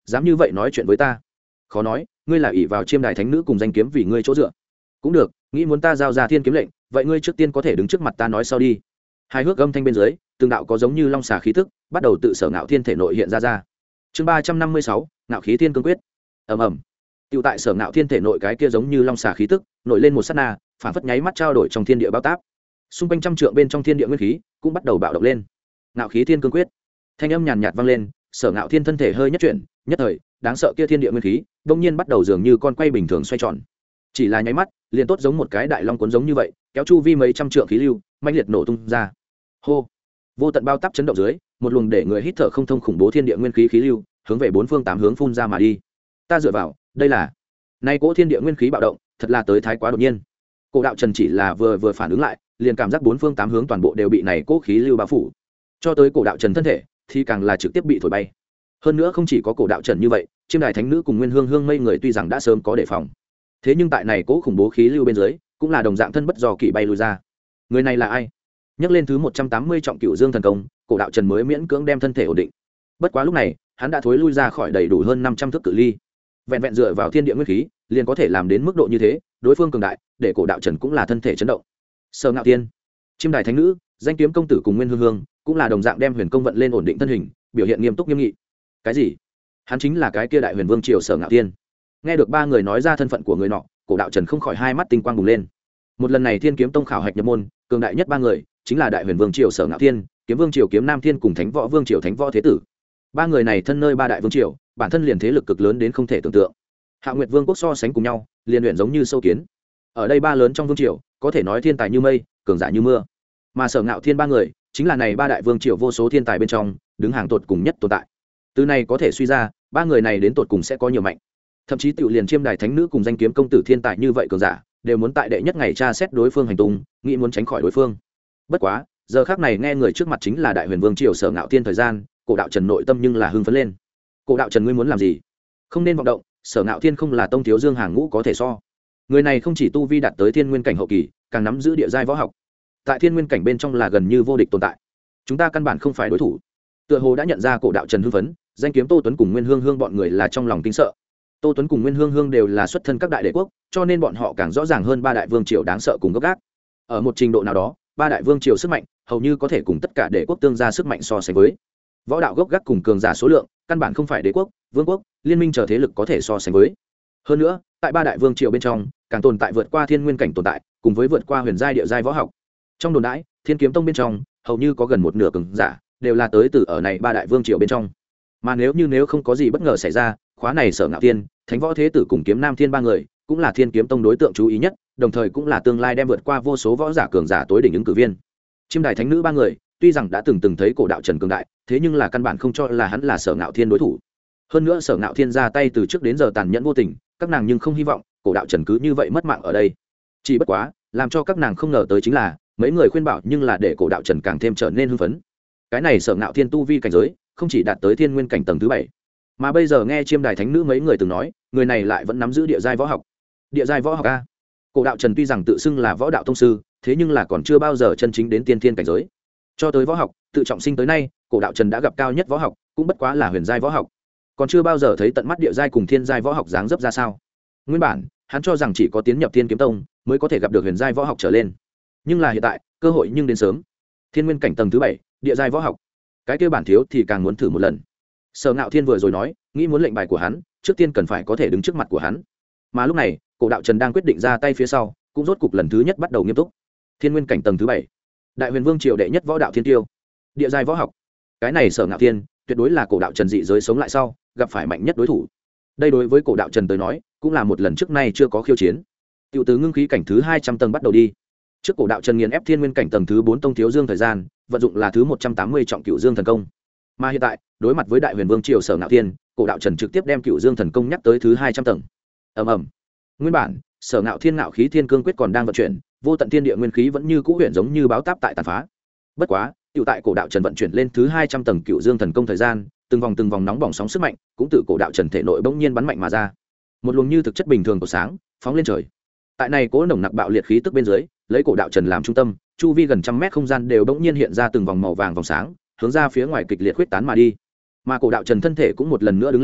dám như vậy nói chuyện với ta? Khó nói ngươi là ỷ vào chiêm đài thánh nữ cùng danh kiếm vì ngươi chỗ dựa. Cũng được, nghĩ muốn ta giao ra thiên kiếm lệnh, vậy ngươi trước tiên có thể đứng trước mặt ta nói sau đi. Hai hước âm thanh bên dưới, từng đạo có giống như long xà khí tức bắt đầu tự Sở Ngạo Thiên thể nội hiện ra. Chương 356, Ngạo khí thiên cương quyết. Ầm ầm. Tiểu tại Sở Ngạo Thiên thể nội cái kia giống như long xà khí tức nổi lên một sát na, phản phất nháy mắt trao đổi trong thiên địa bao táp. Xung quanh trăm trượng bên trong thiên địa nguyên khí cũng bắt đầu bạo động lên. Ngạo khí thiên cương quyết. Thanh âm nhàn nhạt vang lên, Sở Ngạo Thiên thân thể hơi nhất chuyển, nhất thời, đáng sợ kia thiên địa nguyên khí, đột nhiên bắt đầu dường như con quay bình thường xoay tròn. Chỉ là nháy mắt, liền tốt giống một cái đại long cuốn giống như vậy, kéo chu vi mấy trăm trượng khí lưu, mãnh liệt nổ tung ra. Hô! Vô tận bao táp chấn động dưới, một luồng để người hít thở không thông khủng bố thiên địa nguyên khí khí lưu, hướng về bốn phương tám hướng phun ra mà đi. Ta dựa vào, đây là nay cỗ thiên địa nguyên khí bạo động, thật là tới thái quá đột nhiên. Cổ Đạo Trần chỉ là vừa phản ứng lại, liền cảm giác bốn phương tám hướng toàn bộ đều bị này cỗ khí lưu bao phủ. Cho tới Cổ Đạo Trần thân thể, thì càng là trực tiếp bị thổi bay. Hơn nữa không chỉ có Cổ Đạo Trần như vậy, chiêm đài thánh nữ cùng Nguyên Hương Hương mây người tuy rằng đã sớm có đề phòng, thế nhưng tại này cỗ khủng bố khí lưu bên dưới, cũng là đồng dạng thân bất do kỵ bay lùi ra. Người này là ai? Nhắc lên thứ 180 trọng Cửu Dương thần công, Cổ Đạo Trần mới miễn cưỡng đem thân thể ổn định. Bất quá lúc này, hắn đã thối lui ra khỏi đầy đủ hơn 500 thước cự ly. Vẹn vẹn dựa vào thiên địa nguyên khí, liền có thể làm đến mức độ như thế, đối phương cường đại, để Cổ Đạo Trần cũng là thân thể chấn động. Sở Ngạo Thiên, chiêm đài thánh nữ, danh kiếm công tử cùng Nguyên Hương Hương, cũng là đồng dạng đem huyền công vận lên ổn định thân hình, biểu hiện nghiêm túc nghiêm nghị. Cái gì? Hắn chính là cái kia đại huyền vương triều Sở Ngạo Thiên. Nghe được ba người nói ra thân phận của người nọ, Cổ Đạo Trần không khỏi hai mắt tinh quang bùng lên. Một lần này Thiên Kiếm Tông khảo hạch nhập môn, cường đại nhất ba người chính là đại huyền vương triều Sở Ngạo Thiên, kiếm vương triều Kiếm Nam Thiên cùng Thánh Võ vương triều Thánh Võ Thế Tử. Ba người này thân nơi ba đại vương triều, bản thân liền thế lực cực lớn đến không thể tưởng tượng. Hạ Nguyệt Vương quốc so sánh cùng nhau, liền luyện giống như sâu kiến. Ở đây ba lớn trong vương triều, có thể nói thiên tài như mây, cường giả như mưa. Mà Sở Ngạo Thiên ba người, chính là này ba đại vương triều vô số thiên tài bên trong, đứng hàng tột cùng nhất tồn tại. Từ này có thể suy ra, ba người này đến tột cùng sẽ có nhiều mạnh. Thậm chí tiểu liền chiêm đài thánh nữ cùng danh kiếm công tử thiên tài như vậy cường giả, đều muốn tại đệ nhất ngày tra xét đối phương hành tung, nghĩ muốn tránh khỏi đối phương. Bất quá, giờ khắc này nghe người trước mặt chính là đại huyền vương triều Sở Ngạo Thiên thời gian, Cổ Đạo Trần nội tâm nhưng là hưng phấn lên. Cổ Đạo Trần ngươi muốn làm gì? Không nên vọng động, Sở Ngạo Thiên không là tông thiếu dương hàng ngũ có thể so. Người này không chỉ tu vi đạt tới thiên nguyên cảnh hậu kỳ, càng nắm giữ địa giai võ học. Tại thiên nguyên cảnh bên trong là gần như vô địch tồn tại. Chúng ta căn bản không phải đối thủ. Tựa hồ đã nhận ra Cổ Đạo Trần hưng phấn, danh kiếm Tô Tuấn cùng Nguyên Hương Hương bọn người là trong lòng kinh sợ. Tô Tuấn cùng Nguyên Hương Hương đều là xuất thân các đại đế quốc, cho nên bọn họ càng rõ ràng hơn ba đại vương triều đáng sợ cùng gốc gác. Ở một trình độ nào đó, ba đại vương triều sức mạnh hầu như có thể cùng tất cả đế quốc tương gia sức mạnh so sánh với. Võ đạo gốc gác cùng cường giả số lượng, căn bản không phải đế quốc, vương quốc, liên minh chờ thế lực có thể so sánh với. Hơn nữa, tại ba đại vương triều bên trong, càng tồn tại vượt qua thiên nguyên cảnh tồn tại, cùng với vượt qua huyền giai địa giai võ học. Trong đồn đãi, Thiên Kiếm Tông bên trong, hầu như có gần một nửa cường giả đều là tới từ ở này ba đại vương triều bên trong. Mà nếu không có gì bất ngờ xảy ra, khóa này Sở Ngạo Thiên, Thánh Võ Thế Tử cùng Kiếm Nam Thiên ba người, cũng là Thiên Kiếm Tông đối tượng chú ý nhất, đồng thời cũng là tương lai đem vượt qua vô số võ giả cường giả tối đỉnh ứng cử viên. Chiêm đài thánh nữ ba người, tuy rằng đã từng thấy Cổ Đạo Trần cường đại, thế nhưng là căn bản không cho là hắn là Sở Ngạo Thiên đối thủ. Hơn nữa Sở Ngạo Thiên ra tay từ trước đến giờ tàn nhẫn vô tình, các nàng nhưng không hy vọng Cổ Đạo Trần cứ như vậy mất mạng ở đây. Chỉ bất quá, làm cho các nàng không ngờ tới chính là, mấy người khuyên bảo nhưng là để Cổ Đạo Trần càng thêm trở nên hưng phấn. Cái này Sở Ngạo Thiên tu vi cảnh giới, không chỉ đạt tới thiên nguyên cảnh tầng thứ 7, mà bây giờ nghe chiêm đài thánh nữ mấy người từng nói, người này lại vẫn nắm giữ địa giai võ học. Địa giai võ học a? Cổ Đạo Trần tuy rằng tự xưng là võ đạo tông sư, thế nhưng là còn chưa bao giờ chân chính đến tiên thiên cảnh giới. Cho tới võ học, tự trọng sinh tới nay, Cổ Đạo Trần đã gặp cao nhất võ học, cũng bất quá là huyền giai võ học, còn chưa bao giờ thấy tận mắt địa giai cùng thiên giai võ học dáng dấp ra sao. Nguyên bản, hắn cho rằng chỉ có tiến nhập Thiên Kiếm Tông mới có thể gặp được huyền giai võ học trở lên, nhưng là hiện tại, cơ hội nhưng đến sớm. Thiên nguyên cảnh tầng thứ 7, địa giai võ học, cái kia bản thiếu thì càng muốn thử một lần. Sở Ngạo Thiên vừa rồi nói, nghĩ muốn lệnh bài của hắn, trước tiên cần phải có thể đứng trước mặt của hắn. Mà lúc này, Cổ Đạo Trần đang quyết định ra tay phía sau, cũng rốt cục lần thứ nhất bắt đầu nghiêm túc. Thiên nguyên cảnh tầng thứ 7, đại huyền vương triều đệ nhất võ đạo thiên tiêu, địa giai võ học. Cái này Sở Ngạo Thiên, tuyệt đối là Cổ Đạo Trần dị giới sống lại sau, gặp phải mạnh nhất đối thủ. Đây đối với Cổ Đạo Trần tới nói, cũng là một lần trước nay chưa có khiêu chiến. Tiểu từ ngưng khí cảnh thứ 200 tầng bắt đầu đi. Trước Cổ Đạo Trần nghiền ép thiên nguyên cảnh tầng thứ 4 tông thiếu dương thời gian, vận dụng là thứ 180 trọng Cửu Dương thần công. Mà hiện tại, đối mặt với đại huyền vương triều Sở Ngạo Thiên, Cổ Đạo Trần trực tiếp đem Cửu Dương thần công nhắc tới thứ 200 tầng. Ầm ầm. Nguyên bản, Sở Ngạo Thiên ngạo khí thiên cương quyết còn đang vận chuyển, vô tận thiên địa nguyên khí vẫn như cũ huyền giống như báo táp tại tàn phá. Bất quá, tiểu tại Cổ Đạo Trần vận chuyển lên thứ 200 tầng Cửu Dương thần công thời gian, từng vòng nóng bỏng sóng sức mạnh, cũng từ Cổ Đạo Trần thể nội bỗng nhiên bắn mạnh mà ra. Một luồng như thực chất bình thường của sáng, phóng lên trời. Tại này cố nồng nặc bạo liệt khí tức bên dưới, lấy Cổ Đạo Trần làm trung tâm, chu vi gần trăm mét không gian đều bỗng nhiên hiện ra từng vòng màu vàng vòng sáng, hướng ra phía ngoài kịch liệt huyết tán mà đi. Mà Cổ Đạo Trần thân thể cũng một lần nữa đứng lên,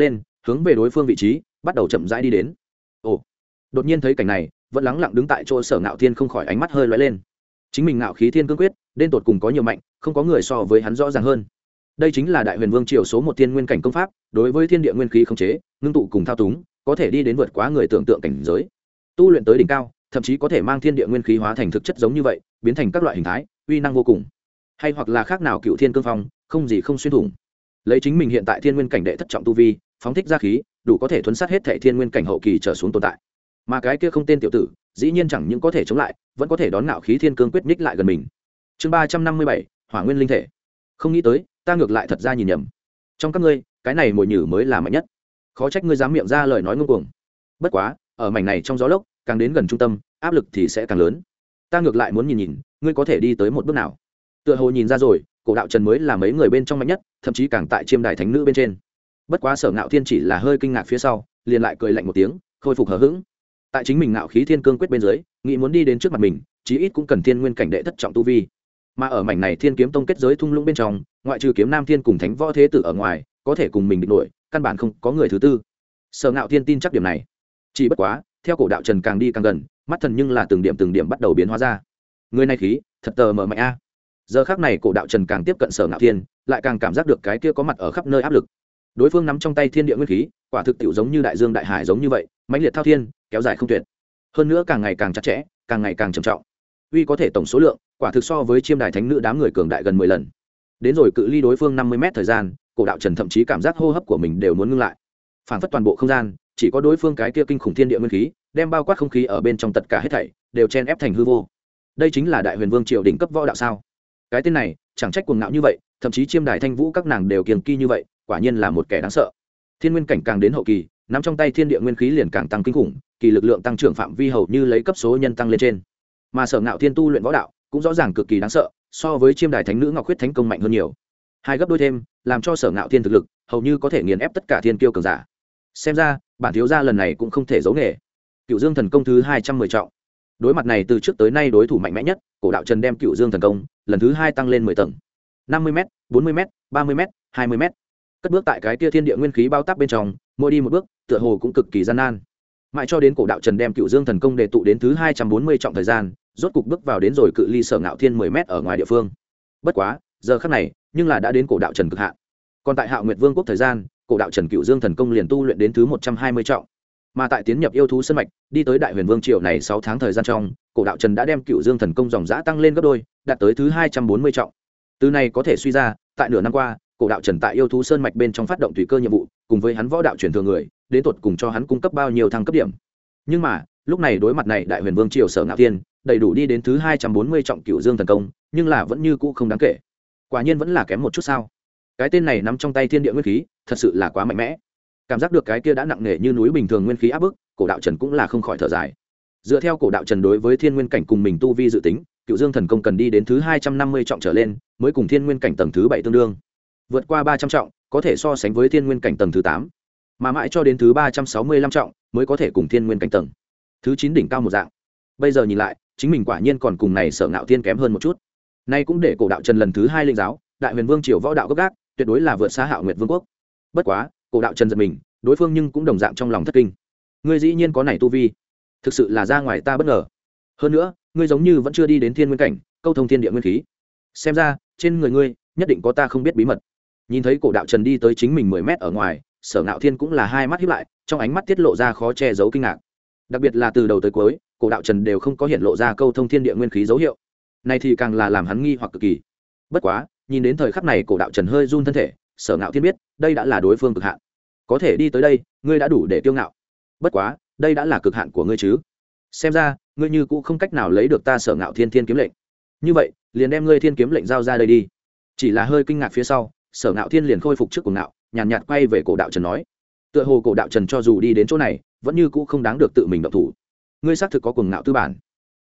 hướng về đối phương vị trí bắt đầu chậm rãi đi đến. Ồ, đột nhiên thấy cảnh này, vẫn lắng lặng đứng tại chỗ Sở Ngạo Thiên không khỏi ánh mắt hơi lóe lên. Chính mình Ngạo Khí Thiên Cương Quyết đến tột cùng có nhiều mạnh, không có người so với hắn rõ ràng hơn. Đây chính là Đại Huyền Vương triều số một thiên nguyên cảnh công pháp, đối với thiên địa nguyên khí khống chế, ngưng tụ cùng thao túng, có thể đi đến vượt quá người tưởng tượng cảnh giới. Tu luyện tới đỉnh cao, thậm chí có thể mang thiên địa nguyên khí hóa thành thực chất giống như vậy, biến thành các loại hình thái, uy năng vô cùng. Hay hoặc là khác nào Cựu Thiên Cương Phong, không gì không xuyên thủng. Lấy chính mình hiện tại thiên nguyên cảnh đệ thất trọng tu vi, phóng thích ra khí, đủ có thể thuấn sát hết thảy thiên nguyên cảnh hậu kỳ trở xuống tồn tại. Mà cái kia không tên tiểu tử, dĩ nhiên chẳng những có thể chống lại, vẫn có thể đón Ngạo Khí Thiên Cương Quyết nhích lại gần mình. Chương 357, Hỏa Nguyên Linh Thể. Không nghĩ tới, ta ngược lại thật ra nhìn nhầm. Trong các ngươi, cái này mồi nhử mới là mạnh nhất. Khó trách ngươi dám miệng ra lời nói ngông cuồng. Bất quá, ở mảnh này trong gió lốc, càng đến gần trung tâm, áp lực thì sẽ càng lớn. Ta ngược lại muốn nhìn nhìn, ngươi có thể đi tới một bước nào. Tựa hồ nhìn ra rồi, Cổ Đạo Trần mới là mấy người bên trong mạnh nhất, thậm chí càng tại Chiêm Đài Thánh Nữ bên trên. Bất quá Sở Ngạo Thiên chỉ là hơi kinh ngạc phía sau, liền lại cười lạnh một tiếng, khôi phục hờ hững. Tại chính mình Ngạo Khí Thiên Cương Quyết bên dưới, nghĩ muốn đi đến trước mặt mình, chí ít cũng cần thiên nguyên cảnh đệ thất trọng tu vi. Mà ở mảnh này Thiên Kiếm Tông kết giới thung lũng bên trong, ngoại trừ Kiếm Nam Thiên cùng Thánh Võ Thế Tử ở ngoài, có thể cùng mình địch nổi, căn bản không có người thứ tư. Sở Ngạo Thiên tin chắc điểm này. Chỉ bất quá, theo Cổ Đạo Trần càng đi càng gần, mắt thần nhưng là từng điểm bắt đầu biến hóa ra. Người này khí, thật tờ mờ mạnh a. Giờ khắc này Cổ Đạo Trần càng tiếp cận Sở Ngạo Thiên, lại càng cảm giác được cái kia có mặt ở khắp nơi áp lực. Đối phương nắm trong tay thiên địa nguyên khí, quả thực tiểu giống như đại dương đại hải giống như vậy, mãnh liệt thao thiên, kéo dài không tuyệt. Hơn nữa càng ngày càng chặt chẽ, càng ngày càng trầm trọng. Uy có thể tổng số lượng, quả thực so với Chiêm Đài Thánh Nữ đám người cường đại gần 10 lần. Đến rồi cự ly đối phương 50 mét thời gian, Cổ Đạo Trần thậm chí cảm giác hô hấp của mình đều muốn ngưng lại. Phản phất toàn bộ không gian, chỉ có đối phương cái kia kinh khủng thiên địa nguyên khí, đem bao quát không khí ở bên trong tất cả hết thảy, đều chen ép thành hư vô. Đây chính là Đại Huyền Vương triều đỉnh cấp võ đạo sao? Cái tên này, chẳng trách cuồng ngạo như vậy, thậm chí Chiêm Đài Thanh Vũ các nàng đều kiêng kỵ như vậy, quả nhiên là một kẻ đáng sợ. Thiên nguyên cảnh càng đến hậu kỳ, nắm trong tay thiên địa nguyên khí liền càng tăng kinh khủng, kỳ lực lượng tăng trưởng phạm vi hầu như lấy cấp số nhân tăng lên trên. Mà Sở Ngạo Thiên tu luyện võ đạo, cũng rõ ràng cực kỳ đáng sợ, so với Chiêm Đài Thánh Nữ Ngọc Huyết Thánh công mạnh hơn nhiều. Hai gấp đôi thêm, làm cho Sở Ngạo Thiên thực lực hầu như có thể nghiền ép tất cả thiên kiêu cường giả. Xem ra, bản thiếu gia lần này cũng không thể giấu nghề. Cựu Dương Thần Công thứ 210 trọng. Đối mặt này từ trước tới nay đối thủ mạnh mẽ nhất, Cổ Đạo Trần đem Cựu Dương Thần Công lần thứ 2 tăng lên 10 tầng. 50m, 40m, 30m, 20m. Cất bước tại cái kia thiên địa nguyên khí bao táp bên trong, mỗi đi một bước, tựa hồ cũng cực kỳ gian nan. Mãi cho đến Cổ Đạo Trần đem Cựu Dương Thần Công đề tụ đến thứ 240 trọng thời gian, rốt cục bước vào đến rồi cự ly Sở Ngạo Thiên 10m ở ngoài địa phương. Bất quá, giờ khắc này, nhưng là đã đến Cổ Đạo Trần cực hạn. Còn tại Hạo Nguyệt Vương quốc thời gian, Cổ Đạo Trần Cựu Dương Thần Công liền tu luyện đến thứ 120 trọng. Mà tại tiến nhập yêu thú sơn mạch, đi tới Đại Huyền Vương triều này 6 tháng thời gian trong, Cổ Đạo Trần đã đem Cựu Dương Thần Công dòng dã tăng lên gấp đôi, đạt tới thứ 240 trọng. Từ này có thể suy ra, tại nửa năm qua, Cổ Đạo Trần tại yêu thú sơn mạch bên trong phát động tùy cơ nhiệm vụ, cùng với hắn võ đạo truyền thừa người, đến tột cùng cho hắn cung cấp bao nhiêu thăng cấp điểm. Nhưng mà, lúc này đối mặt này Đại Huyền Vương triều Sở Ngạo Thiên, đầy đủ đi đến thứ 240 trọng Cựu Dương Thần Công, nhưng là vẫn như cũ không đáng kể. Quả nhiên vẫn là kém một chút sao? Cái tên này nắm trong tay thiên địa nguyên khí, thật sự là quá mạnh mẽ. Cảm giác được cái kia đã nặng nề như núi bình thường nguyên khí áp bức, Cổ Đạo Trần cũng là không khỏi thở dài. Dựa theo Cổ Đạo Trần đối với thiên nguyên cảnh cùng mình tu vi dự tính, Cựu Dương Thần Công cần đi đến thứ 250 trọng trở lên, mới cùng thiên nguyên cảnh tầng thứ 7 tương đương. Vượt qua 300 trọng, có thể so sánh với thiên nguyên cảnh tầng thứ 8, mà mãi cho đến thứ 365 trọng mới có thể cùng thiên nguyên cảnh tầng thứ 9 đỉnh cao một dạng. Bây giờ nhìn lại, chính mình quả nhiên còn cùng này Sở Ngạo Thiên kém hơn một chút. Nay cũng để Cổ Đạo Trần lần thứ 2 linh giáo, Đại Huyền Vương triều võ đạo gấp gáp, tuyệt đối là vượt xa Hạo Nguyệt Vương quốc. Bất quá, Cổ Đạo Trần giật mình, đối phương nhưng cũng đồng dạng trong lòng thất kinh. Ngươi dĩ nhiên có này tu vi, thực sự là ra ngoài ta bất ngờ. Hơn nữa, ngươi giống như vẫn chưa đi đến thiên nguyên cảnh, câu thông thiên địa nguyên khí. Xem ra, trên người ngươi nhất định có ta không biết bí mật. Nhìn thấy Cổ Đạo Trần đi tới chính mình 10 mét ở ngoài, Sở Ngạo Thiên cũng là hai mắt híp lại, trong ánh mắt tiết lộ ra khó che giấu kinh ngạc. Đặc biệt là từ đầu tới cuối, Cổ Đạo Trần đều không có hiện lộ ra câu thông thiên địa nguyên khí dấu hiệu. Này thì càng là làm hắn nghi hoặc cực kỳ. Bất quá, nhìn đến thời khắc này Cổ Đạo Trần hơi run thân thể, Sở Ngạo Thiên biết, đây đã là đối phương cực hạn. Có thể đi tới đây, ngươi đã đủ để kiêu ngạo. Bất quá, đây đã là cực hạn của ngươi chứ? Xem ra, ngươi như cũng không cách nào lấy được ta Sở Ngạo Thiên Thiên kiếm lệnh. Như vậy, liền đem ngươi Thiên kiếm lệnh giao ra đây đi. Chỉ là hơi kinh ngạc phía sau, Sở Ngạo Thiên liền khôi phục trước cuồng ngạo, nhàn nhạt quay về Cổ Đạo Trần nói. Tựa hồ Cổ Đạo Trần cho dù đi đến chỗ này, vẫn như cũ không đáng được tự mình động thủ. Ngươi xác thực có cuồng ngạo tư bản.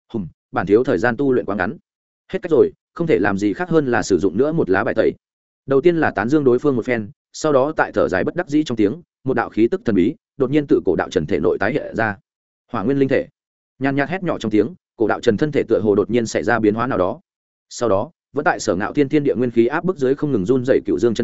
Bản thiếu thời gian tu luyện quá ngắn. Hết cách rồi, không thể làm gì khác hơn là sử dụng nữa một lá bài tẩy. Đầu tiên là tán dương đối phương một phen, sau đó tại thở dài bất đắc dĩ trong tiếng, một đạo khí tức thần bí đột nhiên tự Cổ Đạo Trần thể nội tái hiện ra. Hỏa Nguyên Linh Thể. Nhàn nhạt hét nhỏ trong tiếng, Cổ Đạo Trần thân thể tựa hồ đột nhiên xảy ra biến hóa nào đó. Sau đó, vẫn tại Sở Ngạo Thiên thiên địa nguyên khí áp bức dưới không ngừng run rẩy Cựu Dương chân khí,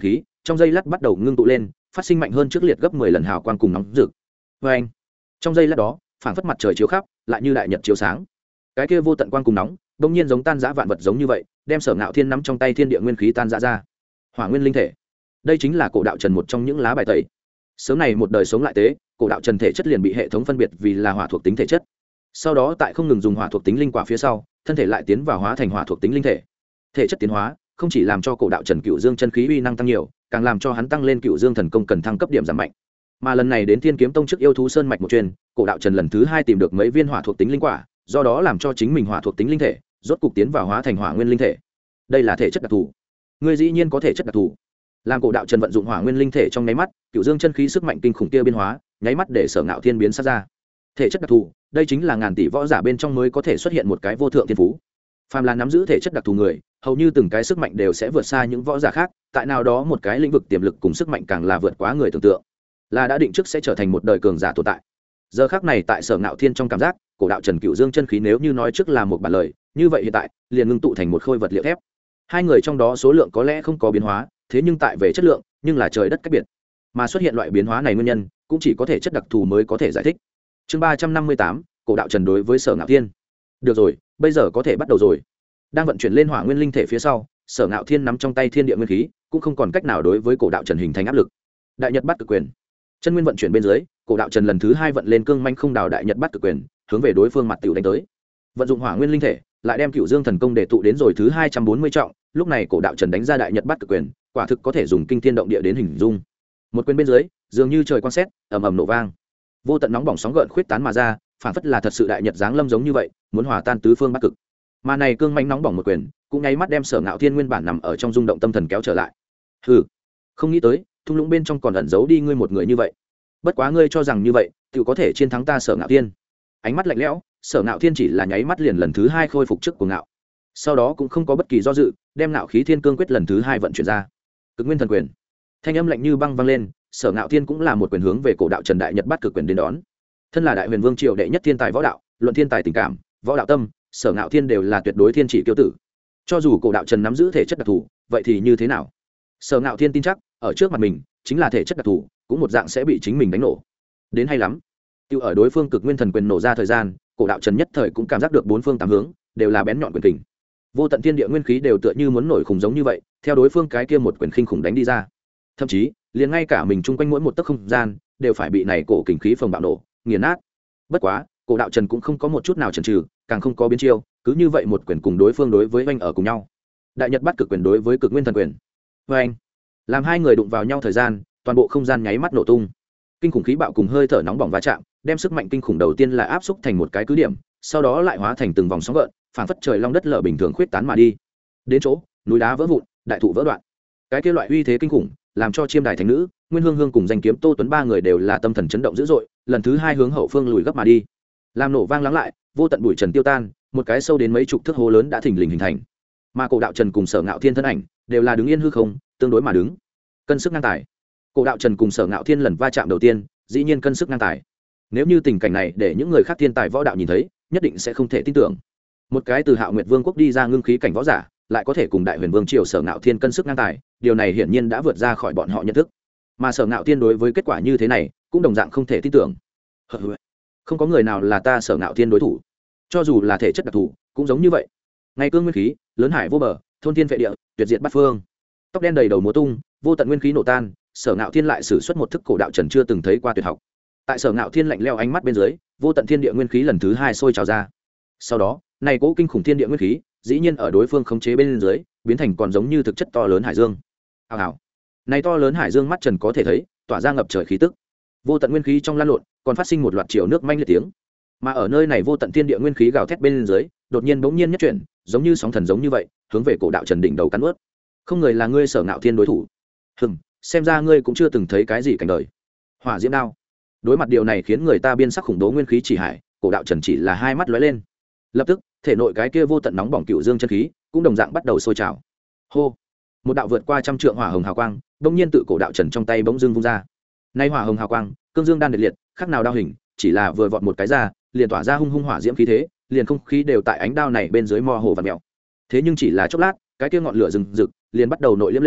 trong giây lát bắt đầu ngưng tụ lên, phát sinh mạnh hơn trước liệt gấp 10 lần hào quang cùng nóng rực. Và anh, trong giây lát đó, phảng phất mặt trời chiếu khắp, lại như đại nhật chiếu sáng. Cái kia vô tận quang cùng nóng, bỗng nhiên giống tan rã vạn vật giống như vậy, đem Sở Ngạo Thiên nắm trong tay thiên địa nguyên khí tan rã ra. Hỏa nguyên linh thể. Đây chính là Cổ Đạo Trần một trong những lá bài tẩy. Sớm này một đời sống lại tế, Cổ Đạo Trần thể chất liền bị hệ thống phân biệt vì là hỏa thuộc tính thể chất. Sau đó tại không ngừng dùng hỏa thuộc tính linh quả phía sau, thân thể lại tiến vào hóa thành hỏa thuộc tính linh thể. Thể chất tiến hóa, không chỉ làm cho Cổ Đạo Trần Cựu Dương chân khí uy năng tăng nhiều, càng làm cho hắn tăng lên Cựu Dương thần công cần thăng cấp điểm giảm mạnh. Mà lần này đến Thiên Kiếm Tông trước yêu thú sơn mạch một truyền, Cổ Đạo Trần lần thứ 2 tìm được mấy viên hỏa thuộc tính linh quả, do đó làm cho chính mình hỏa thuộc tính linh thể rốt cục tiến vào hóa thành hỏa nguyên linh thể. Đây là thể chất đặc thù. Ngươi dĩ nhiên có thể chất đặc thù. Làm Cổ Đạo Trần vận dụng hỏa nguyên linh thể trong nháy mắt, Cựu Dương chân khí sức mạnh kinh khủng kia biến hóa, nháy mắt để Sở Ngạo Thiên biến sát ra. Thể chất đặc thù, đây chính là ngàn tỷ võ giả bên trong mới có thể xuất hiện một cái vô thượng thiên phú. Phàm là nắm giữ thể chất đặc thù người, hầu như từng cái sức mạnh đều sẽ vượt xa những võ giả khác, tại nào đó một cái lĩnh vực tiềm lực cùng sức mạnh càng là vượt quá người tưởng tượng, là đã định trước sẽ trở thành một đời cường giả tồn tại. Giờ khắc này tại Sở Ngạo Thiên trong cảm giác, Cổ Đạo Trần Cựu Dương chân khí nếu như nói trước là một bản lời, như vậy hiện tại liền ngưng tụ thành một khối vật liệu thép. Hai người trong đó số lượng có lẽ không có biến hóa, thế nhưng tại về chất lượng, nhưng là trời đất cách biệt. Mà xuất hiện loại biến hóa này nguyên nhân, cũng chỉ có thể chất đặc thù mới có thể giải thích. Chương 358, Cổ Đạo Trần đối với Sở Ngạo Thiên. Được rồi, bây giờ có thể bắt đầu rồi. Đang vận chuyển lên hỏa nguyên linh thể phía sau, Sở Ngạo Thiên nắm trong tay thiên địa nguyên khí, cũng không còn cách nào đối với Cổ Đạo Trần hình thành áp lực. Đại Nhật Bát Cực Quyền. Chân nguyên vận chuyển bên dưới, Cổ Đạo Trần lần thứ 2 vận lên cương manh không đào Đại Nhật Bát Cực Quyền, hướng về đối phương mặt tiểu đánh tới. Vận dụng hỏa nguyên linh thể, lại đem Cựu Dương thần công để tụ đến rồi thứ 240 trọng, lúc này Cổ Đạo Trần đánh ra Đại Nhật Bát Cực Quyền, quả thực có thể dùng kinh thiên động địa đến hình dung. Một quyền bên dưới, dường như trời quang sét, ầm ầm nổ vang. Vô tận nóng bỏng sóng gợn khuyết tán mà ra, phản phất là thật sự đại nhật giáng lâm giống như vậy, muốn hòa tan tứ phương bắc cực. Mà này cương manh nóng bỏng một quyền, cũng nháy mắt đem Sở Ngạo Thiên nguyên bản nằm ở trong rung động tâm thần kéo trở lại. Hừ, không nghĩ tới, thung lũng bên trong còn ẩn giấu đi ngươi một người như vậy. Bất quá ngươi cho rằng như vậy, tự có thể chiến thắng ta Sở Ngạo Thiên. Ánh mắt lạnh lẽo, Sở Ngạo Thiên chỉ là nháy mắt liền lần thứ 2 khôi phục trước của ngạo. Sau đó cũng không có bất kỳ do dự, đem Ngạo Khí Thiên Cương quyết lần thứ 2 vận chuyển ra. Cực Nguyên Thần Quyền. Thanh âm lạnh như băng vang lên, Sở Ngạo Thiên cũng là một quyền hướng về Cổ Đạo Trần Đại Nhật Bát Cực Quyền đến đón. Thân là Đại Huyền Vương triều đệ nhất thiên tài võ đạo, luận thiên tài tình cảm, võ đạo tâm, Sở Ngạo Thiên đều là tuyệt đối thiên chỉ kiêu tử. Cho dù Cổ Đạo Trần nắm giữ thể chất đặc thù, vậy thì như thế nào? Sở Ngạo Thiên tin chắc, ở trước mặt mình, chính là thể chất đặc thù, cũng một dạng sẽ bị chính mình đánh nổ. Đến hay lắm. Tiêu ở đối phương Cực Nguyên Thần Quyền nổ ra thời gian, Cổ Đạo Trần nhất thời cũng cảm giác được bốn phương tám hướng đều là bén nhọn quyền kình. Vô tận thiên địa nguyên khí đều tựa như muốn nổi khủng giống như vậy, theo đối phương cái kia một quyền khinh khủng đánh đi ra. Thậm chí, liền ngay cả mình chung quanh mỗi một tấc không gian đều phải bị này cổ kình khí phồng bạo nổ, nghiền nát. Bất quá, Cổ Đạo Trần cũng không có một chút nào chần chừ, càng không có biến chiêu, cứ như vậy một quyền cùng đối phương đối với oanh ở cùng nhau. Đại Nhật Bát Cực Quyền đối với Cực Nguyên Thần Quyền. Oanh! Làm hai người đụng vào nhau thời gian, toàn bộ không gian nháy mắt nổ tung. Kinh khủng khí bạo cùng hơi thở nóng bỏng va chạm, đem sức mạnh kinh khủng đầu tiên là áp xúc thành một cái cứ điểm, sau đó lại hóa thành từng vòng sóng gợn, phảng phất trời long đất lở bình thường khuyết tán mà đi. Đến chỗ, núi đá vỡ vụn, đại thụ vỡ đoạn. Cái kia loại uy thế kinh khủng, làm cho Chiêm Đài Thánh Nữ, Nguyên Hương Hương cùng Danh Kiếm Tô Tuấn ba người đều là tâm thần chấn động dữ dội, lần thứ 2 hướng hậu phương lùi gấp mà đi. Làm nổ vang lắng lại, vô tận bụi trần tiêu tan, một cái sâu đến mấy chục thước hố lớn đã thình lình hình thành. Mà Cổ Đạo Trần cùng Sở Ngạo Thiên thân ảnh đều là đứng yên hư không, tương đối mà đứng. Cân sức ngang tài. Cổ Đạo Trần cùng Sở Ngạo Thiên lần va chạm đầu tiên, dĩ nhiên cân sức ngang tài. Nếu như tình cảnh này để những người khác thiên tài võ đạo nhìn thấy, nhất định sẽ không thể tin tưởng. Một cái từ Hạo Nguyệt Vương quốc đi ra ngưng khí cảnh võ giả, lại có thể cùng Đại Huyền Vương triều Sở Ngạo Thiên cân sức ngang tài, điều này hiển nhiên đã vượt ra khỏi bọn họ nhận thức. Mà Sở Ngạo Thiên đối với kết quả như thế này, cũng đồng dạng không thể tin tưởng. Không có người nào là ta Sở Ngạo Thiên đối thủ, cho dù là thể chất đặc thù, cũng giống như vậy. Ngày cương nguyên khí, lớn hải vô bờ, thôn thiên vệ địa, tuyệt diệt bát phương. Tóc đen đầy đầu múa tung, vô tận nguyên khí nổ tan, Sở Ngạo Thiên lại sử xuất một thức Cổ Đạo Trần chưa từng thấy qua tuyệt học. Tại Sở Ngạo Thiên lạnh lẽo ánh mắt bên dưới, vô tận thiên địa nguyên khí lần thứ 2 sôi trào ra. Sau đó, này cố kinh khủng thiên địa nguyên khí, dĩ nhiên ở đối phương khống chế bên dưới, biến thành còn giống như thực chất to lớn hải dương. Hào hào. Này to lớn hải dương mắt trần có thể thấy, tỏa ra ngập trời khí tức. Vô tận nguyên khí trong lan lộn, còn phát sinh một loạt chiều nước manh liệt tiếng. Mà ở nơi này vô tận thiên địa nguyên khí gào thét bên dưới, đột nhiên bỗng nhiên nhất chuyển, giống như sóng thần giống như vậy, hướng về Cổ Đạo Trần đỉnh đầu cắn nuốt. Không người là ngươi Sở Ngạo Thiên đối thủ. Xem ra ngươi cũng chưa từng thấy cái gì cảnh đời. Hỏa diễm đao. Đối mặt điều này khiến người ta biên sắc khủng bố nguyên khí chỉ hải, Cổ Đạo Trần chỉ là hai mắt lóe lên. Lập tức, thể nội cái kia vô tận nóng bỏng cựu dương chân khí, cũng đồng dạng bắt đầu sôi trào. Hô! Một đạo vượt qua trăm trượng hỏa hồng hào quang, bỗng nhiên tự Cổ Đạo Trần trong tay bỗng dưng vung ra. Nay hỏa hồng hào quang, cương dương đan liệt liệt, khác nào đao hình, chỉ là vừa vọt một cái ra, liền tỏa ra hung hung hỏa diễm khí thế, liền không khí đều tại ánh đao này bên dưới mò hồ và mèo. Thế nhưng chỉ là chốc lát, cái kia ngọn lửa rừng rực liền bắt đầu nội liếm lên,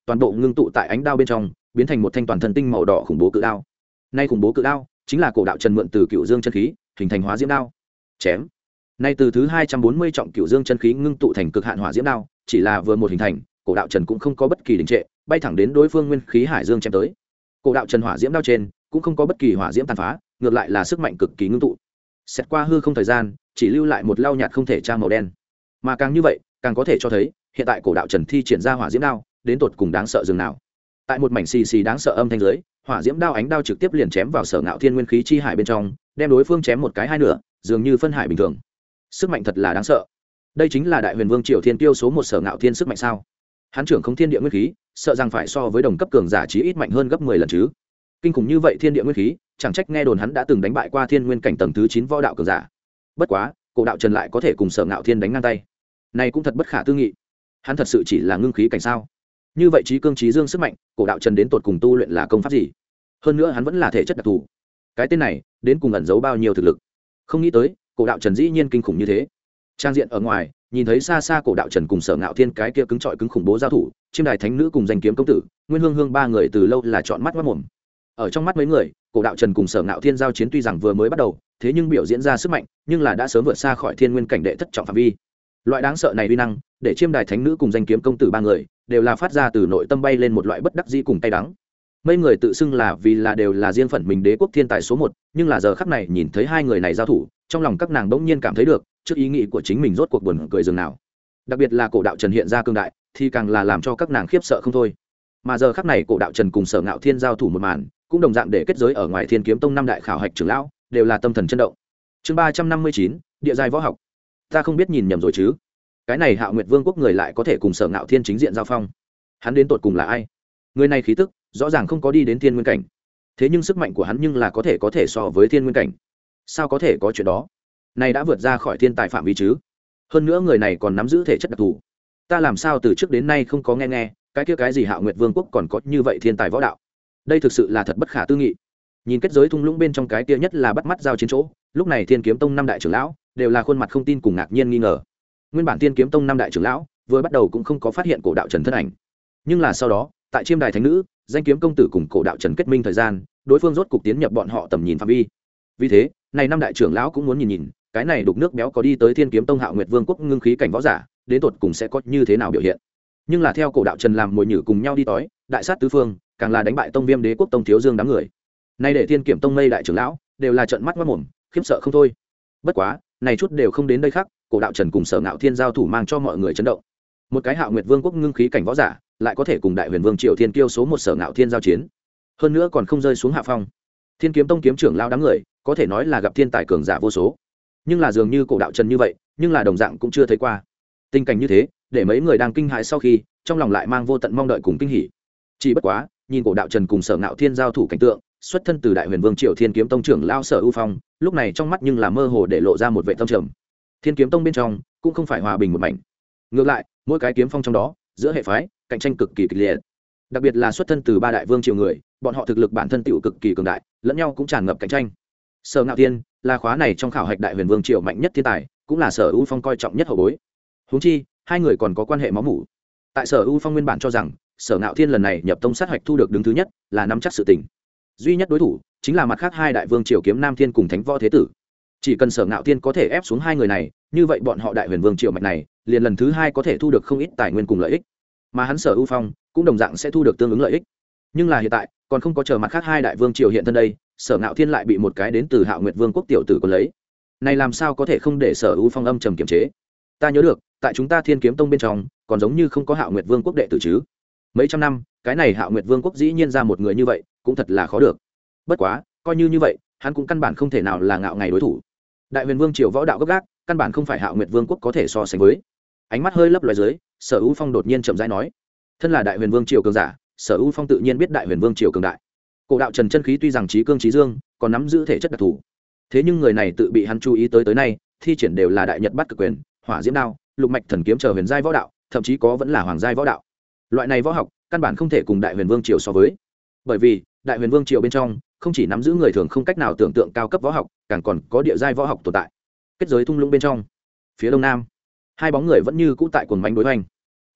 toàn bộ ngưng tụ tại ánh đao bên trong, biến thành một thanh toàn thân tinh màu đỏ khủng bố cự đao. Nay khủng bố cự đao chính là cổ đạo Trần mượn từ Cựu Dương chân khí hình thành hóa diễm đao. Chém. Nay từ thứ 240 trọng Cựu Dương chân khí ngưng tụ thành cực hạn hỏa diễm đao, chỉ là vừa một hình thành, cổ đạo Trần cũng không có bất kỳ đình trệ, bay thẳng đến đối phương nguyên khí hải dương chém tới. Cổ đạo Trần hỏa diễm đao trên cũng không có bất kỳ hỏa diễm tàn phá, ngược lại là sức mạnh cực kỳ ngưng tụ. Xét qua hư không thời gian, chỉ lưu lại một lau nhạt không thể tra màu đen. Mà càng như vậy, càng có thể cho thấy, hiện tại cổ đạo Trần thi triển ra hỏa diễm đao, đến tột cùng đáng sợ dường nào. Tại một mảnh xì xì đáng sợ âm thanh dưới, hỏa diễm đao ánh đao trực tiếp liền chém vào Sở Ngạo Thiên nguyên khí chi hải bên trong, đem đối phương chém một cái hai nửa, dường như phân hải bình thường. Sức mạnh thật là đáng sợ. Đây chính là Đại Huyền Vương Triều Thiên Kiêu số một Sở Ngạo Thiên sức mạnh sao? Hắn trưởng không thiên địa nguyên khí, sợ rằng phải so với đồng cấp cường giả chí ít mạnh hơn gấp 10 lần chứ. Kinh khủng như vậy thiên địa nguyên khí, chẳng trách nghe đồn hắn đã từng đánh bại qua thiên nguyên cảnh tầng thứ 9 võ đạo cường giả. Bất quá, cổ đạo Trần lại có thể cùng Sở Ngạo Thiên đánh ngang tay. Này cũng thật bất khả tư nghị. Hắn thật sự chỉ là ngưng khí cảnh sao? Như vậy trí cương trí dương sức mạnh, cổ đạo Trần đến tột cùng tu luyện là công pháp gì? Hơn nữa hắn vẫn là thể chất đặc thù. Cái tên này, đến cùng ẩn giấu bao nhiêu thực lực? Không nghĩ tới, cổ đạo Trần dĩ nhiên kinh khủng như thế. Trang diện ở ngoài, nhìn thấy xa xa cổ đạo Trần cùng Sở Ngạo Thiên cái kia cứng trọi cứng khủng bố giao thủ, Chiêm Đài Thánh Nữ cùng Danh Kiếm công tử, Nguyên Hương Hương ba người từ lâu là trọn mắt mắt mồm. Ở trong mắt mấy người, cổ đạo Trần cùng Sở Ngạo Thiên giao chiến tuy rằng vừa mới bắt đầu, thế nhưng biểu diễn ra sức mạnh, nhưng là đã sớm vượt xa khỏi thiên nguyên cảnh đệ thất trọng phạm vi. Loại đáng sợ này uy năng, để Chiêm Đài Thánh Nữ cùng Danh Kiếm công tử ba người đều là phát ra từ nội tâm bay lên một loại bất đắc dĩ cùng tay đắng. Mấy người tự xưng là vì là đều là riêng phần mình đế quốc thiên tài số 1, nhưng là giờ khắc này nhìn thấy hai người này giao thủ, trong lòng các nàng bỗng nhiên cảm thấy được, trước ý nghĩ của chính mình rốt cuộc buồn cười dường nào. Đặc biệt là cổ đạo Trần hiện ra cương đại, thì càng là làm cho các nàng khiếp sợ không thôi. Mà giờ khắc này cổ đạo Trần cùng Sở Ngạo Thiên giao thủ một màn, cũng đồng dạng để kết giới ở ngoài Thiên Kiếm Tông năm đại khảo hạch trưởng lão, đều là tâm thần chấn động. Chương 359, địa giai võ học. Ta không biết nhìn nhầm rồi chứ? Cái này Hạo Nguyệt Vương quốc người lại có thể cùng Sở Ngạo Thiên chính diện giao phong. Hắn đến tột cùng là ai? Người này khí tức, rõ ràng không có đi đến thiên nguyên cảnh. Thế nhưng sức mạnh của hắn nhưng là có thể so với thiên nguyên cảnh. Sao có thể có chuyện đó? Này đã vượt ra khỏi thiên tài phạm vi chứ? Hơn nữa người này còn nắm giữ thể chất đặc thù. Ta làm sao từ trước đến nay không có nghe cái kia cái gì Hạo Nguyệt Vương quốc còn có như vậy thiên tài võ đạo. Đây thực sự là thật bất khả tư nghị. Nhìn kết giới thung lũng bên trong cái kia nhất là bắt mắt giao chiến chỗ, lúc này Thiên Kiếm Tông năm đại trưởng lão đều là khuôn mặt không tin cùng ngạc nhiên nghi ngờ. Nguyên bản Thiên Kiếm Tông năm đại trưởng lão vừa bắt đầu cũng không có phát hiện cổ đạo Trần thân ảnh, nhưng là sau đó, tại Chiêm Đài Thánh Nữ, Danh Kiếm công tử cùng cổ đạo Trần kết minh thời gian, đối phương rốt cục tiến nhập bọn họ tầm nhìn phạm vi. Vì thế, này năm đại trưởng lão cũng muốn nhìn cái này đục nước béo có đi tới Thiên Kiếm Tông Hạo Nguyệt Vương quốc ngưng khí cảnh võ giả, đến tột cùng sẽ có như thế nào biểu hiện. Nhưng là theo cổ đạo Trần làm mồi nhử cùng nhau đi tới, đại sát tứ phương, càng là đánh bại Tông Viêm Đế quốc Tông Thiếu Dương đám người. Nay để Thiên Kiếm Tông mây đại trưởng lão đều là trợn mắt ngoác mồm, khiếp sợ không thôi. Bất quá, này chút đều không đến đây khác, cổ đạo Trần cùng Sở Ngạo Thiên giao thủ mang cho mọi người chấn động. Một cái Hạo Nguyệt Vương quốc ngưng khí cảnh võ giả, lại có thể cùng Đại Huyền Vương Triều Thiên Kiêu số 1 Sở Ngạo Thiên giao chiến. Hơn nữa còn không rơi xuống hạ phong. Thiên Kiếm Tông kiếm trưởng lão đám người, có thể nói là gặp thiên tài cường giả vô số. Nhưng là dường như cổ đạo Trần như vậy, nhưng là đồng dạng cũng chưa thấy qua. Tình cảnh như thế, để mấy người đang kinh hãi sau khi, trong lòng lại mang vô tận mong đợi cùng kinh hỉ. Chỉ bất quá, nhìn cổ đạo Trần cùng Sở Ngạo Thiên giao thủ cảnh tượng, xuất thân từ Đại Huyền Vương Triều Thiên Kiếm Tông trưởng lão Sở U Phong, lúc này trong mắt nhưng là mơ hồ để lộ ra một vẻ tâm trầm. Thiên Kiếm Tông bên trong cũng không phải hòa bình một mảnh. Ngược lại, mỗi cái kiếm phong trong đó, giữa hệ phái, cạnh tranh cực kỳ kịch liệt. Đặc biệt là xuất thân từ ba đại vương triều người, bọn họ thực lực bản thân tiểu cực kỳ cường đại, lẫn nhau cũng tràn ngập cạnh tranh. Sở Ngạo Thiên là khóa này trong khảo hạch Đại Huyền Vương triều mạnh nhất thiên tài, cũng là Sở U Phong coi trọng nhất hậu bối. Huống chi, hai người còn có quan hệ máu mủ. Tại Sở U Phong nguyên bản cho rằng, Sở Ngạo Thiên lần này nhập tông sát hạch thu được đứng thứ nhất, là nắm chắc sự tình. Duy nhất đối thủ chính là mặt khác hai đại vương triều Kiếm Nam Thiên cùng Thánh Võ Thế Tử. Chỉ cần Sở Ngạo Thiên có thể ép xuống hai người này, như vậy bọn họ Đại Huyền Vương triều mạnh này, liền lần thứ hai có thể thu được không ít tài nguyên cùng lợi ích. Mà hắn Sở U Phong cũng đồng dạng sẽ thu được tương ứng lợi ích. Nhưng là hiện tại, còn không có chờ mặt khác hai đại vương triều hiện thân đây, Sở Ngạo Thiên lại bị một cái đến từ Hạo Nguyệt Vương quốc tiểu tử còn lấy. Này làm sao có thể không để Sở U Phong âm trầm kiềm chế? Ta nhớ được, tại chúng ta Thiên Kiếm Tông bên trong, còn giống như không có Hạo Nguyệt Vương quốc đệ tử chứ? Mấy trăm năm, cái này Hạo Nguyệt Vương quốc dĩ nhiên ra một người như vậy, cũng thật là khó được. Bất quá, coi như vậy, hắn cũng căn bản không thể nào là ngạo ngày đối thủ. Đại Huyền Vương triều võ đạo gấp gáp, căn bản không phải Hạo Nguyệt Vương quốc có thể so sánh với. Ánh mắt hơi lấp loé dưới, Sở U Phong đột nhiên chậm rãi nói: thân là Đại Huyền Vương triều cường giả, Sở U Phong tự nhiên biết Đại Huyền Vương triều cường đại. Cổ đạo Trần chân khí tuy rằng trí cương trí dương, còn nắm giữ thể chất đặc thù, thế nhưng người này tự bị hắn chú ý tới nay, thi triển đều là đại nhật bát cực quyền, hỏa diễm đao, lục mạch thần kiếm chờ huyền giai võ đạo, thậm chí có vẫn là hoàng giai võ đạo. Loại này võ học, căn bản không thể cùng Đại Huyền Vương triều so với. Bởi vì, Đại Huyền Vương triều bên trong, không chỉ nắm giữ người thường không cách nào tưởng tượng cao cấp võ học, càng còn có địa giai võ học tồn tại. Kết giới thung lũng bên trong, phía đông nam, hai bóng người vẫn như cũ tại cuồng mãnh đối hoành.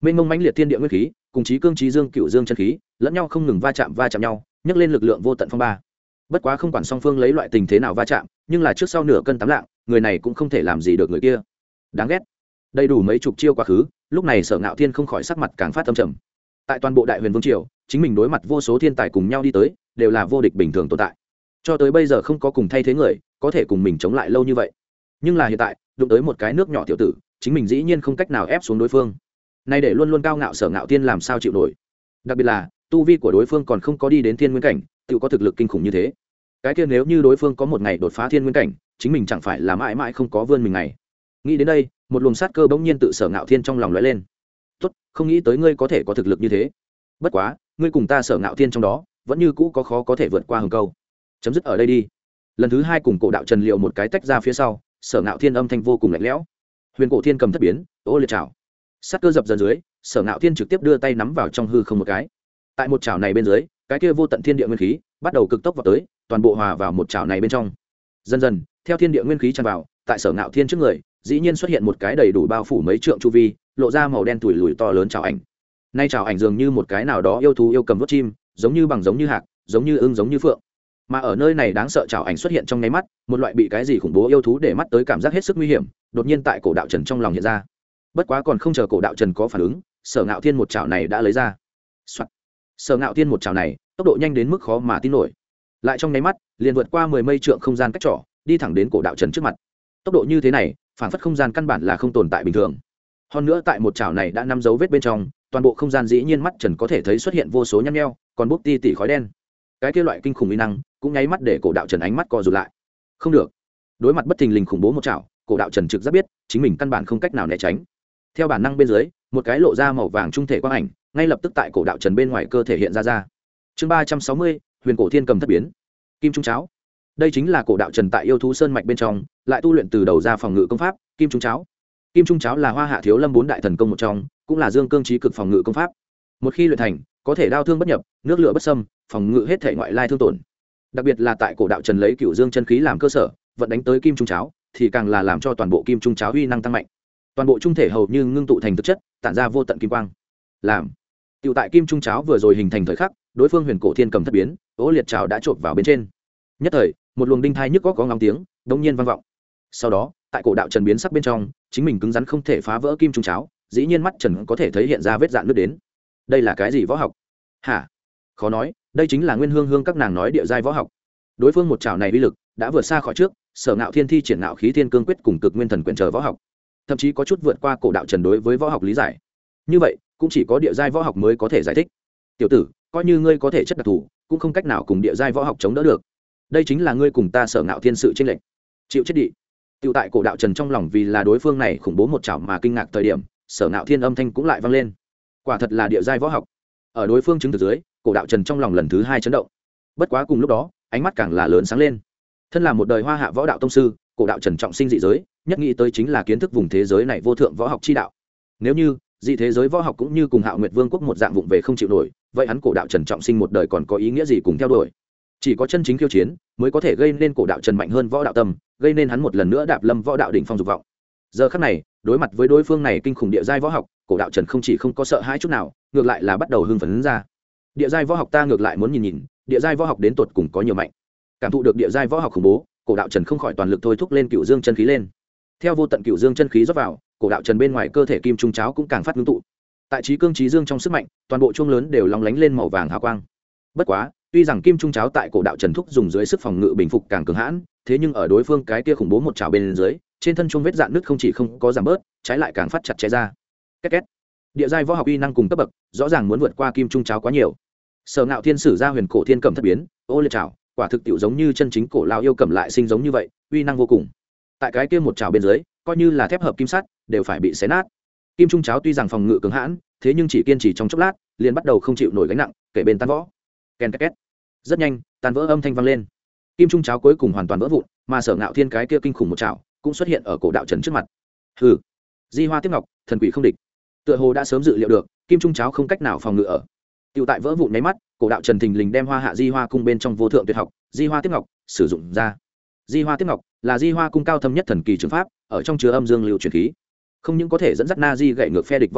mênh mông mãnh liệt thiên địa nguyên khí cùng chí cương chí dương cựu dương chân khí lẫn nhau không ngừng va chạm nhau nhấc lên lực lượng vô tận phong ba. Bất quá không quản song phương lấy loại tình thế nào va chạm, nhưng là trước sau nửa cân tám lạng, người này cũng không thể làm gì được người kia. Đáng ghét. Đầy đủ mấy chục chiêu quá khứ, lúc này Sở Ngạo Thiên không khỏi sắc mặt càng phát âm trầm. Tại toàn bộ Đại Huyền Vương triều, chính mình đối mặt vô số thiên tài cùng nhau đi tới, đều là vô địch bình thường tồn tại. Cho tới bây giờ không có cùng thay thế người, có thể cùng mình chống lại lâu như vậy. Nhưng là hiện tại, đụng tới một cái nước nhỏ tiểu tử, chính mình dĩ nhiên không cách nào ép xuống đối phương. Nay để luôn luôn cao ngạo Sở Ngạo Thiên làm sao chịu nổi. Đặc biệt là, tu vi của đối phương còn không có đi đến thiên nguyên cảnh, tự có thực lực kinh khủng như thế. Cái kia nếu như đối phương có một ngày đột phá thiên nguyên cảnh, chính mình chẳng phải là mãi mãi không có vươn mình ngày. Nghĩ đến đây, một luồng sát cơ bỗng nhiên tự Sở Ngạo Thiên trong lòng lóe lên. Tốt, không nghĩ tới ngươi có thể có thực lực như thế. Bất quá, ngươi cùng ta Sở Ngạo Thiên trong đó, vẫn như cũ có khó có thể vượt qua hừng câu. Chấm dứt ở đây đi. Lần thứ hai cùng Cổ Đạo Trần liệu một cái tách ra phía sau, Sở Ngạo Thiên âm thanh vô cùng lạnh lẽo. Huyền Cổ Thiên cầm thất biến, ô liệt chảo. Sát cơ dập dần dưới, Sở Ngạo Thiên trực tiếp đưa tay nắm vào trong hư không một cái. Tại một chảo này bên dưới, cái kia vô tận thiên địa nguyên khí bắt đầu cực tốc vào tới, toàn bộ hòa vào một chảo này bên trong. Dần dần, theo thiên địa nguyên khí tràn vào, tại Sở Ngạo Thiên trước người, dĩ nhiên xuất hiện một cái đầy đủ bao phủ mấy trượng chu vi, lộ ra màu đen tủi lùi to lớn chảo ảnh. Nay chảo ảnh dường như một cái nào đó yêu thú yêu cầm vuốt chim, giống như bằng giống như hạc, giống như ưng giống như phượng. Mà ở nơi này đáng sợ chảo ảnh xuất hiện trong nháy mắt, một loại bị cái gì khủng bố yêu thú để mắt tới cảm giác hết sức nguy hiểm, đột nhiên tại Cổ Đạo Trần trong lòng hiện ra. Bất quá còn không chờ Cổ Đạo Trần có phản ứng, Sở Ngạo Thiên một chảo này đã lấy ra. Soạt. Sở Ngạo Thiên một chảo này, tốc độ nhanh đến mức khó mà tin nổi. Lại trong nháy mắt, liền vượt qua 10 mây trượng không gian cách trỏ, đi thẳng đến Cổ Đạo Trần trước mặt. Tốc độ như thế này, phản phất không gian căn bản là không tồn tại bình thường. Hơn nữa tại một chảo này đã nắm dấu vết bên trong, toàn bộ không gian dĩ nhiên mắt Trần có thể thấy xuất hiện vô số nhăn nheo, còn bốc ti tỉ khói đen. Cái kia loại kinh khủng uy năng, cũng nháy mắt để Cổ Đạo Trần ánh mắt co rụt lại. Không được. Đối mặt bất thình lình khủng bố một chảo, Cổ Đạo Trần trực giác biết, chính mình căn bản không cách nào né tránh. Theo bản năng bên dưới, một cái lộ ra màu vàng trung thể quang ảnh, ngay lập tức tại Cổ Đạo Trần bên ngoài cơ thể hiện ra. Chương 360, Huyền Cổ Thiên cầm thất biến. Kim Trung Cháo. Đây chính là Cổ Đạo Trần tại Yêu thú sơn mạch bên trong, lại tu luyện từ đầu ra phòng ngự công pháp, Kim Trung Cháo. Kim Trung Cháo là Hoa Hạ Thiếu Lâm 4 đại thần công một trong, cũng là Dương Cương Chí cực phòng ngự công pháp. Một khi luyện thành, có thể đao thương bất nhập, nước lửa bất xâm, phòng ngự hết thể ngoại lai thương tổn. Đặc biệt là tại Cổ Đạo Trần lấy Cửu Dương chân khí làm cơ sở, vận đánh tới Kim Trung Cháo, thì càng là làm cho toàn bộ Kim Trung Cháo uy năng tăng mạnh. Toàn bộ trung thể hầu như ngưng tụ thành thực chất, tản ra vô tận kim quang. Làm. Tiểu tại Kim Trung Cháo vừa rồi hình thành thời khắc, đối phương Huyền Cổ Thiên cầm thất biến, Ô Liệt Chảo đã chộp vào bên trên. Nhất thời, một luồng đinh thai nhức góc có ngóng tiếng, đột nhiên vang vọng. Sau đó, tại Cổ Đạo Trần biến sắc bên trong, chính mình cứng rắn không thể phá vỡ Kim Trung Cháo, dĩ nhiên mắt Trần có thể thấy hiện ra vết rạn nứt đến. Đây là cái gì võ học? Hả? Khó nói, đây chính là Nguyên Hương Hương các nàng nói địa giai võ học. Đối phương một chảo này uy lực đã vượt xa khỏi trước, Sở Ngạo Thiên thi triển Ngạo Khí Thiên Cương Quyết cùng Cực Nguyên Thần Quyền chờ võ học, thậm chí có chút vượt qua Cổ Đạo Trần đối với võ học lý giải. Như vậy, cũng chỉ có địa giai võ học mới có thể giải thích. Tiểu tử, coi như ngươi có thể chất đặc thù, cũng không cách nào cùng địa giai võ học chống đỡ được. Đây chính là ngươi cùng ta Sở Ngạo Thiên sự chênh lệch. Chịu chết đi. Tiểu tại Cổ Đạo Trần trong lòng vì là đối phương này khủng bố một chảo mà kinh ngạc thời điểm, Sở Ngạo Thiên âm thanh cũng lại vang lên. Quả thật là địa giai võ học. Ở đối phương chứng thực dưới, Cổ Đạo Trần trong lòng lần thứ hai chấn động. Bất quá cùng lúc đó, ánh mắt càng là lớn sáng lên. Thân là một đời Hoa Hạ võ đạo tông sư, Cổ Đạo Trần trọng sinh dị giới, nhất nghĩ tới chính là kiến thức vùng thế giới này vô thượng võ học chi đạo. Nếu như dị thế giới võ học cũng như cùng Hạo Nguyệt Vương quốc một dạng vụng về không chịu nổi, vậy hắn Cổ Đạo Trần trọng sinh một đời còn có ý nghĩa gì cùng theo đuổi? Chỉ có chân chính khiêu chiến mới có thể gây nên Cổ Đạo Trần mạnh hơn võ đạo tâm, gây nên hắn một lần nữa đạp lâm võ đạo đỉnh phong dục vọng. Giờ khắc này, đối mặt với đối phương này kinh khủng địa giai võ học, Cổ Đạo Trần không chỉ không có sợ hãi chút nào, ngược lại là bắt đầu hưng phấn ra. Địa giai võ học ta ngược lại muốn nhìn nhìn, địa giai võ học đến tột cùng có nhiều mạnh. Cảm thụ được địa giai võ học khủng bố, Cổ Đạo Trần không khỏi toàn lực thôi thúc lên Cửu Dương chân khí lên. Theo vô tận Cửu Dương chân khí rót vào, Cổ Đạo Trần bên ngoài cơ thể Kim Trung Cháo cũng càng phát ngưng tụ. Tại chí cương chí dương trong sức mạnh, toàn bộ chuông lớn đều lóng lánh lên màu vàng hào quang. Bất quá, tuy rằng Kim Trung Cháo tại Cổ Đạo Trần thúc dùng dưới sức phòng ngự bình phục càng cường hãn, thế nhưng ở đối phương cái kia khủng bố một chảo bên dưới, trên thân chuông vết dạn nứt không chỉ không có giảm bớt, trái lại càng phát chặt chẽ ra. Két két. Địa giai võ học uy năng cùng cấp bậc, rõ ràng muốn vượt qua Kim Trung Cháo quá nhiều. Sở Ngạo Thiên sử ra Huyền Cổ Thiên cầm thất biến, Ô Liệt Chảo, quả thực tiểu giống như chân chính cổ lao yêu cầm lại sinh giống như vậy, uy năng vô cùng. Tại cái kia một chảo bên dưới, coi như là thép hợp kim sắt, đều phải bị xé nát. Kim Trung Cháo tuy rằng phòng ngự cứng hãn, thế nhưng chỉ kiên trì trong chốc lát, liền bắt đầu không chịu nổi gánh nặng, kể bên tan võ. Ken két két. Rất nhanh, tan vỡ âm thanh vang lên. Kim Trung Cháo cuối cùng hoàn toàn vỡ vụn, mà Sở Ngạo Thiên cái kia kinh khủng một chảo cũng xuất hiện ở Cổ Đạo Trần trước mặt. Hừ, Di Hoa Tiếp Ngọc, thần quỷ không địch. Tựa hồ đã sớm dự liệu được, Kim Trung Cháo không cách nào phòng ngự ở. Tiểu tại vỡ vụn nháy mắt, Cổ Đạo Trần thình lình đem Hoa Hạ Di Hoa cung bên trong vô thượng tuyệt học, Di Hoa Tiếp Ngọc sử dụng ra. Di Hoa Tiếp Ngọc là Di Hoa cung cao thâm nhất thần kỳ trường pháp, ở trong chứa âm dương lưu truyền khí, không những có thể dẫn dắt na di gậy ngược phe địch võ học,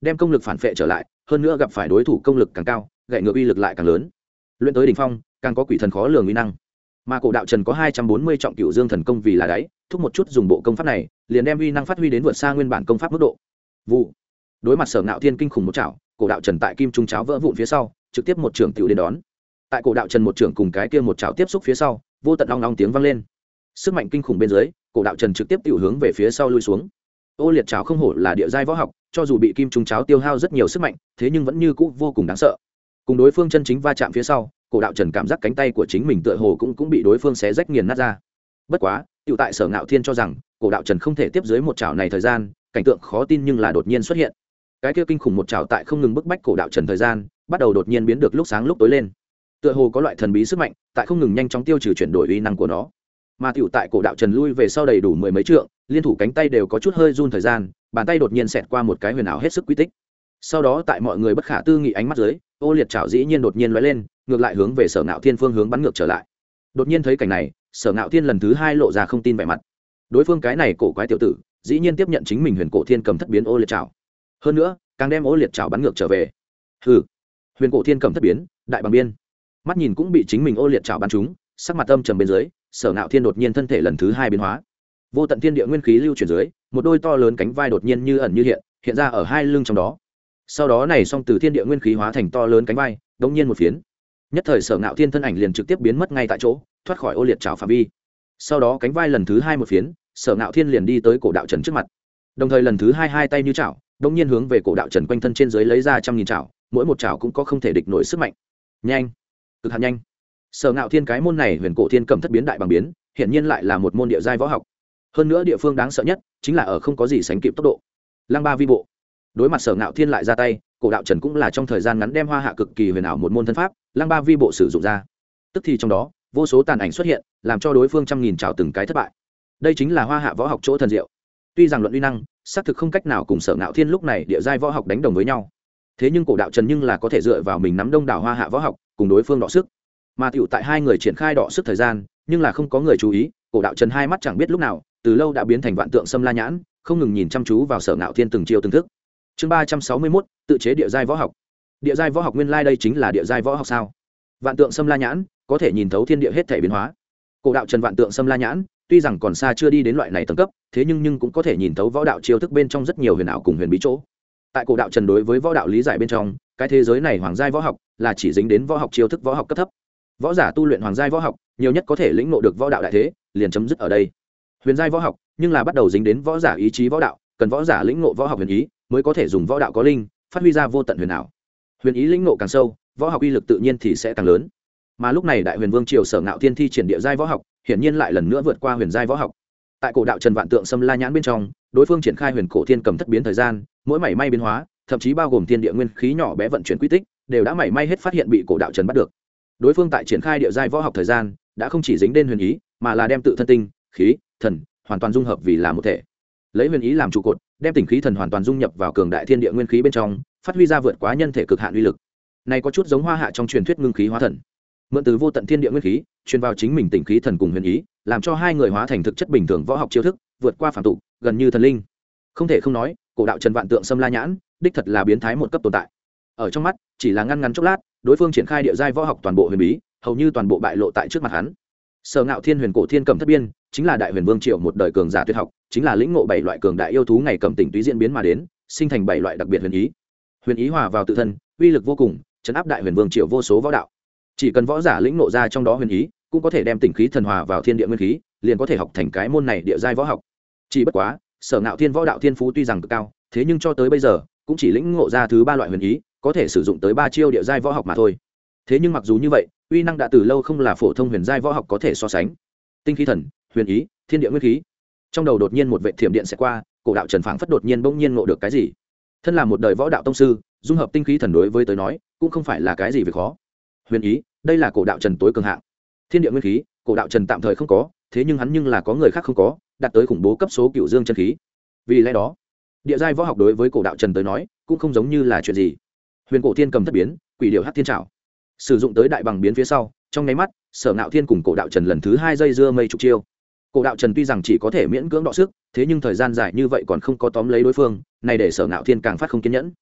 đem công lực phản phệ trở lại, hơn nữa gặp phải đối thủ công lực càng cao, gậy ngược uy lực lại càng lớn. Luyện tới đỉnh phong, càng có quỷ thần khó lường uy năng. Mà Cổ Đạo Trần có 240 trọng Cửu Dương Thần Công vì là đáy, thúc một chút dùng bộ công pháp này, liền đem uy năng phát huy đến vượt xa nguyên bản công pháp mức độ. Vụ. Đối mặt Sở Ngạo Thiên kinh khủng một chảo, Cổ Đạo Trần tại kim trung cháo vỡ vụn phía sau, trực tiếp một trưởng tiểu đến đón. Tại Cổ Đạo Trần một trưởng cùng cái kia một chảo tiếp xúc phía sau, vô tận ong ong tiếng vang lên. Sức mạnh kinh khủng bên dưới, Cổ Đạo Trần trực tiếp tiểu hướng về phía sau lui xuống. Ô liệt chảo không hổ là địa giai võ học, cho dù bị kim trung cháo tiêu hao rất nhiều sức mạnh, thế nhưng vẫn như cũ vô cùng đáng sợ. Cùng đối phương chân chính va chạm phía sau, Cổ Đạo Trần cảm giác cánh tay của chính mình tựa hồ cũng bị đối phương xé rách nghiền nát ra. Bất quá, tiểu tại Sở Ngạo Thiên cho rằng Cổ Đạo Trần không thể tiếp dưới một chảo này thời gian, cảnh tượng khó tin nhưng là đột nhiên xuất hiện. Cái kia kinh khủng một chảo tại không ngừng bức bách Cổ Đạo Trần thời gian, bắt đầu đột nhiên biến được lúc sáng lúc tối lên. Tựa hồ có loại thần bí sức mạnh, tại không ngừng nhanh chóng tiêu trừ chuyển đổi uy năng của nó. Mà tiểu tại Cổ Đạo Trần lui về sau đầy đủ mười mấy trượng, liên thủ cánh tay đều có chút hơi run thời gian, bàn tay đột nhiên xẹt qua một cái huyền ảo hết sức quy tích. Sau đó tại mọi người bất khả tư nghị ánh mắt dưới, ô liệt chảo dĩ nhiên đột nhiên lóe lên, ngược lại hướng về Sở Ngạo Thiên phương hướng bắn ngược trở lại. Đột nhiên thấy cảnh này, Sở Ngạo Thiên lần thứ hai lộ ra không tin vẻ mặt. Đối phương cái này cổ quái tiểu tử, dĩ nhiên tiếp nhận chính mình Huyền Cổ Thiên Cầm thất biến ô liệt chảo. Hơn nữa, càng đem ô liệt chảo bắn ngược trở về. Hừ, Huyền Cổ Thiên Cầm thất biến, đại bằng biên. Mắt nhìn cũng bị chính mình ô liệt chảo bắn trúng, sắc mặt âm trầm bên dưới, Sở Ngạo Thiên đột nhiên thân thể lần thứ hai biến hóa. Vô tận thiên địa nguyên khí lưu chuyển dưới, một đôi to lớn cánh vai đột nhiên như ẩn như hiện, hiện ra ở hai lưng trong đó. Sau đó này song từ thiên địa nguyên khí hóa thành to lớn cánh vai, đống nhiên một phiến. Nhất thời Sở Ngạo Thiên thân ảnh liền trực tiếp biến mất ngay tại chỗ, thoát khỏi ô liệt trảo phạm vi. Sau đó cánh vai lần thứ hai một phiến, Sở Ngạo Thiên liền đi tới Cổ Đạo Trần trước mặt. Đồng thời lần thứ hai tay như chảo, đống nhiên hướng về Cổ Đạo Trần quanh thân trên dưới lấy ra 100.000 chảo, mỗi một chảo cũng có không thể địch nổi sức mạnh. Nhanh, cực hạn nhanh. Sở Ngạo Thiên cái môn này Huyền Cổ Thiên Cầm thất biến đại bằng biến, hiển nhiên lại là một môn địa giai võ học. Hơn nữa địa phương đáng sợ nhất chính là ở không có gì sánh kịp tốc độ. Lăng Ba Vi Bộ. Đối mặt Sở Ngạo Thiên lại ra tay, Cổ Đạo Trần cũng là trong thời gian ngắn đem hoa hạ cực kỳ huyền ảo một môn thân pháp Lăng Ba Vi Bộ sử dụng ra. Tức thì trong đó vô số tàn ảnh xuất hiện, làm cho đối phương 100.000 trảo từng cái thất bại. Đây chính là hoa hạ võ học chỗ thần diệu. Tuy rằng luận uy năng xác thực không cách nào cùng Sở Ngạo Thiên lúc này địa giai võ học đánh đồng với nhau, thế nhưng Cổ Đạo Trần nhưng là có thể dựa vào mình nắm đông đảo hoa hạ võ học cùng đối phương đọ sức. Mà tiểu tại hai người triển khai đọ sức thời gian, nhưng là không có người chú ý, Cổ Đạo Trần hai mắt chẳng biết lúc nào từ lâu đã biến thành vạn tượng xâm la nhãn, không ngừng nhìn chăm chú vào Sở Ngạo Thiên từng chiêu từng thức. Chương 361, tự chế địa giai võ học. Địa giai võ học nguyên lai đây chính là địa giai võ học sao? Vạn tượng xâm la nhãn có thể nhìn thấu thiên địa hết thảy biến hóa. Cổ Đạo Trần vạn tượng xâm la nhãn, tuy rằng còn xa chưa đi đến loại này tầng cấp, thế nhưng cũng có thể nhìn thấu võ đạo chiêu thức bên trong rất nhiều huyền ảo cùng huyền bí chỗ. Tại Cổ Đạo Trần đối với võ đạo lý giải bên trong, cái thế giới này hoàng giai võ học là chỉ dính đến võ học chiêu thức võ học cấp thấp. Võ giả tu luyện hoàng giai võ học, nhiều nhất có thể lĩnh ngộ được võ đạo đại thế, liền chấm dứt ở đây. Huyền giai võ học, nhưng là bắt đầu dính đến võ giả ý chí võ đạo, cần võ giả lĩnh ngộ võ học huyền ý, mới có thể dùng võ đạo có linh, phát huy ra vô tận huyền ảo. Huyền ý lĩnh ngộ càng sâu, võ học uy lực tự nhiên thì sẽ càng lớn. Mà lúc này Đại Huyền Vương triều Sở Ngạo Thiên thi triển địa giai võ học, hiển nhiên lại lần nữa vượt qua huyền giai võ học. Tại Cổ Đạo Trần vạn tượng xâm la nhãn bên trong, đối phương triển khai Huyền Cổ Thiên Cầm thất biến thời gian, mỗi mảy may biến hóa, thậm chí bao gồm thiên địa nguyên khí nhỏ bé vận chuyển quy tích, đều đã mảy may hết phát hiện bị Cổ Đạo Trần bắt được. Đối phương tại triển khai địa giai võ học thời gian, đã không chỉ dính đến huyền ý, mà là đem tự thân tinh, khí, thần hoàn toàn dung hợp vì là một thể. Lấy huyền ý làm trụ cột, đem tinh khí thần hoàn toàn dung nhập vào cường đại thiên địa nguyên khí bên trong, phát huy ra vượt quá nhân thể cực hạn uy lực. Này có chút giống Hoa Hạ trong truyền thuyết ngưng khí hóa thần. Mượn từ vô tận thiên địa nguyên khí, truyền vào chính mình tinh khí thần cùng huyền ý, làm cho hai người hóa thành thực chất bình thường võ học chiêu thức, vượt qua phàm tục, gần như thần linh. Không thể không nói, Cổ Đạo Trần vạn tượng xâm la nhãn, đích thật là biến thái một cấp tồn tại. Ở trong mắt, chỉ là ngăn ngắn chốc lát, đối phương triển khai địa giai võ học toàn bộ huyền bí, hầu như toàn bộ bại lộ tại trước mặt hắn. Sở Ngạo Thiên Huyền Cổ Thiên Cầm thất biên, chính là Đại Huyền Vương triều một đời cường giả tuyệt học, chính là lĩnh ngộ 7 loại cường đại yêu thú ngày cầm tỉnh túy diễn biến mà đến, sinh thành 7 loại đặc biệt huyền ý. Huyền ý hòa vào tự thân, uy lực vô cùng, trấn áp Đại Huyền Vương triều vô số võ đạo. Chỉ cần võ giả lĩnh ngộ ra trong đó huyền ý, cũng có thể đem tinh khí thần hòa vào thiên địa nguyên khí, liền có thể học thành cái môn này địa giai võ học. Chỉ bất quá, Sở Ngạo Thiên võ đạo thiên phú tuy rằng cực cao, thế nhưng cho tới bây giờ cũng chỉ lĩnh ngộ ra thứ 3 loại huyền ý, có thể sử dụng tới 3 chiêu địa giai võ học mà thôi. Thế nhưng mặc dù như vậy, uy năng đã từ lâu không là phổ thông huyền giai võ học có thể so sánh. Tinh khí thần, huyền ý, thiên địa nguyên khí. Trong đầu đột nhiên một vệt thiểm điện sẽ qua, Cổ Đạo Trần phảng phất đột nhiên bỗng nhiên ngộ được cái gì. Thân là một đời võ đạo tông sư, dung hợp tinh khí thần đối với tới nói, cũng không phải là cái gì việc khó. Huyền ý, đây là Cổ Đạo Trần tối cường hạng. Thiên địa nguyên khí, Cổ Đạo Trần tạm thời không có, thế nhưng hắn nhưng là có người khác không có, đạt tới khủng bố cấp số Cửu Dương chân khí. Vì lẽ đó, địa giai võ học đối với Cổ Đạo Trần tới nói, cũng không giống như là chuyện gì. Huyền Cổ Thiên Cầm thất biến, Quỷ Điểu Hắc Thiên Trảo. Sử dụng tới đại bằng biến phía sau, trong nháy mắt, Sở Ngạo Thiên cùng Cổ Đạo Trần lần thứ 2 dây dưa mây chục chiêu. Cổ Đạo Trần tuy rằng chỉ có thể miễn cưỡng đọ sức, thế nhưng thời gian dài như vậy còn không có tóm lấy đối phương, này để Sở Ngạo Thiên càng phát không kiên nhẫn.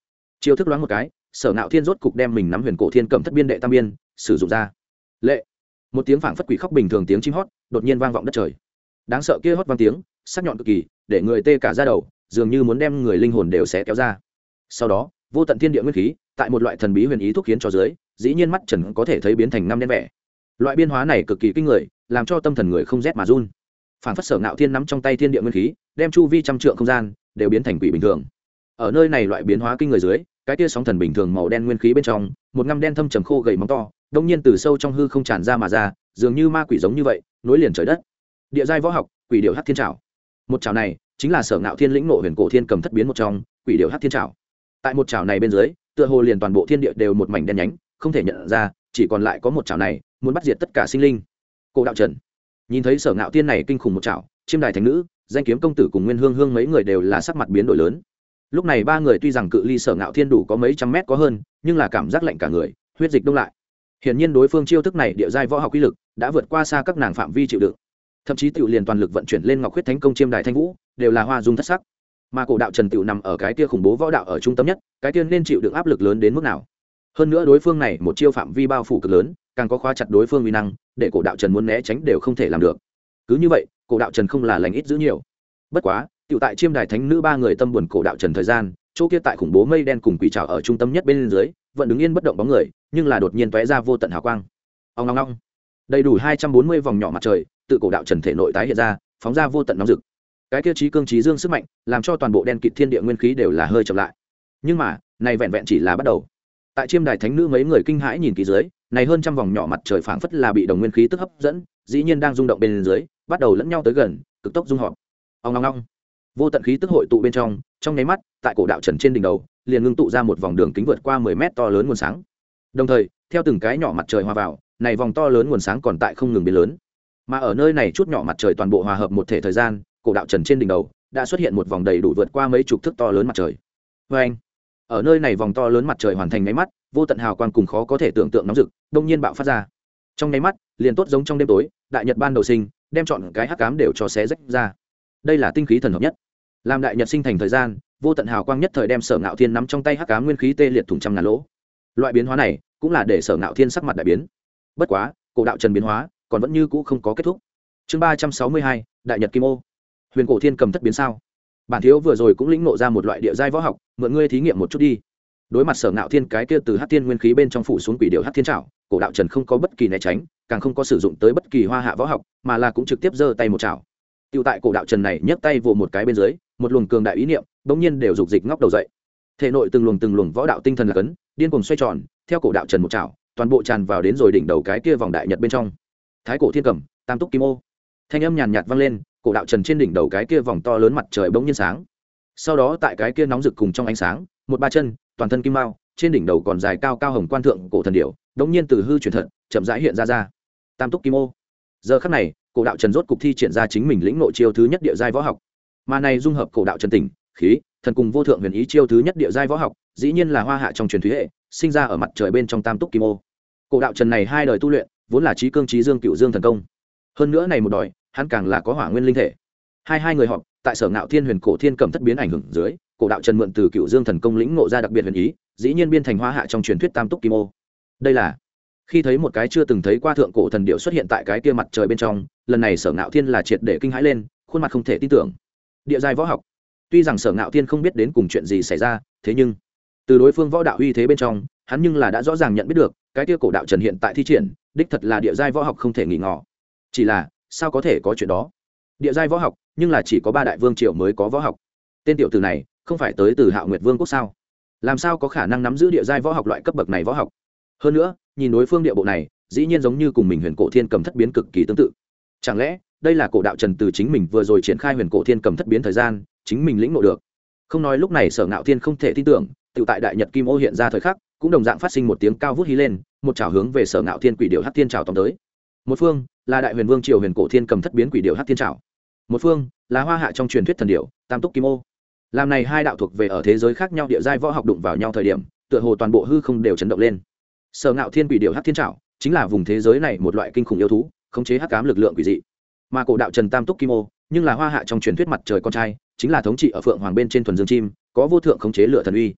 chiêu thức loáng một cái, Sở Ngạo Thiên rốt cục đem mình nắm huyền cổ thiên cầm thất biên đệ tam biên sử dụng ra. Lệ, một tiếng phảng phất quỷ khóc bình thường tiếng chim hót đột nhiên vang vọng đất trời. Đáng sợ kia hót vang tiếng, sắc nhọn cực kỳ, để người tê cả da đầu, dường như muốn đem người linh hồn đều xé kéo ra. Sau đó, vô tận thiên địa nguyên khí, tại một loại thần bí huyền ý thúc khiến cho dưới, dĩ nhiên mắt trần có thể thấy biến thành năm đen vẻ. Loại biến hóa này cực kỳ kinh người, làm cho tâm thần người không rét mà run. Phảng phất Sở Ngạo Thiên nắm trong tay thiên địa nguyên khí, đem chu vi trăm trượng không gian đều biến thành quỷ bình thường. Ở nơi này loại biến hóa kinh người dưới, cái tia sóng thần bình thường màu đen nguyên khí bên trong, một ngăm đen thâm trầm khô gầy móng to, đông nhiên từ sâu trong hư không tràn ra mà ra, dường như ma quỷ giống như vậy, nối liền trời đất. Địa giai võ học, Quỷ Điểu Hắc Thiên Trảo. Một trảo này, chính là Sở Ngạo Thiên lĩnh ngộ huyền cổ thiên cầm thất biến một trong, Quỷ Điểu Hắc Thiên Trảo. Tại một trảo này bên dưới, tựa hồ liền toàn bộ thiên địa đều một mảnh đen nhánh, không thể nhận ra, chỉ còn lại có một trảo này, muốn bắt diệt tất cả sinh linh. Cổ Đạo Trần nhìn thấy Sở Ngạo Thiên này kinh khủng một trảo, Chiêm Đài Thánh Nữ, Danh Kiếm Công Tử cùng Nguyên Hương Hương mấy người đều là sắc mặt biến đổi lớn. Lúc này ba người tuy rằng cự ly Sở Ngạo Thiên đủ có mấy trăm mét có hơn, nhưng là cảm giác lạnh cả người, huyết dịch đông lại. Hiển nhiên đối phương chiêu thức này địa giai võ học uy lực đã vượt qua xa các nàng phạm vi chịu đựng, thậm chí tiểu liền toàn lực vận chuyển lên Ngọc Huyết Thánh Công Chiêm Đài Thanh Vũ, đều là hoa dung thất sắc. Mà Cổ Đạo Trần tiểu nằm ở cái kia khủng bố võ đạo ở trung tâm nhất, cái kia nên chịu đựng áp lực lớn đến mức nào. Hơn nữa đối phương này một chiêu phạm vi bao phủ cực lớn, càng có khóa chặt đối phương uy năng, để Cổ Đạo Trần muốn né tránh đều không thể làm được. Cứ như vậy, Cổ Đạo Trần không là lành ít giữ nhiều. Bất quá, tiểu tại Chiêm Đài Thánh Nữ ba người tâm buồn Cổ Đạo Trần thời gian, chỗ kia tại khủng bố mây đen cùng quỷ trảo ở trung tâm nhất bên dưới, vẫn đứng yên bất động bóng người, nhưng là đột nhiên tóe ra vô tận hào quang. Ong ong ong. Đầy đủ 240 vòng nhỏ mặt trời, tự Cổ Đạo Trần thể nội tái hiện ra, phóng ra vô tận nóng rực. Cái kia trí cương trí dương sức mạnh, làm cho toàn bộ đen kịt thiên địa nguyên khí đều là hơi chậm lại. Nhưng mà, này vẹn vẹn chỉ là bắt đầu. Tại Chiêm Đài Thánh Nữ mấy người kinh hãi nhìn kỹ dưới, này hơn trăm vòng nhỏ mặt trời phảng phất là bị đồng nguyên khí tức hấp dẫn, dĩ nhiên đang rung động bên dưới, bắt đầu lẫn nhau tới gần, cực tốc dung hợp. Ong ong ong. Vô tận khí tức hội tụ bên trong nháy mắt, tại Cổ Đạo Trần trên đỉnh đầu, liền ngưng tụ ra một vòng đường kính vượt qua 10 mét to lớn nguồn sáng. Đồng thời, theo từng cái nhỏ mặt trời hòa vào, này vòng to lớn nguồn sáng còn tại không ngừng biến lớn. Mà ở nơi này chút nhỏ mặt trời toàn bộ hòa hợp một thể thời gian, Cổ Đạo Trần trên đỉnh đầu đã xuất hiện một vòng đầy đủ vượt qua mấy chục thước to lớn mặt trời. Oeng! Ở nơi này vòng to lớn mặt trời hoàn thành nháy mắt, vô tận hào quang cùng khó có thể tưởng tượng nóng rực, đông nhiên bạo phát ra. Trong nháy mắt, liền tốt giống trong đêm tối, đại nhật ban đầu sinh, đem chọn cái hắc ám đều cho xé rách ra. Đây là tinh khí thần hợp nhất. Làm đại nhật sinh thành thời gian, vô tận hào quang nhất thời đem Sở Ngạo Thiên nắm trong tay hắc ám nguyên khí tê liệt thủng trăm ngàn lỗ. Loại biến hóa này cũng là để Sở Ngạo Thiên sắc mặt đại biến. Bất quá, Cổ Đạo Trần biến hóa còn vẫn như cũ không có kết thúc. Chương 362, Đại Nhật Kim Ô. Huyền cổ thiên cầm thất biến sao? Bản thiếu vừa rồi cũng lĩnh ngộ ra một loại địa giai võ học, mượn ngươi thí nghiệm một chút đi. Đối mặt Sở Ngạo Thiên cái kia từ hắc thiên nguyên khí bên trong phủ xuống quỷ điểu hắc thiên trảo, Cổ Đạo Trần không có bất kỳ né tránh, càng không có sử dụng tới bất kỳ hoa hạ võ học, mà là cũng trực tiếp giơ tay một chảo. Tiêu tại Cổ Đạo Trần này nhấc tay vồ một cái bên dưới, một luồng cường đại ý niệm bỗng nhiên đều dục dịch ngóc đầu dậy. Thể nội từng luồng võ đạo tinh thần là cấn, điên cuồng xoay tròn, theo Cổ Đạo Trần một chảo, toàn bộ tràn vào đến rồi đỉnh đầu cái kia vòng đại nhật bên trong. Thái cổ thiên cầm, tam túc kim ô. Thanh âm nhàn nhạt vang lên, Cổ Đạo Trần trên đỉnh đầu cái kia vòng to lớn mặt trời bỗng nhiên sáng. Sau đó tại cái kia nóng rực cùng trong ánh sáng, một ba chân, toàn thân kim mao, trên đỉnh đầu còn dài cao cao hồng quan thượng cổ thần điểu, bỗng nhiên từ hư chuyển thật, chậm rãi hiện ra. Tam túc kim ô. Giờ khắc này, Cổ Đạo Trần rốt cục thi triển ra chính mình lĩnh nội chiêu thứ nhất địa giai võ học. Mà này dung hợp Cổ Đạo Trần tỉnh, khí, thần cùng vô thượng huyền ý chiêu thứ nhất địa giai võ học, dĩ nhiên là hoa hạ trong truyền thuyết hệ, sinh ra ở mặt trời bên trong tam túc kim ô. Cổ Đạo Trần này hai đời tu luyện, vốn là trí cương trí dương cựu dương thần công. Hơn nữa này một đòi, hắn càng là có hỏa nguyên linh thể. Hai người họp, tại Sở Ngạo Thiên huyền cổ thiên cầm thất biến ảnh hưởng dưới, Cổ Đạo Trần mượn từ cựu dương thần công lĩnh ngộ ra đặc biệt huyền ý, dĩ nhiên biên thành hoa hạ trong truyền thuyết tam túc kim ô. Đây là khi thấy một cái chưa từng thấy qua thượng cổ thần điệu xuất hiện tại cái kia mặt trời bên trong, lần này Sở Ngạo Thiên là triệt để kinh hãi lên, khuôn mặt không thể tin tưởng. Địa giai võ học. Tuy rằng Sở Ngạo Thiên không biết đến cùng chuyện gì xảy ra, thế nhưng từ đối phương võ đạo uy thế bên trong, hắn nhưng là đã rõ ràng nhận biết được, cái kia Cổ Đạo Trần hiện tại thi triển, đích thật là địa giai võ học không thể nghi ngờ. Chỉ là, sao có thể có chuyện đó? Địa giai võ học, nhưng là chỉ có 3 đại vương triều mới có võ học. Tên tiểu tử này, không phải tới từ Hạo Nguyệt Vương quốc sao? Làm sao có khả năng nắm giữ địa giai võ học loại cấp bậc này võ học? Hơn nữa, nhìn đối phương địa bộ này, dĩ nhiên giống như cùng mình huyền cổ thiên cầm thất biến cực kỳ tương tự. Chẳng lẽ, đây là Cổ Đạo Trần từ chính mình vừa rồi triển khai huyền cổ thiên cầm thất biến thời gian, chính mình lĩnh ngộ được. Không nói lúc này Sở Ngạo Thiên không thể tin tưởng, tự tại đại nhật kim ô hiện ra thời khắc, cũng đồng dạng phát sinh một tiếng cao vút hí lên, một chảo hướng về Sở Ngạo Thiên quỷ điểu hắc thiên trảo tóm tới. Một phương là đại huyền vương triều huyền cổ thiên cầm thất biến quỷ điểu hắc thiên trảo, một phương là hoa hạ trong truyền thuyết thần điểu tam túc kim ô. Làm này hai đạo thuộc về ở thế giới khác nhau địa giai võ học đụng vào nhau thời điểm, tựa hồ toàn bộ hư không đều chấn động lên. Sở Ngạo Thiên quỷ điểu hắc thiên trảo chính là vùng thế giới này một loại kinh khủng yêu thú, khống chế hắc ám lực lượng quỷ dị. Mà Cổ Đạo Trần tam túc kim ô, nhưng là hoa hạ trong truyền thuyết mặt trời con trai, chính là thống trị ở phượng hoàng bên trên thuần dương chim, có vô thượng khống chế lửa thần uy.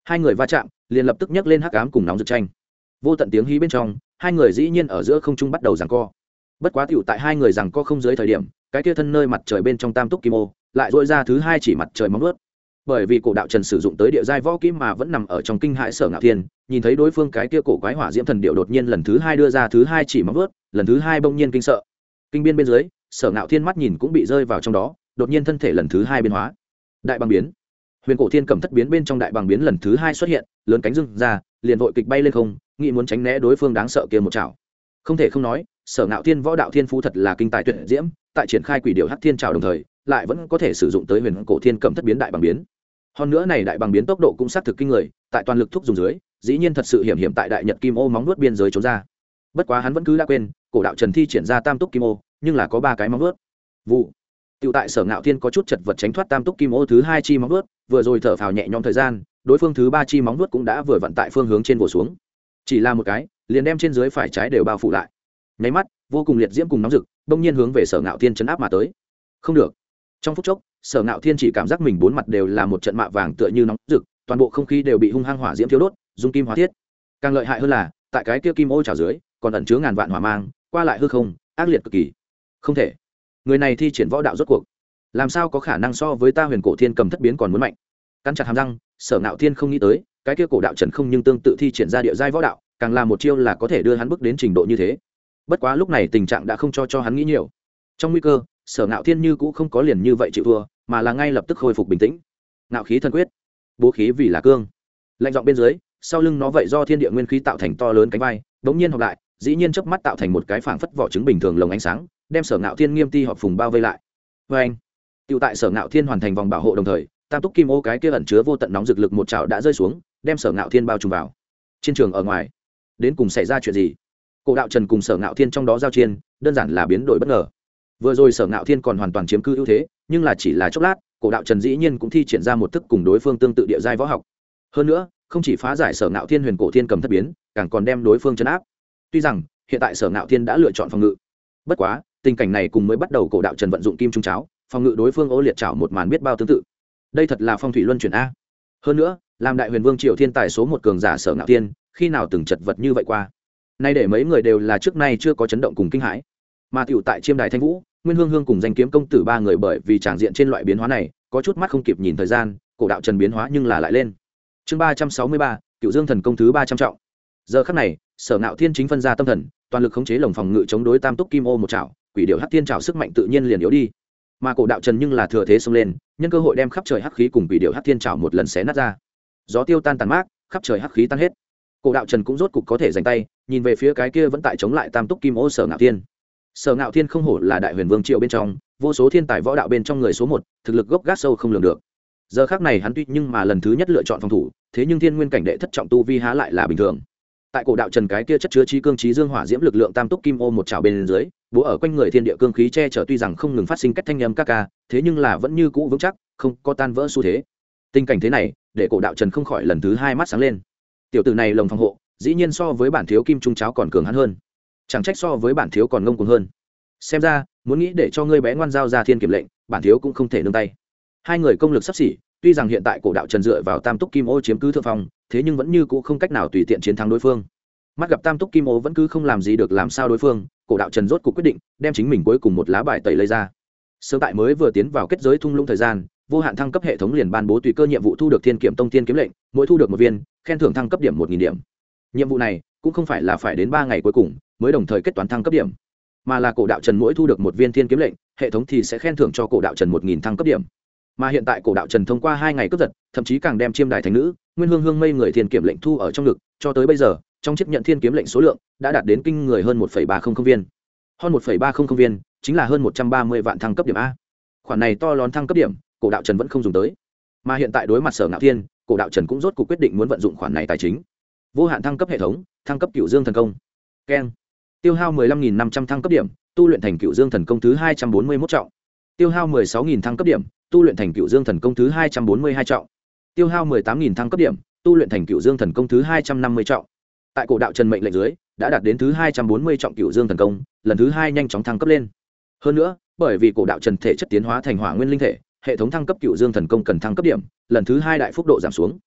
Hai người va chạm liền lập tức nhấc lên hắc ám cùng nóng rực tranh. Vô tận tiếng hí bên trong, hai người dĩ nhiên ở giữa không trung bắt đầu giằng co. Bất quá tiểu tại hai người giằng co không dưới thời điểm, cái kia thân nơi mặt trời bên trong tam túc kim ô lại dội ra thứ hai chỉ mặt trời móng vuốt. Bởi vì cổ đạo trần sử dụng tới địa giai võ kỹ mà vẫn nằm ở trong kinh hãi Sở Ngạo Thiên, nhìn thấy đối phương cái kia cổ quái hỏa diễm thần điệu đột nhiên lần thứ hai đưa ra thứ hai chỉ móng vuốt, lần thứ hai bỗng nhiên kinh sợ. Kinh biên bên dưới, Sở Ngạo Thiên mắt nhìn cũng bị rơi vào trong đó, đột nhiên thân thể lần thứ hai biến hóa. Đại bằng biến. Huyền cổ thiên cầm thất biến bên trong đại bằng biến lần thứ hai xuất hiện, lớn cánh dưng ra, liền vội kịch bay lên không, nghĩ muốn tránh né đối phương đáng sợ kia một chảo. Không thể không nói, Sở Ngạo Thiên võ đạo thiên phú thật là kinh tài tuyệt diễm, tại triển khai quỷ điệu hắc thiên trảo đồng thời, lại vẫn có thể sử dụng tới huyền cổ thiên cầm thất biến đại bằng biến. Hơn nữa này đại bằng biến tốc độ cũng sát thực kinh người, tại toàn lực thúc dùng dưới, dĩ nhiên thật sự hiểm tại đại nhật kim ô móng nuốt biên giới trốn ra. Bất quá hắn vẫn cứ đã quên, cổ đạo Trần thi triển ra tam túc kim ô, nhưng là có ba cái móng nuốt. Vụ. Tiểu tại Sở Ngạo Thiên có chút chật vật tránh thoát tam túc kim ô thứ hai chi móng nuốt, vừa rồi thở phào nhẹ nhõm thời gian, đối phương thứ ba chi móng nuốt cũng đã vừa vặn tại phương hướng trên vồ xuống. Chỉ là một cái, liền đem trên dưới phải trái đều bao phủ lại. Nháy mắt, vô cùng liệt diễm cùng nóng rực, bỗng nhiên hướng về Sở Ngạo Thiên chấn áp mà tới. Không được. Trong phút chốc, Sở Ngạo Thiên chỉ cảm giác mình bốn mặt đều là một trận mạ vàng tựa như nóng rực, toàn bộ không khí đều bị hung hăng hỏa diễm thiêu đốt, dung kim hóa thiết. Càng lợi hại hơn là, tại cái kia kim ô trào dưới, còn ẩn chứa ngàn vạn hỏa mang, qua lại hư không, ác liệt cực kỳ. Không thể. Người này thi triển võ đạo rốt cuộc, làm sao có khả năng so với ta huyền cổ thiên cầm thất biến còn muốn mạnh. Cắn chặt hàm răng, Sở Ngạo Thiên không nghĩ tới, cái kia cổ đạo Trần không nhưng tương tự thi triển ra địa giai võ đạo, càng là một chiêu là có thể đưa hắn bước đến trình độ như thế. Bất quá lúc này tình trạng đã không cho hắn nghĩ nhiều. Trong nguy cơ, Sở Ngạo Thiên như cũ không có liền như vậy chịu thua, mà là ngay lập tức khôi phục bình tĩnh. Ngạo khí thần quyết, bố khí vì là cương. Lạnh giọng bên dưới, sau lưng nó vậy do thiên địa nguyên khí tạo thành to lớn cánh vai, bỗng nhiên hợp lại, dĩ nhiên chớp mắt tạo thành một cái phảng phất vỏ trứng bình thường lồng ánh sáng, đem Sở Ngạo Thiên nghiêm ti họp phùng bao vây lại. Và anh, tiêu tại Sở Ngạo Thiên hoàn thành vòng bảo hộ đồng thời, tam túc kim ô cái kia ẩn chứa vô tận nóng rực lực một chảo đã rơi xuống, đem Sở Ngạo Thiên bao trùm vào. Trên trường ở ngoài, đến cùng xảy ra chuyện gì? Cổ đạo Trần cùng Sở Ngạo Thiên trong đó giao chiến, đơn giản là biến đổi bất ngờ. Vừa rồi Sở Ngạo Thiên còn hoàn toàn chiếm cứ ưu thế, nhưng là chỉ là chốc lát, cổ đạo Trần dĩ nhiên cũng thi triển ra một thức cùng đối phương tương tự địa giai võ học. Hơn nữa, không chỉ phá giải Sở Ngạo Thiên huyền cổ thiên cầm thất biến, càng còn đem đối phương trấn áp. Tuy rằng hiện tại Sở Ngạo Thiên đã lựa chọn phòng ngự, bất quá tình cảnh này cùng mới bắt đầu cổ đạo Trần vận dụng kim trung cháo, phòng ngự đối phương ô liệt chảo một màn biết bao tương tự. Đây thật là phong thủy luân chuyển a. Hơn nữa, làm đại huyền vương triều thiên tài số một cường giả Sở Ngạo Thiên, khi nào từng chật vật như vậy qua. Nay để mấy người đều là trước nay chưa có chấn động cùng kinh hãi. Mà tiểu tại Chiêm Đài Thanh Vũ, Nguyên Hương Hương cùng Danh Kiếm công tử ba người bởi vì tràng diện trên loại biến hóa này, có chút mắt không kịp nhìn thời gian, cổ đạo Trần biến hóa nhưng là lại lên. Chương 363, Cựu Dương thần công thứ 300 trọng. Giờ khắc này, Sở Ngạo Thiên chính phân ra tâm thần, toàn lực khống chế lồng phòng ngự chống đối tam túc kim ô một chảo, quỷ điểu hắc thiên chảo sức mạnh tự nhiên liền yếu đi. Mà cổ đạo Trần nhưng là thừa thế xông lên, nhân cơ hội đem khắp trời hắc khí cùng quỷ điểu hắc thiên chảo một lần xé nát ra. Gió tiêu tan tàn mát, khắp trời hắc khí tan hết. Cổ đạo Trần cũng rốt cục có thể giành tay, nhìn về phía cái kia vẫn tại chống lại tam túc kim ô Sở Ngạo Thiên. Sở Ngạo Thiên không hổ là đại huyền vương triều bên trong vô số thiên tài võ đạo bên trong người số một, thực lực gốc gác sâu không lường được. Giờ khắc này hắn tuy nhưng mà lần thứ nhất lựa chọn phòng thủ, thế nhưng thiên nguyên cảnh đệ thất trọng tu vi há lại là bình thường. Tại cổ đạo Trần cái kia chất chứa trí cương trí dương hỏa diễm lực lượng tam túc kim ô một chảo bên dưới, bố ở quanh người thiên địa cương khí che chở tuy rằng không ngừng phát sinh cách thanh âm ca ca, thế nhưng là vẫn như cũ vững chắc, không có tan vỡ xu thế. Tình cảnh thế này, để cổ đạo Trần không khỏi lần thứ hai mắt sáng lên. Tiểu tử này lồng phòng hộ, dĩ nhiên so với bản thiếu kim trung cháo còn cường hắn hơn, chẳng trách so với bản thiếu còn ngông cuồng hơn. Xem ra muốn nghĩ để cho ngươi bé ngoan giao ra thiên kiểm lệnh, bản thiếu cũng không thể nương tay. Hai người công lực sắp xỉ, tuy rằng hiện tại cổ đạo Trần dựa vào tam túc kim ô chiếm cứ thượng phong, thế nhưng vẫn như cũ không cách nào tùy tiện chiến thắng đối phương. Mắt gặp tam túc kim ô vẫn cứ không làm gì được làm sao đối phương, cổ đạo Trần rốt cuộc quyết định đem chính mình cuối cùng một lá bài tẩy lấy ra. Sớm tại mới vừa tiến vào kết giới thung lũng thời gian, vô hạn thăng cấp hệ thống liền ban bố tùy cơ nhiệm vụ thu được thiên kiểm tông tiên kiếm lệnh, mỗi thu được một viên, khen thưởng thăng cấp điểm 1000 điểm. Nhiệm vụ này cũng không phải là phải đến 3 ngày cuối cùng mới đồng thời kết toán thăng cấp điểm, mà là cổ đạo Trần mỗi thu được một viên thiên kiếm lệnh, hệ thống thì sẽ khen thưởng cho cổ đạo Trần 1000 thăng cấp điểm. Mà hiện tại cổ đạo Trần thông qua 2 ngày cướp giật, thậm chí càng đem Chiêm Đài Thánh Nữ, Nguyên Hương Hương mây người thiên kiểm lệnh thu ở trong ngực, cho tới bây giờ, trong chiếc nhận thiên kiếm lệnh số lượng đã đạt đến kinh người hơn 1,300 viên. Hơn 1,300 viên chính là hơn 130 vạn thăng cấp điểm a. Khoản này to lớn thăng cấp điểm, cổ đạo Trần vẫn không dùng tới. Mà hiện tại đối mặt Sở Ngạo Thiên, cổ đạo Trần cũng rốt cuộc quyết định muốn vận dụng khoản này tài chính. Vô hạn thăng cấp hệ thống, thăng cấp Cựu Dương thần công. Keng. Tiêu hao 15.500 thăng cấp điểm, tu luyện thành Cựu Dương thần công thứ 241 trọng. Tiêu hao 16.000 thăng cấp điểm, tu luyện thành Cựu Dương thần công thứ 242 trọng. Tiêu hao 18.000 thăng cấp điểm, tu luyện thành Cựu Dương thần công thứ 250 trọng. Tại cổ đạo Trần mệnh lệnh dưới, đã đạt đến thứ 240 trọng Cựu Dương thần công, lần thứ 2 nhanh chóng thăng cấp lên. Hơn nữa, bởi vì cổ đạo Trần thể chất tiến hóa thành hỏa nguyên linh thể, hệ thống thăng cấp Cựu Dương thần công cần thăng cấp điểm, lần thứ 2 đại phúc độ giảm xuống.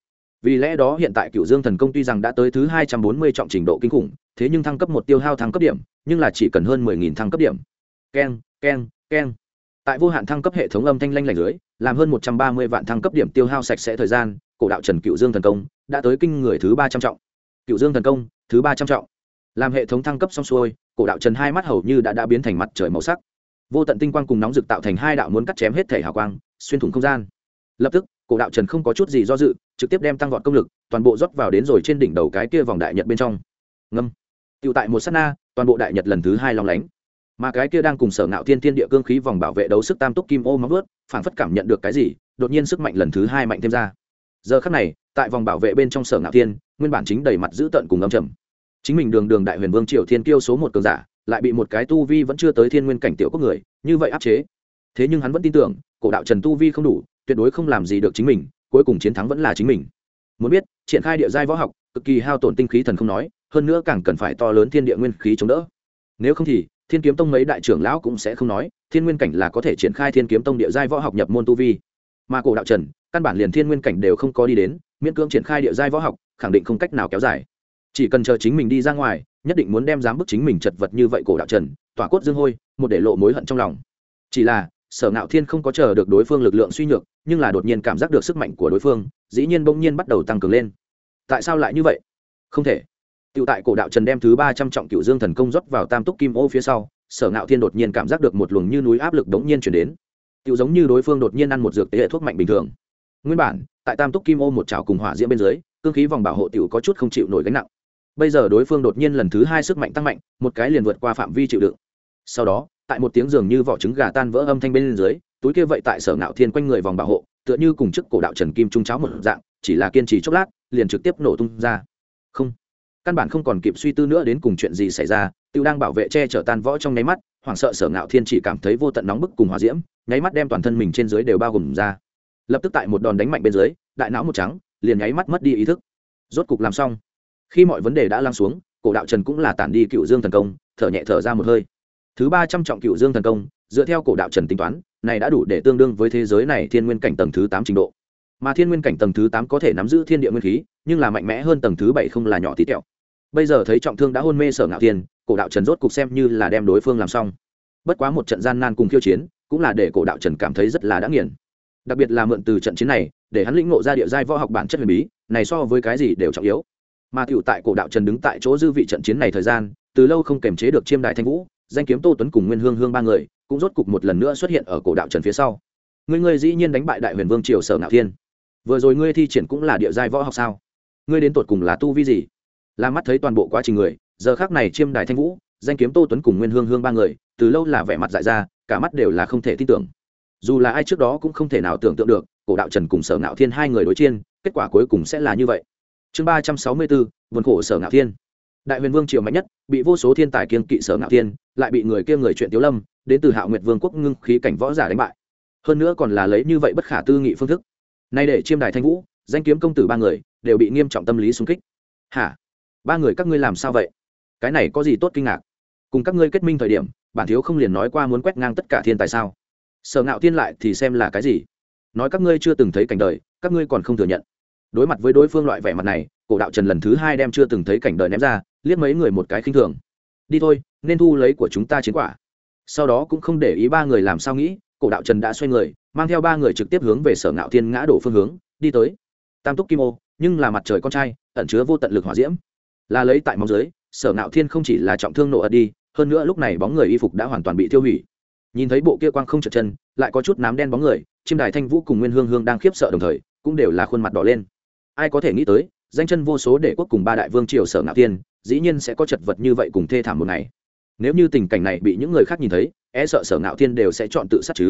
Vì lẽ đó hiện tại Cửu Dương Thần Công tuy rằng đã tới thứ 240 trọng trình độ kinh khủng, thế nhưng thăng cấp một tiêu hao thăng cấp điểm, nhưng là chỉ cần hơn 10.000 thăng cấp điểm. Keng, keng, keng. Tại vô hạn thăng cấp hệ thống âm thanh lanh lảnh dưới, làm hơn 130 vạn thăng cấp điểm tiêu hao sạch sẽ thời gian, cổ đạo Trần Cửu Dương Thần Công đã tới kinh người thứ 300 trọng. Cửu Dương Thần Công thứ 300 trọng. Làm hệ thống thăng cấp xong xuôi, cổ đạo Trần hai mắt hầu như đã biến thành mặt trời màu sắc. Vô tận tinh quang cùng nóng rực tạo thành hai đạo muốn cắt chém hết thể hào quang, xuyên thủng không gian. Lập tức, cổ đạo Trần không có chút gì do dự, trực tiếp đem tăng vọt công lực toàn bộ rót vào đến rồi trên đỉnh đầu cái kia vòng đại nhật bên trong. Ngâm. Tiêu tại một sát na, toàn bộ đại nhật lần thứ 2 long lánh. Mà cái kia đang cùng Sở Ngạo Thiên Thiên Địa Cương Khí vòng bảo vệ đấu sức tam túc kim ô móng vuốt, phảng phất cảm nhận được cái gì, đột nhiên sức mạnh lần thứ 2 mạnh thêm ra. Giờ khắc này, tại vòng bảo vệ bên trong Sở Ngạo Thiên, nguyên bản chính đầy mặt dữ tợn cùng âm trầm. Chính mình đường đại huyền vương Triều Thiên Kiêu số 1 cường giả, lại bị một cái tu vi vẫn chưa tới thiên nguyên cảnh tiểu quốc người, như vậy áp chế. Thế nhưng hắn vẫn tin tưởng, cổ đạo Trần tu vi không đủ, tuyệt đối không làm gì được chính mình, cuối cùng chiến thắng vẫn là chính mình. Muốn biết, triển khai địa giai võ học, cực kỳ hao tổn tinh khí thần không nói, hơn nữa càng cần phải to lớn thiên địa nguyên khí chống đỡ. Nếu không thì, Thiên Kiếm Tông mấy đại trưởng lão cũng sẽ không nói, thiên nguyên cảnh là có thể triển khai Thiên Kiếm Tông địa giai võ học nhập môn tu vi. Mà cổ đạo Trần, căn bản liền thiên nguyên cảnh đều không có đi đến, miễn cưỡng triển khai địa giai võ học, khẳng định không cách nào kéo dài. Chỉ cần chờ chính mình đi ra ngoài, nhất định muốn đem dám bức chính mình chật vật như vậy cổ đạo Trần, tỏa cốt dương hôi, một để lộ mối hận trong lòng. Chỉ là, Sở Ngạo Thiên không có chờ được đối phương lực lượng suy nhược, nhưng là đột nhiên cảm giác được sức mạnh của đối phương, dĩ nhiên bỗng nhiên bắt đầu tăng cường lên. Tại sao lại như vậy? Không thể. Tiểu tại cổ đạo Trần đem thứ 300 trọng Cửu Dương Thần Công rót vào tam túc kim ô phía sau, Sở Ngạo Thiên đột nhiên cảm giác được một luồng như núi áp lực đống nhiên chuyển đến. Tiểu giống như đối phương đột nhiên ăn một dược tế hệ thuốc mạnh bình thường. Nguyên bản, tại tam túc kim ô một chảo cùng hỏa diễm bên dưới, cương khí vòng bảo hộ tiểu có chút không chịu nổi gánh nặng. Bây giờ đối phương đột nhiên lần thứ 2 sức mạnh tăng mạnh, một cái liền vượt qua phạm vi chịu đựng. Sau đó, tại một tiếng dường như vỏ trứng gà tan vỡ âm thanh bên dưới, túi kia vậy tại Sở Ngạo Thiên quanh người vòng bảo hộ, tựa như cùng trước cổ đạo Trần kim trung cháo một dạng, chỉ là kiên trì chốc lát, liền trực tiếp nổ tung ra. Không, căn bản không còn kịp suy tư nữa đến cùng chuyện gì xảy ra, tiêu đang bảo vệ che chở tan vỡ trong nháy mắt, hoảng sợ Sở Ngạo Thiên chỉ cảm thấy vô tận nóng bức cùng hỏa diễm, nháy mắt đem toàn thân mình trên dưới đều bao gồm ra. Lập tức tại một đòn đánh mạnh bên dưới, đại não một trắng, liền nháy mắt mất đi ý thức. Rốt cục làm xong. Khi mọi vấn đề đã lắng xuống, cổ đạo Trần cũng là tản đi Cửu Dương Thần Công, thở nhẹ thở ra một hơi. Thứ 300 trọng Cửu Dương Thần Công, dựa theo cổ đạo Trần tính toán, này đã đủ để tương đương với thế giới này thiên nguyên cảnh tầng thứ 8 trình độ. Mà thiên nguyên cảnh tầng thứ 8 có thể nắm giữ thiên địa nguyên khí, nhưng là mạnh mẽ hơn tầng thứ 7 không là nhỏ tí tẹo. Bây giờ thấy trọng thương đã hôn mê Sở Ngạo Thiên, cổ đạo Trần rốt cục xem như là đem đối phương làm xong. Bất quá một trận gian nan cùng khiêu chiến, cũng là để cổ đạo Trần cảm thấy rất là đã nghiền. Đặc biệt là mượn từ trận chiến này, để hắn lĩnh ngộ ra địa giai võ học bản chất huyền bí, này so với cái gì đều trọng yếu. Mà tiểu tại cổ đạo Trần đứng tại chỗ dư vị trận chiến này thời gian, từ lâu không kềm chế được Chiêm Đại Thanh Vũ, Danh Kiếm Tô Tuấn cùng Nguyên Hương Hương ba người, cũng rốt cục một lần nữa xuất hiện ở cổ đạo Trần phía sau. Ngươi dĩ nhiên đánh bại Đại Huyền Vương Triều Sở Ngạo Thiên. Vừa rồi ngươi thi triển cũng là địa giai võ học sao? Ngươi đến tột cùng là tu vi gì? Lam mắt thấy toàn bộ quá trình người, giờ khắc này Chiêm Đại Thanh Vũ, Danh Kiếm Tô Tuấn cùng Nguyên Hương Hương ba người, từ lâu là vẻ mặt dại ra, cả mắt đều là không thể tin tưởng. Dù là ai trước đó cũng không thể nào tưởng tượng được, cổ đạo Trần cùng Sở Ngạo Thiên hai người đối chiến, kết quả cuối cùng sẽ là như vậy. Chương 364, buồn khổ Sở Ngạo Thiên. Đại Huyền Vương triều mạnh nhất, bị vô số thiên tài kiêng kỵ Sở Ngạo Thiên, lại bị người kia người chuyện Tiếu Lâm, đến từ Hạo Nguyệt Vương quốc ngưng khí cảnh võ giả đánh bại. Hơn nữa còn là lấy như vậy bất khả tư nghị phương thức. Nay để Chiêm Đài Thanh Vũ, Danh Kiếm công tử ba người đều bị nghiêm trọng tâm lý xung kích. Hả? Ba người các ngươi làm sao vậy? Cái này có gì tốt kinh ngạc? Cùng các ngươi kết minh thời điểm, bản thiếu không liền nói qua muốn quét ngang tất cả thiên tài sao? Sở Ngạo Thiên lại thì xem là cái gì? Nói các ngươi chưa từng thấy cảnh đời, các ngươi còn không thừa nhận. Đối mặt với đối phương loại vẻ mặt này, cổ đạo Trần lần thứ hai đem chưa từng thấy cảnh đời ném ra, liếc mấy người một cái khinh thường. Đi thôi, nên thu lấy của chúng ta chiến quả. Sau đó cũng không để ý ba người làm sao nghĩ, cổ đạo Trần đã xoay người, mang theo ba người trực tiếp hướng về Sở Ngạo Thiên ngã đổ phương hướng đi tới. Tam túc kim ô, nhưng là mặt trời con trai, ẩn chứa vô tận lực hỏa diễm. Là lấy tại móng dưới, Sở Ngạo Thiên không chỉ là trọng thương nổ ật đi, hơn nữa lúc này bóng người y phục đã hoàn toàn bị tiêu hủy. Nhìn thấy bộ kia quang không trượt chân, lại có chút nám đen bóng người, Chiêm Đài Thanh Vũ cùng Nguyên Hương Hương đang khiếp sợ đồng thời, cũng đều là khuôn mặt đỏ lên. Ai có thể nghĩ tới, danh chân vô số đệ quốc cùng ba đại vương triều Sở Ngạo Thiên, dĩ nhiên sẽ có chật vật như vậy cùng thê thảm một ngày. Nếu như tình cảnh này bị những người khác nhìn thấy, e sợ Sở Ngạo Thiên đều sẽ chọn tự sát chứ.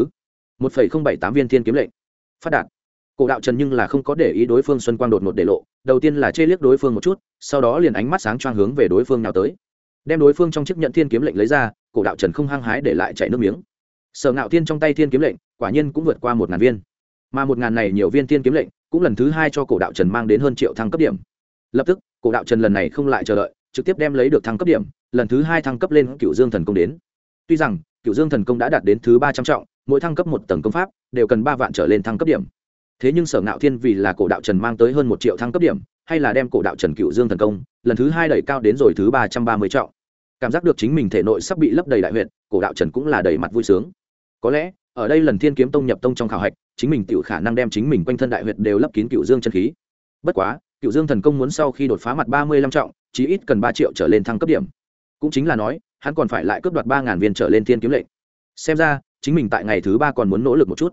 1,078 viên thiên kiếm lệnh. Phát đạt. Cổ đạo Trần nhưng là không có để ý đối phương xuân quang đột ngột để lộ, đầu tiên là chê liếc đối phương một chút, sau đó liền ánh mắt sáng choang hướng về đối phương nào tới. Đem đối phương trong chiếc nhận thiên kiếm lệnh lấy ra, cổ đạo Trần không hăng hái để lại chảy nước miếng. Sở Ngạo Thiên trong tay thiên kiếm lệnh, quả nhiên cũng vượt qua 1000 viên. Mà 1000 này nhiều viên thiên kiếm lệnh, cũng lần thứ hai cho cổ đạo Trần mang đến hơn triệu thăng cấp điểm. Lập tức, cổ đạo Trần lần này không lại chờ đợi, trực tiếp đem lấy được thăng cấp điểm, lần thứ hai thăng cấp lên Cửu Dương Thần Công đến. Tuy rằng Cửu Dương Thần Công đã đạt đến thứ 300 trọng, mỗi thăng cấp một tầng công pháp đều cần 3 vạn trở lên thăng cấp điểm. thế nhưng Sở Ngạo Thiên vì là cổ đạo trần mang tới hơn 1 triệu thăng cấp điểm, hay là đem cổ đạo trần cựu dương thần công lần thứ 2 đẩy cao đến rồi thứ 330 trọng. Cảm giác được chính mình thể nội sắp bị lấp đầy đại huyệt, cổ đạo trần cũng là đầy mặt vui sướng. Có lẽ ở đây lần Thiên Kiếm Tông nhập tông trong khảo hạch, chính mình tiểu khả năng đem chính mình quanh thân đại huyệt đều lấp kín cựu dương chân khí. Bất quá cựu dương thần công muốn sau khi đột phá mặt 35 trọng, chí ít cần 3 triệu trở lên thăng cấp điểm, cũng chính là nói hắn còn phải lại cướp đoạt 3.000 viên trở lên thiên kiếm lệnh. Xem ra chính mình tại ngày thứ 3 còn muốn nỗ lực một chút.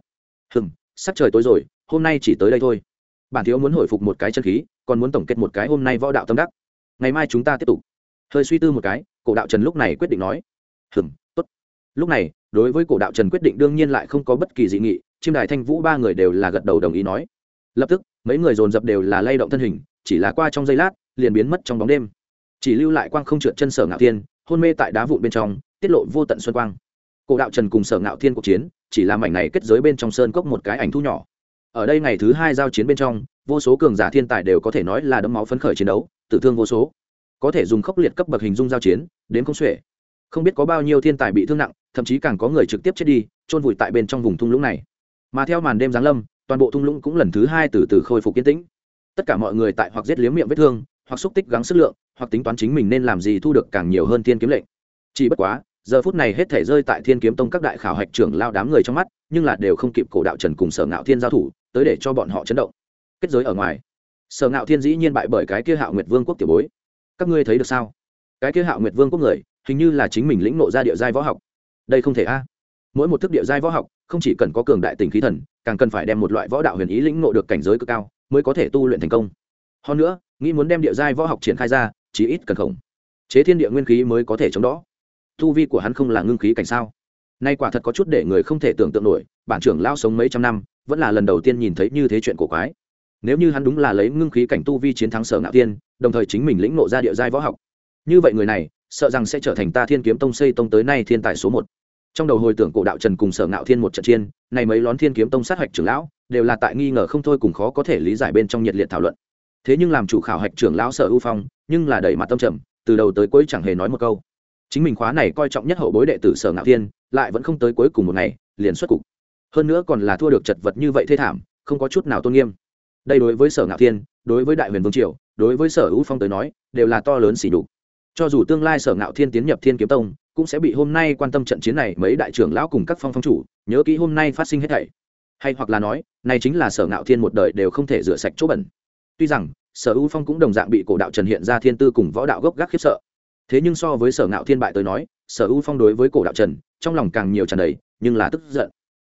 Sắp trời tối rồi, hôm nay chỉ tới đây thôi. Bản thiếu muốn hồi phục một cái chân khí, còn muốn tổng kết một cái hôm nay võ đạo tâm đắc. Ngày mai chúng ta tiếp tục. Hơi suy tư một cái, cổ đạo trần lúc này quyết định nói. Tốt. Lúc này đối với cổ đạo trần quyết định đương nhiên lại không có bất kỳ dị nghị, Chiêm Đài Thanh Vũ 3 người đều là gật đầu đồng ý nói. Lập tức mấy người dồn dập đều là lay động thân hình, chỉ là qua trong giây lát liền biến mất trong bóng đêm, chỉ lưu lại quang không trượt chân Sở Ngạo Thiên hôn mê tại đá vụn bên trong, tiết lộ vô tận xuân quang. Cổ đạo trần cùng Sở Ngạo Thiên cuộc chiến chỉ là mảnh này kết giới bên trong sơn cốc một cái ảnh thu nhỏ. Ở đây ngày thứ 2 giao chiến bên trong, vô số cường giả thiên tài đều có thể nói là đẫm máu phấn khởi chiến đấu, tử thương vô số, có thể dùng khốc liệt cấp bậc hình dung giao chiến đến không xuể. Không biết có bao nhiêu thiên tài bị thương nặng, thậm chí càng có người trực tiếp chết đi, chôn vùi tại bên trong vùng thung lũng này. Mà theo màn đêm giáng lâm, toàn bộ thung lũng cũng lần thứ 2 từ từ khôi phục yên tĩnh. Tất cả mọi người tại hoặc giết liếm miệng vết thương, hoặc xúc tích gắng sức lượng, hoặc tính toán chính mình nên làm gì thu được càng nhiều hơn thiên kiếm lệnh. Chỉ bất quá giờ phút này hết thể rơi tại Thiên Kiếm Tông các đại khảo hạch trưởng lao đám người trong mắt, nhưng là đều không kịp cổ đạo trần cùng Sở Ngạo Thiên giao thủ tới để cho bọn họ chấn động. Kết giới ở ngoài, Sở Ngạo Thiên dĩ nhiên bại bởi cái kia Hạo Nguyệt Vương quốc tiểu bối. Các ngươi thấy được sao? Cái kia Hạo Nguyệt Vương quốc người hình như là chính mình lĩnh ngộ ra địa giai võ học. Đây không thể a. Mỗi một thức địa giai võ học không chỉ cần có cường đại tình khí thần, càng cần phải đem một loại võ đạo huyền ý lĩnh ngộ được cảnh giới cực cao mới có thể tu luyện thành công. Hơn nữa nghĩ muốn đem địa giai võ học triển khai ra, chí ít cần khổng chế thiên địa nguyên khí mới có thể chống đó. Tu vi của hắn không là ngưng khí cảnh sao? Nay quả thật có chút để người không thể tưởng tượng nổi, bản trưởng lao sống mấy trăm năm vẫn là lần đầu tiên nhìn thấy như thế chuyện cổ quái. Nếu như hắn đúng là lấy ngưng khí cảnh tu vi chiến thắng Sở Ngạo Thiên, đồng thời chính mình lĩnh ngộ ra địa giai võ học, như vậy người này sợ rằng sẽ trở thành ta Thiên Kiếm Tông xây tông tới nay thiên tài số 1. Trong đầu hồi tưởng cổ đạo trần cùng Sở Ngạo Thiên một trận chiến, này mấy lón Thiên Kiếm Tông sát hạch trưởng lão đều là tại nghi ngờ không thôi cùng khó có thể lý giải bên trong nhiệt liệt thảo luận. Thế nhưng làm chủ khảo hạch trưởng lão Sở U Phong, nhưng là đầy mặt tâm trầm, từ đầu tới cuối chẳng hề nói một câu. Chính mình khóa này coi trọng nhất hậu bối đệ tử Sở Ngạo Thiên, lại vẫn không tới cuối cùng một ngày liền xuất cục, hơn nữa còn là thua được chật vật như vậy thê thảm, không có chút nào tôn nghiêm. Đây đối với Sở Ngạo Thiên, đối với Đại Huyền Vương triều, đối với Sở U Phong tới nói đều là to lớn sỉ nhục. Cho dù tương lai Sở Ngạo Thiên tiến nhập Thiên Kiếm Tông, cũng sẽ bị hôm nay quan tâm trận chiến này mấy đại trưởng lão cùng các phong chủ nhớ kỹ hôm nay phát sinh hết thảy, hay hoặc là nói này chính là Sở Ngạo Thiên một đời đều không thể rửa sạch chỗ bẩn. Tuy rằng Sở U Phong cũng đồng dạng bị cổ đạo trần hiện ra thiên tư cùng võ đạo gốc gác khiếp sợ, thế nhưng so với Sở Ngạo Thiên bại tới nói, Sở U Phong đối với cổ đạo trần trong lòng càng nhiều tràn đầy nhưng là tức giận.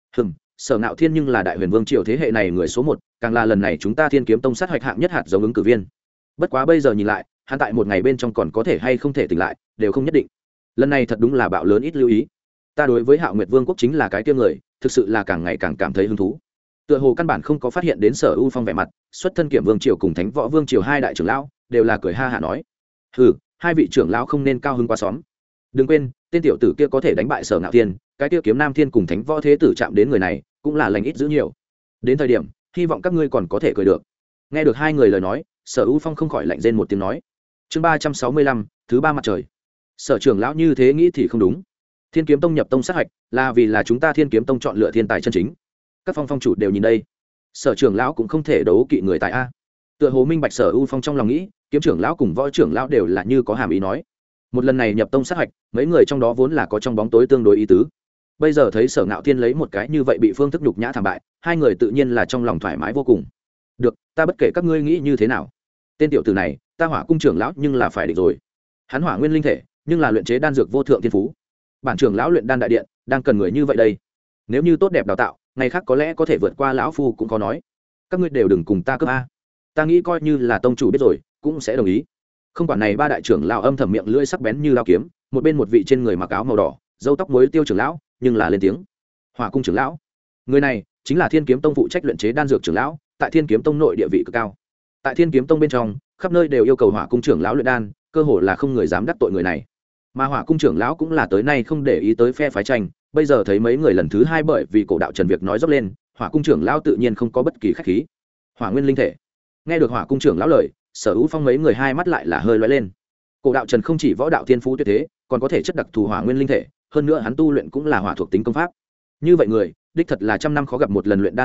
Sở Ngạo Thiên nhưng là Đại Huyền Vương triều thế hệ này người số 1, càng là lần này chúng ta Thiên Kiếm Tông sát hoạch hạng nhất hạt giống ứng cử viên. Bất quá bây giờ nhìn lại, hắn tại một ngày bên trong còn có thể hay không thể tỉnh lại đều không nhất định. Lần này thật đúng là bạo lớn ít lưu ý. Ta đối với Hạo Nguyệt Vương quốc chính là cái kia người, thực sự là càng ngày càng cảm thấy hứng thú. Tựa hồ căn bản không có phát hiện đến Sở U Phong vẻ mặt, xuất thân Kiểm Vương triều cùng Thánh Võ Vương triều hai đại trưởng lão đều là cười ha hả nói: hai vị trưởng lão không nên cao hứng quá xóm. Đừng quên, tên tiểu tử kia có thể đánh bại Sở Ngạo Thiên, cái kia Kiếm Nam Thiên cùng Thánh Võ Thế tử chạm đến người này, cũng là lành ít dữ nhiều. Đến thời điểm, hy vọng các ngươi còn có thể cười được. Nghe được hai người lời nói, Sở U Phong không khỏi lạnh rên một tiếng nói: chương 365, thứ 3 mặt trời. Sở trưởng lão như thế nghĩ thì không đúng. Thiên Kiếm Tông nhập tông sát hạch là vì là chúng ta Thiên Kiếm Tông chọn lựa thiên tài chân chính. Các phong chủ đều nhìn đây, Sở trưởng lão cũng không thể đấu kỵ người tài a. Tựa hồ minh bạch Sở U Phong trong lòng nghĩ, Kiếm trưởng lão cùng Võ trưởng lão đều là như có hàm ý nói. Một lần này nhập tông sát hạch, mấy người trong đó vốn là có trong bóng tối tương đối ý tứ. Bây giờ thấy Sở Ngạo Thiên lấy một cái như vậy bị phương thức nhục nhã thảm bại, hai người tự nhiên là trong lòng thoải mái vô cùng. Được, ta bất kể các ngươi nghĩ như thế nào. Tên tiểu tử này, ta Hỏa cung trưởng lão nhưng là phải định rồi. Hắn hỏa nguyên linh thể, nhưng là luyện chế đan dược vô thượng thiên phú. Bản trưởng lão luyện đan đại điện đang cần người như vậy đây. Nếu như tốt đẹp đào tạo, ngày khác có lẽ có thể vượt qua lão phu cũng có nói. Các ngươi đều đừng cùng ta cướp a. Ta nghĩ coi như là tông chủ biết rồi, cũng sẽ đồng ý. Không quản này ba đại trưởng lão âm thầm miệng lưỡi sắc bén như lao kiếm, một bên một vị trên người mặc áo màu đỏ, râu tóc muối tiêu trưởng lão, nhưng là lên tiếng. Hỏa cung trưởng lão, người này chính là Thiên Kiếm Tông phụ trách luyện chế đan dược trưởng lão, tại Thiên Kiếm Tông nội địa vị cực cao. Tại Thiên Kiếm Tông bên trong, khắp nơi đều yêu cầu Hỏa cung trưởng lão luyện đan, cơ hồ là không người dám đắc tội người này. Mà Hỏa cung trưởng lão cũng là tới nay không để ý tới phe phái tranh, bây giờ thấy mấy người lần thứ 2 bởi vì cổ đạo Trần việc nói dốc lên, Hỏa cung trưởng lão tự nhiên không có bất kỳ khách khí. Hỏa nguyên linh thể. Nghe được Hỏa cung trưởng lão lời, Sở U Phong mấy người hai mắt lại là hơi lóe lên. Cổ đạo Trần không chỉ võ đạo thiên phú tuyệt thế, còn có thể chất đặc thù hỏa nguyên linh thể, hơn nữa hắn tu luyện cũng là hỏa thuộc tính công pháp. Như vậy người, đích thật là trăm năm khó gặp một lần luyện đan thiên tài,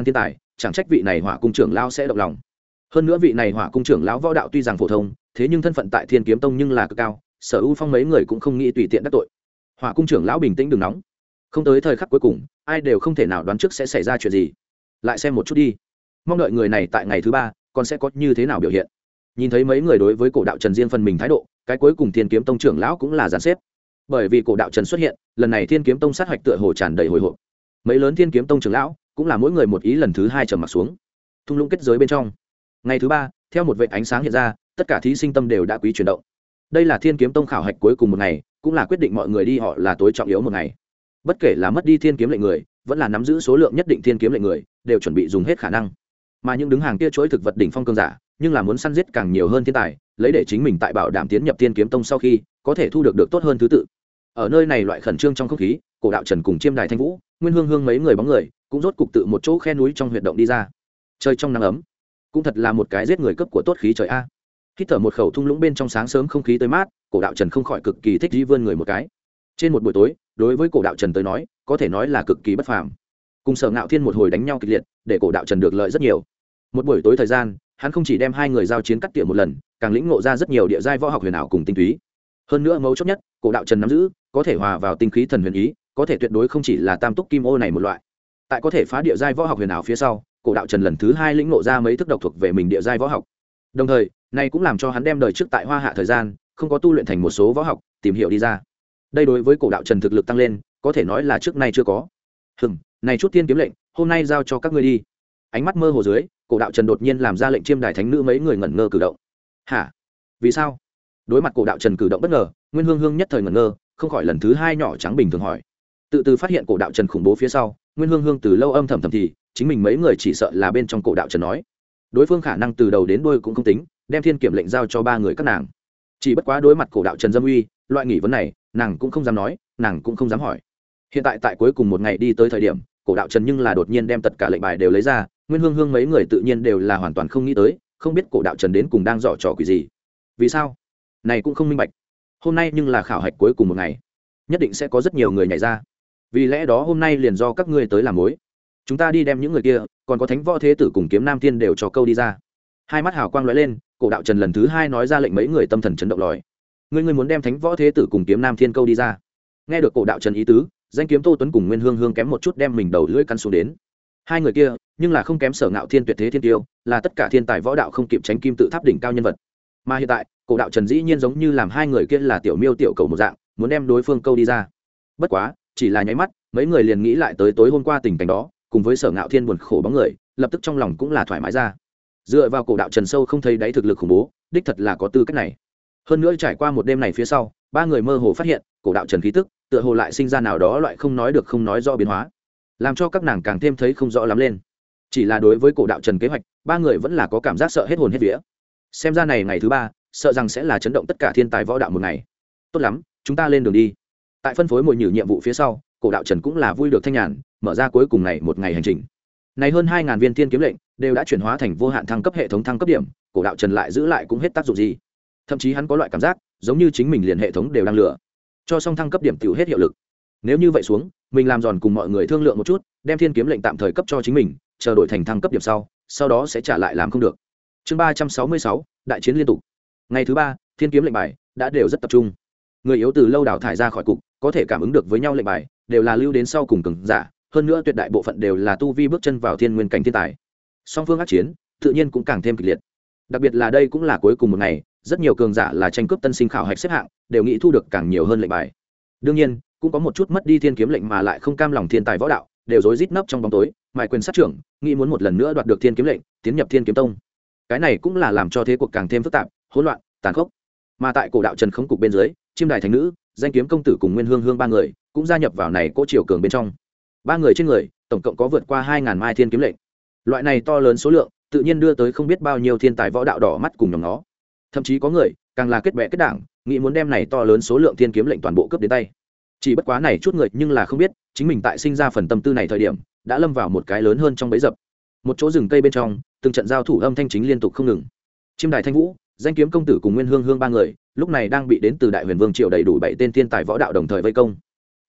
chẳng trách vị này hỏa cung trưởng lão sẽ động lòng. Hơn nữa vị này hỏa cung trưởng lão võ đạo tuy rằng phổ thông, thế nhưng thân phận tại Thiên Kiếm Tông nhưng là cực cao, Sở U Phong mấy người cũng không nghĩ tùy tiện đắc tội. Hỏa cung trưởng lão bình tĩnh đừng nóng, không tới thời khắc cuối cùng, ai đều không thể nào đoán trước sẽ xảy ra chuyện gì. Lại xem một chút đi, mong đợi người này tại ngày thứ 3 còn sẽ có như thế nào biểu hiện. Nhìn thấy mấy người đối với cổ đạo Trần riêng phần mình thái độ, cái cuối cùng Thiên Kiếm Tông trưởng lão cũng là dàn xếp. Bởi vì cổ đạo Trần xuất hiện, lần này Thiên Kiếm Tông sát hoạch tựa hồ tràn đầy hồi hộp. Mấy lớn Thiên Kiếm Tông trưởng lão cũng là mỗi người một ý, lần thứ 2 trầm mặc xuống. Thung lũng kết giới bên trong, ngày thứ 3, theo một vệt ánh sáng hiện ra, tất cả thí sinh tâm đều đã quý chuyển động. Đây là Thiên Kiếm Tông khảo hạch cuối cùng một ngày, cũng là quyết định mọi người đi họ là tối trọng yếu một ngày. Bất kể là mất đi Thiên Kiếm lệnh người, vẫn là nắm giữ số lượng nhất định Thiên Kiếm lệnh người, đều chuẩn bị dùng hết khả năng. Mà những đứng hàng kia chuỗi thực vật đỉnh phong cường giả, nhưng là muốn săn giết càng nhiều hơn thiên tài, lấy để chính mình tại bảo đảm tiến nhập Thiên Kiếm Tông sau khi có thể thu được tốt hơn thứ tự. Ở nơi này loại khẩn trương trong không khí, cổ đạo Trần cùng Chiêm Đài Thanh Vũ, Nguyên Hương Hương mấy người bóng người cũng rốt cục tự một chỗ khe núi trong huyệt động đi ra. Chơi trong nắng ấm, cũng thật là một cái giết người cấp của tốt khí trời a. Hít thở một khẩu thung lũng bên trong sáng sớm không khí tươi mát, cổ đạo Trần không khỏi cực kỳ thích đi vươn người một cái. Trên một buổi tối, đối với cổ đạo Trần tới nói, có thể nói là cực kỳ bất phàm. Cùng Sở Ngạo Thiên một hồi đánh nhau kịch liệt, để cổ đạo Trần được lợi rất nhiều. Một buổi tối thời gian, hắn không chỉ đem hai người giao chiến cắt tỉa một lần, càng lĩnh ngộ ra rất nhiều địa giai võ học huyền ảo cùng tinh túy. Hơn nữa mấu chốt nhất, cổ đạo Trần nắm giữ có thể hòa vào tinh khí thần huyền ý, có thể tuyệt đối không chỉ là tam túc kim ô này một loại. Tại có thể phá địa giai võ học huyền ảo phía sau, cổ đạo Trần lần thứ 2 lĩnh ngộ ra mấy thức độc thuộc về mình địa giai võ học. Đồng thời, này cũng làm cho hắn đem đời trước tại Hoa Hạ thời gian, không có tu luyện thành một số võ học, tìm hiểu đi ra. Đây đối với cổ đạo Trần thực lực tăng lên, có thể nói là trước nay chưa có. Này chút Thiên Kiếm lệnh, hôm nay giao cho các ngươi đi. Ánh mắt mơ hồ dưới, cổ đạo Trần đột nhiên làm ra lệnh Chiêm Đài thánh nữ mấy người ngẩn ngơ cử động. Hả? Vì sao? Đối mặt cổ đạo Trần cử động bất ngờ, Nguyên Hương Hương nhất thời ngẩn ngơ, không khỏi lần thứ 2 nhỏ trắng bình thường hỏi. Từ phát hiện cổ đạo Trần khủng bố phía sau, Nguyên Hương Hương từ lâu âm thầm thì chính mình mấy người chỉ sợ là bên trong cổ đạo Trần nói. Đối phương khả năng từ đầu đến đuôi cũng không tính, đem Thiên Kiểm lệnh giao cho 3 người các nàng. Chỉ bất quá đối mặt cổ đạo Trần dâm uy, loại nghỉ vấn này, nàng cũng không dám nói, nàng cũng không dám hỏi. Hiện tại cuối cùng một ngày đi tới thời điểm, cổ đạo Trần nhưng là đột nhiên đem tất cả lệnh bài đều lấy ra, Nguyên Hương Hương mấy người tự nhiên đều là hoàn toàn không nghĩ tới, không biết cổ đạo Trần đến cùng đang dở trò quỷ gì. Vì sao? Này cũng không minh bạch. Hôm nay nhưng là khảo hạch cuối cùng một ngày, nhất định sẽ có rất nhiều người nhảy ra. Vì lẽ đó hôm nay liền do các ngươi tới làm mối. Chúng ta đi đem những người kia, còn có Thánh Võ Thế Tử cùng Kiếm Nam Thiên đều cho câu đi ra. Hai mắt hào quang lóe lên, cổ đạo Trần lần thứ 2 nói ra lệnh mấy người tâm thần chấn động lòi. Ngươi muốn đem Thánh Võ Thế Tử cùng Kiếm Nam Thiên câu đi ra. Nghe được cổ đạo Trần ý tứ, Danh Kiếm Tô Tuấn cùng Nguyên Hương Hương kém một chút đem mình đầu lưỡi căn xuống đến. Hai người kia, nhưng là không kém Sở Ngạo Thiên tuyệt thế thiên tiêu, là tất cả thiên tài võ đạo không kịp tránh kim tự tháp đỉnh cao nhân vật. Mà hiện tại, cổ đạo Trần dĩ nhiên giống như làm hai người kia là tiểu miêu tiểu cầu một dạng, muốn đem đối phương câu đi ra. Bất quá, chỉ là nháy mắt, mấy người liền nghĩ lại tới tối hôm qua tình cảnh đó, cùng với Sở Ngạo Thiên buồn khổ bóng người, lập tức trong lòng cũng là thoải mái ra. Dựa vào cổ đạo Trần sâu không thấy đáy thực lực khủng bố, đích thật là có tư cách này. Hơn nữa trải qua một đêm này phía sau, ba người mơ hồ phát hiện, cổ đạo Trần khí tức, tựa hồ lại sinh ra nào đó loại không nói được không nói rõ biến hóa, làm cho các nàng càng thêm thấy không rõ lắm lên. Chỉ là đối với cổ đạo Trần kế hoạch, ba người vẫn là có cảm giác sợ hết hồn hết vía. Xem ra này ngày thứ 3, sợ rằng sẽ là chấn động tất cả thiên tài võ đạo một ngày. Tốt lắm, chúng ta lên đường đi. Tại phân phối mồi nhử nhiệm vụ phía sau, cổ đạo Trần cũng là vui được thanh nhàn, mở ra cuối cùng này một ngày hành trình. Này hơn 2000 viên Thiên Kiếm lệnh đều đã chuyển hóa thành vô hạn thăng cấp hệ thống thăng cấp điểm, cổ đạo Trần lại giữ lại cũng hết tác dụng gì. Thậm chí hắn có loại cảm giác, giống như chính mình liền hệ thống đều đang lừa. Cho xong thăng cấp điểm tiểu hết hiệu lực. Nếu như vậy xuống, mình làm giòn cùng mọi người thương lượng một chút, đem Thiên Kiếm lệnh tạm thời cấp cho chính mình, chờ đổi thành thăng cấp điểm sau đó sẽ trả lại làm không được. Chương 366, đại chiến liên tục. Ngày thứ 3, Thiên Kiếm lệnh bài đã đều rất tập trung. Người yếu từ lâu đào thải ra khỏi cục, có thể cảm ứng được với nhau lệnh bài, đều là lưu đến sau cùng cường giả, hơn nữa tuyệt đại bộ phận đều là tu vi bước chân vào thiên nguyên cảnh thiên tài. Song phương ác chiến, tự nhiên cũng càng thêm kịch liệt. Đặc biệt là đây cũng là cuối cùng một ngày, rất nhiều cường giả là tranh cướp tân sinh khảo hạch xếp hạng, đều nghĩ thu được càng nhiều hơn lệnh bài. Đương nhiên, cũng có một chút mất đi Thiên Kiếm lệnh mà lại không cam lòng thiên tài võ đạo, đều rối rít nấp trong bóng tối, mài quyền sát trưởng, nghĩ muốn một lần nữa đoạt được Thiên Kiếm lệnh, tiến nhập Thiên Kiếm Tông. Cái này cũng là làm cho thế cuộc càng thêm phức tạp, hỗn loạn, tàn khốc. Mà tại cổ đạo Trần khống cục bên dưới, Chiêm Đài thánh nữ, Danh Kiếm công tử cùng Nguyên Hương Hương ba người cũng gia nhập vào này cỗ triều cường bên trong. Ba người trên người, tổng cộng có vượt qua 2000 mai Thiên Kiếm lệnh. Loại này to lớn số lượng, tự nhiên đưa tới không biết bao nhiêu thiên tài võ đạo đỏ mắt cùng nhóm nó. Thậm chí có người, càng là kết bè kết đảng, nghĩ muốn đem này to lớn số lượng Thiên Kiếm lệnh toàn bộ cướp đến tay. Chỉ bất quá này chút người nhưng là không biết, chính mình tại sinh ra phần tâm tư này thời điểm, đã lâm vào một cái lớn hơn trong bẫy dập. Một chỗ rừng cây bên trong, từng trận giao thủ âm thanh chính liên tục không ngừng. Chiêm Đài Thanh Vũ, Danh Kiếm công tử cùng Nguyên Hương Hương ba người, lúc này đang bị đến từ Đại Huyền Vương triều đầy đủ 7 tên thiên tài võ đạo đồng thời vây công.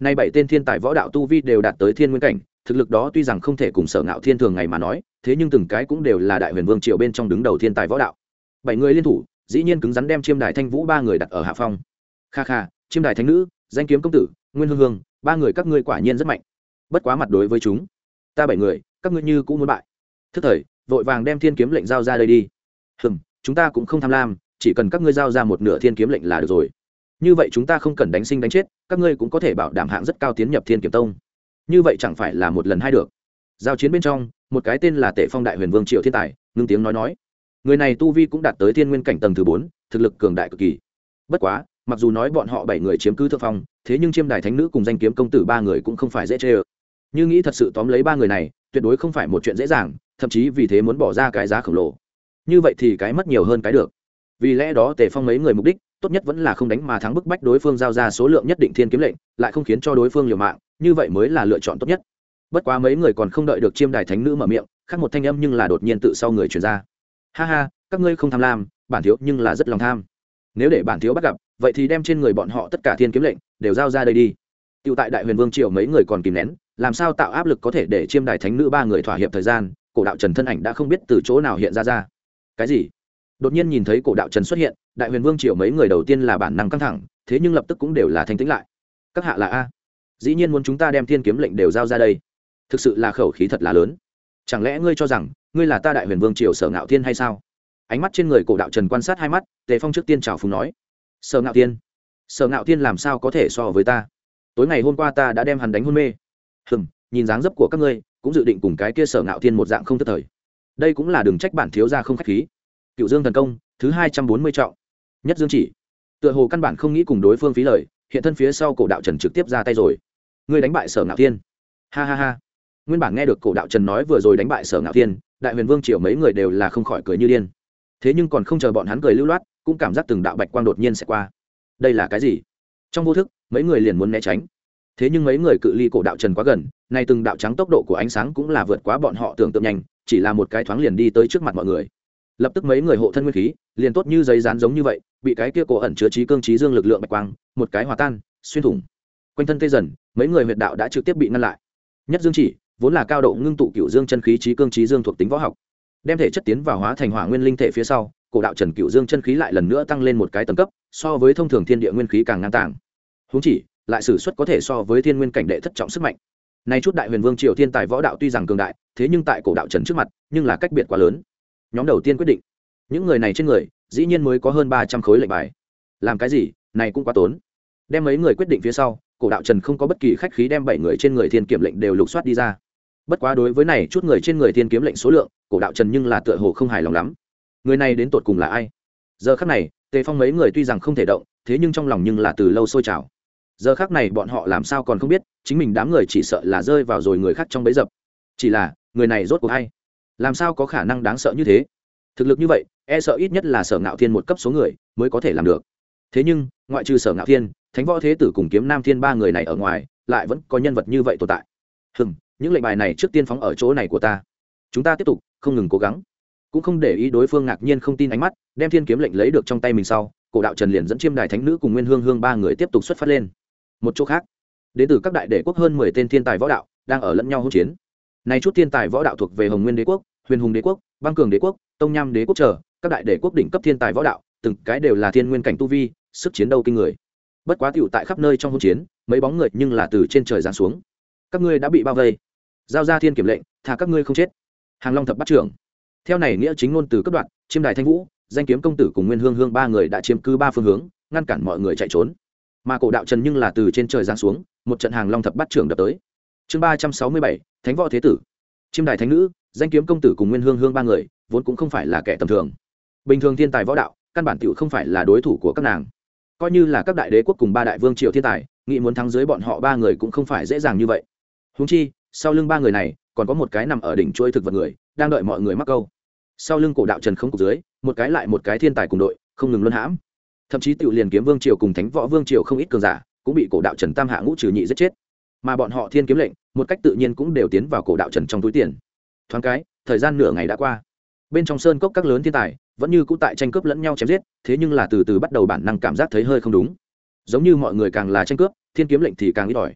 nay 7 tên thiên tài võ đạo tu vi đều đạt tới thiên nguyên cảnh, thực lực đó tuy rằng không thể cùng Sở Ngạo Thiên thường ngày mà nói, thế nhưng từng cái cũng đều là đại huyền vương triều bên trong đứng đầu thiên tài võ đạo. 7 người liên thủ, dĩ nhiên cứng rắn đem Chiêm Đài Thanh Vũ ba người đặt ở hạ phong. Kha kha, Chiêm Đài Thánh Nữ, Danh Kiếm Công Tử, Nguyên Hương Hương, ba người các ngươi quả nhiên rất mạnh. Bất quá mặt đối với chúng, ta 7 người, các ngươi như cũng muốn bại. Thức thời, vội vàng đem thiên kiếm lệnh giao ra đây đi. Chúng ta cũng không tham lam, chỉ cần các ngươi giao ra một nửa thiên kiếm lệnh là được rồi. Như vậy chúng ta không cần đánh sinh đánh chết, các ngươi cũng có thể bảo đảm hạng rất cao tiến nhập Thiên Kiếm Tông. Như vậy chẳng phải là một lần hai được. Giao chiến bên trong, một cái tên là Tệ Phong đại huyền vương triệu thiên tài, ngưng tiếng nói. Người này tu vi cũng đạt tới thiên nguyên cảnh tầng thứ 4, thực lực cường đại cực kỳ. Bất quá, mặc dù nói bọn họ 7 người chiếm cứ thượng phong, thế nhưng Chiêm Đài Thánh Nữ cùng Danh Kiếm Công Tử ba người cũng không phải dễ chơi. Như nghĩ thật sự tóm lấy ba người này, tuyệt đối không phải một chuyện dễ dàng, thậm chí vì thế muốn bỏ ra cái giá khổng lồ. Như vậy thì cái mất nhiều hơn cái được. Vì lẽ đó Tề Phong mấy người mục đích tốt nhất vẫn là không đánh mà thắng, bức bách đối phương giao ra số lượng nhất định thiên kiếm lệnh, lại không khiến cho đối phương liều mạng, như vậy mới là lựa chọn tốt nhất. Bất quá mấy người còn không đợi được Chiêm Đài Thánh Nữ mở miệng, khác một thanh âm nhưng là đột nhiên tự sau người truyền ra. Ha ha, các ngươi không tham lam, bản thiếu nhưng là rất lòng tham. Nếu để bản thiếu bắt gặp, vậy thì đem trên người bọn họ tất cả thiên kiếm lệnh đều giao ra đây đi. Tiểu tại đại huyền vương triều mấy người còn kìm nén, làm sao tạo áp lực có thể để Chiêm Đài Thánh Nữ ba người thỏa hiệp thời gian, Cổ Đạo Trần thân ảnh đã không biết từ chỗ nào hiện ra. Cái gì? Đột nhiên nhìn thấy Cổ Đạo Trần xuất hiện, đại huyền vương triều mấy người đầu tiên là bản năng căng thẳng, thế nhưng lập tức cũng đều là thanh tĩnh lại. Các hạ là a? Dĩ nhiên muốn chúng ta đem thiên kiếm lệnh đều giao ra đây, thực sự là khẩu khí thật là lớn. Chẳng lẽ ngươi cho rằng ngươi là ta đại huyền vương triều Sở Ngạo Thiên hay sao? Ánh mắt trên người Cổ Đạo Trần quan sát hai mắt, Tề Phong trước tiên chào phúng nói: Sở Ngạo Thiên? Sở Ngạo Thiên làm sao có thể so với ta? Tối ngày hôm qua ta đã đem hắn đánh hôn mê. Nhìn dáng dấp của các ngươi, cũng dự định cùng cái kia Sở Ngạo Thiên một dạng không thất thời. Đây cũng là đừng trách bản thiếu gia không khách khí. Cựu Dương thần công thứ 240 trọng, Nhất Dương chỉ. Tựa hồ căn bản không nghĩ cùng đối phương phí lời, hiện thân phía sau Cổ Đạo Trần trực tiếp ra tay rồi. Ngươi đánh bại Sở Ngạo Thiên? Ha ha ha. Nguyên bản nghe được Cổ Đạo Trần nói vừa rồi đánh bại Sở Ngạo Thiên, đại huyền vương triều mấy người đều là không khỏi cười như điên. Thế nhưng còn không chờ bọn hắn cười lưu loát, cũng cảm giác từng đạo bạch quang đột nhiên sẽ qua. Đây là cái gì? Trong vô thức, mấy người liền muốn né tránh. Thế nhưng mấy người cự ly Cổ Đạo Trần quá gần, nay từng đạo trắng tốc độ của ánh sáng cũng là vượt quá bọn họ tưởng tượng nhanh, chỉ là một cái thoáng liền đi tới trước mặt mọi người. Lập tức mấy người hộ thân nguyên khí liền tốt như giấy dán giống như vậy, bị cái kia cổ ẩn chứa trí cương trí dương lực lượng bạch quang một cái hòa tan xuyên thủng. Quanh thân tê dần, mấy người huyệt đạo đã trực tiếp bị ngăn lại. Nhất Dương chỉ vốn là cao độ ngưng tụ cựu dương chân khí trí cương trí dương thuộc tính võ học, đem thể chất tiến vào hóa thành hỏa nguyên linh thể phía sau, Cổ Đạo Trần cựu dương chân khí lại lần nữa tăng lên một cái tầng cấp, so với thông thường thiên địa nguyên khí càng ngang tàng. Huống chỉ lại sử xuất có thể so với thiên nguyên cảnh đệ thất trọng sức mạnh. Nay chút đại huyền vương triều thiên tài võ đạo tuy rằng cường đại, thế nhưng tại Cổ Đạo Trần trước mặt nhưng là cách biệt quá lớn. Nhóm đầu tiên quyết định, những người này trên người dĩ nhiên mới có hơn 300 khối lệnh bài. Làm cái gì này cũng quá tốn. Đem mấy người quyết định phía sau, Cổ Đạo Trần không có bất kỳ khách khí đem 7 người trên người thiên kiếm lệnh đều lục soát đi ra. Bất quá đối với này chút người trên người thiên kiếm lệnh số lượng, Cổ Đạo Trần nhưng là tựa hồ không hài lòng lắm. Người này đến tột cùng là ai? Giờ khắc này Tề Phong mấy người tuy rằng không thể động, thế nhưng trong lòng nhưng là từ lâu sôi trào. Giờ khắc này bọn họ làm sao còn không biết, chính mình đám người chỉ sợ là rơi vào rồi người khác trong bẫy dập. Chỉ là người này rốt cuộc hay, làm sao có khả năng đáng sợ như thế? Thực lực như vậy, e sợ ít nhất là Sở Ngạo Thiên một cấp số người mới có thể làm được. Thế nhưng ngoại trừ Sở Ngạo Thiên, Thánh Võ Thế Tử cùng Kiếm Nam Thiên ba người này ở ngoài, lại vẫn có nhân vật như vậy tồn tại. Những lệnh bài này trước tiên phóng ở chỗ này của ta. Chúng ta tiếp tục không ngừng cố gắng. Cũng không để ý đối phương ngạc nhiên không tin ánh mắt, đem thiên kiếm lệnh lấy được trong tay mình sau, Cổ Đạo Trần liền dẫn Chiêm Đài Thánh Nữ cùng Nguyên Hương Hương ba người tiếp tục xuất phát lên. Một chỗ khác, đến từ các đại đế quốc hơn 10 tên thiên tài võ đạo đang ở lẫn nhau hỗn chiến. Này chút thiên tài võ đạo thuộc về Hồng Nguyên Đế quốc, Huyền Hùng Đế quốc, Băng Cường Đế quốc, Tông Nham Đế quốc chờ, các đại đế quốc đỉnh cấp thiên tài võ đạo, từng cái đều là thiên nguyên cảnh tu vi, sức chiến đấu kinh người. Bất quá tiểu tại khắp nơi trong hỗn chiến, mấy bóng người nhưng là từ trên trời giáng xuống. Các ngươi đã bị bao vây, giao ra thiên kiếm lệnh, thà các ngươi không chết. Hàng Long thập bát trưởng. Theo này nghĩa chính ngôn từ cấp đoạn, Chiêm Đài Thanh Vũ, Danh Kiếm Công Tử cùng Nguyên Hương Hương ba người đã chiếm cứ ba phương hướng, ngăn cản mọi người chạy trốn. Mà Cổ Đạo Trần nhưng là từ trên trời giáng xuống, một trận Hàng Long thập bát trưởng đập tới. Chương 367, Thánh Võ Thế Tử. Chiêm Đài Thánh Nữ, Danh Kiếm Công Tử cùng Nguyên Hương Hương ba người, vốn cũng không phải là kẻ tầm thường. Bình thường thiên tài võ đạo, căn bản tiểu không phải là đối thủ của các nàng. Coi như là các đại đế quốc cùng ba đại vương triều thiên tài, nghĩ muốn thắng dưới bọn họ ba người cũng không phải dễ dàng như vậy. Huống chi, sau lưng ba người này, còn có một cái nằm ở đỉnh chuôi thực vật người, đang đợi mọi người mắc câu. Sau lưng Cổ Đạo Trần không cục dưới, một cái lại một cái thiên tài cùng đội, không ngừng luân hãm. Thậm chí tiểu liền Kiếm Vương triều cùng Thánh Võ Vương triều không ít cường giả, cũng bị Cổ Đạo Trần tam hạ ngũ trừ nhị giết chết. Mà bọn họ thiên kiếm lệnh, một cách tự nhiên cũng đều tiến vào Cổ Đạo Trần trong túi tiền. Thoáng cái, thời gian nửa ngày đã qua. Bên trong sơn cốc các lớn thiên tài, vẫn như cũ tại tranh cướp lẫn nhau chém giết, thế nhưng là từ từ bắt đầu bản năng cảm giác thấy hơi không đúng. Giống như mọi người càng là tranh cướp, thiên kiếm lệnh thì càng ít ỏi.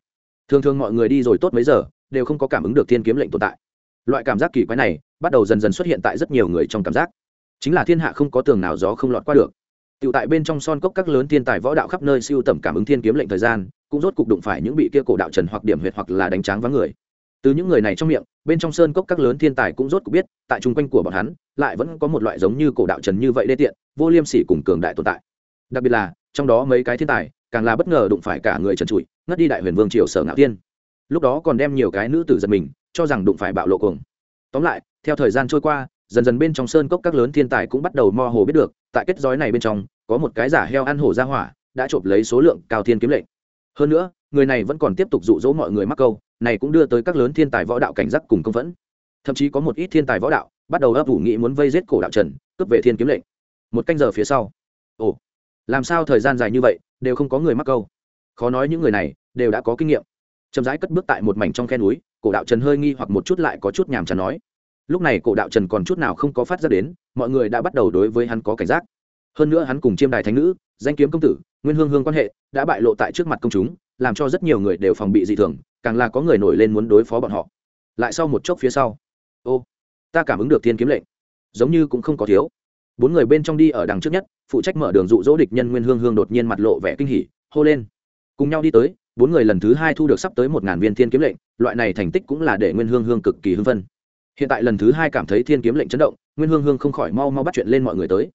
thường thường mọi người đi rồi tốt mấy giờ đều không có cảm ứng được thiên kiếm lệnh tồn tại. Loại cảm giác kỳ quái này bắt đầu dần dần xuất hiện tại rất nhiều người trong cảm giác, chính là thiên hạ không có tường nào gió không lọt qua được. Tiểu tại bên trong son cốc các lớn thiên tài võ đạo khắp nơi siêu tầm cảm ứng thiên kiếm lệnh thời gian, cũng rốt cục đụng phải những bị kia cổ đạo trần hoặc điểm huyệt hoặc là đánh tráng vắng người. Từ những người này trong miệng, bên trong sơn cốc các lớn thiên tài cũng rốt cục biết, tại trung quanh của bọn hắn, lại vẫn có một loại giống như cổ đạo trần như vậy đê tiện, vô liêm sỉ cùng cường đại tồn tại. Đặc biệt là, trong đó mấy cái thiên tài, càng là bất ngờ đụng phải cả người trần trụi, ngất đi đại huyền vương triều Sở Ngạo Thiên. Lúc đó còn đem nhiều cái nữ tử giật mình, cho rằng đụng phải bạo lộ cuồng. Tóm lại, theo thời gian trôi qua, dần dần bên trong sơn cốc các lớn thiên tài cũng bắt đầu mơ hồ biết được, tại kết giới này bên trong, có một cái giả heo ăn hổ ra hỏa, đã trộm lấy số lượng cao thiên kiếm lệnh. Hơn nữa, người này vẫn còn tiếp tục dụ dỗ mọi người mắc câu, này cũng đưa tới các lớn thiên tài võ đạo cảnh giác cùng công phẫn. Thậm chí có một ít thiên tài võ đạo bắt đầu ấp ủ nghĩ muốn vây giết cổ đạo trần, cướp về thiên kiếm lệnh. Một canh giờ phía sau, ồ, làm sao thời gian dài như vậy đều không có người mắc câu? Khó nói những người này đều đã có kinh nghiệm. Chậm rãi cất bước tại một mảnh trong khe núi, cổ đạo trần hơi nghi hoặc một chút lại có chút nhàm chán nói. Lúc này cổ đạo trần còn chút nào không có phát ra đến, mọi người đã bắt đầu đối với hắn có cảnh giác. Hơn nữa hắn cùng chiêm đài thánh nữ, danh kiếm công tử, nguyên hương hương quan hệ đã bại lộ tại trước mặt công chúng, làm cho rất nhiều người đều phòng bị dị thường, càng là có người nổi lên muốn đối phó bọn họ. Lại sau một chốc phía sau, ô, ta cảm ứng được thiên kiếm lệnh, giống như cũng không có thiếu. Bốn người bên trong đi ở đằng trước nhất, phụ trách mở đường dụ dỗ địch nhân nguyên hương hương đột nhiên mặt lộ vẻ kinh hỉ, hô lên. Cùng nhau đi tới, bốn người lần thứ hai thu được sắp tới 1000 viên thiên kiếm lệnh, loại này thành tích cũng là để nguyên hương hương cực kỳ hưng phấn. Hiện tại lần thứ hai cảm thấy thiên kiếm lệnh chấn động, nguyên hương hương không khỏi mau bắt chuyện lên mọi người tới.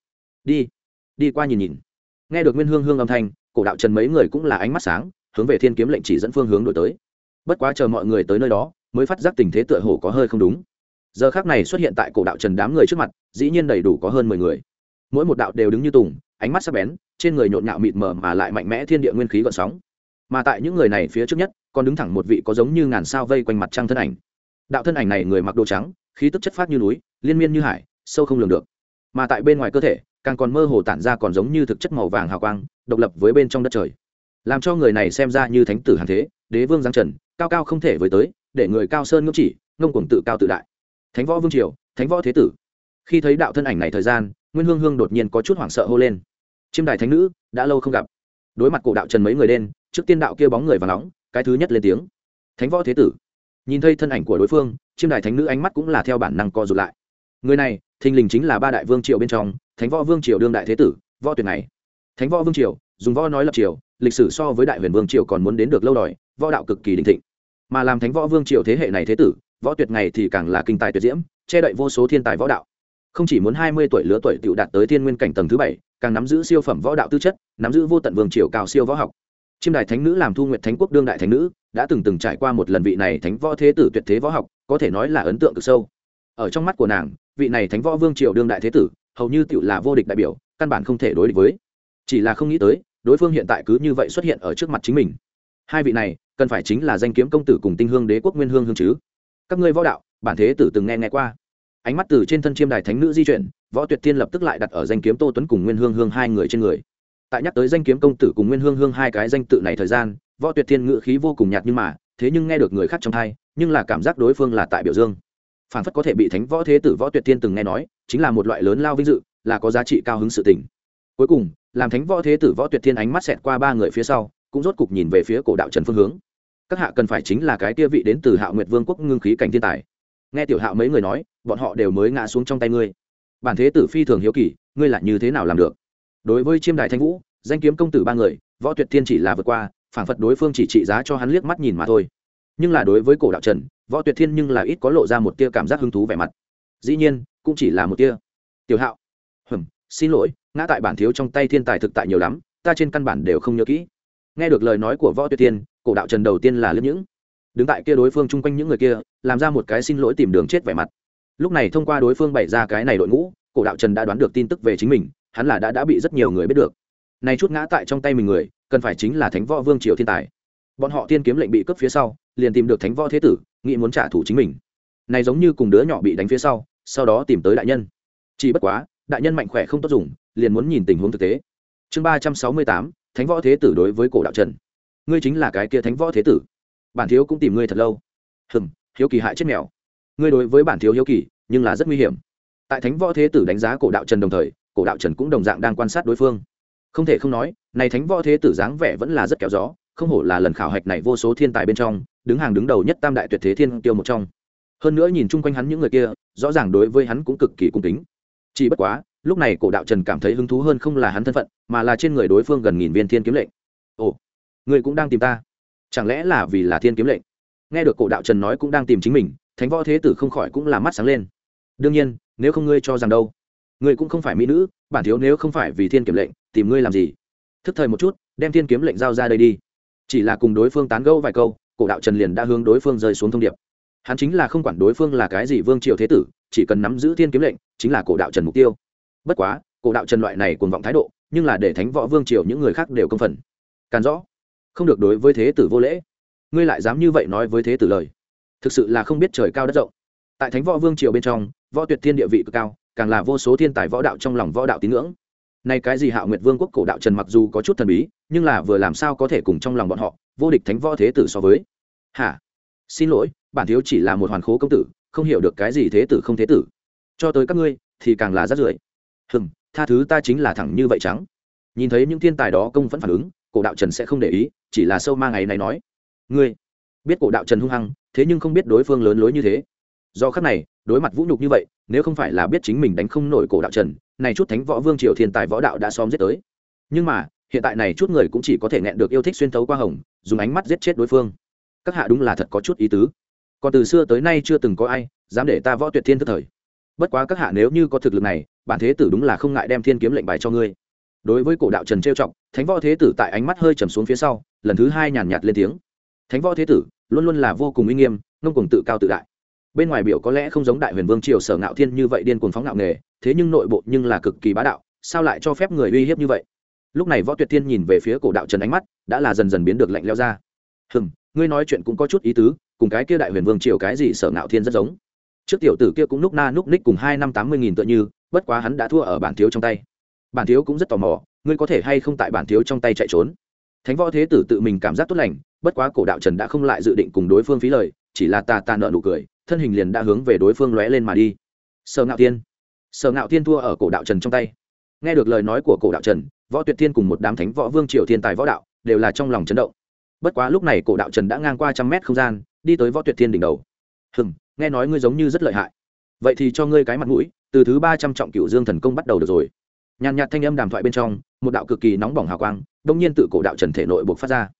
Đi qua nhìn nhìn. Nghe được nguyên hương hương âm thanh, cổ đạo trần mấy người cũng là ánh mắt sáng, hướng về thiên kiếm lệnh chỉ dẫn phương hướng đổi tới. Bất quá chờ mọi người tới nơi đó, mới phát giác tình thế tựa hồ có hơi không đúng. Giờ khắc này xuất hiện tại cổ đạo trần đám người trước mặt, dĩ nhiên đầy đủ có hơn 10 người. Mỗi một đạo đều đứng như tùng, ánh mắt sắc bén, trên người nhộn nhạo mịt mờ mà lại mạnh mẽ thiên địa nguyên khí gợn sóng. Mà tại những người này phía trước nhất, còn đứng thẳng một vị có giống như ngàn sao vây quanh mặt trăng thân ảnh. Đạo thân ảnh này người mặc đồ trắng, khí tức chất phát như núi, liên miên như hải, sâu không lường được. Mà tại bên ngoài cơ thể, càng còn mơ hồ tản ra còn giống như thực chất màu vàng hào quang, độc lập với bên trong đất trời, làm cho người này xem ra như thánh tử hàng thế, đế vương giáng trần, cao cao không thể với tới, để người cao sơn ngưỡng chỉ, ngông cuồng tự cao tự đại. Thánh võ vương triều, thánh võ thế tử. Khi thấy đạo thân ảnh này thời gian, nguyên hương hương đột nhiên có chút hoảng sợ hô lên. Chiêm đài thánh nữ, đã lâu không gặp. Đối mặt cổ đạo trần mấy người đen, trước tiên đạo kia bóng người và nóng, cái thứ nhất lên tiếng. Thánh võ thế tử. Nhìn thấy thân ảnh của đối phương, chiêm đài thánh nữ ánh mắt cũng là theo bản năng co rụt lại. Người này, thình lình chính là ba đại vương triều bên trong, thánh võ vương triều đương đại thế tử, võ tuyệt này. Thánh võ vương triều, dùng võ nói lập triều, lịch sử so với đại huyền vương triều còn muốn đến được lâu đòi, võ đạo cực kỳ đình thịnh. Mà làm thánh võ vương triều thế hệ này thế tử, võ tuyệt ngày thì càng là kinh tài tuyệt diễm, che đậy vô số thiên tài võ đạo. Không chỉ muốn 20 tuổi lứa tuổi tiểu đạt tới thiên nguyên cảnh tầng thứ 7, càng nắm giữ siêu phẩm võ đạo tư chất, nắm giữ vô tận vương triều cao siêu võ học. Chiêm đài thánh nữ làm Thu Nguyệt Thánh quốc đương đại thánh nữ, đã từng trải qua một lần vị này thánh võ thế tử tuyệt thế võ học, có thể nói là ấn tượng cực sâu. Ở trong mắt của nàng, vị này thánh võ vương triều đương đại thế tử, hầu như tiểu là vô địch đại biểu, căn bản không thể đối địch với. Chỉ là không nghĩ tới, đối phương hiện tại cứ như vậy xuất hiện ở trước mặt chính mình. Hai vị này, cần phải chính là danh kiếm công tử cùng tinh hương đế quốc nguyên hương hương chứ? Các ngươi võ đạo, bản thế tử từng nghe qua. Ánh mắt từ trên thân chiêm đài thánh nữ di chuyển, võ tuyệt thiên lập tức lại đặt ở danh kiếm Tô Tuấn cùng nguyên hương hương hai người trên người. Tại nhắc tới danh kiếm công tử cùng nguyên hương hương hai cái danh tự này thời gian, võ tuyệt thiên ngữ khí vô cùng nhạt, nhưng mà thế nhưng nghe được người khác trong tai, nhưng là cảm giác đối phương là tại biểu dương. Phản phất có thể bị thánh võ thế tử võ tuyệt thiên từng nghe nói, chính là một loại lớn lao vinh dự, là có giá trị cao hứng sự tình. Cuối cùng, làm thánh võ thế tử võ tuyệt thiên ánh mắt xẹt qua ba người phía sau, cũng rốt cục nhìn về phía cổ đạo trần phương hướng. Các hạ cần phải chính là cái kia vị đến từ Hạo Nguyệt Vương quốc ngưng khí cảnh thiên tài. Nghe tiểu Hạo mấy người nói, bọn họ đều mới ngã xuống trong tay ngươi. Bản thế tử phi thường hiếu kỳ, ngươi là như thế nào làm được? Đối với chiêm đài thanh vũ, danh kiếm công tử ba người, võ tuyệt thiên chỉ là vượt qua, phảng phất đối phương chỉ trị giá cho hắn liếc mắt nhìn mà thôi. Nhưng là đối với cổ đạo trần, võ tuyệt thiên nhưng là ít có lộ ra một tia cảm giác hứng thú vẻ mặt. Dĩ nhiên, cũng chỉ là một tia. Tiểu Hạo, xin lỗi, ngã tại bản thiếu trong tay thiên tài thực tại nhiều lắm, ta trên căn bản đều không nhớ kỹ. Nghe được lời nói của võ tuyệt thiên, cổ đạo trần đầu tiên là liếc những đứng tại kia đối phương chung quanh những người kia, làm ra một cái xin lỗi tìm đường chết vẻ mặt. Lúc này thông qua đối phương bày ra cái này đội ngũ, cổ đạo trần đã đoán được tin tức về chính mình, hắn là đã bị rất nhiều người biết được. Này chút ngã tại trong tay mình người, cần phải chính là thánh võ vương triều thiên tài. Bọn họ tiên kiếm lệnh bị cướp phía sau, liền tìm được thánh võ thế tử, nghĩ muốn trả thù chính mình. Này giống như cùng đứa nhỏ bị đánh phía sau đó tìm tới đại nhân. Chỉ bất quá, đại nhân mạnh khỏe không tốt dùng, liền muốn nhìn tình huống thực tế. Chương 368, thánh võ thế tử đối với cổ đạo trần. Ngươi chính là cái kia thánh võ thế tử. Bản thiếu cũng tìm ngươi thật lâu. Hiếu kỳ hại chết mèo. Ngươi đối với bản thiếu hiếu kỳ, nhưng là rất nguy hiểm. Tại thánh võ thế tử đánh giá cổ đạo trần đồng thời, cổ đạo trần cũng đồng dạng đang quan sát đối phương. Không thể không nói, này thánh võ thế tử dáng vẻ vẫn là rất kéo gió, không hổ là lần khảo hạch này vô số thiên tài bên trong đứng hàng đứng đầu nhất tam đại tuyệt thế thiên tiêu một trong. Hơn nữa nhìn chung quanh hắn những người kia rõ ràng đối với hắn cũng cực kỳ cung kính. Chỉ bất quá lúc này cổ đạo trần cảm thấy hứng thú hơn không là hắn thân phận mà là trên người đối phương gần nghìn viên thiên kiếm lệnh. Ồ, ngươi cũng đang tìm ta, chẳng lẽ là vì là thiên kiếm lệnh? Nghe được cổ đạo trần nói cũng đang tìm chính mình, Thánh Võ Thế Tử không khỏi cũng là mắt sáng lên. Đương nhiên, nếu không ngươi cho rằng đâu, ngươi cũng không phải mỹ nữ, bản thiếu nếu không phải vì thiên kiếm lệnh tìm ngươi làm gì? Thức thời một chút, đem thiên kiếm lệnh giao ra đây đi. Chỉ là cùng đối phương tán gẫu vài câu, cổ đạo trần liền đã hướng đối phương rơi xuống thông điệp. Hắn chính là không quản đối phương là cái gì vương triều thế tử, chỉ cần nắm giữ thiên kiếm lệnh chính là cổ đạo trần mục tiêu. Bất quá cổ đạo trần loại này cuồng vọng thái độ nhưng là để Thánh Võ Vương triều những người khác đều công phần càn rõ, không được đối với thế tử vô lễ. Ngươi lại dám như vậy nói với thế tử lời, thực sự là không biết trời cao đất rộng. Tại Thánh Võ Vương triều bên trong, Võ Tuyệt Thiên địa vị cực cao, càng là vô số thiên tài võ đạo trong lòng võ đạo tín ngưỡng. Này cái gì Hạo Nguyệt Vương quốc cổ đạo trần mặc dù có chút thần bí, nhưng là vừa làm sao có thể cùng trong lòng bọn họ vô địch Thánh Võ thế tử so với. Hả? Xin lỗi, bản thiếu chỉ là một hoàn khố công tử, không hiểu được cái gì thế tử không thế tử. Cho tới các ngươi thì càng là rác rưởi. Tha thứ ta chính là thẳng như vậy trắng. Nhìn thấy những thiên tài đó công vẫn phản ứng, cổ đạo trần sẽ không để ý, chỉ là sâu ma ngày này nói, ngươi biết cổ đạo trần hung hăng, thế nhưng không biết đối phương lớn lối như thế. Do khắc này đối mặt vũ nhục như vậy, nếu không phải là biết chính mình đánh không nổi cổ đạo trần, này chút Thánh Võ Vương triều thiên tài võ đạo đã xóm giết tới. Nhưng mà hiện tại này chút người cũng chỉ có thể nghẹn được yêu thích xuyên thấu qua hồng, dùng ánh mắt giết chết đối phương. Các hạ đúng là thật có chút ý tứ, còn từ xưa tới nay chưa từng có ai dám để ta Võ Tuyệt Thiên thất thời. Bất quá các hạ nếu như có thực lực này, bản thế tử đúng là không ngại đem thiên kiếm lệnh bài cho ngươi. Đối với cổ đạo trần trêu chọc, Thánh Võ thế tử tại ánh mắt hơi trầm xuống phía sau, lần thứ hai nhàn nhạt lên tiếng. Thánh Võ thế tử luôn luôn là vô cùng uy nghiêm, ngông cuồng tự cao tự đại. Bên ngoài biểu có lẽ không giống Đại Huyền Vương triều Sở Ngạo Thiên như vậy điên cuồng phóng ngạo nghề, thế nhưng nội bộ nhưng là cực kỳ bá đạo, sao lại cho phép người uy hiếp như vậy? Lúc này Võ Tuyệt Thiên nhìn về phía cổ đạo trần ánh mắt đã là dần dần biến được lạnh lẽo ra. Ngươi nói chuyện cũng có chút ý tứ, cùng cái kia Đại Huyền Vương triều cái gì Sở Ngạo Thiên rất giống. Trước tiểu tử kia cũng núp na núp ních cùng 2 năm 80.000 tựa như, bất quá hắn đã thua ở bản thiếu trong tay. Bản thiếu cũng rất tò mò, ngươi có thể hay không tại bản thiếu trong tay chạy trốn? Thánh Võ thế tử tự mình cảm giác tốt lành, bất quá cổ đạo trần đã không lại dự định cùng đối phương phí lời, chỉ là ta nợ nụ cười, thân hình liền đã hướng về đối phương lóe lên mà đi. Sở Ngạo Thiên thua ở cổ đạo trần trong tay. Nghe được lời nói của cổ đạo trần, Võ Tuyệt Thiên cùng một đám Thánh Võ Vương triều thiên tài võ đạo đều là trong lòng chấn động. Bất quá lúc này cổ đạo trần đã ngang qua 100 mét không gian, đi tới Võ Tuyệt Thiên đỉnh đầu. Nghe nói ngươi giống như rất lợi hại, vậy thì cho ngươi cái mặt mũi, từ thứ 300 trọng Cửu Dương thần công bắt đầu được rồi. Nhàn nhạt thanh âm đàm thoại bên trong, một đạo cực kỳ nóng bỏng hào quang đông nhiên tự cổ đạo trần thể nội buộc phát ra.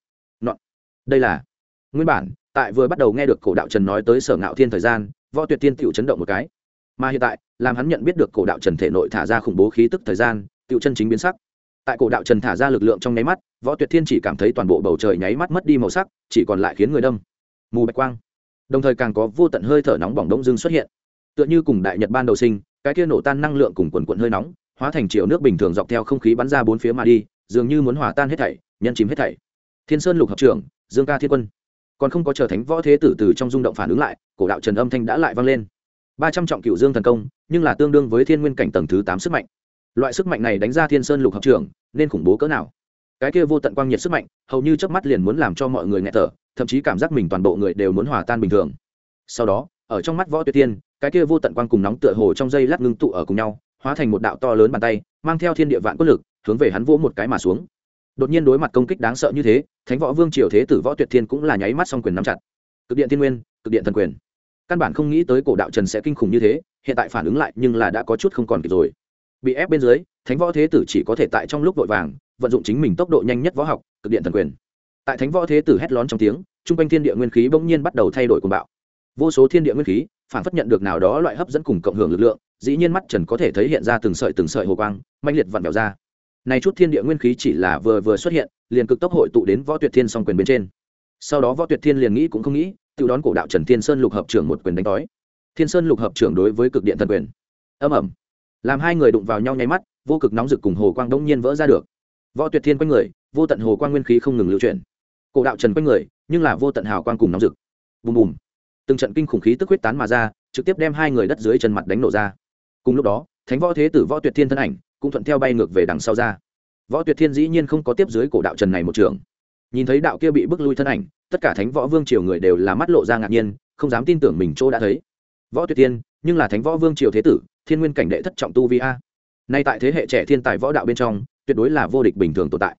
Đây là nguyên bản tại vừa bắt đầu nghe được cổ đạo trần nói tới Sở Ngạo Thiên thời gian, Võ Tuyệt Thiên tiểu chấn động một cái, mà hiện tại làm hắn nhận biết được cổ đạo trần thể nội thả ra khủng bố khí tức thời gian, tiểu chân chính biến sắc. Tại cổ đạo trần thả ra lực lượng trong nháy mắt, Võ Tuyệt Thiên chỉ cảm thấy toàn bộ bầu trời nháy mắt mất đi màu sắc, chỉ còn lại khiến người đâm mù bạch quang. Đồng thời càng có vô tận hơi thở nóng bỏng đông dương xuất hiện, tựa như cùng đại nhật ban đầu sinh, cái kia nổ tan năng lượng cùng quần quần hơi nóng hóa thành chiều nước bình thường dọc theo không khí bắn ra bốn phía mà đi, dường như muốn hòa tan hết thảy, nhân chìm hết thảy. Thiên Sơn Lục hợp trưởng, Dương Ca Thiên Quân, còn không có chờ Thánh Võ thế tử từ trong rung động phản ứng lại, cổ đạo trần âm thanh đã lại vang lên. 300 trọng Cửu Dương thần công, nhưng là tương đương với thiên nguyên cảnh tầng thứ 8 sức mạnh. Loại sức mạnh này đánh ra Thiên Sơn Lục hợp trưởng, nên khủng bố cỡ nào? Cái kia vô tận quang nhiệt sức mạnh, hầu như chớp mắt liền muốn làm cho mọi người nghẹt thở, thậm chí cảm giác mình toàn bộ người đều muốn hòa tan bình thường. Sau đó, ở trong mắt Võ Tuyệt Thiên, cái kia vô tận quang cùng nóng tựa hồ trong giây lát ngưng tụ ở cùng nhau, hóa thành một đạo to lớn bàn tay, mang theo thiên địa vạn quân lực, hướng về hắn vỗ một cái mà xuống. Đột nhiên đối mặt công kích đáng sợ như thế, Thánh Võ Vương triều thế tử Võ Tuyệt Thiên cũng là nháy mắt song quyền nắm chặt. Cực điện thiên nguyên, cực điện thần quyền. Căn bản không nghĩ tới cổ đạo trần sẽ kinh khủng như thế, hiện tại phản ứng lại nhưng là đã có chút không còn kịp rồi. Bị ép bên dưới, Thánh Võ thế tử chỉ có thể tại trong lúc vội vàng vận dụng chính mình tốc độ nhanh nhất võ học, cực điện thần quyền. Tại Thánh Võ thế tử hét lớn trong tiếng, trung quanh thiên địa nguyên khí bỗng nhiên bắt đầu thay đổi cuồng bạo. Vô số thiên địa nguyên khí phản phất nhận được nào đó loại hấp dẫn cùng cộng hưởng lực lượng, dĩ nhiên mắt trần có thể thấy hiện ra từng sợi hồ quang mãnh liệt vặn vẹo ra. Này chút thiên địa nguyên khí chỉ là vừa xuất hiện, liền cực tốc hội tụ đến Võ Tuyệt Thiên song quyền bên trên. Sau đó Võ Tuyệt Thiên liền nghĩ cũng không nghĩ, tự đón cổ đạo trần Thiên Sơn Lục hợp trưởng một quyền đánh tới. Thiên Sơn Lục hợp trưởng đối với cực điện thần quyền, ầm ầm, làm hai người đụng vào nhau nháy mắt, vô cực nóng rực cùng hồ quang đống nhiên vỡ ra được. Võ Tuyệt Thiên quanh người, vô tận hồ quang nguyên khí không ngừng lưu chuyển. Cổ đạo trần quanh người, nhưng là vô tận hào quang cùng nóng rực. Bùm bùm, từng trận kinh khủng khí tức huyết tán mà ra, trực tiếp đem hai người đất dưới chân mặt đánh nổ ra. Cùng lúc đó, Thánh Võ thế tử Võ Tuyệt Thiên thân ảnh cũng thuận theo bay ngược về đằng sau ra. Võ Tuyệt Thiên dĩ nhiên không có tiếp dưới cổ đạo trần này một trường. Nhìn thấy đạo kia bị bức lui thân ảnh, tất cả Thánh Võ Vương triều người đều là mắt lộ ra ngạc nhiên, không dám tin tưởng mình chỗ đã thấy. Võ Tuyệt Thiên, nhưng là Thánh Võ Vương triều thế tử, thiên nguyên cảnh đệ thất trọng tu vi a. Nay tại thế hệ trẻ thiên tài võ đạo bên trong, tuyệt đối là vô địch bình thường tồn tại.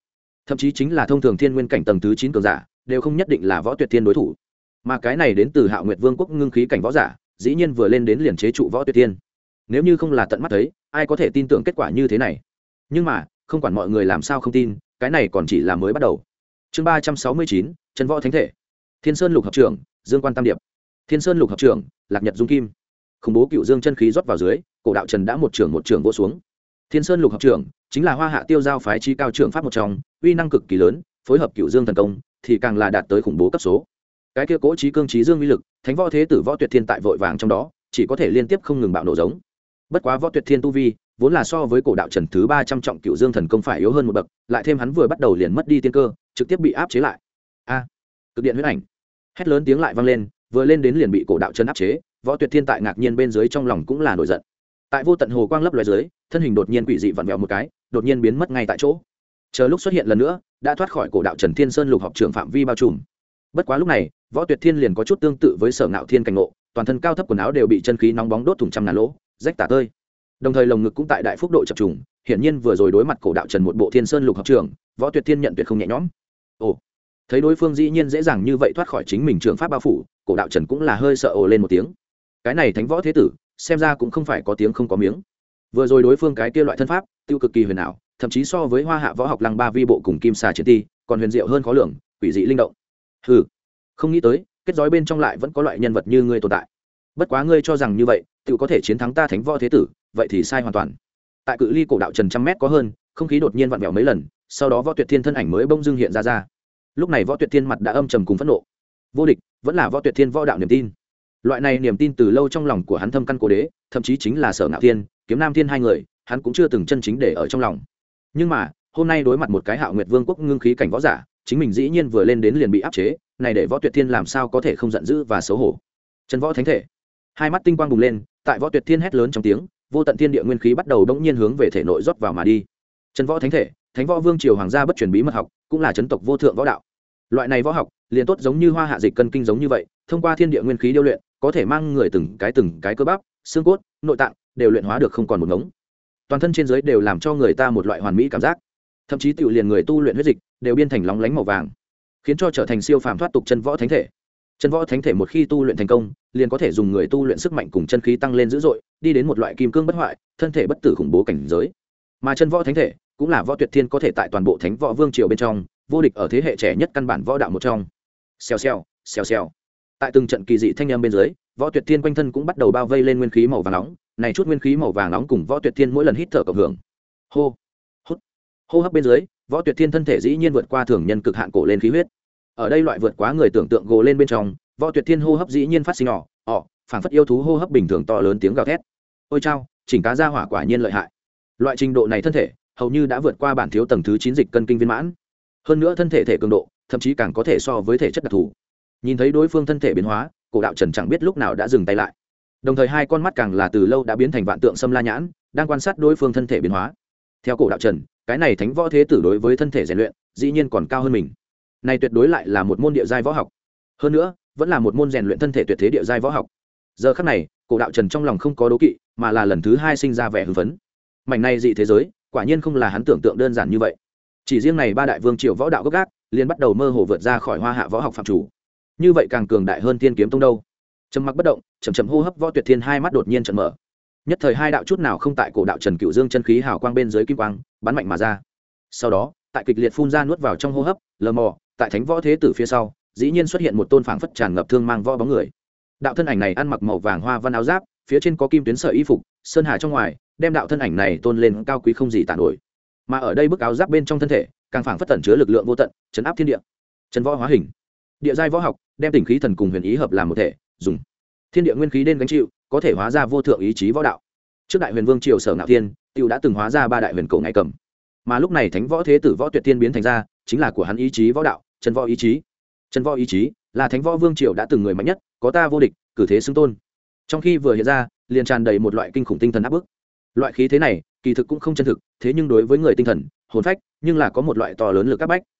thậm chí chính là thông thường thiên nguyên cảnh tầng thứ 9 cường giả đều không nhất định là Võ Tuyệt Thiên đối thủ. Mà cái này đến từ Hạo Nguyệt Vương quốc ngưng khí cảnh võ giả, dĩ nhiên vừa lên đến liền chế trụ Võ Tuyệt Thiên. Nếu như không là tận mắt thấy, ai có thể tin tưởng kết quả như thế này? Nhưng mà, không quản mọi người làm sao không tin, cái này còn chỉ là mới bắt đầu. Chương 369, Chân Võ Thánh Thể. Thiên Sơn Lục Hợp Trưởng, Dương Quan Tam Điệp. Thiên Sơn Lục Hợp Trưởng, Lạc Nhật Dung Kim. Khủng bố cựu dương chân khí rót vào dưới, Cổ Đạo Trần đã một trưởng vỗ xuống. Thiên Sơn Lục Hợp Trưởng chính là Hoa Hạ Tiêu Giao phái chi cao trưởng pháp một trong, uy năng cực kỳ lớn, phối hợp cựu dương thần công thì càng là đạt tới khủng bố cấp số. Cái kia cố trí cương trí dương uy lực, thánh võ thế tử Võ Tuyệt Thiên tại vội vàng trong đó, chỉ có thể liên tiếp không ngừng bạo nổ giống. Bất quá Võ Tuyệt Thiên tu vi vốn là so với Cổ Đạo Trần thứ 300 trọng cựu dương thần công phải yếu hơn một bậc, lại thêm hắn vừa bắt đầu liền mất đi tiên cơ, trực tiếp bị áp chế lại. A! Cực điện huyết ảnh. Hét lớn tiếng lại vang lên, vừa lên đến liền bị Cổ Đạo Trần áp chế, Võ Tuyệt Thiên tại ngạc nhiên bên dưới trong lòng cũng là nổi giận. Tại vô tận hồ quang lấp lóe dưới, thân hình đột nhiên quỷ dị vặn vẹo một cái, đột nhiên biến mất ngay tại chỗ. Chờ lúc xuất hiện lần nữa, đã thoát khỏi Cổ Đạo Trần Thiên Sơn Lục Hợp Trưởng phạm vi bao trùm. Bất quá lúc này, Võ Tuyệt Thiên liền có chút tương tự với Sở Ngạo Thiên cảnh ngộ, toàn thân cao thấp quần áo đều bị chân khí nóng bóng đốt thủng trăm ngàn lỗ, rách tả tơi. Đồng thời lồng ngực cũng tại đại phúc độ chập trùng, hiển nhiên vừa rồi đối mặt Cổ Đạo Trần một bộ Thiên Sơn Lục Hợp Trưởng, Võ Tuyệt Thiên nhận tuyệt không nhẹ nhõm. Ồ, thấy đối phương dĩ nhiên dễ dàng như vậy thoát khỏi chính mình trường pháp bao phủ, Cổ Đạo Trần cũng là hơi sợ ồ lên một tiếng. Cái này thánh võ thế tử, xem ra cũng không phải có tiếng không có miếng. Vừa rồi đối phương cái kia loại thân pháp, tiêu cực kỳ huyền ảo, thậm chí so với Hoa Hạ võ học Lăng Ba Vi bộ cùng Kim Xà Chiến Ti, còn huyền diệu hơn khó lường, quỷ dị linh động. Hừ, không nghĩ tới, kết giới bên trong lại vẫn có loại nhân vật như ngươi tồn tại. Bất quá ngươi cho rằng như vậy, tự có thể chiến thắng ta thánh võ thế tử, vậy thì sai hoàn toàn. Tại cự ly Cổ Đạo Trần trăm mét có hơn, không khí đột nhiên vặn vẹo mấy lần, sau đó Võ Tuyệt Thiên thân ảnh mới bỗng dưng hiện ra. Lúc này Võ Tuyệt Thiên mặt đã âm trầm cùng phẫn nộ. Vô địch, vẫn là Võ Tuyệt Thiên võ đạo niềm tin. Loại này niềm tin từ lâu trong lòng của hắn thâm căn cố đế, thậm chí chính là Sở Ngạo Thiên, Kiếm Nam Thiên hai người, hắn cũng chưa từng chân chính để ở trong lòng. Nhưng mà, hôm nay đối mặt một cái Hạo Nguyệt Vương quốc ngưng khí cảnh võ giả, chính mình dĩ nhiên vừa lên đến liền bị áp chế, này để Võ Tuyệt Thiên làm sao có thể không giận dữ và xấu hổ. Chân Võ Thánh Thể. Hai mắt tinh quang bùng lên, tại Võ Tuyệt Thiên hét lớn trong tiếng, vô tận thiên địa nguyên khí bắt đầu đống nhiên hướng về thể nội rót vào mà đi. Chân Võ Thánh Thể, Thánh Võ Vương triều hoàng gia bất truyền bí mật học, cũng là chấn tộc vô thượng võ đạo. Loại này võ học, liền tốt giống như Hoa Hạ dịch cân kinh giống như vậy, thông qua thiên địa nguyên khí điêu luyện, có thể mang người từng cái cơ bắp, xương cốt, nội tạng đều luyện hóa được không còn một ngống. Toàn thân trên dưới đều làm cho người ta một loại hoàn mỹ cảm giác, thậm chí tiểu liền người tu luyện huyết dịch đều biên thành lóng lánh màu vàng, khiến cho trở thành siêu phàm thoát tục chân võ thánh thể. Chân võ thánh thể một khi tu luyện thành công, liền có thể dùng người tu luyện sức mạnh cùng chân khí tăng lên dữ dội, đi đến một loại kim cương bất hoại, thân thể bất tử khủng bố cảnh giới. Mà chân võ thánh thể cũng là Võ Tuyệt Thiên có thể tại toàn bộ Thánh Võ Vương triều bên trong, vô địch ở thế hệ trẻ nhất căn bản võ đạo một trong. Xèo xèo, xèo xèo. Tại từng trận kỳ dị thanh âm bên dưới, Võ Tuyệt Thiên quanh thân cũng bắt đầu bao vây lên nguyên khí màu vàng nóng, này chút nguyên khí màu vàng nóng cùng Võ Tuyệt Thiên mỗi lần hít thở cộng hưởng. Hô, hút, hô hấp bên dưới, Võ Tuyệt Thiên thân thể dĩ nhiên vượt qua thường nhân cực hạn cổ lên khí huyết. Ở đây loại vượt quá người tưởng tượng gồ lên bên trong, Võ Tuyệt Thiên hô hấp dĩ nhiên phát sinh phảng phất yêu thú hô hấp bình thường to lớn tiếng gào thét. Ôi chao, chỉnh cá ra hỏa quả nhiên lợi hại. Loại trình độ này thân thể, hầu như đã vượt qua bản thiếu tầng thứ 9 dịch cân kinh viên mãn. Hơn nữa thân thể cường độ, thậm chí càng có thể so với thể chất đặc thù. Nhìn thấy đối phương thân thể biến hóa, Cổ Đạo Trần chẳng biết lúc nào đã dừng tay lại. Đồng thời hai con mắt càng là từ lâu đã biến thành vạn tượng xâm la nhãn, đang quan sát đối phương thân thể biến hóa. Theo Cổ Đạo Trần, cái này thánh võ thế tử đối với thân thể rèn luyện, dĩ nhiên còn cao hơn mình. Này tuyệt đối lại là một môn địa giai võ học. Hơn nữa, vẫn là một môn rèn luyện thân thể tuyệt thế địa giai võ học. Giờ khắc này, Cổ Đạo Trần trong lòng không có đố kỵ, mà là lần thứ hai sinh ra vẻ hưng phấn. Mảnh này dị thế giới, quả nhiên không là hắn tưởng tượng đơn giản như vậy. Chỉ riêng này ba đại vương triều võ đạo gốc gác, liền bắt đầu mơ hồ vượt ra khỏi Hoa Hạ võ học phạm chủ. Như vậy càng cường đại hơn Tiên Kiếm Tông đâu. Trầm mặc bất động, chậm hô hấp, Võ Tuyệt Thiên hai mắt đột nhiên trợn mở. Nhất thời hai đạo chút nào không tại Cổ Đạo Trần cựu dương chân khí hào quang bên dưới kim quang, bắn mạnh mà ra. Sau đó, tại kịch liệt phun ra nuốt vào trong hô hấp, lờ mò, tại thánh võ thế tử phía sau, dĩ nhiên xuất hiện một tôn phảng phất tràn ngập thương mang võ bóng người. Đạo thân ảnh này ăn mặc màu vàng hoa văn áo giáp, phía trên có kim tuyến sợi y phục, sơn hà trong ngoài, đem đạo thân ảnh này tôn lên cao quý không gì tàn nổi. Mà ở đây bức áo giáp bên trong thân thể, càng phảng phất tẩn chứa lực lượng vô tận, chấn áp thiên địa. Chân võ hóa hình, địa giai võ học, đem tình khí thần cùng huyền ý hợp làm một thể, dùng thiên địa nguyên khí đến gánh chịu, có thể hóa ra vô thượng ý chí võ đạo. Trước đại huyền vương triều Sở Ngạo Thiên, tiêu đã từng hóa ra ba đại huyền cổ ngày cầm, mà lúc này thánh võ thế tử Võ Tuyệt Thiên biến thành ra, chính là của hắn ý chí võ đạo, chân võ ý chí. Chân võ ý chí là thánh võ vương triều đã từng người mạnh nhất, có ta vô địch, cử thế xưng tôn. Trong khi vừa hiện ra, liền tràn đầy một loại kinh khủng tinh thần áp bức. Loại khí thế này, kỳ thực cũng không chân thực, thế nhưng đối với người tinh thần, hồn phách, nhưng là có một loại to lớn lực áp bách.